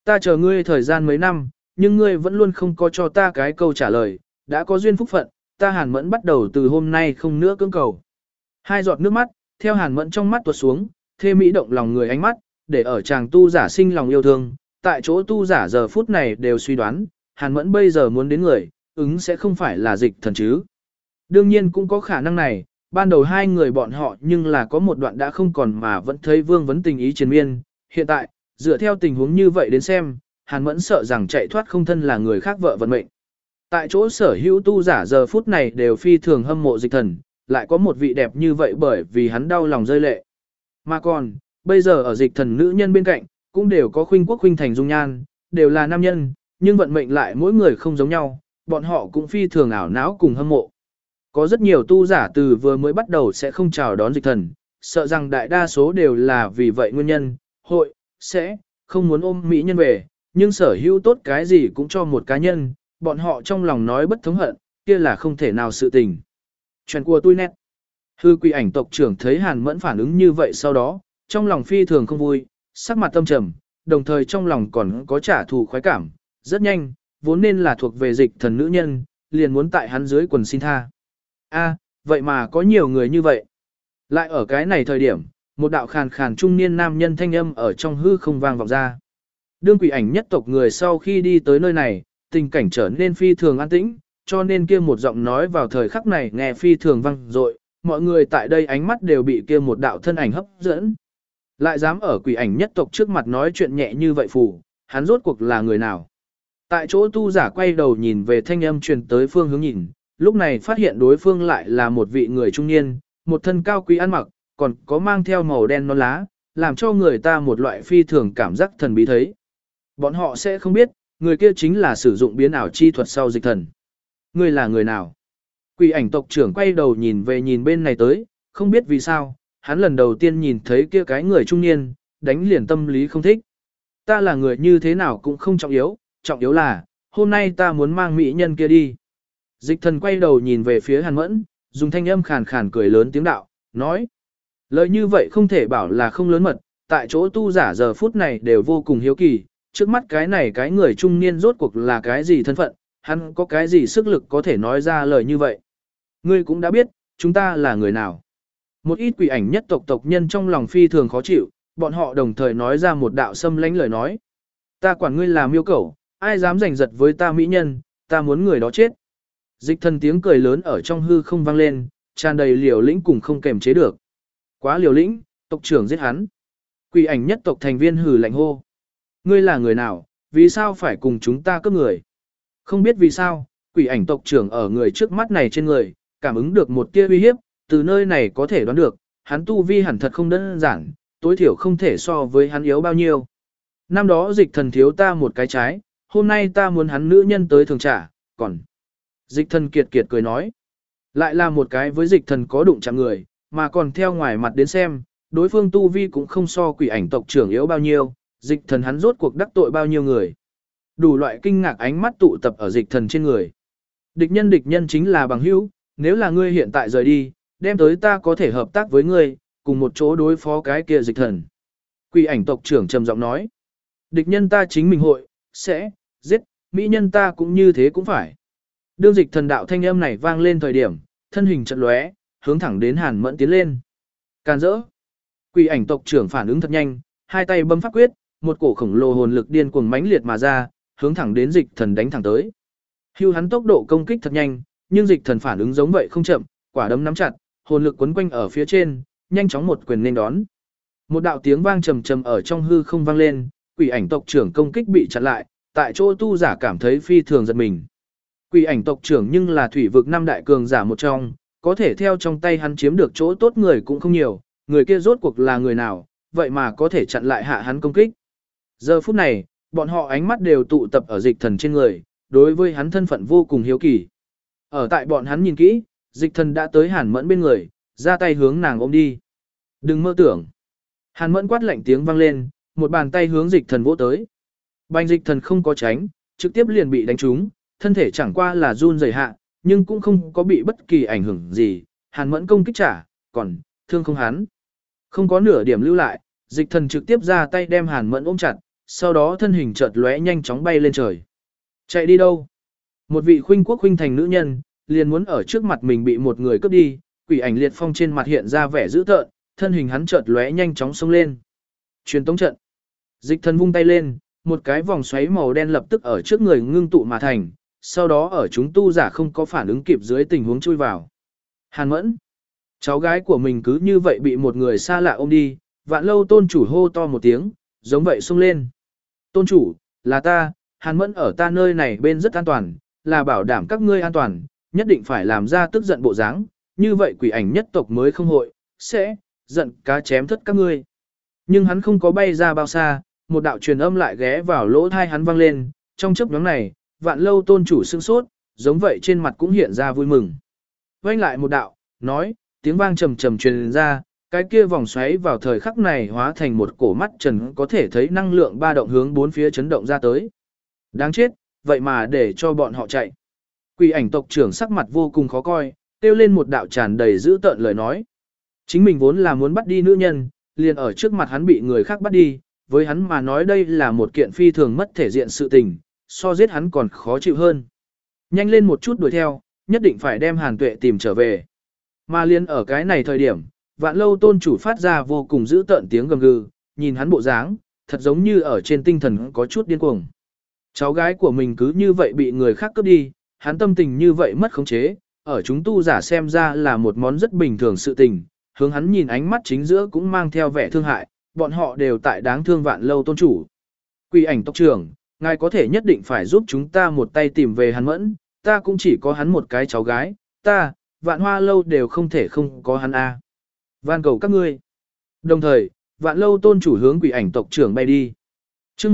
Ta chờ ngươi thời gian mấy năm, nhưng ngươi vẫn luôn không có cho ta cái câu trả lời, đã có duyên phúc phận, ta Hàn Mẫn bắt đầu từ hôm nay không nữa cưỡng cầu. Hai giọt nước mắt, theo Hàn Mẫn trong mắt tuột xuống, thê mỹ động lòng người ánh mắt, để ở chàng tu giả sinh lòng yêu thương, tại chỗ tu giả giờ phút này đều suy đoán, Hàn Mẫn bây giờ muốn đến người, ứng sẽ không phải là Dịch Thần chứ. Đương nhiên cũng có khả năng này, ban đầu hai người bọn họ nhưng là có một đoạn đã không còn mà vẫn thấy vương vấn tình ý triền miên, hiện tại, dựa theo tình huống như vậy đến xem, Hàn Mẫn sợ rằng chạy thoát không thân là người khác vợ vận mệnh. Tại chỗ sở hữu tu giả giờ phút này đều phi thường hâm mộ Dịch Thần, lại có một vị đẹp như vậy bởi vì hắn đau lòng rơi lệ. Mà còn, bây giờ ở Dịch Thần nữ nhân bên cạnh, cũng đều có khuynh quốc khuynh thành dung nhan, đều là nam nhân, nhưng vận mệnh lại mỗi người không giống nhau, bọn họ cũng phi thường ảo não cùng hâm mộ. Có rất nhiều tu giả từ vừa mới bắt đầu sẽ không chào đón Dịch Thần, sợ rằng đại đa số đều là vì vậy nguyên nhân, hội, sẽ, không muốn ôm mỹ nhân về, nhưng sở hữu tốt cái gì cũng cho một cá nhân, bọn họ trong lòng nói bất thống hận, kia là không thể nào sự tình. Chuyện của tôi nét. Hư Quỷ Ảnh tộc trưởng thấy Hàn Mẫn phản ứng như vậy sau đó, trong lòng phi thường không vui, sắc mặt tâm trầm, đồng thời trong lòng còn có trả thù khoái cảm, rất nhanh, vốn nên là thuộc về Dịch Thần nữ nhân, liền muốn tại hắn dưới quần xin tha. A, vậy mà có nhiều người như vậy. Lại ở cái này thời điểm, một đạo khàn khàn trung niên nam nhân thanh âm ở trong hư không vang vọng ra. Đương Quỷ Ảnh nhất tộc người sau khi đi tới nơi này, tình cảnh trở nên phi thường an tĩnh, cho nên kia một giọng nói vào thời khắc này nghe phi thường vang dội, mọi người tại đây ánh mắt đều bị kia một đạo thân ảnh hấp dẫn. Lại dám ở Quỷ Ảnh nhất tộc trước mặt nói chuyện nhẹ như vậy phù, hắn rốt cuộc là người nào? Tại chỗ tu giả quay đầu nhìn về thanh âm truyền tới phương hướng nhìn, lúc này phát hiện đối phương lại là một vị người trung niên, một thân cao quý ăn mặc, còn có mang theo màu đen non lá, làm cho người ta một loại phi thường cảm giác thần bí thấy. Bọn họ sẽ không biết, người kia chính là sử dụng biến ảo chi thuật sau Dịch Thần. Ngươi là người nào? Quỷ Ảnh tộc trưởng quay đầu nhìn về nhìn bên này tới, không biết vì sao, hắn lần đầu tiên nhìn thấy kia cái người trung niên, đánh liền tâm lý không thích. Ta là người như thế nào cũng không trọng yếu là, hôm nay ta muốn mang mỹ nhân kia đi. Dịch Thần quay đầu nhìn về phía Hàn Mẫn, dùng thanh âm khàn khàn cười lớn tiếng đạo, nói. Lời như vậy không thể bảo là không lớn mật, tại chỗ tu giả giờ phút này đều vô cùng hiếu kỳ, trước mắt cái này cái người trung niên rốt cuộc là cái gì thân phận, hắn có cái gì sức lực có thể nói ra lời như vậy. Ngươi cũng đã biết, chúng ta là người nào. Một ít Quỷ Ảnh nhất tộc tộc nhân trong lòng phi thường khó chịu, bọn họ đồng thời nói ra một đạo xâm lãnh lời nói. Ta quản ngươi là miêu cẩu, ai dám giành giật với ta mỹ nhân, ta muốn người đó chết. Dịch Thần tiếng cười lớn ở trong hư không vang lên, tràn đầy liều lĩnh cùng không kềm chế được. Quá liều lĩnh, tộc trưởng giết hắn. Quỷ Ảnh nhất tộc thành viên hừ lạnh hô. Ngươi là người nào, vì sao phải cùng chúng ta cướp người? Không biết vì sao, Quỷ Ảnh tộc trưởng ở người trước mắt này trên người, cảm ứng được một tia uy hiếp, từ nơi này có thể đoán được, hắn tu vi hẳn thật không đơn giản, tối thiểu không thể so với hắn yếu bao nhiêu. Năm đó Dịch Thần thiếu ta một cái trái, hôm nay ta muốn hắn nữ nhân tới thường trả, còn... Dịch Thần kiệt kiệt cười nói. Lại là một cái với Dịch Thần có đụng chạm người, mà còn theo ngoài mặt đến xem, đối phương tu vi cũng không so Quỷ Ảnh tộc trưởng yếu bao nhiêu, Dịch Thần hắn rốt cuộc đắc tội bao nhiêu người. Đủ loại kinh ngạc ánh mắt tụ tập ở Dịch Thần trên người. Địch nhân chính là bằng hữu, nếu là ngươi hiện tại rời đi, đem tới ta có thể hợp tác với ngươi, cùng một chỗ đối phó cái kia Dịch Thần. Quỷ Ảnh tộc trưởng trầm giọng nói. Địch nhân ta chính mình hội, sẽ, giết, mỹ nhân ta cũng như thế cũng phải. Đương Dịch Thần đạo thanh âm này vang lên thời điểm, thân hình chợt lóe, hướng thẳng đến Hàn Mẫn tiến lên. Càn rỡ. Quỷ Ảnh tộc trưởng phản ứng thật nhanh, hai tay bấm pháp quyết, một cổ khổng lồ hồn lực điên cuồng mãnh liệt mà ra, hướng thẳng đến Dịch Thần đánh thẳng tới. Hưu hắn tốc độ công kích thật nhanh, nhưng Dịch Thần phản ứng giống vậy không chậm, quả đấm nắm chặt, hồn lực quấn quanh ở phía trên, nhanh chóng một quyền nên đón. Một đạo tiếng vang trầm trầm ở trong hư không vang lên, Quỷ Ảnh tộc trưởng công kích bị chặn lại, tại chỗ tu giả cảm thấy phi thường giật mình. Quỷ Ảnh tộc trưởng nhưng là thủy vực năm đại cường giả một trong, có thể theo trong tay hắn chiếm được chỗ tốt người cũng không nhiều, người kia rốt cuộc là người nào, vậy mà có thể chặn lại hạ hắn công kích. Giờ phút này, bọn họ ánh mắt đều tụ tập ở Dịch Thần trên người, đối với hắn thân phận vô cùng hiếu kỳ. Ở tại bọn hắn nhìn kỹ, Dịch Thần đã tới Hàn Mẫn bên người, ra tay hướng nàng ôm đi. Đừng mơ tưởng. Hàn Mẫn quát lạnh tiếng vang lên, một bàn tay hướng Dịch Thần vỗ tới. Bành Dịch Thần không có tránh, trực tiếp liền bị đánh trúng, thân thể chẳng qua là run rẩy hạ, nhưng cũng không có bị bất kỳ ảnh hưởng gì. Hàn Mẫn công kích trả, còn thương không hắn. Không có nửa điểm lưu lại, Dịch Thần trực tiếp ra tay đem Hàn Mẫn ôm chặt, sau đó thân hình chợt lóe nhanh chóng bay lên trời. Chạy đi đâu? Một vị khuynh quốc khuynh thành nữ nhân, liền muốn ở trước mặt mình bị một người cướp đi, quỷ ảnh liệt phong trên mặt hiện ra vẻ dữ tợn, thân hình hắn chợt lóe nhanh chóng xông lên. Truyền tống trận. Dịch Thần vung tay lên, một cái vòng xoáy màu đen lập tức ở trước người ngưng tụ mà thành, sau đó ở chúng tu giả không có phản ứng kịp dưới tình huống chui vào. Hàn Mẫn. Cháu gái của mình cứ như vậy bị một người xa lạ ôm đi, Vạn Lâu tôn chủ hô to một tiếng, giống vậy xông lên. Tôn chủ, là ta, Hàn Mẫn ở ta nơi này bên rất an toàn, là bảo đảm các ngươi an toàn, nhất định phải làm ra tức giận bộ dáng, như vậy quỷ ảnh nhất tộc mới không hội, sẽ, giận cá chém thất các ngươi. Nhưng hắn không có bay ra bao xa, một đạo truyền âm lại ghé vào lỗ tai hắn vang lên, trong chớp nhoáng này, Vạn Lâu tôn chủ sững sốt, giống vậy trên mặt cũng hiện ra vui mừng. Vang lại một đạo, nói, tiếng vang trầm trầm truyền ra, cái kia vòng xoáy vào thời khắc này hóa thành một cổ mắt trần có thể thấy năng lượng ba động hướng bốn phía chấn động ra tới. Đáng chết, vậy mà để cho bọn họ chạy. Quỷ ảnh tộc trưởng sắc mặt vô cùng khó coi, kêu lên một đạo tràn đầy dữ tợn lời nói. Chính mình vốn là muốn bắt đi nữ nhân, liền ở trước mặt hắn bị người khác bắt đi, với hắn mà nói đây là một kiện phi thường mất thể diện sự tình, so giết hắn còn khó chịu hơn. Nhanh lên một chút đuổi theo, nhất định phải đem Hàn Tuệ tìm trở về. Mà liền ở cái này thời điểm, Vạn Lâu tôn chủ phát ra vô cùng dữ tợn tiếng gầm gừ, nhìn hắn bộ dáng, thật giống như ở trên tinh thần có chút điên cuồng. Cháu gái của mình cứ như vậy bị người khác cướp đi, hắn tâm tình như vậy mất khống chế, ở chúng tu giả xem ra là một món rất bình thường sự tình, hướng hắn nhìn ánh mắt chính giữa cũng mang theo vẻ thương hại, bọn họ đều tại đáng thương Vạn Lâu tôn chủ. Quỷ ảnh tộc trưởng, ngài có thể nhất định phải giúp chúng ta một tay tìm về hắn Mẫn, ta cũng chỉ có hắn một cái cháu gái, ta, Vạn Hoa Lâu đều không thể không có hắn a. Van cầu các ngươi. Đồng thời, Vạn Lâu tôn chủ hướng quỷ ảnh tộc trưởng bay đi. Chương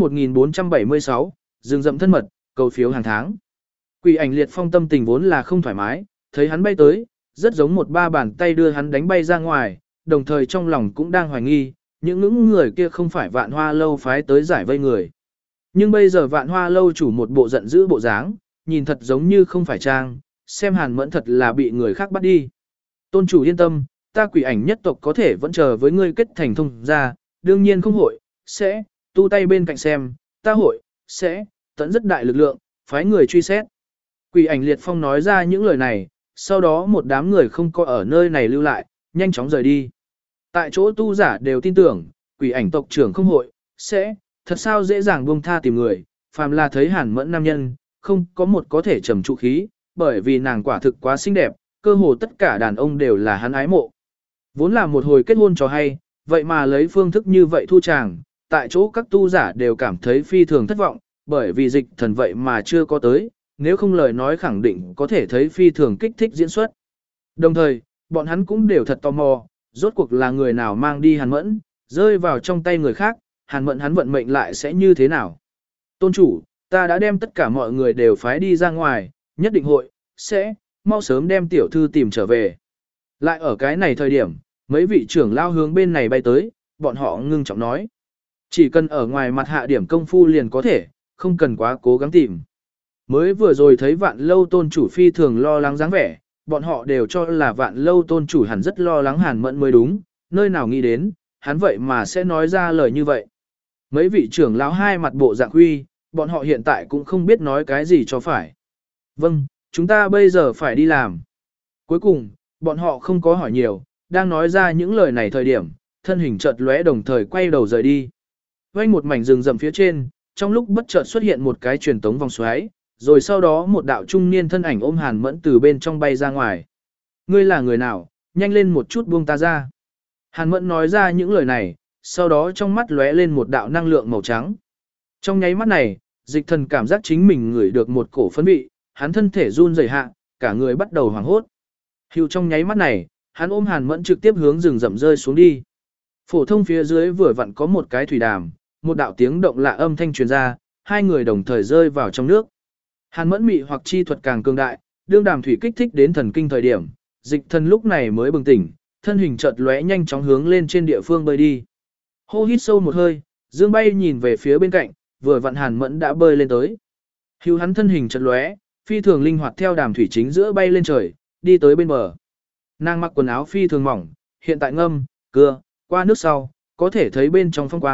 1476, rừng rậm thân mật, cầu phiếu hàng tháng. Quỷ ảnh liệt phong tâm tình vốn là không thoải mái, thấy hắn bay tới, rất giống một ba bàn tay đưa hắn đánh bay ra ngoài, đồng thời trong lòng cũng đang hoài nghi, những người kia không phải Vạn Hoa Lâu phái tới giải vây người. Nhưng bây giờ Vạn Hoa Lâu chủ một bộ giận dữ bộ dáng, nhìn thật giống như không phải trang, xem Hàn Mẫn thật là bị người khác bắt đi. Tôn chủ yên tâm, ta quỷ ảnh nhất tộc có thể vẫn chờ với ngươi kết thành thông ra, đương nhiên không hội, sẽ, tu tay bên cạnh xem, ta hội, sẽ, tận rất đại lực lượng, phái người truy xét. Quỷ ảnh liệt phong nói ra những lời này, sau đó một đám người không có ở nơi này lưu lại, nhanh chóng rời đi. Tại chỗ tu giả đều tin tưởng, quỷ ảnh tộc trưởng không hội, sẽ, thật sao dễ dàng buông tha tìm người, phàm là thấy Hàn Mẫn nam nhân, không có một có thể trầm trụ khí, bởi vì nàng quả thực quá xinh đẹp, cơ hồ tất cả đàn ông đều là hắn ái mộ. Vốn là một hồi kết hôn cho hay, vậy mà lấy phương thức như vậy thu chàng, tại chỗ các tu giả đều cảm thấy phi thường thất vọng, bởi vì dịch thần vậy mà chưa có tới, nếu không lời nói khẳng định có thể thấy phi thường kích thích diễn xuất. Đồng thời, bọn hắn cũng đều thật tò mò, rốt cuộc là người nào mang đi Hàn Mẫn, rơi vào trong tay người khác, Hàn Mẫn hắn vận mệnh lại sẽ như thế nào. Tôn chủ, ta đã đem tất cả mọi người đều phái đi ra ngoài, nhất định hội, sẽ, mau sớm đem tiểu thư tìm trở về. Lại ở cái này thời điểm, mấy vị trưởng lao hướng bên này bay tới, bọn họ ngưng trọng nói. Chỉ cần ở ngoài mặt hạ điểm công phu liền có thể, không cần quá cố gắng tìm. Mới vừa rồi thấy Vạn Lâu tôn chủ phi thường lo lắng dáng vẻ, bọn họ đều cho là Vạn Lâu tôn chủ hẳn rất lo lắng Hàn Mẫn mới đúng, nơi nào nghĩ đến, hắn vậy mà sẽ nói ra lời như vậy. Mấy vị trưởng lão hai mặt bộ dạng huy, bọn họ hiện tại cũng không biết nói cái gì cho phải. Vâng, chúng ta bây giờ phải đi làm. Cuối cùng, bọn họ không có hỏi nhiều, đang nói ra những lời này thời điểm, thân hình chợt lóe đồng thời quay đầu rời đi. Quanh một mảnh rừng rậm phía trên, trong lúc bất chợt xuất hiện một cái truyền tống vòng xoáy, rồi sau đó một đạo trung niên thân ảnh ôm Hàn Mẫn từ bên trong bay ra ngoài. Ngươi là người nào, nhanh lên một chút buông ta ra. Hàn Mẫn nói ra những lời này, sau đó trong mắt lóe lên một đạo năng lượng màu trắng. Trong nháy mắt này, dịch thần cảm giác chính mình ngửi được một cổ phấn vị, hắn thân thể run rẩy hạ, cả người bắt đầu hoảng hốt. Hưu trong nháy mắt này, hắn ôm Hàn Mẫn trực tiếp hướng rừng rậm rơi xuống đi. Phổ thông phía dưới vừa vặn có một cái thủy đàm, một đạo tiếng động lạ âm thanh truyền ra, hai người đồng thời rơi vào trong nước. Hàn Mẫn mị hoặc chi thuật càng cường đại, đương đàm thủy kích thích đến thần kinh thời điểm, dịch thần lúc này mới bừng tỉnh, thân hình chợt lóe nhanh chóng hướng lên trên địa phương bơi đi. Hô hít sâu một hơi, dương bay nhìn về phía bên cạnh, vừa vặn Hàn Mẫn đã bơi lên tới. Hưu hắn thân hình chợt lóe, phi thường linh hoạt theo đàm thủy chính giữa bay lên trời, đi tới bên bờ. Nàng mặc quần áo phi thường mỏng, hiện tại ngâm, cưa, qua nước sau, có thể thấy bên trong phong quang,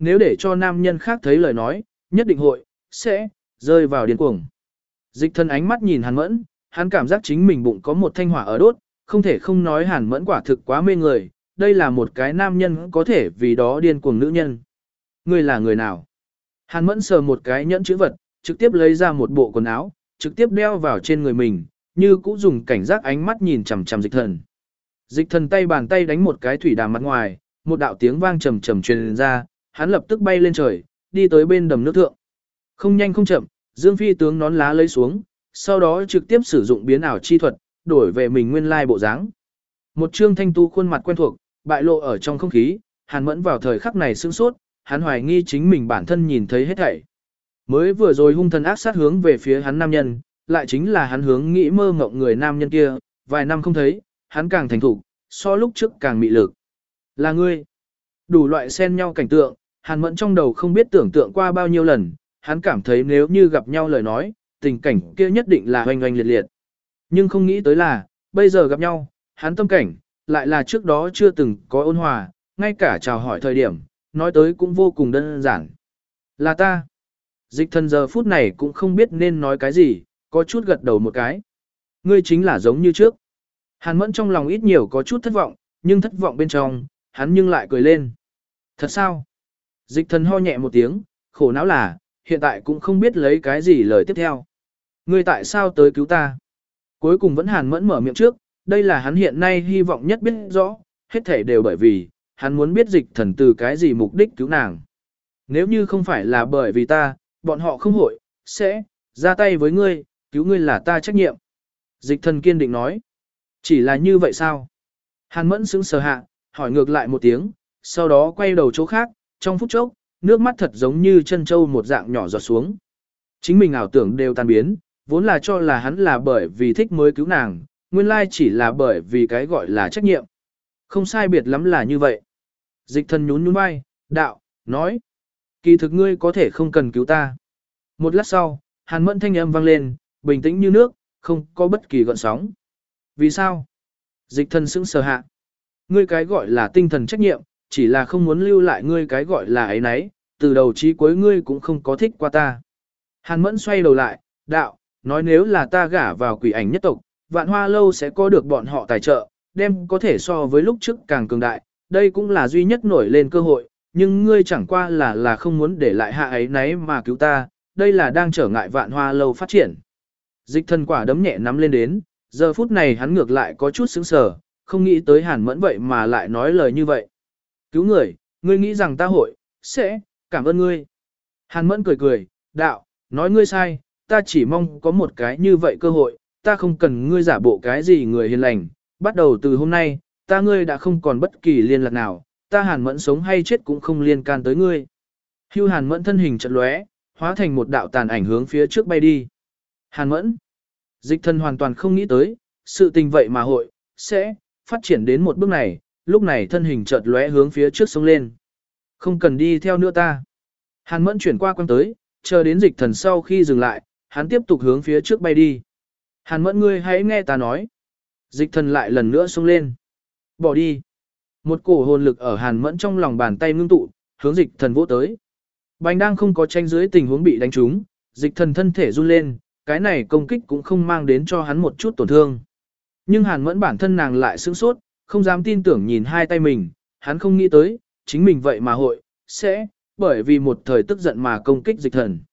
nếu để cho nam nhân khác thấy lời nói, nhất định sẽ rơi vào điên cuồng. Dịch Thần ánh mắt nhìn Hàn Mẫn, hắn cảm giác chính mình bụng có một thanh hỏa ở đốt, không thể không nói Hàn Mẫn quả thực quá mê người, đây là một cái nam nhân có thể vì đó điên cuồng nữ nhân. Ngươi là người nào? Hàn Mẫn sờ một cái nhẫn chữ vật, trực tiếp lấy ra một bộ quần áo, trực tiếp đeo vào trên người mình, như cũ dùng cảnh giác ánh mắt nhìn chằm chằm Dịch Thần. Dịch Thần tay bàn tay đánh một cái thủy đàm mặt ngoài, một đạo tiếng vang trầm trầm truyền ra, hắn lập tức bay lên trời, đi tới bên đầm nước thượng. Không nhanh không chậm, Dương Phi tướng nón lá lấy xuống, sau đó trực tiếp sử dụng biến ảo chi thuật, đổi về mình nguyên lai bộ dáng. Một trương thanh tu khuôn mặt quen thuộc, bại lộ ở trong không khí, Hàn Mẫn vào thời khắc này sửng sốt, hắn hoài nghi chính mình bản thân nhìn thấy hết thảy. Mới vừa rồi hung thần ác sát hướng về phía hắn nam nhân, lại chính là hắn hướng nghĩ mơ ngộng người nam nhân kia, vài năm không thấy, hắn càng thành thục, so lúc trước càng mị lực. Là ngươi. Đủ loại xen nhau cảnh tượng, Hàn Mẫn trong đầu không biết tưởng tượng qua bao nhiêu lần, hắn cảm thấy nếu như gặp nhau lời nói, tình cảnh kia nhất định là oanh oanh liệt liệt. Nhưng không nghĩ tới là, bây giờ gặp nhau, hắn tâm cảnh, lại là trước đó chưa từng có ôn hòa, ngay cả chào hỏi thời điểm, nói tới cũng vô cùng đơn giản. Là ta. Dịch Thần giờ phút này cũng không biết nên nói cái gì, có chút gật đầu một cái. Ngươi chính là giống như trước. Hàn Mẫn trong lòng ít nhiều có chút thất vọng, nhưng thất vọng bên trong, hắn nhưng lại cười lên. Thật sao? Dịch Thần ho nhẹ một tiếng, khổ não là, hiện tại cũng không biết lấy cái gì lời tiếp theo. Ngươi tại sao tới cứu ta? Cuối cùng vẫn Hàn Mẫn mở miệng trước, đây là hắn hiện nay hy vọng nhất biết rõ, hết thể đều bởi vì, hắn muốn biết Dịch Thần từ cái gì mục đích cứu nàng. Nếu như không phải là bởi vì ta, bọn họ không sẽ ra tay với ngươi, cứu ngươi là ta trách nhiệm. Dịch Thần kiên định nói. Chỉ là như vậy sao? Hàn Mẫn sững sờ hạ, hỏi ngược lại một tiếng, sau đó quay đầu chỗ khác, trong phút chốc, nước mắt thật giống như chân trâu một dạng nhỏ giọt xuống. Chính mình ảo tưởng đều tan biến, vốn là cho là hắn là bởi vì thích mới cứu nàng, nguyên lai chỉ là bởi vì cái gọi là trách nhiệm. Không sai biệt lắm là như vậy. Dịch Thần nhún nhún vai, đạo, nói. Kỳ thực ngươi có thể không cần cứu ta. Một lát sau, Hàn Mẫn thanh âm vang lên, bình tĩnh như nước, không có bất kỳ gợn sóng. Vì sao? Dịch Thần sững sờ hạ. Ngươi cái gọi là tinh thần trách nhiệm, chỉ là không muốn lưu lại ngươi cái gọi là ấy nấy, từ đầu chí cuối ngươi cũng không có thích qua ta. Hàn Mẫn xoay đầu lại, đạo, nói nếu là ta gả vào quỷ ảnh nhất tộc, Vạn Hoa Lâu sẽ có được bọn họ tài trợ, đem có thể so với lúc trước càng cường đại, đây cũng là duy nhất nổi lên cơ hội, nhưng ngươi chẳng qua là không muốn để lại hạ ấy nấy mà cứu ta, đây là đang trở ngại Vạn Hoa Lâu phát triển. Dịch Thần quả đấm nhẹ nắm lên đến, giờ phút này hắn ngược lại có chút sững sờ, không nghĩ tới Hàn Mẫn vậy mà lại nói lời như vậy. Cứu người, ngươi nghĩ rằng ta sẽ cảm ơn ngươi. Hàn Mẫn cười cười, đạo, nói ngươi sai, ta chỉ mong có một cái như vậy cơ hội, ta không cần ngươi giả bộ cái gì người hiền lành, bắt đầu từ hôm nay, ta ngươi đã không còn bất kỳ liên lạc nào, ta Hàn Mẫn sống hay chết cũng không liên can tới ngươi. Hưu Hàn Mẫn thân hình chợt lóe, hóa thành một đạo tàn ảnh hướng phía trước bay đi. Hàn Mẫn, Dịch Thần hoàn toàn không nghĩ tới, sự tình vậy mà sẽ phát triển đến một bước này, lúc này thân hình chợt lóe hướng phía trước sông lên. Không cần đi theo nữa ta. Hàn Mẫn chuyển qua quăng tới, chờ đến Dịch Thần sau khi dừng lại, hắn tiếp tục hướng phía trước bay đi. Hàn Mẫn ngươi hãy nghe ta nói. Dịch Thần lại lần nữa xông lên. Bỏ đi. Một cổ hồn lực ở Hàn Mẫn trong lòng bàn tay ngưng tụ, hướng Dịch Thần vỗ tới. Bành đang không có tranh dưới tình huống bị đánh trúng, Dịch Thần thân thể run lên, cái này công kích cũng không mang đến cho hắn một chút tổn thương. Nhưng Hàn Mẫn bản thân nàng lại sửng sốt, không dám tin tưởng nhìn hai tay mình, hắn không nghĩ tới, chính mình vậy mà sẽ bởi vì một thời tức giận mà công kích Dịch Thần.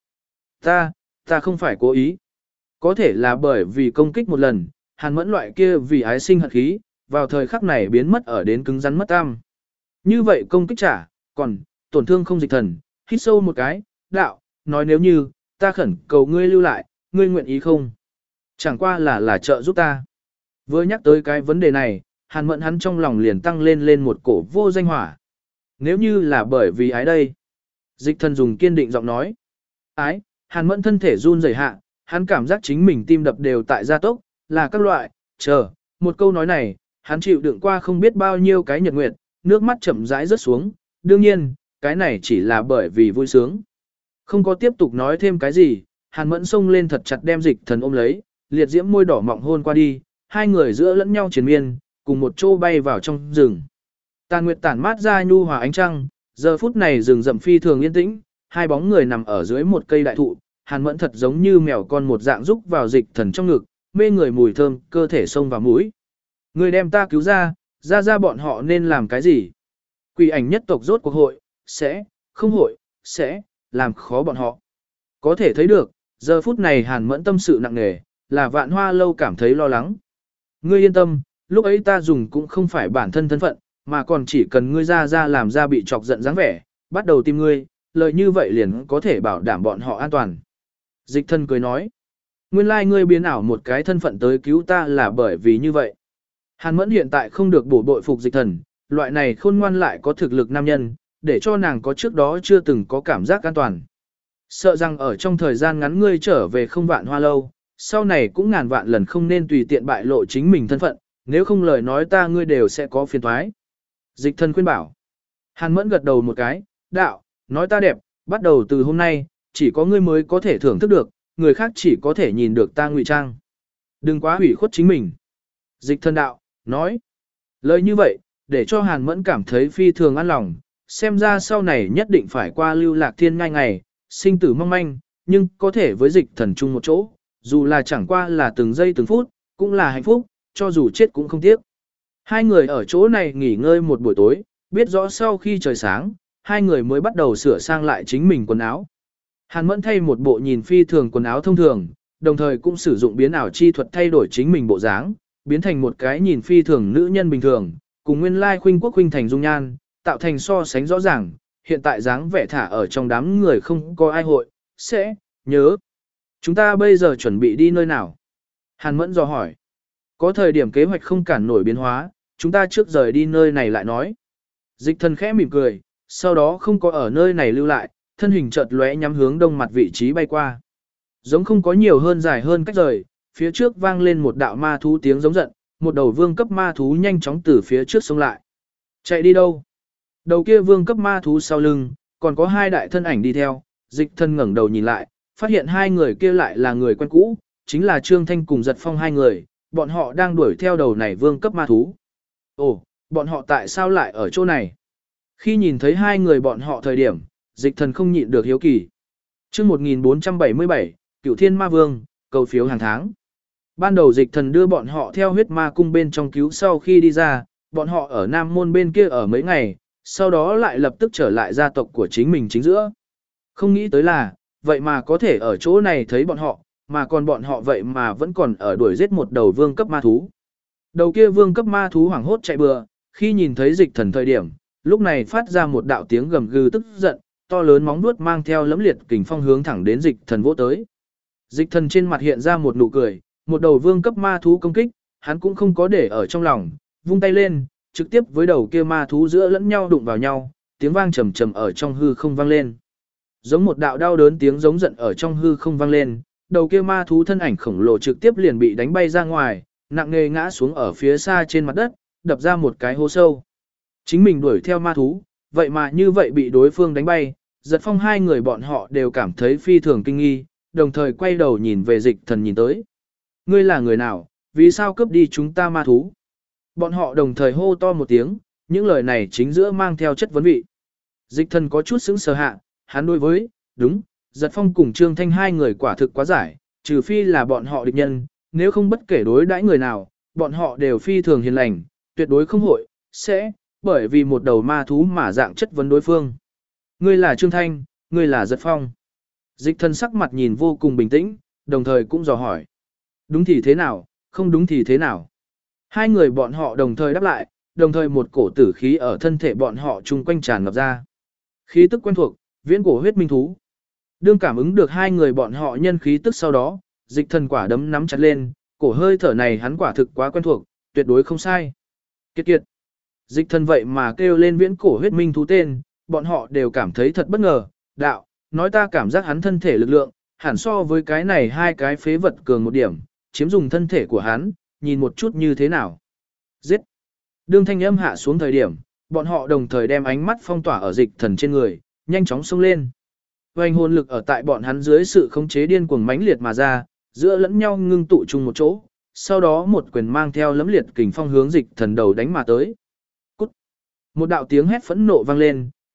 Ta không phải cố ý. Có thể là bởi vì công kích một lần, Hàn Mẫn loại kia vì ái sinh hận khí, vào thời khắc này biến mất ở đến cứng rắn mất tam. Như vậy công kích trả, còn tổn thương không Dịch Thần, hít sâu một cái, đạo, nói nếu như, ta khẩn cầu ngươi lưu lại, ngươi nguyện ý không? Chẳng qua là trợ giúp ta. Vừa nhắc tới cái vấn đề này, Hàn Mẫn hắn trong lòng liền tăng lên một cổ vô danh hỏa. Nếu như là bởi vì ái đây. Dịch Thần dùng kiên định giọng nói. Ái, Hàn Mẫn thân thể run rẩy hạ, hắn cảm giác chính mình tim đập đều tại gia tốc, là các loại, một câu nói này, hắn chịu đựng qua không biết bao nhiêu cái nhật nguyệt, nước mắt chậm rãi rớt xuống, đương nhiên, cái này chỉ là bởi vì vui sướng. Không có tiếp tục nói thêm cái gì, Hàn Mẫn xông lên thật chặt đem Dịch Thần ôm lấy, liệt diễm môi đỏ mọng hôn qua đi, hai người giữa lẫn nhau triền miên, cùng một chỗ bay vào trong rừng. Tàn nguyệt tản mát ra nhu hòa ánh trăng, Giờ phút này rừng rậm phi thường yên tĩnh, hai bóng người nằm ở dưới một cây đại thụ, Hàn Mẫn thật giống như mèo con một dạng rúc vào dịch thần trong ngực, mê người mùi thơm, cơ thể xông vào mũi. Người đem ta cứu ra bọn họ nên làm cái gì? Quỷ ảnh nhất tộc rốt cuộc hội, sẽ, làm khó bọn họ. Có thể thấy được, giờ phút này Hàn Mẫn tâm sự nặng nề, là Vạn Hoa Lâu cảm thấy lo lắng. Ngươi yên tâm, lúc ấy ta dùng cũng không phải bản thân thân phận, mà còn chỉ cần ngươi ra làm ra bị chọc giận dáng vẻ, bắt đầu tìm ngươi, lời như vậy liền có thể bảo đảm bọn họ an toàn. Dịch thần cười nói, nguyên lai ngươi biến ảo một cái thân phận tới cứu ta là bởi vì như vậy. Hàn Mẫn hiện tại không được bổ bội phục dịch thần, loại này khôn ngoan lại có thực lực nam nhân, để cho nàng có trước đó chưa từng có cảm giác an toàn. Sợ rằng ở trong thời gian ngắn ngươi trở về không Vạn Hoa Lâu, sau này cũng ngàn vạn lần không nên tùy tiện bại lộ chính mình thân phận, nếu không lời nói ta ngươi đều sẽ có phiền toái. Dịch thần khuyên bảo. Hàn Mẫn gật đầu một cái, đạo, nói ta đẹp, bắt đầu từ hôm nay, chỉ có ngươi mới có thể thưởng thức được, người khác chỉ có thể nhìn được ta ngụy trang. Đừng quá hủy khuất chính mình. Dịch thần đạo, nói. Lời như vậy, để cho Hàn Mẫn cảm thấy phi thường an lòng, xem ra sau này nhất định phải qua Lưu Lạc Thiên ngay ngày, sinh tử mong manh, nhưng có thể với dịch thần chung một chỗ, dù là chẳng qua là từng giây từng phút, cũng là hạnh phúc, cho dù chết cũng không tiếc. Hai người ở chỗ này nghỉ ngơi một buổi tối, biết rõ sau khi trời sáng, hai người mới bắt đầu sửa sang lại chính mình quần áo. Hàn Mẫn thay một bộ nhìn phi thường quần áo thông thường, đồng thời cũng sử dụng biến ảo chi thuật thay đổi chính mình bộ dáng, biến thành một cái nhìn phi thường nữ nhân bình thường, cùng nguyên lai khuynh quốc khuynh thành dung nhan, tạo thành so sánh rõ ràng, hiện tại dáng vẻ thả ở trong đám người không có ai hội, sẽ, nhớ. Chúng ta bây giờ chuẩn bị đi nơi nào? Hàn Mẫn dò hỏi. Có thời điểm kế hoạch không cản nổi biến hóa, chúng ta trước rời đi nơi này lại nói. Dịch thần khẽ mỉm cười, sau đó không có ở nơi này lưu lại, thân hình chợt lóe nhắm hướng đông mặt vị trí bay qua. Giống không có nhiều hơn dài hơn cách rời, phía trước vang lên một đạo ma thú tiếng giống giận, một đầu vương cấp ma thú nhanh chóng từ phía trước xông lại. Chạy đi đâu? Đầu kia vương cấp ma thú sau lưng, còn có hai đại thân ảnh đi theo, dịch thân ngẩng đầu nhìn lại, phát hiện hai người kia lại là người quen cũ, chính là Trương Thanh cùng Giật Phong hai người, bọn họ đang đuổi theo đầu này vương cấp ma thú. Ồ, bọn họ tại sao lại ở chỗ này? Khi nhìn thấy hai người bọn họ thời điểm, dịch thần không nhịn được hiếu kỳ. Chương 1477, Cửu Thiên Ma Vương, cầu phiếu hàng tháng. Ban đầu dịch thần đưa bọn họ theo huyết ma cung bên trong cứu sau khi đi ra, bọn họ ở Nam Môn bên kia ở mấy ngày, sau đó lại lập tức trở lại gia tộc của chính mình chính giữa. Không nghĩ tới là, vậy mà có thể ở chỗ này thấy bọn họ, mà còn bọn họ vậy mà vẫn còn ở đuổi giết một đầu vương cấp ma thú. Đầu kia vương cấp ma thú hoảng hốt chạy bừa, khi nhìn thấy dịch thần thời điểm, lúc này phát ra một đạo tiếng gầm gừ tức giận, to lớn móng vuốt mang theo lẫm liệt kình phong hướng thẳng đến dịch thần vỗ tới. Dịch thần trên mặt hiện ra một nụ cười, một đầu vương cấp ma thú công kích, hắn cũng không có để ở trong lòng, vung tay lên, trực tiếp với đầu kia ma thú giữa lẫn nhau đụng vào nhau, tiếng vang trầm trầm ở trong hư không vang lên. Giống một đạo đau đớn tiếng giống giận ở trong hư không vang lên, đầu kia ma thú thân ảnh khổng lồ trực tiếp liền bị đánh bay ra ngoài, nặng nề ngã xuống ở phía xa trên mặt đất, đập ra một cái hố sâu. Chính mình đuổi theo ma thú, vậy mà như vậy bị đối phương đánh bay, Giật Phong hai người bọn họ đều cảm thấy phi thường kinh nghi, đồng thời quay đầu nhìn về dịch thần nhìn tới. Ngươi là người nào, vì sao cướp đi chúng ta ma thú? Bọn họ đồng thời hô to một tiếng, những lời này chính giữa mang theo chất vấn vị. Dịch thần có chút sững sờ hạ, hắn đối với, đúng, Giật Phong cùng Trương Thanh hai người quả thực quá giải, trừ phi là bọn họ địch nhân, nếu không bất kể đối đãi người nào, bọn họ đều phi thường hiền lành, tuyệt đối không hội, sẽ, bởi vì một đầu ma thú mà dạng chất vấn đối phương. Ngươi là Trương Thanh, ngươi là Giật Phong. Dịch thần sắc mặt nhìn vô cùng bình tĩnh, đồng thời cũng dò hỏi. Đúng thì thế nào, không đúng thì thế nào. Hai người bọn họ đồng thời đáp lại, đồng thời một cổ tử khí ở thân thể bọn họ chung quanh tràn ngập ra. Khí tức quen thuộc, viễn cổ huyết minh thú. Đương cảm ứng được hai người bọn họ nhân khí tức sau đó, dịch thần quả đấm nắm chặt lên, cổ hơi thở này hắn quả thực quá quen thuộc, tuyệt đối không sai. Kiệt kiệt. Dịch thần vậy mà kêu lên viễn cổ huyết minh thú tên, bọn họ đều cảm thấy thật bất ngờ, đạo, nói ta cảm giác hắn thân thể lực lượng, hẳn so với cái này hai cái phế vật cường một điểm, chiếm dùng thân thể của hắn, nhìn một chút như thế nào. Giết! Đương thanh âm hạ xuống thời điểm, bọn họ đồng thời đem ánh mắt phong tỏa ở dịch thần trên người, nhanh chóng xông lên. Hoành hồn lực ở tại bọn hắn dưới sự khống chế điên cuồng mãnh liệt mà ra, giữa lẫn nhau ngưng tụ chung một chỗ, sau đó một quyền mang theo lẫm liệt kình phong hướng dịch thần đầu đánh mà tới. Cút! Một đạo tiếng hét phẫn nộ vang lên,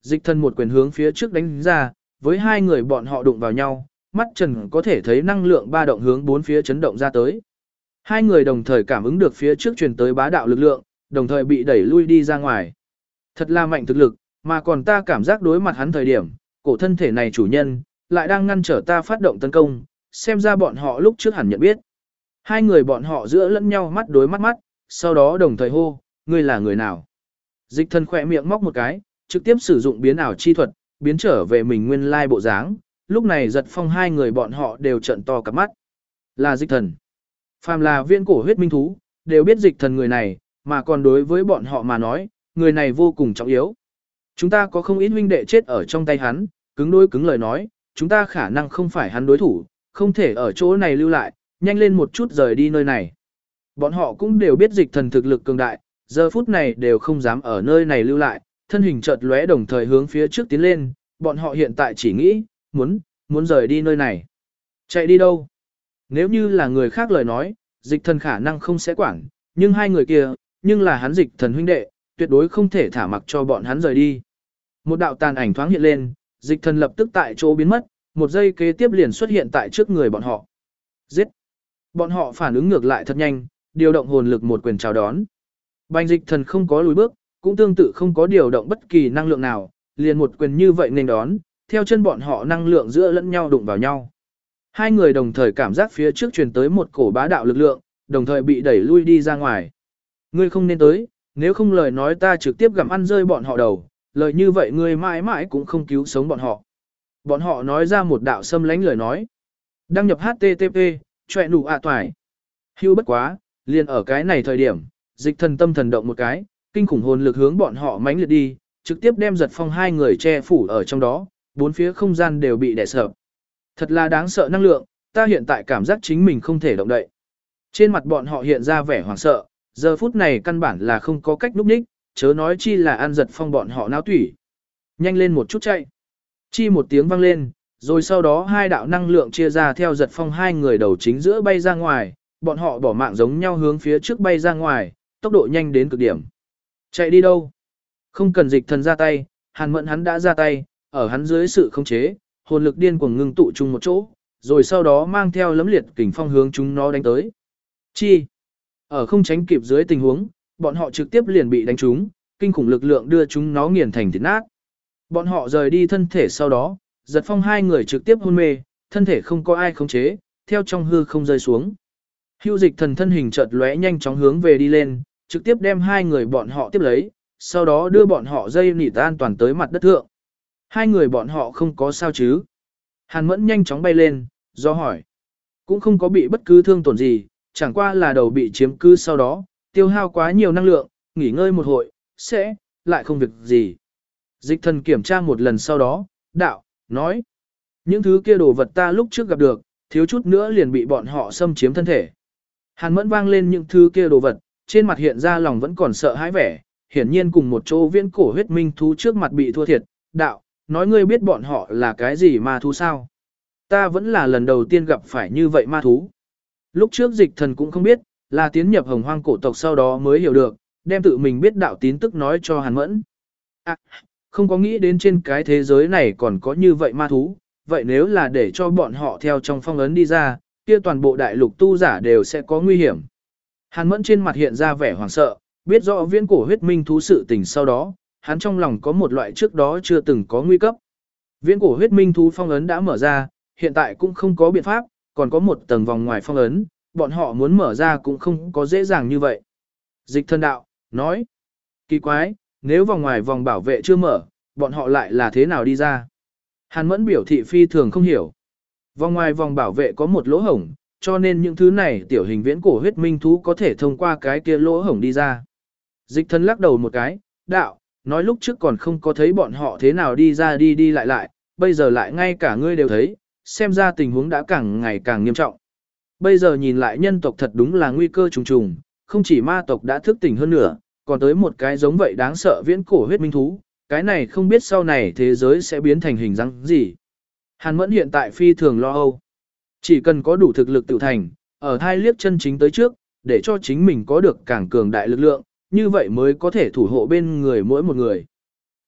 Dịch thần một quyền hướng phía trước đánh ra, với hai người bọn họ đụng vào nhau, mắt trần có thể thấy năng lượng ba động hướng bốn phía chấn động ra tới. Hai người đồng thời cảm ứng được phía trước truyền tới bá đạo lực lượng, đồng thời bị đẩy lui đi ra ngoài. Thật là mạnh thực lực, mà còn ta cảm giác đối mặt hắn thời điểm, cổ thân thể này chủ nhân, lại đang ngăn trở ta phát động tấn công, xem ra bọn họ lúc trước hẳn nhận biết. Hai người bọn họ giữa lẫn nhau mắt đối mắt, sau đó đồng thời hô, ngươi là người nào? Dịch thần khỏe miệng móc một cái, trực tiếp sử dụng biến ảo chi thuật, biến trở về mình nguyên lai bộ dáng. Lúc này Giật Phong hai người bọn họ đều trợn to cặp mắt. Là dịch thần. Phàm là viên cổ huyết minh thú, đều biết dịch thần người này, mà còn đối với bọn họ mà nói, người này vô cùng trọng yếu. Chúng ta có không ít huynh đệ chết ở trong tay hắn, cứng đối cứng lời nói, chúng ta khả năng không phải hắn đối thủ, không thể ở chỗ này lưu lại, nhanh lên một chút rời đi nơi này. Bọn họ cũng đều biết dịch thần thực lực cường đại, giờ phút này đều không dám ở nơi này lưu lại, thân hình chợt lóe đồng thời hướng phía trước tiến lên, bọn họ hiện tại chỉ nghĩ, muốn rời đi nơi này. Chạy đi đâu? Nếu như là người khác lời nói, dịch thần khả năng không sẽ quản, nhưng hai người kia, nhưng là hắn dịch thần huynh đệ, tuyệt đối không thể thả mặc cho bọn hắn rời đi. Một đạo tàn ảnh thoáng hiện lên, dịch thần lập tức tại chỗ biến mất, một giây kế tiếp liền xuất hiện tại trước người bọn họ. Giết! Bọn họ phản ứng ngược lại thật nhanh, điều động hồn lực một quyền chào đón. Bành dịch thần không có lùi bước, cũng tương tự không có điều động bất kỳ năng lượng nào, liền một quyền như vậy nên đón, theo chân bọn họ năng lượng giữa lẫn nhau đụng vào nhau. Hai người đồng thời cảm giác phía trước truyền tới một cổ bá đạo lực lượng, đồng thời bị đẩy lui đi ra ngoài. Ngươi không nên tới, nếu không lời nói ta trực tiếp gặm ăn rơi bọn họ đầu, lời như vậy ngươi mãi mãi cũng không cứu sống bọn họ. Bọn họ nói ra một đạo xâm lánh lời nói. Đăng nhập HTTP, chọe nụ toài. Hưu bất quá, liền ở cái này thời điểm, dịch thần tâm thần động một cái, kinh khủng hồn lực hướng bọn họ mãnh liệt đi, trực tiếp đem Giật Phong hai người che phủ ở trong đó, bốn phía không gian đều bị đè sập. Thật là đáng sợ năng lượng, ta hiện tại cảm giác chính mình không thể động đậy. Trên mặt bọn họ hiện ra vẻ hoảng sợ, giờ phút này căn bản là không có cách núp ních, chớ nói chi là ăn Giật Phong bọn họ náo tủy. Nhanh lên một chút chạy. Chi một tiếng vang lên, rồi sau đó hai đạo năng lượng chia ra theo Giật Phong hai người đầu chính giữa bay ra ngoài, bọn họ bỏ mạng giống nhau hướng phía trước bay ra ngoài, tốc độ nhanh đến cực điểm. Chạy đi đâu? Không cần dịch thần ra tay, Hàn Mẫn hắn đã ra tay, ở hắn dưới sự khống chế, hồn lực điên cuồng ngưng tụ chung một chỗ, rồi sau đó mang theo lấm liệt kình phong hướng chúng nó đánh tới. Chi? Ở không tránh kịp dưới tình huống, bọn họ trực tiếp liền bị đánh trúng, kinh khủng lực lượng đưa chúng nó nghiền thành thịt nát. Bọn họ rời đi thân thể sau đó, Giật Phong hai người trực tiếp hôn mê, thân thể không có ai khống chế, theo trong hư không rơi xuống. Hưu dịch thần thân hình chợt lóe nhanh chóng hướng về đi lên, trực tiếp đem hai người bọn họ tiếp lấy, sau đó đưa bọn họ dây nịt an toàn tới mặt đất thượng. Hai người bọn họ không có sao chứ? Hàn Mẫn nhanh chóng bay lên, do hỏi. Cũng không có bị bất cứ thương tổn gì, chẳng qua là đầu bị chiếm cứ sau đó, tiêu hao quá nhiều năng lượng, nghỉ ngơi một hồi, sẽ, lại không việc gì. Dịch thần kiểm tra một lần sau đó, đạo, nói. Những thứ kia đồ vật ta lúc trước gặp được, thiếu chút nữa liền bị bọn họ xâm chiếm thân thể. Hàn Mẫn vang lên những thứ kia đồ vật, trên mặt hiện ra lòng vẫn còn sợ hãi vẻ, hiển nhiên cùng một chỗ viễn cổ huyết minh thú trước mặt bị thua thiệt. Đạo, nói ngươi biết bọn họ là cái gì ma thú sao? Ta vẫn là lần đầu tiên gặp phải như vậy ma thú. Lúc trước dịch thần cũng không biết, là tiến nhập hồng hoang cổ tộc sau đó mới hiểu được, đem tự mình biết đạo tín tức nói cho Hàn Mẫn. À, không có nghĩ đến trên cái thế giới này còn có như vậy ma thú, vậy nếu là để cho bọn họ theo trong phong ấn đi ra, kia toàn bộ đại lục tu giả đều sẽ có nguy hiểm. Hàn Mẫn trên mặt hiện ra vẻ hoảng sợ, biết rõ viễn cổ huyết minh thú sự tình sau đó, hắn trong lòng có một loại trước đó chưa từng có nguy cấp. Viễn cổ huyết minh thú phong ấn đã mở ra, hiện tại cũng không có biện pháp, còn có một tầng vòng ngoài phong ấn, bọn họ muốn mở ra cũng không có dễ dàng như vậy. Dịch thân đạo, nói, kỳ quái, nếu vòng ngoài vòng bảo vệ chưa mở, bọn họ lại là thế nào đi ra? Hàn Mẫn biểu thị phi thường không hiểu. Vòng ngoài vòng bảo vệ có một lỗ hổng, cho nên những thứ này tiểu hình viễn cổ huyết minh thú có thể thông qua cái kia lỗ hổng đi ra. Dịch thân lắc đầu một cái, đạo, nói lúc trước còn không có thấy bọn họ thế nào đi ra đi đi lại lại, bây giờ lại ngay cả ngươi đều thấy, xem ra tình huống đã càng ngày càng nghiêm trọng. Bây giờ nhìn lại nhân tộc thật đúng là nguy cơ trùng trùng, không chỉ ma tộc đã thức tỉnh hơn nữa, còn tới một cái giống vậy đáng sợ viễn cổ huyết minh thú, cái này không biết sau này thế giới sẽ biến thành hình dáng gì. Hàn Mẫn hiện tại phi thường lo âu. Chỉ cần có đủ thực lực tự thành, ở hai liếc chân chính tới trước, để cho chính mình có được càng cường đại lực lượng, như vậy mới có thể thủ hộ bên người mỗi một người.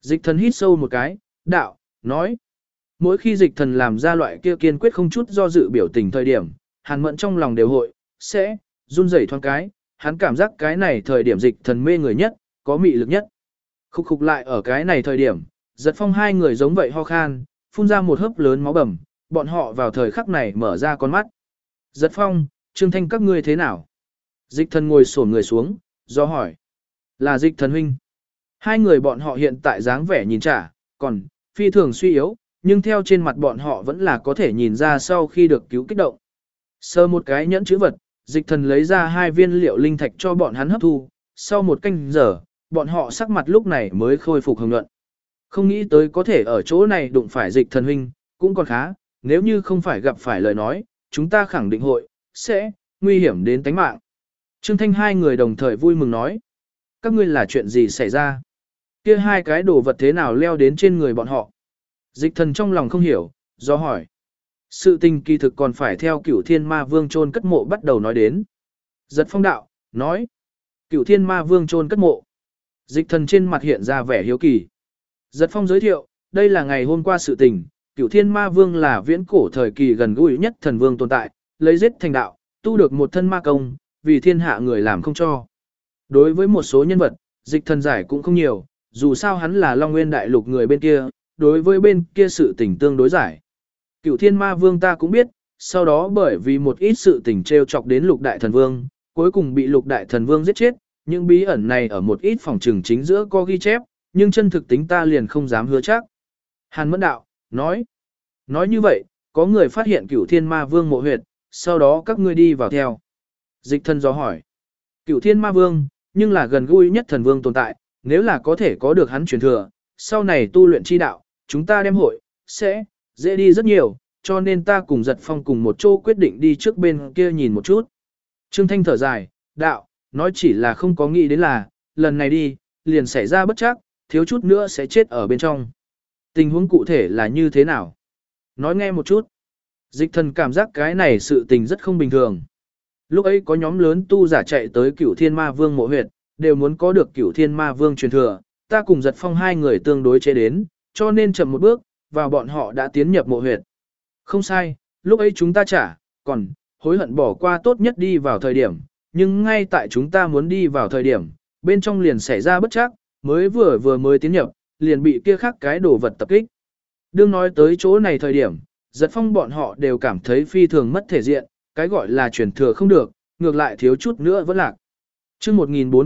Dịch thần hít sâu một cái, đạo, nói. Mỗi khi dịch thần làm ra loại kia kiên quyết không chút do dự biểu tình thời điểm, Hàn Mẫn trong lòng đều hội, sẽ, run rẩy thoáng cái, hắn cảm giác cái này thời điểm dịch thần mê người nhất, có mị lực nhất. Khục khục lại ở cái này thời điểm, Giật Phong hai người giống vậy ho khan, phun ra một hớp lớn máu bầm, bọn họ vào thời khắc này mở ra con mắt. Giật Phong, Trương Thanh các ngươi thế nào? Dịch thần ngồi xổm người xuống, do hỏi. Là dịch thần huynh. Hai người bọn họ hiện tại dáng vẻ nhìn trả, còn, phi thường suy yếu, nhưng theo trên mặt bọn họ vẫn là có thể nhìn ra sau khi được cứu kích động. Sơ một cái nhẫn chữ vật, dịch thần lấy ra 2 viên liệu linh thạch cho bọn hắn hấp thu, sau một canh giờ, bọn họ sắc mặt lúc này mới khôi phục hồng nhuận. Không nghĩ tới có thể ở chỗ này đụng phải dịch thần huynh, cũng còn khá, nếu như không phải gặp phải lời nói, chúng ta khẳng định hội, sẽ, nguy hiểm đến tính mạng. Trương Thanh hai người đồng thời vui mừng nói. Các ngươi là chuyện gì xảy ra? Kia 2 cái đồ vật thế nào leo đến trên người bọn họ? Dịch thần trong lòng không hiểu, do hỏi. Sự tình kỳ thực còn phải theo Cửu Thiên Ma Vương chôn cất mộ bắt đầu nói đến. Giật Phong đạo, nói. Cửu Thiên Ma Vương chôn cất mộ. Dịch thần trên mặt hiện ra vẻ hiếu kỳ. Giật Phong giới thiệu, đây là ngày hôm qua sự tình, Cửu Thiên Ma Vương là viễn cổ thời kỳ gần gũi nhất thần vương tồn tại, lấy giết thành đạo, tu được một thân ma công, vì thiên hạ người làm không cho. Đối với một số nhân vật, dịch thần giải cũng không nhiều, dù sao hắn là Long Nguyên Đại Lục người bên kia, đối với bên kia sự tình tương đối giải. Cửu Thiên Ma Vương ta cũng biết, sau đó bởi vì một ít sự tình trêu chọc đến Lục Đại Thần Vương, cuối cùng bị Lục Đại Thần Vương giết chết, những bí ẩn này ở một ít phòng trường chính giữa có ghi chép, nhưng chân thực tính ta liền không dám hứa chắc. Hàn Mẫn đạo, nói như vậy, có người phát hiện Cửu Thiên Ma Vương mộ huyệt, sau đó các ngươi đi vào theo. Dịch thần do hỏi, Cửu Thiên Ma Vương, nhưng là gần gũi nhất thần vương tồn tại, nếu là có thể có được hắn truyền thừa, sau này tu luyện chi đạo, chúng ta đem hội, sẽ, dễ đi rất nhiều, cho nên ta cùng Giật Phong cùng một chỗ quyết định đi trước bên kia nhìn một chút. Trương Thanh thở dài, đạo, nói chỉ là không có nghĩ đến là, lần này đi, liền xảy ra bất chắc, thiếu chút nữa sẽ chết ở bên trong. Tình huống cụ thể là như thế nào? Nói nghe một chút. Dịch thần cảm giác cái này sự tình rất không bình thường. Lúc ấy có nhóm lớn tu giả chạy tới Cửu Thiên Ma Vương mộ huyệt, đều muốn có được Cửu Thiên Ma Vương truyền thừa, ta cùng Giật Phong hai người tương đối chế đến, cho nên chậm một bước, và bọn họ đã tiến nhập mộ huyệt. Không sai, lúc ấy chúng ta còn hối hận bỏ qua tốt nhất đi vào thời điểm, nhưng ngay tại chúng ta muốn đi vào thời điểm, bên trong liền xảy ra bất trắc, vừa mới tiến nhập, liền bị kia khác cái đồ vật tập kích. Đương nói tới chỗ này thời điểm, Giật Phong bọn họ đều cảm thấy phi thường mất thể diện, cái gọi là truyền thừa không được, ngược lại thiếu chút nữa vẫn lạc. Chương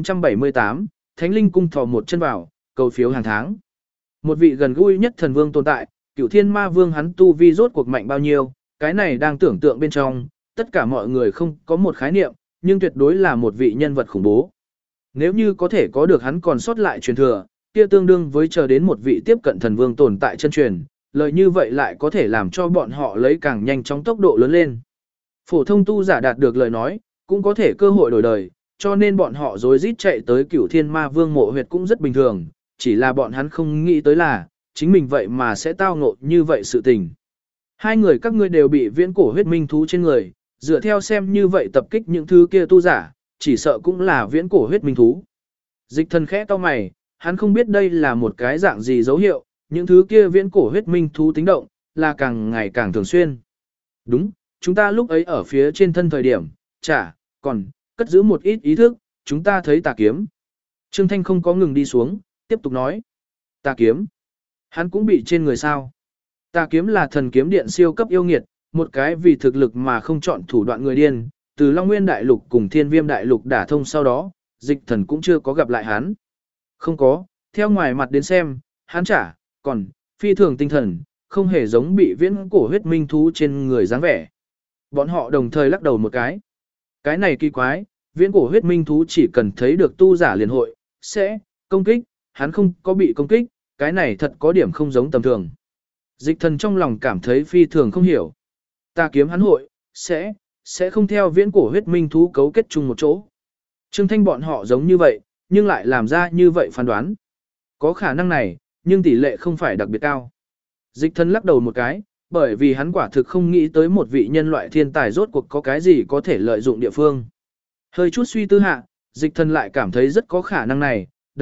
1478, Thánh Linh cung thò một chân vào, cầu phiếu hàng tháng. Một vị gần gũi nhất thần vương tồn tại, Cửu Thiên Ma Vương hắn tu vi rốt cuộc mạnh bao nhiêu, cái này đang tưởng tượng bên trong, tất cả mọi người không có một khái niệm, nhưng tuyệt đối là một vị nhân vật khủng bố. Nếu như có thể có được hắn còn sót lại truyền thừa, kia tương đương với chờ đến một vị tiếp cận thần vương tồn tại chân truyền, lợi như vậy lại có thể làm cho bọn họ lấy càng nhanh chóng tốc độ lớn lên. Phổ thông tu giả đạt được lời nói, cũng có thể cơ hội đổi đời, cho nên bọn họ rối rít chạy tới Cửu Thiên Ma Vương mộ huyệt cũng rất bình thường, chỉ là bọn hắn không nghĩ tới là, chính mình vậy mà sẽ tao ngộ như vậy sự tình. Hai người các ngươi đều bị viễn cổ huyết minh thú trên người, dựa theo xem như vậy tập kích những thứ kia tu giả, chỉ sợ cũng là viễn cổ huyết minh thú. Dịch thần khẽ cau mày, hắn không biết đây là một cái dạng gì dấu hiệu, những thứ kia viễn cổ huyết minh thú tính động, là càng ngày càng thường xuyên. Đúng, chúng ta lúc ấy ở phía trên thân thời điểm, còn cất giữ một ít ý thức, chúng ta thấy tà kiếm. Trương Thanh không có ngừng đi xuống, tiếp tục nói. Tà kiếm. Hắn cũng bị trên người sao. Tà kiếm là thần kiếm điện siêu cấp yêu nghiệt, một cái vì thực lực mà không chọn thủ đoạn người điên, từ Long Nguyên Đại Lục cùng Thiên Viêm Đại Lục đả thông sau đó, dịch thần cũng chưa có gặp lại hắn. Không có, theo ngoài mặt đến xem, hắn còn phi thường tinh thần, không hề giống bị viễn cổ huyết minh thú trên người dáng vẻ. Bọn họ đồng thời lắc đầu một cái. Cái này kỳ quái, viễn cổ huyết minh thú chỉ cần thấy được tu giả liền hội, sẽ công kích, hắn không có bị công kích, cái này thật có điểm không giống tầm thường. Dịch thần trong lòng cảm thấy phi thường không hiểu. Ta kiếm hắn hội, sẽ không theo viễn cổ huyết minh thú cấu kết chung một chỗ. Trương Thanh bọn họ giống như vậy, nhưng lại làm ra như vậy phán đoán. Có khả năng này, nhưng tỷ lệ không phải đặc biệt cao. Dịch thần lắc đầu một cái, bởi vì hắn quả thực không nghĩ tới một vị nhân loại thiên tài rốt cuộc có cái gì có thể lợi dụng địa phương. Hơi chút suy tư hạ, dịch thần lại cảm thấy rất có khả năng này, đạo,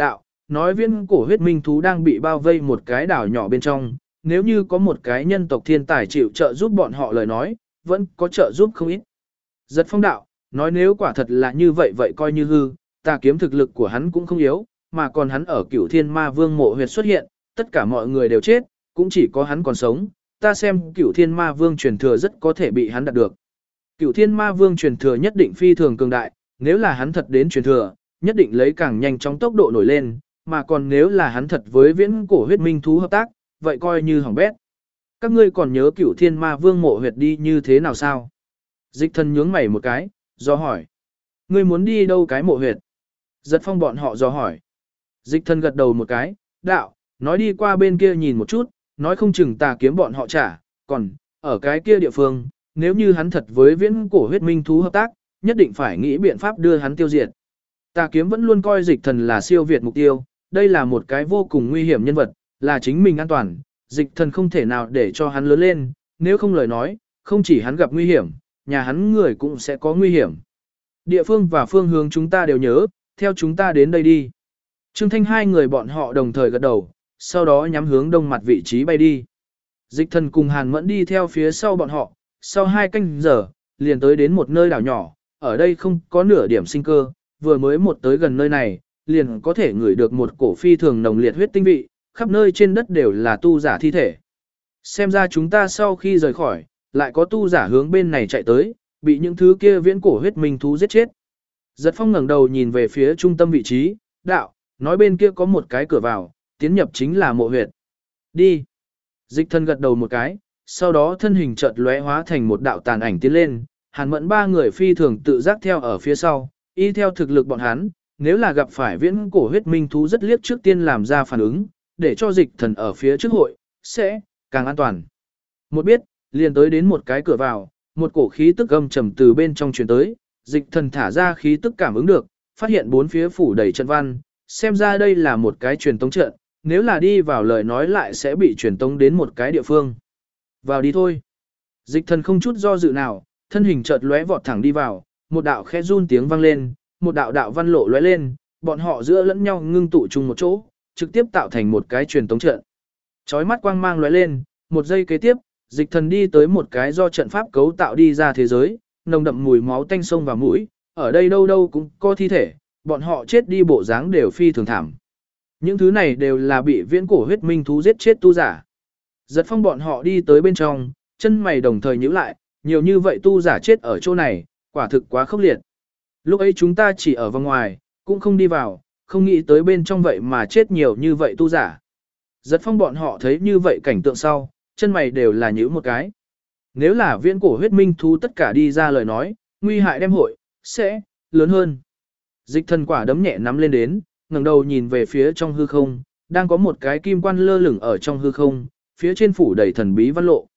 nói viễn cổ huyết minh thú đang bị bao vây một cái đảo nhỏ bên trong, nếu như có một cái nhân tộc thiên tài chịu trợ giúp bọn họ lời nói, vẫn có trợ giúp không ít. Giật Phong đạo, nói nếu quả thật là như vậy vậy coi như hư, Tà Kiếm thực lực của hắn cũng không yếu, mà còn hắn ở Cửu Thiên Ma Vương mộ huyệt xuất hiện, tất cả mọi người đều chết, cũng chỉ có hắn còn sống, ta xem Cửu Thiên Ma Vương truyền thừa rất có thể bị hắn đạt được. Cửu Thiên Ma Vương truyền thừa nhất định phi thường cường đại, nếu là hắn thật đến truyền thừa, nhất định lấy càng nhanh chóng tốc độ nổi lên, mà còn nếu là hắn thật với viễn cổ huyết minh thú hợp tác, vậy coi như hỏng bét. Các ngươi còn nhớ Cửu Thiên Ma Vương mộ huyệt đi như thế nào sao? Dịch Thần nhướng mày một cái, do hỏi. Ngươi muốn đi đâu cái mộ huyệt? Giật Phong bọn họ do hỏi. Dịch Thần gật đầu một cái, đạo, nói đi qua bên kia nhìn một chút, nói không chừng Tà Kiếm bọn họ trả, còn, ở cái kia địa phương, nếu như hắn thật với viễn cổ huyết minh thú hợp tác, nhất định phải nghĩ biện pháp đưa hắn tiêu diệt. Tà Kiếm vẫn luôn coi Dịch Thần là siêu việt mục tiêu, đây là một cái vô cùng nguy hiểm nhân vật, là chính mình an toàn, Dịch Thần không thể nào để cho hắn lớn lên, nếu không lời nói, không chỉ hắn gặp nguy hiểm, nhà hắn người cũng sẽ có nguy hiểm. Địa phương và phương hướng chúng ta đều nhớ, theo chúng ta đến đây đi. Trương Thanh hai người bọn họ đồng thời gật đầu, sau đó nhắm hướng đông mặt vị trí bay đi. Dịch Thần cùng Hàn Mẫn đi theo phía sau bọn họ, sau 2 canh giờ, liền tới đến một nơi đảo nhỏ, ở đây không có nửa điểm sinh cơ, vừa mới một tới gần nơi này, liền có thể ngửi được một cổ phi thường nồng liệt huyết tinh vị, khắp nơi trên đất đều là tu giả thi thể. Xem ra chúng ta sau khi rời khỏi, lại có tu giả hướng bên này chạy tới, bị những thứ kia viễn cổ huyết minh thú giết chết. Giật Phong ngẩng đầu nhìn về phía trung tâm vị trí, đạo, nói bên kia có một cái cửa vào, tiến nhập chính là mộ huyệt. Đi. Dịch Thần gật đầu một cái, sau đó thân hình chợt lóe hóa thành một đạo tàn ảnh tiến lên, Hàn Mẫn 3 người phi thường tự giác theo ở phía sau, y theo thực lực bọn hắn, nếu là gặp phải viễn cổ huyết minh thú rất liếc trước tiên làm ra phản ứng, để cho Dịch Thần ở phía trước hội, sẽ càng an toàn. Một biết, liền tới đến một cái cửa vào, một cổ khí tức âm trầm từ bên trong truyền tới, Dịch Thần thả ra khí tức cảm ứng được, phát hiện 4 phía phủ đầy trận văn, xem ra đây là một cái truyền tống trận, nếu là đi vào lời nói lại sẽ bị truyền tống đến một cái địa phương. Vào đi thôi. Dịch Thần không chút do dự nào, thân hình chợt lóe vọt thẳng đi vào, một đạo khẽ run tiếng vang lên, một đạo đạo văn lộ lóe lên, bọn họ giữa lẫn nhau ngưng tụ chung một chỗ, trực tiếp tạo thành một cái truyền tống trận. Chói mắt quang mang lóe lên, một giây kế tiếp, Dịch Thần đi tới một cái do trận pháp cấu tạo đi ra thế giới, nồng đậm mùi máu tanh sông vào mũi, ở đây đâu đâu cũng có thi thể, bọn họ chết đi bộ dáng đều phi thường thảm. Những thứ này đều là bị viễn cổ huyết minh thú giết chết tu giả. Giật Phong bọn họ đi tới bên trong, chân mày đồng thời nhíu lại, nhiều như vậy tu giả chết ở chỗ này, quả thực quá khốc liệt. Lúc ấy chúng ta chỉ ở vòng ngoài, cũng không đi vào, không nghĩ tới bên trong vậy mà chết nhiều như vậy tu giả. Giật Phong bọn họ thấy như vậy cảnh tượng sau, chân mày đều là nhíu một cái. Nếu là viễn cổ huyết minh thú tất cả đi ra lời nói, nguy hại đem hội, sẽ lớn hơn. Dịch Thần quả đấm nhẹ nắm lên đến, ngẩng đầu nhìn về phía trong hư không, đang có một cái kim quan lơ lửng ở trong hư không, phía trên phủ đầy thần bí văn lộ.